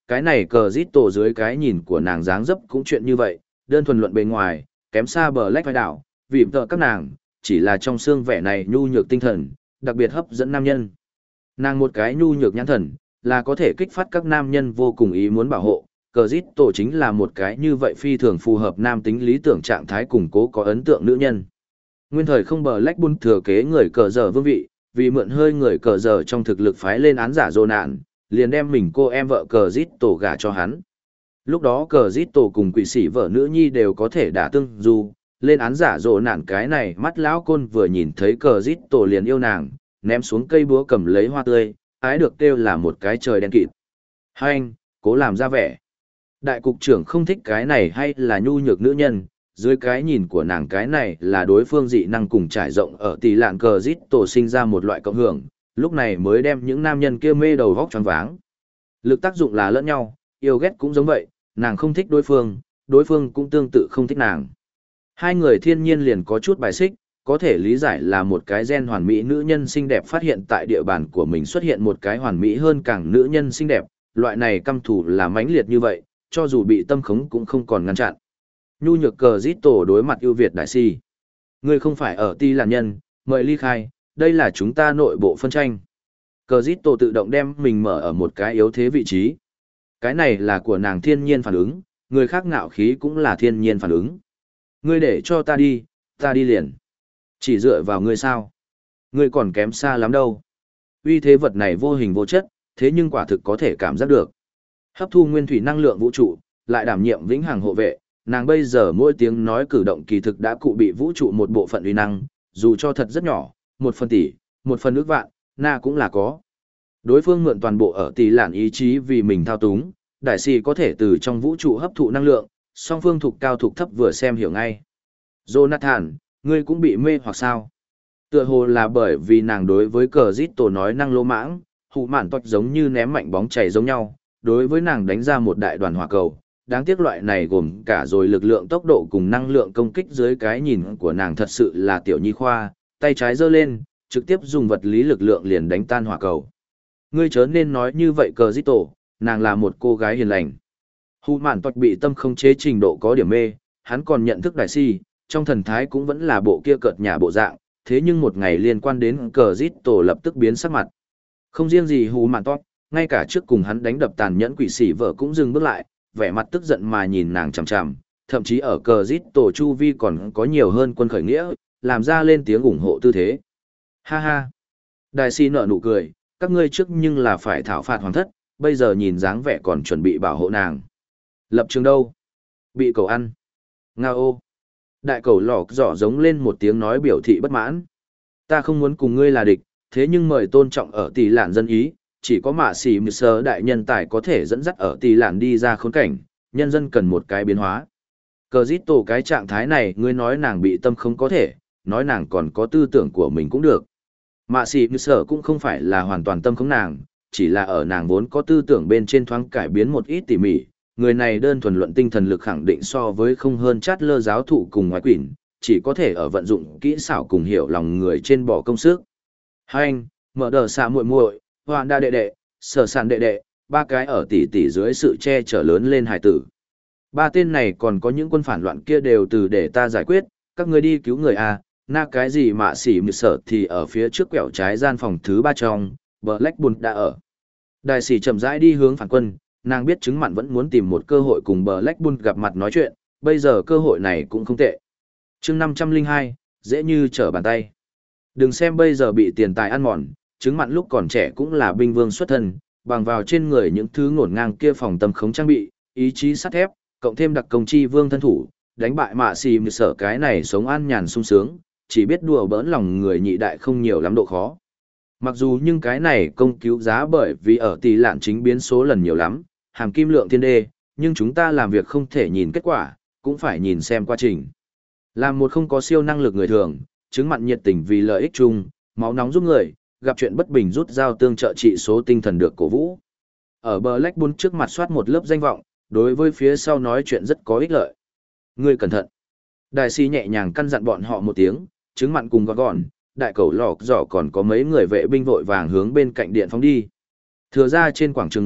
cái này cờ rít tổ dưới cái nhìn của nàng dáng dấp cũng chuyện như vậy, đơn thuần luận bề ngoài, kém xa bờ lách vai đảo, vì tợ các nàng, chỉ là trong xương vẻ này nhu nhược tinh thần, đặc biệt hấp dẫn nam nhân. Nàng một cái nhu nhược nhãn thần, là có thể kích phát các nam nhân vô cùng ý muốn bảo hộ, cờ rít tổ chính là một cái như vậy phi thường phù hợp nam tính lý tưởng trạng thái củng cố có ấn tượng nữ nhân. Nguyên thời không bờ lách buôn thừa kế người cờ giờ vương vị, vì mượn hơi người cờ giờ trong thực lực phái lên án giả dô nạn, liền đem mình cô em vợ cờ rít tổ gả cho hắn. Lúc đó cờ rít tổ cùng quỷ sĩ vợ nữ nhi đều có thể đả tương dù, lên án giả dỗ nạn cái này mắt lão côn vừa nhìn thấy cờ rít tổ liền yêu nàng, ném xuống cây búa cầm lấy hoa tươi, ái được kêu là một cái trời đen kịt. Hai anh, cố làm ra vẻ. Đại cục trưởng không thích cái này hay là nhu nhược nữ nhân, dưới cái nhìn của nàng cái này là đối phương dị năng cùng trải rộng ở tỷ lạn cờ rít tổ sinh ra một loại cộng hưởng, lúc này mới đem những nam nhân kia mê đầu vóc choáng váng. Lực tác dụng là lẫn nhau, yêu ghét cũng giống vậy, nàng không thích đối phương, đối phương cũng tương tự không thích nàng. Hai người thiên nhiên liền có chút bài xích, có thể lý giải là một cái gen hoàn mỹ nữ nhân xinh đẹp phát hiện tại địa bàn của mình xuất hiện một cái hoàn mỹ hơn càng nữ nhân xinh đẹp, loại này căm thù là mãnh liệt như vậy, cho dù bị tâm khống cũng không còn ngăn chặn. Nhu nhược cờ rít tổ đối mặt ưu việt đại si. Ngươi không phải ở ti làn nhân, mời ly khai, đây là chúng ta nội bộ phân tranh. Cờ rít tổ tự động đem mình mở ở một cái yếu thế vị trí. Cái này là của nàng thiên nhiên phản ứng, người khác ngạo khí cũng là thiên nhiên phản ứng. Ngươi để cho ta đi, ta đi liền. Chỉ dựa vào ngươi sao? Ngươi còn kém xa lắm đâu. Uy thế vật này vô hình vô chất, thế nhưng quả thực có thể cảm giác được. Hấp thu nguyên thủy năng lượng vũ trụ, lại đảm nhiệm vĩnh hằng hộ vệ, nàng bây giờ mỗi tiếng nói cử động kỳ thực đã cụ bị vũ trụ một bộ phận uy năng, dù cho thật rất nhỏ, một phần tỷ, một phần ước vạn, na cũng là có. Đối phương mượn toàn bộ ở tỷ lạn ý chí vì mình thao túng, đại sĩ có thể từ trong vũ trụ hấp thụ năng lượng, song phương thuộc cao thuộc thấp vừa xem hiểu ngay. Jonathan, ngươi cũng bị mê hoặc sao? Tựa hồ là bởi vì nàng đối với cờ rít tổ nói năng lô mãng, hụ mạn toạch giống như ném mạnh bóng chảy giống nhau, đối với nàng đánh ra một đại đoàn hỏa cầu. Đáng tiếc loại này gồm cả rồi lực lượng tốc độ cùng năng lượng công kích dưới cái nhìn của nàng thật sự là tiểu nhi khoa, tay trái giơ lên, trực tiếp dùng vật lý lực lượng liền đánh tan hỏa cầu. Ngươi chớ nên nói như vậy cờ rít tổ, nàng là một cô gái hiền lành. Hù mạn toạch bị tâm không chế trình độ có điểm mê, hắn còn nhận thức đại si, trong thần thái cũng vẫn là bộ kia cợt nhà bộ dạng, thế nhưng một ngày liên quan đến cờ rít tổ lập tức biến sắc mặt. Không riêng gì hù mạn toạch, ngay cả trước cùng hắn đánh đập tàn nhẫn quỷ sĩ vợ cũng dừng bước lại, vẻ mặt tức giận mà nhìn nàng chằm chằm, thậm chí ở cờ rít tổ chu vi còn có nhiều hơn quân khởi nghĩa, làm ra lên tiếng ủng hộ tư thế. Ha ha! Đại si nở nụ cười, các ngươi trước nhưng là phải thảo phạt hoàng thất, bây giờ nhìn dáng vẻ còn chuẩn bị bảo hộ nàng. Lập trường đâu? Bị cầu ăn. Nga ô! Đại cầu lọc giỏ giống lên một tiếng nói biểu thị bất mãn. Ta không muốn cùng ngươi là địch, thế nhưng mời tôn trọng ở tỷ lạn dân ý, chỉ có mạ xỉ mười sơ đại nhân tài có thể dẫn dắt ở tỷ lạn đi ra khốn cảnh, nhân dân cần một cái biến hóa. Cờ dít tổ cái trạng thái này ngươi nói nàng bị tâm không có thể, nói nàng còn có tư tưởng của mình cũng được. Mạ xỉ mười sơ cũng không phải là hoàn toàn tâm không nàng, chỉ là ở nàng vốn có tư tưởng bên trên thoáng cải biến một ít tỉ mỉ. Người này đơn thuần luận tinh thần lực khẳng định so với không hơn chát lơ giáo thụ cùng ngoại quỷ, chỉ có thể ở vận dụng kỹ xảo cùng hiểu lòng người trên bỏ công sức. Hai anh, mở đờ xạ muội muội, hoàn đa đệ đệ, sở sản đệ đệ, ba cái ở tỷ tỷ dưới sự che chở lớn lên hải tử. Ba tên này còn có những quân phản loạn kia đều từ để ta giải quyết, các ngươi đi cứu người à, na cái gì mà xỉ mực sở thì ở phía trước quẹo trái gian phòng thứ ba trong, Blackburn đã ở. Đại sĩ chậm rãi đi hướng phản quân, nàng biết chứng mặn vẫn muốn tìm một cơ hội cùng Blackburn gặp mặt nói chuyện, bây giờ cơ hội này cũng không tệ. Chương năm trăm lẻ hai, dễ như trở bàn tay. Đừng xem bây giờ bị tiền tài ăn mòn, chứng mặn lúc còn trẻ cũng là binh vương xuất thân, bằng vào trên người những thứ ngổn ngang kia phòng tâm khống trang bị, ý chí sắt thép, cộng thêm đặc công chi vương thân thủ, đánh bại mạ xì mười sở cái này sống an nhàn sung sướng, chỉ biết đùa bỡn lòng người nhị đại không nhiều lắm độ khó. Mặc dù nhưng cái này công cứu giá bởi vì ở tỷ lạn chính biến số lần nhiều lắm, hàm kim lượng thiên đê, nhưng chúng ta làm việc không thể nhìn kết quả, cũng phải nhìn xem quá trình. Làm một không có siêu năng lực người thường, chứng mặn nhiệt tình vì lợi ích chung, máu nóng giúp người, gặp chuyện bất bình rút dao tương trợ trị số tinh thần được cổ vũ. Ở Blackburn trước mặt soát một lớp danh vọng, đối với phía sau nói chuyện rất có ích lợi. Ngươi cẩn thận. Đại sĩ nhẹ nhàng căn dặn bọn họ một tiếng, chứng mặn cùng gọn gọn, đại cầu lọc giỏ còn có mấy người vệ binh vội vàng hướng bên cạnh điện phóng đi. Thừa ra trên quảng trường người,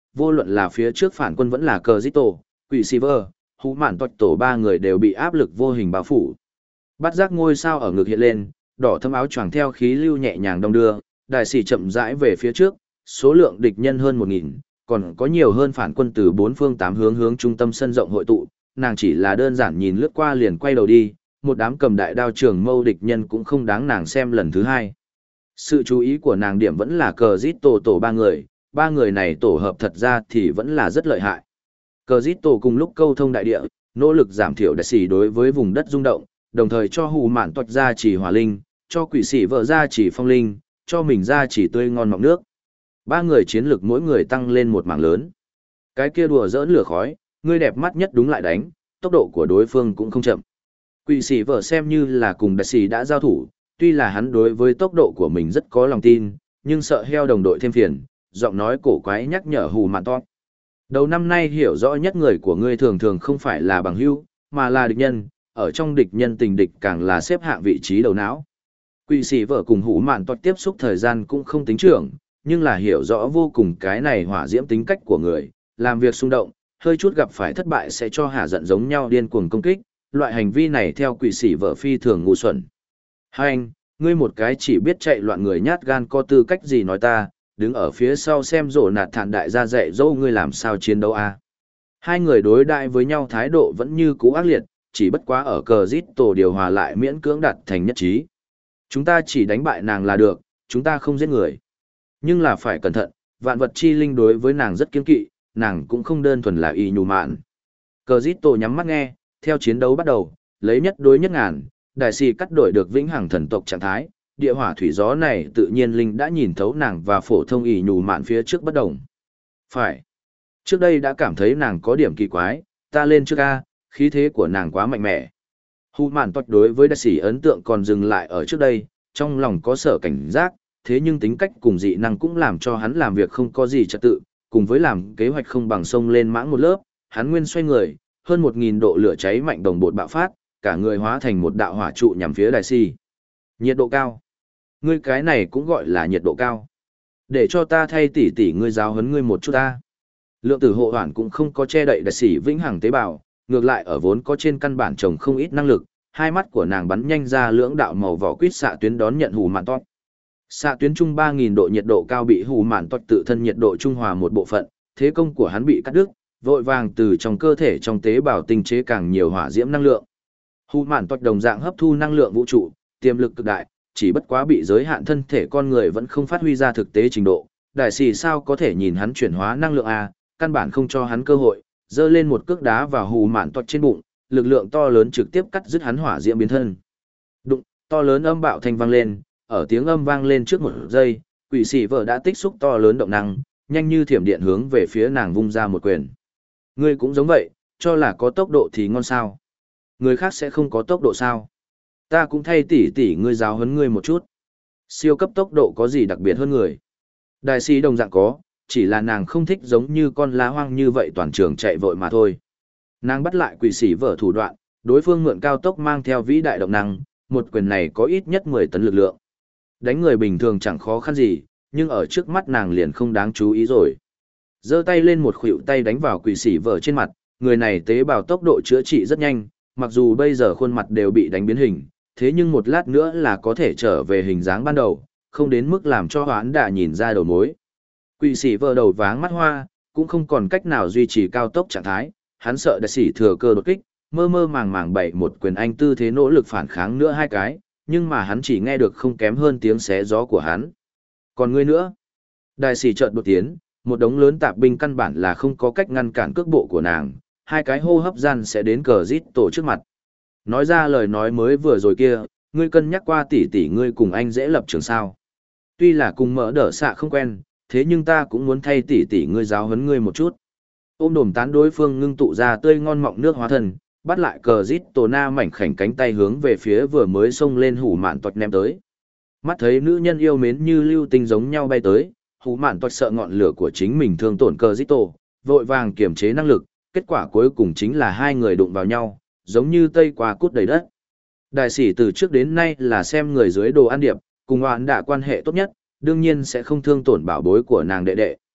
vô luận là phía trước phản quân vẫn là cờ giít tổ, quỷ Silver, hú mạn toạch tổ ba người đều bị áp lực vô hình bao phủ. Bắt giác ngôi sao ở ngực hiện lên, đỏ thâm áo choàng theo khí lưu nhẹ nhàng đong đưa, đại sĩ chậm rãi về phía trước, số lượng địch nhân hơn một nghìn, còn có nhiều hơn phản quân từ bốn phương tám hướng hướng trung tâm sân rộng hội tụ, nàng chỉ là đơn giản nhìn lướt qua liền quay đầu đi, một đám cầm đại đao trường mâu địch nhân cũng không đáng nàng xem lần thứ hai. Sự chú ý của nàng điểm vẫn là cờ giít tổ tổ ba người, ba người này tổ hợp thật ra thì vẫn là rất lợi hại. Cờ giít tổ cùng lúc câu thông đại địa, nỗ lực giảm thiểu đại sĩ đối với vùng đất rung động, đồng thời cho hù mạn toạch ra chỉ hỏa linh, cho quỷ sĩ vợ ra chỉ phong linh, cho mình ra chỉ tươi ngon mọng nước. Ba người chiến lực mỗi người tăng lên một mảng lớn. Cái kia đùa giỡn lửa khói, người đẹp mắt nhất đúng lại đánh, tốc độ của đối phương cũng không chậm. Quỷ sĩ vợ xem như là cùng đại sĩ đã giao thủ, tuy là hắn đối với tốc độ của mình rất có lòng tin, nhưng sợ heo đồng đội thêm phiền, giọng nói cổ quái nhắc nhở hù mạn toạch. Đầu năm nay hiểu rõ nhất người của ngươi thường thường không phải là bằng hữu, mà là địch nhân, ở trong địch nhân tình địch càng là xếp hạng vị trí đầu não. Quỷ sĩ vợ cùng hủ mạn toạch tiếp xúc thời gian cũng không tính trưởng, nhưng là hiểu rõ vô cùng cái này hỏa diễm tính cách của người, làm việc xung động, hơi chút gặp phải thất bại sẽ cho hạ giận giống nhau điên cuồng công kích, loại hành vi này theo quỷ sĩ vợ phi thường ngu xuẩn. Hai anh, ngươi một cái chỉ biết chạy loạn người nhát gan có tư cách gì nói ta, đứng ở phía sau xem rổ nạt thản đại gia dạy dỗ ngươi làm sao chiến đấu a. Hai người đối đại với nhau thái độ vẫn như cũ ác liệt, chỉ bất quá ở cờ giít tổ điều hòa lại miễn cưỡng đạt thành nhất trí. Chúng ta chỉ đánh bại nàng là được, chúng ta không giết người. Nhưng là phải cẩn thận, vạn vật chi linh đối với nàng rất kiên kỵ, nàng cũng không đơn thuần là y nhù mạn. Cờ giít tổ nhắm mắt nghe, theo chiến đấu bắt đầu, lấy nhất đối nhất ngàn, đại sĩ cắt đổi được vĩnh hằng thần tộc trạng thái, địa hỏa thủy gió này tự nhiên linh đã nhìn thấu nàng và phổ thông y nhù mạn phía trước bất đồng. Phải. Trước đây đã cảm thấy nàng có điểm kỳ quái, ta lên trước A, khí thế của nàng quá mạnh mẽ. Hù mạn toạch đối với đại sĩ ấn tượng còn dừng lại ở trước đây, trong lòng có sở cảnh giác, thế nhưng tính cách cùng dị năng cũng làm cho hắn làm việc không có gì trật tự, cùng với làm kế hoạch không bằng sông lên mãng một lớp, hắn nguyên xoay người, hơn một nghìn độ lửa cháy mạnh đồng bột bạo phát, cả người hóa thành một đạo hỏa trụ nhằm phía đại sĩ. Nhiệt độ cao. Ngươi cái này cũng gọi là nhiệt độ cao. Để cho ta thay tỷ tỷ ngươi giáo huấn ngươi một chút ta. Lượng tử hộ hoàn cũng không có che đậy đại sĩ vĩnh hằng tế bào, ngược lại ở vốn có trên căn bản trồng không ít năng lực, hai mắt của nàng bắn nhanh ra lưỡng đạo màu vỏ quýt xạ tuyến đón nhận hù mạn toạch. Xạ tuyến trung ba nghìn độ nhiệt độ cao bị hù mạn toạch tự thân nhiệt độ trung hòa một bộ phận, thế công của hắn bị cắt đứt, vội vàng từ trong cơ thể trong tế bào tinh chế càng nhiều hỏa diễm năng lượng. Hù mạn toạch đồng dạng hấp thu năng lượng vũ trụ, tiềm lực cực đại, chỉ bất quá bị giới hạn thân thể con người vẫn không phát huy ra thực tế trình độ. Đại sĩ sao có thể nhìn hắn chuyển hóa năng lượng a, căn bản không cho hắn cơ hội, giơ lên một cước đá vào hù mạn toạch trên bụng, lực lượng to lớn trực tiếp cắt dứt hắn hỏa diễm biến thân. Đụng, to lớn âm bạo thanh vang lên, ở tiếng âm vang lên trước một giây, quỷ sĩ vợ đã tích xúc to lớn động năng, nhanh như thiểm điện hướng về phía nàng vung ra một quyền. Ngươi cũng giống vậy, cho là có tốc độ thì ngon sao? Người khác sẽ không có tốc độ sao? Ta cũng thay tỷ tỷ ngươi giáo huấn ngươi một chút. Siêu cấp tốc độ có gì đặc biệt hơn người? Đại sĩ đồng dạng có, chỉ là nàng không thích giống như con lá hoang như vậy toàn trường chạy vội mà thôi. Nàng bắt lại quỷ sĩ vợ thủ đoạn, đối phương mượn cao tốc mang theo vĩ đại động năng, một quyền này có ít nhất mười tấn lực lượng. Đánh người bình thường chẳng khó khăn gì, nhưng ở trước mắt nàng liền không đáng chú ý rồi. Giơ tay lên một khuỷu tay đánh vào quỷ sĩ vợ trên mặt, người này tế bào tốc độ chữa trị rất nhanh, mặc dù bây giờ khuôn mặt đều bị đánh biến hình, thế nhưng một lát nữa là có thể trở về hình dáng ban đầu, không đến mức làm cho hoán đã nhìn ra đầu mối. Quỷ sĩ vợ đầu váng mắt hoa, cũng không còn cách nào duy trì cao tốc trạng thái, hắn sợ đại sĩ thừa cơ đột kích, mơ mơ màng màng bày một quyền anh tư thế nỗ lực phản kháng nữa hai cái, nhưng mà hắn chỉ nghe được không kém hơn tiếng xé gió của hắn. Còn ngươi nữa? Đại sĩ chợt đột tiến, một đống lớn tạp binh căn bản là không có cách ngăn cản cước bộ của nàng, hai cái hô hấp gian sẽ đến cờ rít tổ trước mặt. Nói ra lời nói mới vừa rồi kia, ngươi cân nhắc qua tỷ tỷ ngươi cùng anh dễ lập trường sao? Tuy là cùng mỡ đỡ xạ không quen, thế nhưng ta cũng muốn thay tỷ tỷ ngươi giáo huấn ngươi một chút. Ôm đồm tán đối phương ngưng tụ ra tươi ngon mọng nước hóa thân, bắt lại cờ rít tổ na mảnh khảnh cánh tay hướng về phía vừa mới xông lên hủ mạn toạch ném tới. Mắt thấy nữ nhân yêu mến như lưu tinh giống nhau bay tới, hủ mạn toạch sợ ngọn lửa của chính mình thương tổn cờ rít tổ, vội vàng kiềm chế năng lực, kết quả cuối cùng chính là hai người đụng vào nhau, giống như tây qua cút đầy đất. Đại sĩ từ trước đến nay là xem người dưới đồ ăn điệp, cùng hoạn đả quan hệ tốt nhất, đương nhiên sẽ không thương tổn bảo bối của nàng đệ đệ.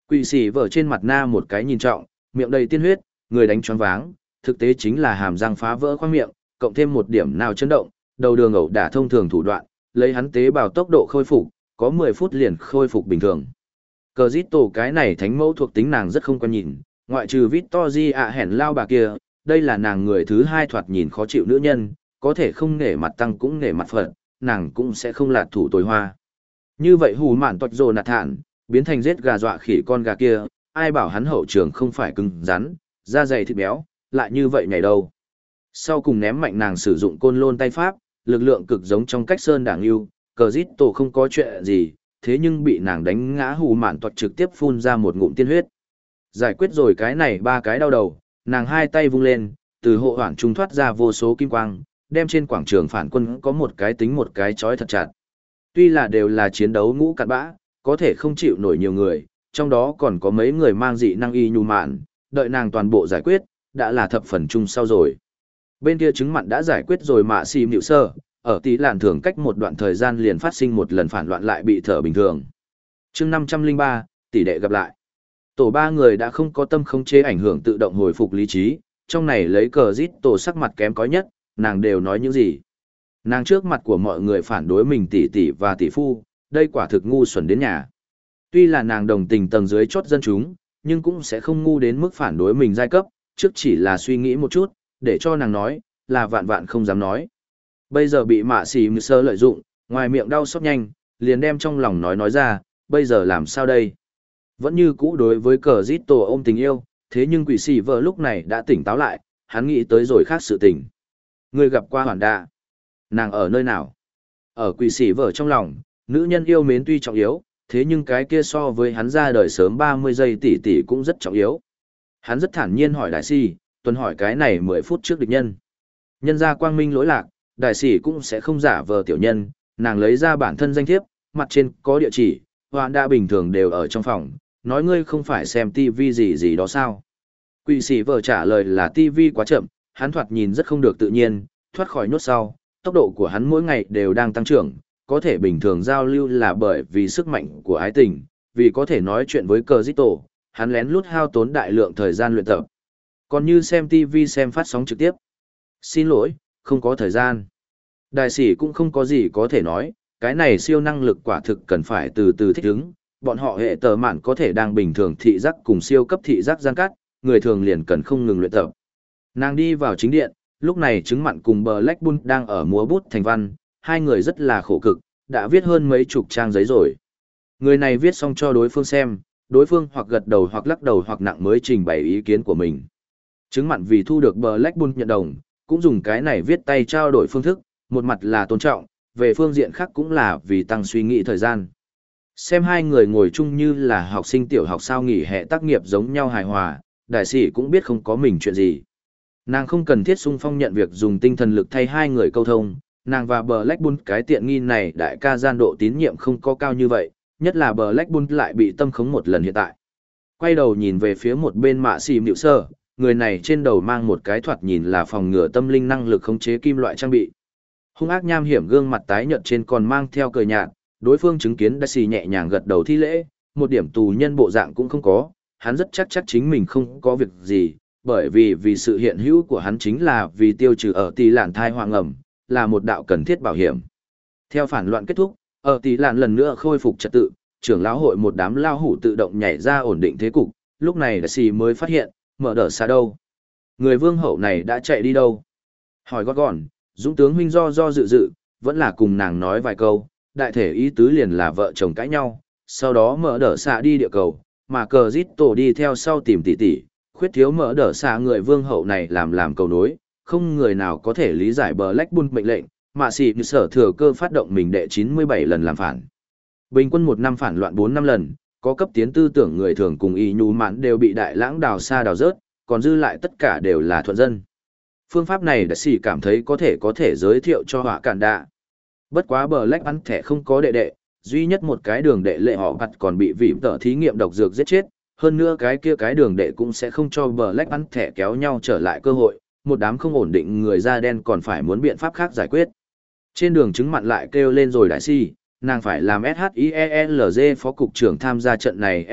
Quỷ sĩ vở trên mặt na một cái nhìn trọng, miệng đầy tiên huyết, người đánh choáng váng, thực tế chính là hàm răng phá vỡ khoang miệng, cộng thêm một điểm nào chấn động, đầu đường ẩu đả thông thường thủ đoạn, lấy hắn tế bào tốc độ khôi phục, có mười phút liền khôi phục bình thường. Cờ dít tổ cái này thánh mẫu thuộc tính nàng rất không quan nhìn, ngoại trừ Victory ạ hẻn lao bà kia, đây là nàng người thứ hai thoạt nhìn khó chịu nữ nhân, có thể không nể mặt tăng cũng nể mặt phật, nàng cũng sẽ không lạt thủ tối hoa. Như vậy hù mạn toạch rồ nạt thản, biến thành giết gà dọa khỉ con gà kia, ai bảo hắn hậu trường không phải cứng rắn, da dày thịt béo, lại như vậy nhảy đâu. Sau cùng ném mạnh nàng sử dụng côn lôn tay pháp, lực lượng cực giống trong cách sơn đảng yêu, cờ dít tổ không có chuyện gì, thế nhưng bị nàng đánh ngã hù mạn toạch trực tiếp phun ra một ngụm tiên huyết. Giải quyết rồi cái này ba cái đau đầu, nàng hai tay vung lên, từ hộ hoảng trung thoát ra vô số kim quang, đem trên quảng trường phản quân có một cái tính một cái chói thật chặt. Tuy là đều là chiến đấu ngũ cặn bã, có thể không chịu nổi nhiều người, trong đó còn có mấy người mang dị năng y nhu mạn, đợi nàng toàn bộ giải quyết, đã là thập phần chung sau rồi. Bên kia chứng mặn đã giải quyết rồi mạ xì nhịu sơ, ở tí làn thường cách một đoạn thời gian liền phát sinh một lần phản loạn lại bị thở bình thường. chương năm trăm linh ba, tỷ đệ gặp lại. Tổ ba người đã không có tâm khống chế ảnh hưởng tự động hồi phục lý trí, trong này lấy cờ rít tổ sắc mặt kém cỏi nhất, nàng đều nói những gì. Nàng trước mặt của mọi người phản đối mình tỷ tỷ và tỷ phu, đây quả thực ngu xuẩn đến nhà. Tuy là nàng đồng tình tầng dưới chốt dân chúng, nhưng cũng sẽ không ngu đến mức phản đối mình giai cấp, trước chỉ là suy nghĩ một chút, để cho nàng nói, là vạn vạn không dám nói. Bây giờ bị mạ xì mư sơ lợi dụng, ngoài miệng đau xót nhanh, liền đem trong lòng nói nói ra, bây giờ làm sao đây? Vẫn như cũ đối với cờ rít tổ ôm tình yêu, thế nhưng quỷ sĩ vợ lúc này đã tỉnh táo lại, hắn nghĩ tới rồi khác sự tình. Người gặp qua hoàn đa. Nàng ở nơi nào? Ở quỷ sĩ vợ trong lòng, nữ nhân yêu mến tuy trọng yếu, thế nhưng cái kia so với hắn ra đời sớm ba mươi giây tỷ tỷ cũng rất trọng yếu. Hắn rất thản nhiên hỏi đại sĩ, tuần hỏi cái này mười phút trước địch nhân. Nhân ra quang minh lỗi lạc, đại sĩ cũng sẽ không giả vờ tiểu nhân, nàng lấy ra bản thân danh thiếp, mặt trên có địa chỉ, hoàn đa bình thường đều ở trong phòng, nói ngươi không phải xem tivi gì gì đó sao. Quỷ sĩ vợ trả lời là tivi quá chậm, hắn thoạt nhìn rất không được tự nhiên, thoát khỏi nhốt sau, tốc độ của hắn mỗi ngày đều đang tăng trưởng, có thể bình thường giao lưu là bởi vì sức mạnh của ái tình, vì có thể nói chuyện với cờ dít tổ, hắn lén lút hao tốn đại lượng thời gian luyện tập. Còn như xem tivi xem phát sóng trực tiếp. Xin lỗi, không có thời gian. Đại sĩ cũng không có gì có thể nói, cái này siêu năng lực quả thực cần phải từ từ thích ứng, bọn họ hệ tờ mạn có thể đang bình thường thị giác cùng siêu cấp thị giác gian cắt, người thường liền cần không ngừng luyện tập. Nàng đi vào chính điện, lúc này chứng mặn cùng Black Bull đang ở múa bút thành văn, hai người rất là khổ cực, đã viết hơn mấy chục trang giấy rồi. Người này viết xong cho đối phương xem, đối phương hoặc gật đầu hoặc lắc đầu hoặc nặng mới trình bày ý kiến của mình. Chứng mặn vì thu được Black Bull nhận đồng, cũng dùng cái này viết tay trao đổi phương thức, một mặt là tôn trọng, về phương diện khác cũng là vì tăng suy nghĩ thời gian. Xem hai người ngồi chung như là học sinh tiểu học sao nghỉ hè tác nghiệp giống nhau hài hòa, đại sĩ cũng biết không có mình chuyện gì. Nàng không cần thiết sung phong nhận việc dùng tinh thần lực thay hai người câu thông, nàng và Black Bull cái tiện nghi này đại ca gian độ tín nhiệm không có cao như vậy, nhất là Black Bull lại bị tâm khống một lần hiện tại. Quay đầu nhìn về phía một bên mạ xì nhịu sơ, người này trên đầu mang một cái thoạt nhìn là phòng ngừa tâm linh năng lực khống chế kim loại trang bị. Hung ác nham hiểm gương mặt tái nhợt trên còn mang theo cười nhạt, đối phương chứng kiến đại sĩ nhẹ nhàng gật đầu thi lễ, một điểm tù nhân bộ dạng cũng không có, hắn rất chắc chắc chính mình không có việc gì, bởi vì vì sự hiện hữu của hắn chính là vì tiêu trừ ở tỷ lạn thai hoàng ẩm, là một đạo cần thiết bảo hiểm. Theo phản loạn kết thúc, ở tỷ lạn lần nữa khôi phục trật tự, trưởng lão hội một đám lao hủ tự động nhảy ra ổn định thế cục, lúc này đại sĩ mới phát hiện, mở đỡ xa đâu. Người vương hậu này đã chạy đi đâu? Hỏi gót gọn, dũng tướng huynh do do dự dự, vẫn là cùng nàng nói vài câu, đại thể ý tứ liền là vợ chồng cãi nhau, sau đó mở đỡ xạ đi địa cầu, mà cờ giít tổ đi theo sau tìm tỷ tỷ, khuyết thiếu mở đỡ xạ người vương hậu này làm làm cầu nối, không người nào có thể lý giải Black Bull mệnh lệnh, mà xì như sở thừa cơ phát động mình đệ chín mươi bảy lần làm phản. Bình quân một năm phản loạn bốn năm lần, có cấp tiến tư tưởng người thường cùng y nhu mãn đều bị đại lãng đào xa đào rớt, còn dư lại tất cả đều là thuận dân. Phương pháp này đã xì cảm thấy có thể có thể giới thiệu cho họa cản đạ. Bất quá Black ăn thẻ không có đệ đệ, duy nhất một cái đường đệ lệ họ bặt còn bị vị tờ thí nghiệm độc dược giết chết, hơn nữa cái kia cái đường đệ cũng sẽ không cho Black ăn thẻ kéo nhau trở lại cơ hội, một đám không ổn định người da đen còn phải muốn biện pháp khác giải quyết. Trên đường chứng mặn lại kêu lên rồi đại si, nàng phải làm SHIELZ phó cục trưởng tham gia trận này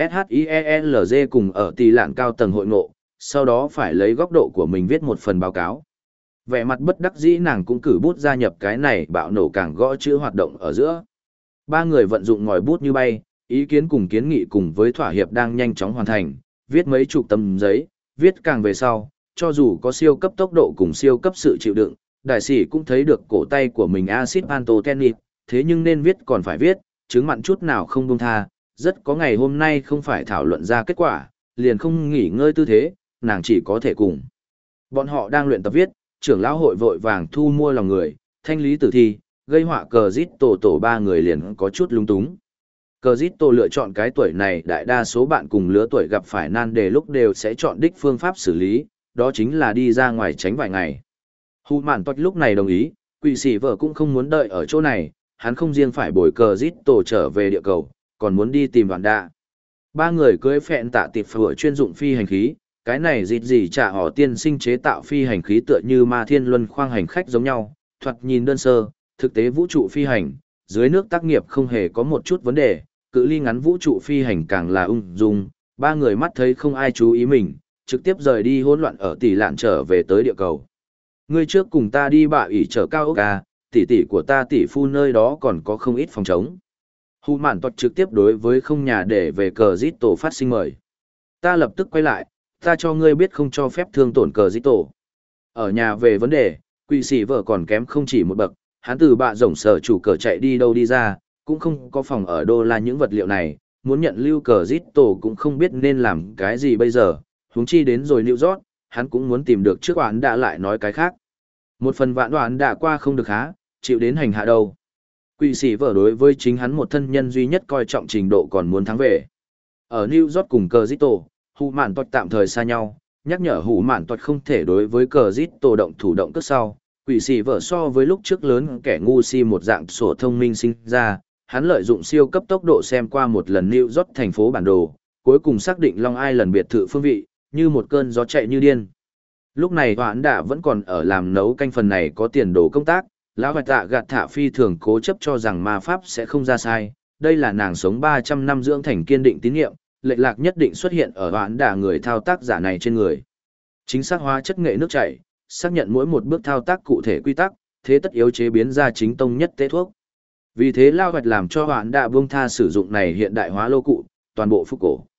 SHIELZ cùng ở tỷ lạn cao tầng hội ngộ, sau đó phải lấy góc độ của mình viết một phần báo cáo. Vẻ mặt bất đắc dĩ nàng cũng cử bút gia nhập cái này bạo nổ càng gõ chữ hoạt động ở giữa. Ba người vận dụng ngòi bút như bay, ý kiến cùng kiến nghị cùng với thỏa hiệp đang nhanh chóng hoàn thành, viết mấy chục tấm giấy, viết càng về sau, cho dù có siêu cấp tốc độ cùng siêu cấp sự chịu đựng, đại sĩ cũng thấy được cổ tay của mình axit pantotenic, thế nhưng nên viết còn phải viết, chứng mặn chút nào không buông tha, rất có ngày hôm nay không phải thảo luận ra kết quả, liền không nghỉ ngơi tư thế, nàng chỉ có thể cùng. Bọn họ đang luyện tập viết, trưởng lão hội vội vàng thu mua lòng người, thanh lý tử thi, gây họa cờ giết tổ tổ ba người liền có chút lung túng. Cờ giết tổ lựa chọn cái tuổi này đại đa số bạn cùng lứa tuổi gặp phải nan đề lúc đều sẽ chọn đích phương pháp xử lý, đó chính là đi ra ngoài tránh vài ngày. Hù mạn toạch lúc này đồng ý, quỷ sĩ vợ cũng không muốn đợi ở chỗ này, hắn không riêng phải bồi cờ giết tổ trở về địa cầu, còn muốn đi tìm Vạn Đạ. Ba người cưỡi phẹn tạ tiệp phở chuyên dụng phi hành khí, cái này dịt gì trả họ tiên sinh chế tạo phi hành khí tựa như ma thiên luân khoang hành khách giống nhau, thoạt nhìn đơn sơ, thực tế vũ trụ phi hành, dưới nước tác nghiệp không hề có một chút vấn đề, cự ly ngắn vũ trụ phi hành càng là ung dung, ba người mắt thấy không ai chú ý mình, trực tiếp rời đi hỗn loạn ở tỷ lạn trở về tới địa cầu. Ngươi trước cùng ta đi bạ ủy trở cao ốc à, tỷ tỷ của ta tỷ phu nơi đó còn có không ít phòng trống. Hù mạn toạt trực tiếp đối với không nhà để về cờ giết tổ phát sinh mời. Ta lập tức quay lại, ta cho ngươi biết không cho phép thương tổn cờ giết tổ. Ở nhà về vấn đề, quỷ sĩ vợ còn kém không chỉ một bậc, hắn từ bạ rổng sở chủ cờ chạy đi đâu đi ra, cũng không có phòng ở đô la những vật liệu này, muốn nhận lưu cờ giết tổ cũng không biết nên làm cái gì bây giờ, huống chi đến rồi New York, hắn cũng muốn tìm được trước oán đã lại nói cái khác. Một phần vạn oán đã qua không được há, chịu đến hành hạ đâu. Quỷ sĩ vợ đối với chính hắn một thân nhân duy nhất coi trọng trình độ còn muốn thắng về. Ở New York cùng cờ giết tổ, hù mạn toạch tạm thời xa nhau, nhắc nhở hù mạn toạch không thể đối với cờ giết tổ động thủ động cất sau. Quỷ sĩ vợ so với lúc trước lớn kẻ ngu si một dạng sổ thông minh sinh ra, hắn lợi dụng siêu cấp tốc độ xem qua một lần New York thành phố bản đồ, cuối cùng xác định Long Island biệt thự phương vị, như một cơn gió chạy như điên. Lúc này Hoãn Đạ vẫn còn ở làm nấu canh phần này có tiền đồ công tác, lão hoạch tạ gạt thả phi thường cố chấp cho rằng ma pháp sẽ không ra sai, đây là nàng sống ba trăm năm dưỡng thành kiên định tín nhiệm, lệch lạc nhất định xuất hiện ở Hoãn Đạ người thao tác giả này trên người. Chính xác hóa chất nghệ nước chảy, xác nhận mỗi một bước thao tác cụ thể quy tắc, thế tất yếu chế biến ra chính tông nhất tế thuốc. Vì thế lao hoạch làm cho Hoãn Đạ buông tha sử dụng này hiện đại hóa lô cụ, toàn bộ phục cổ.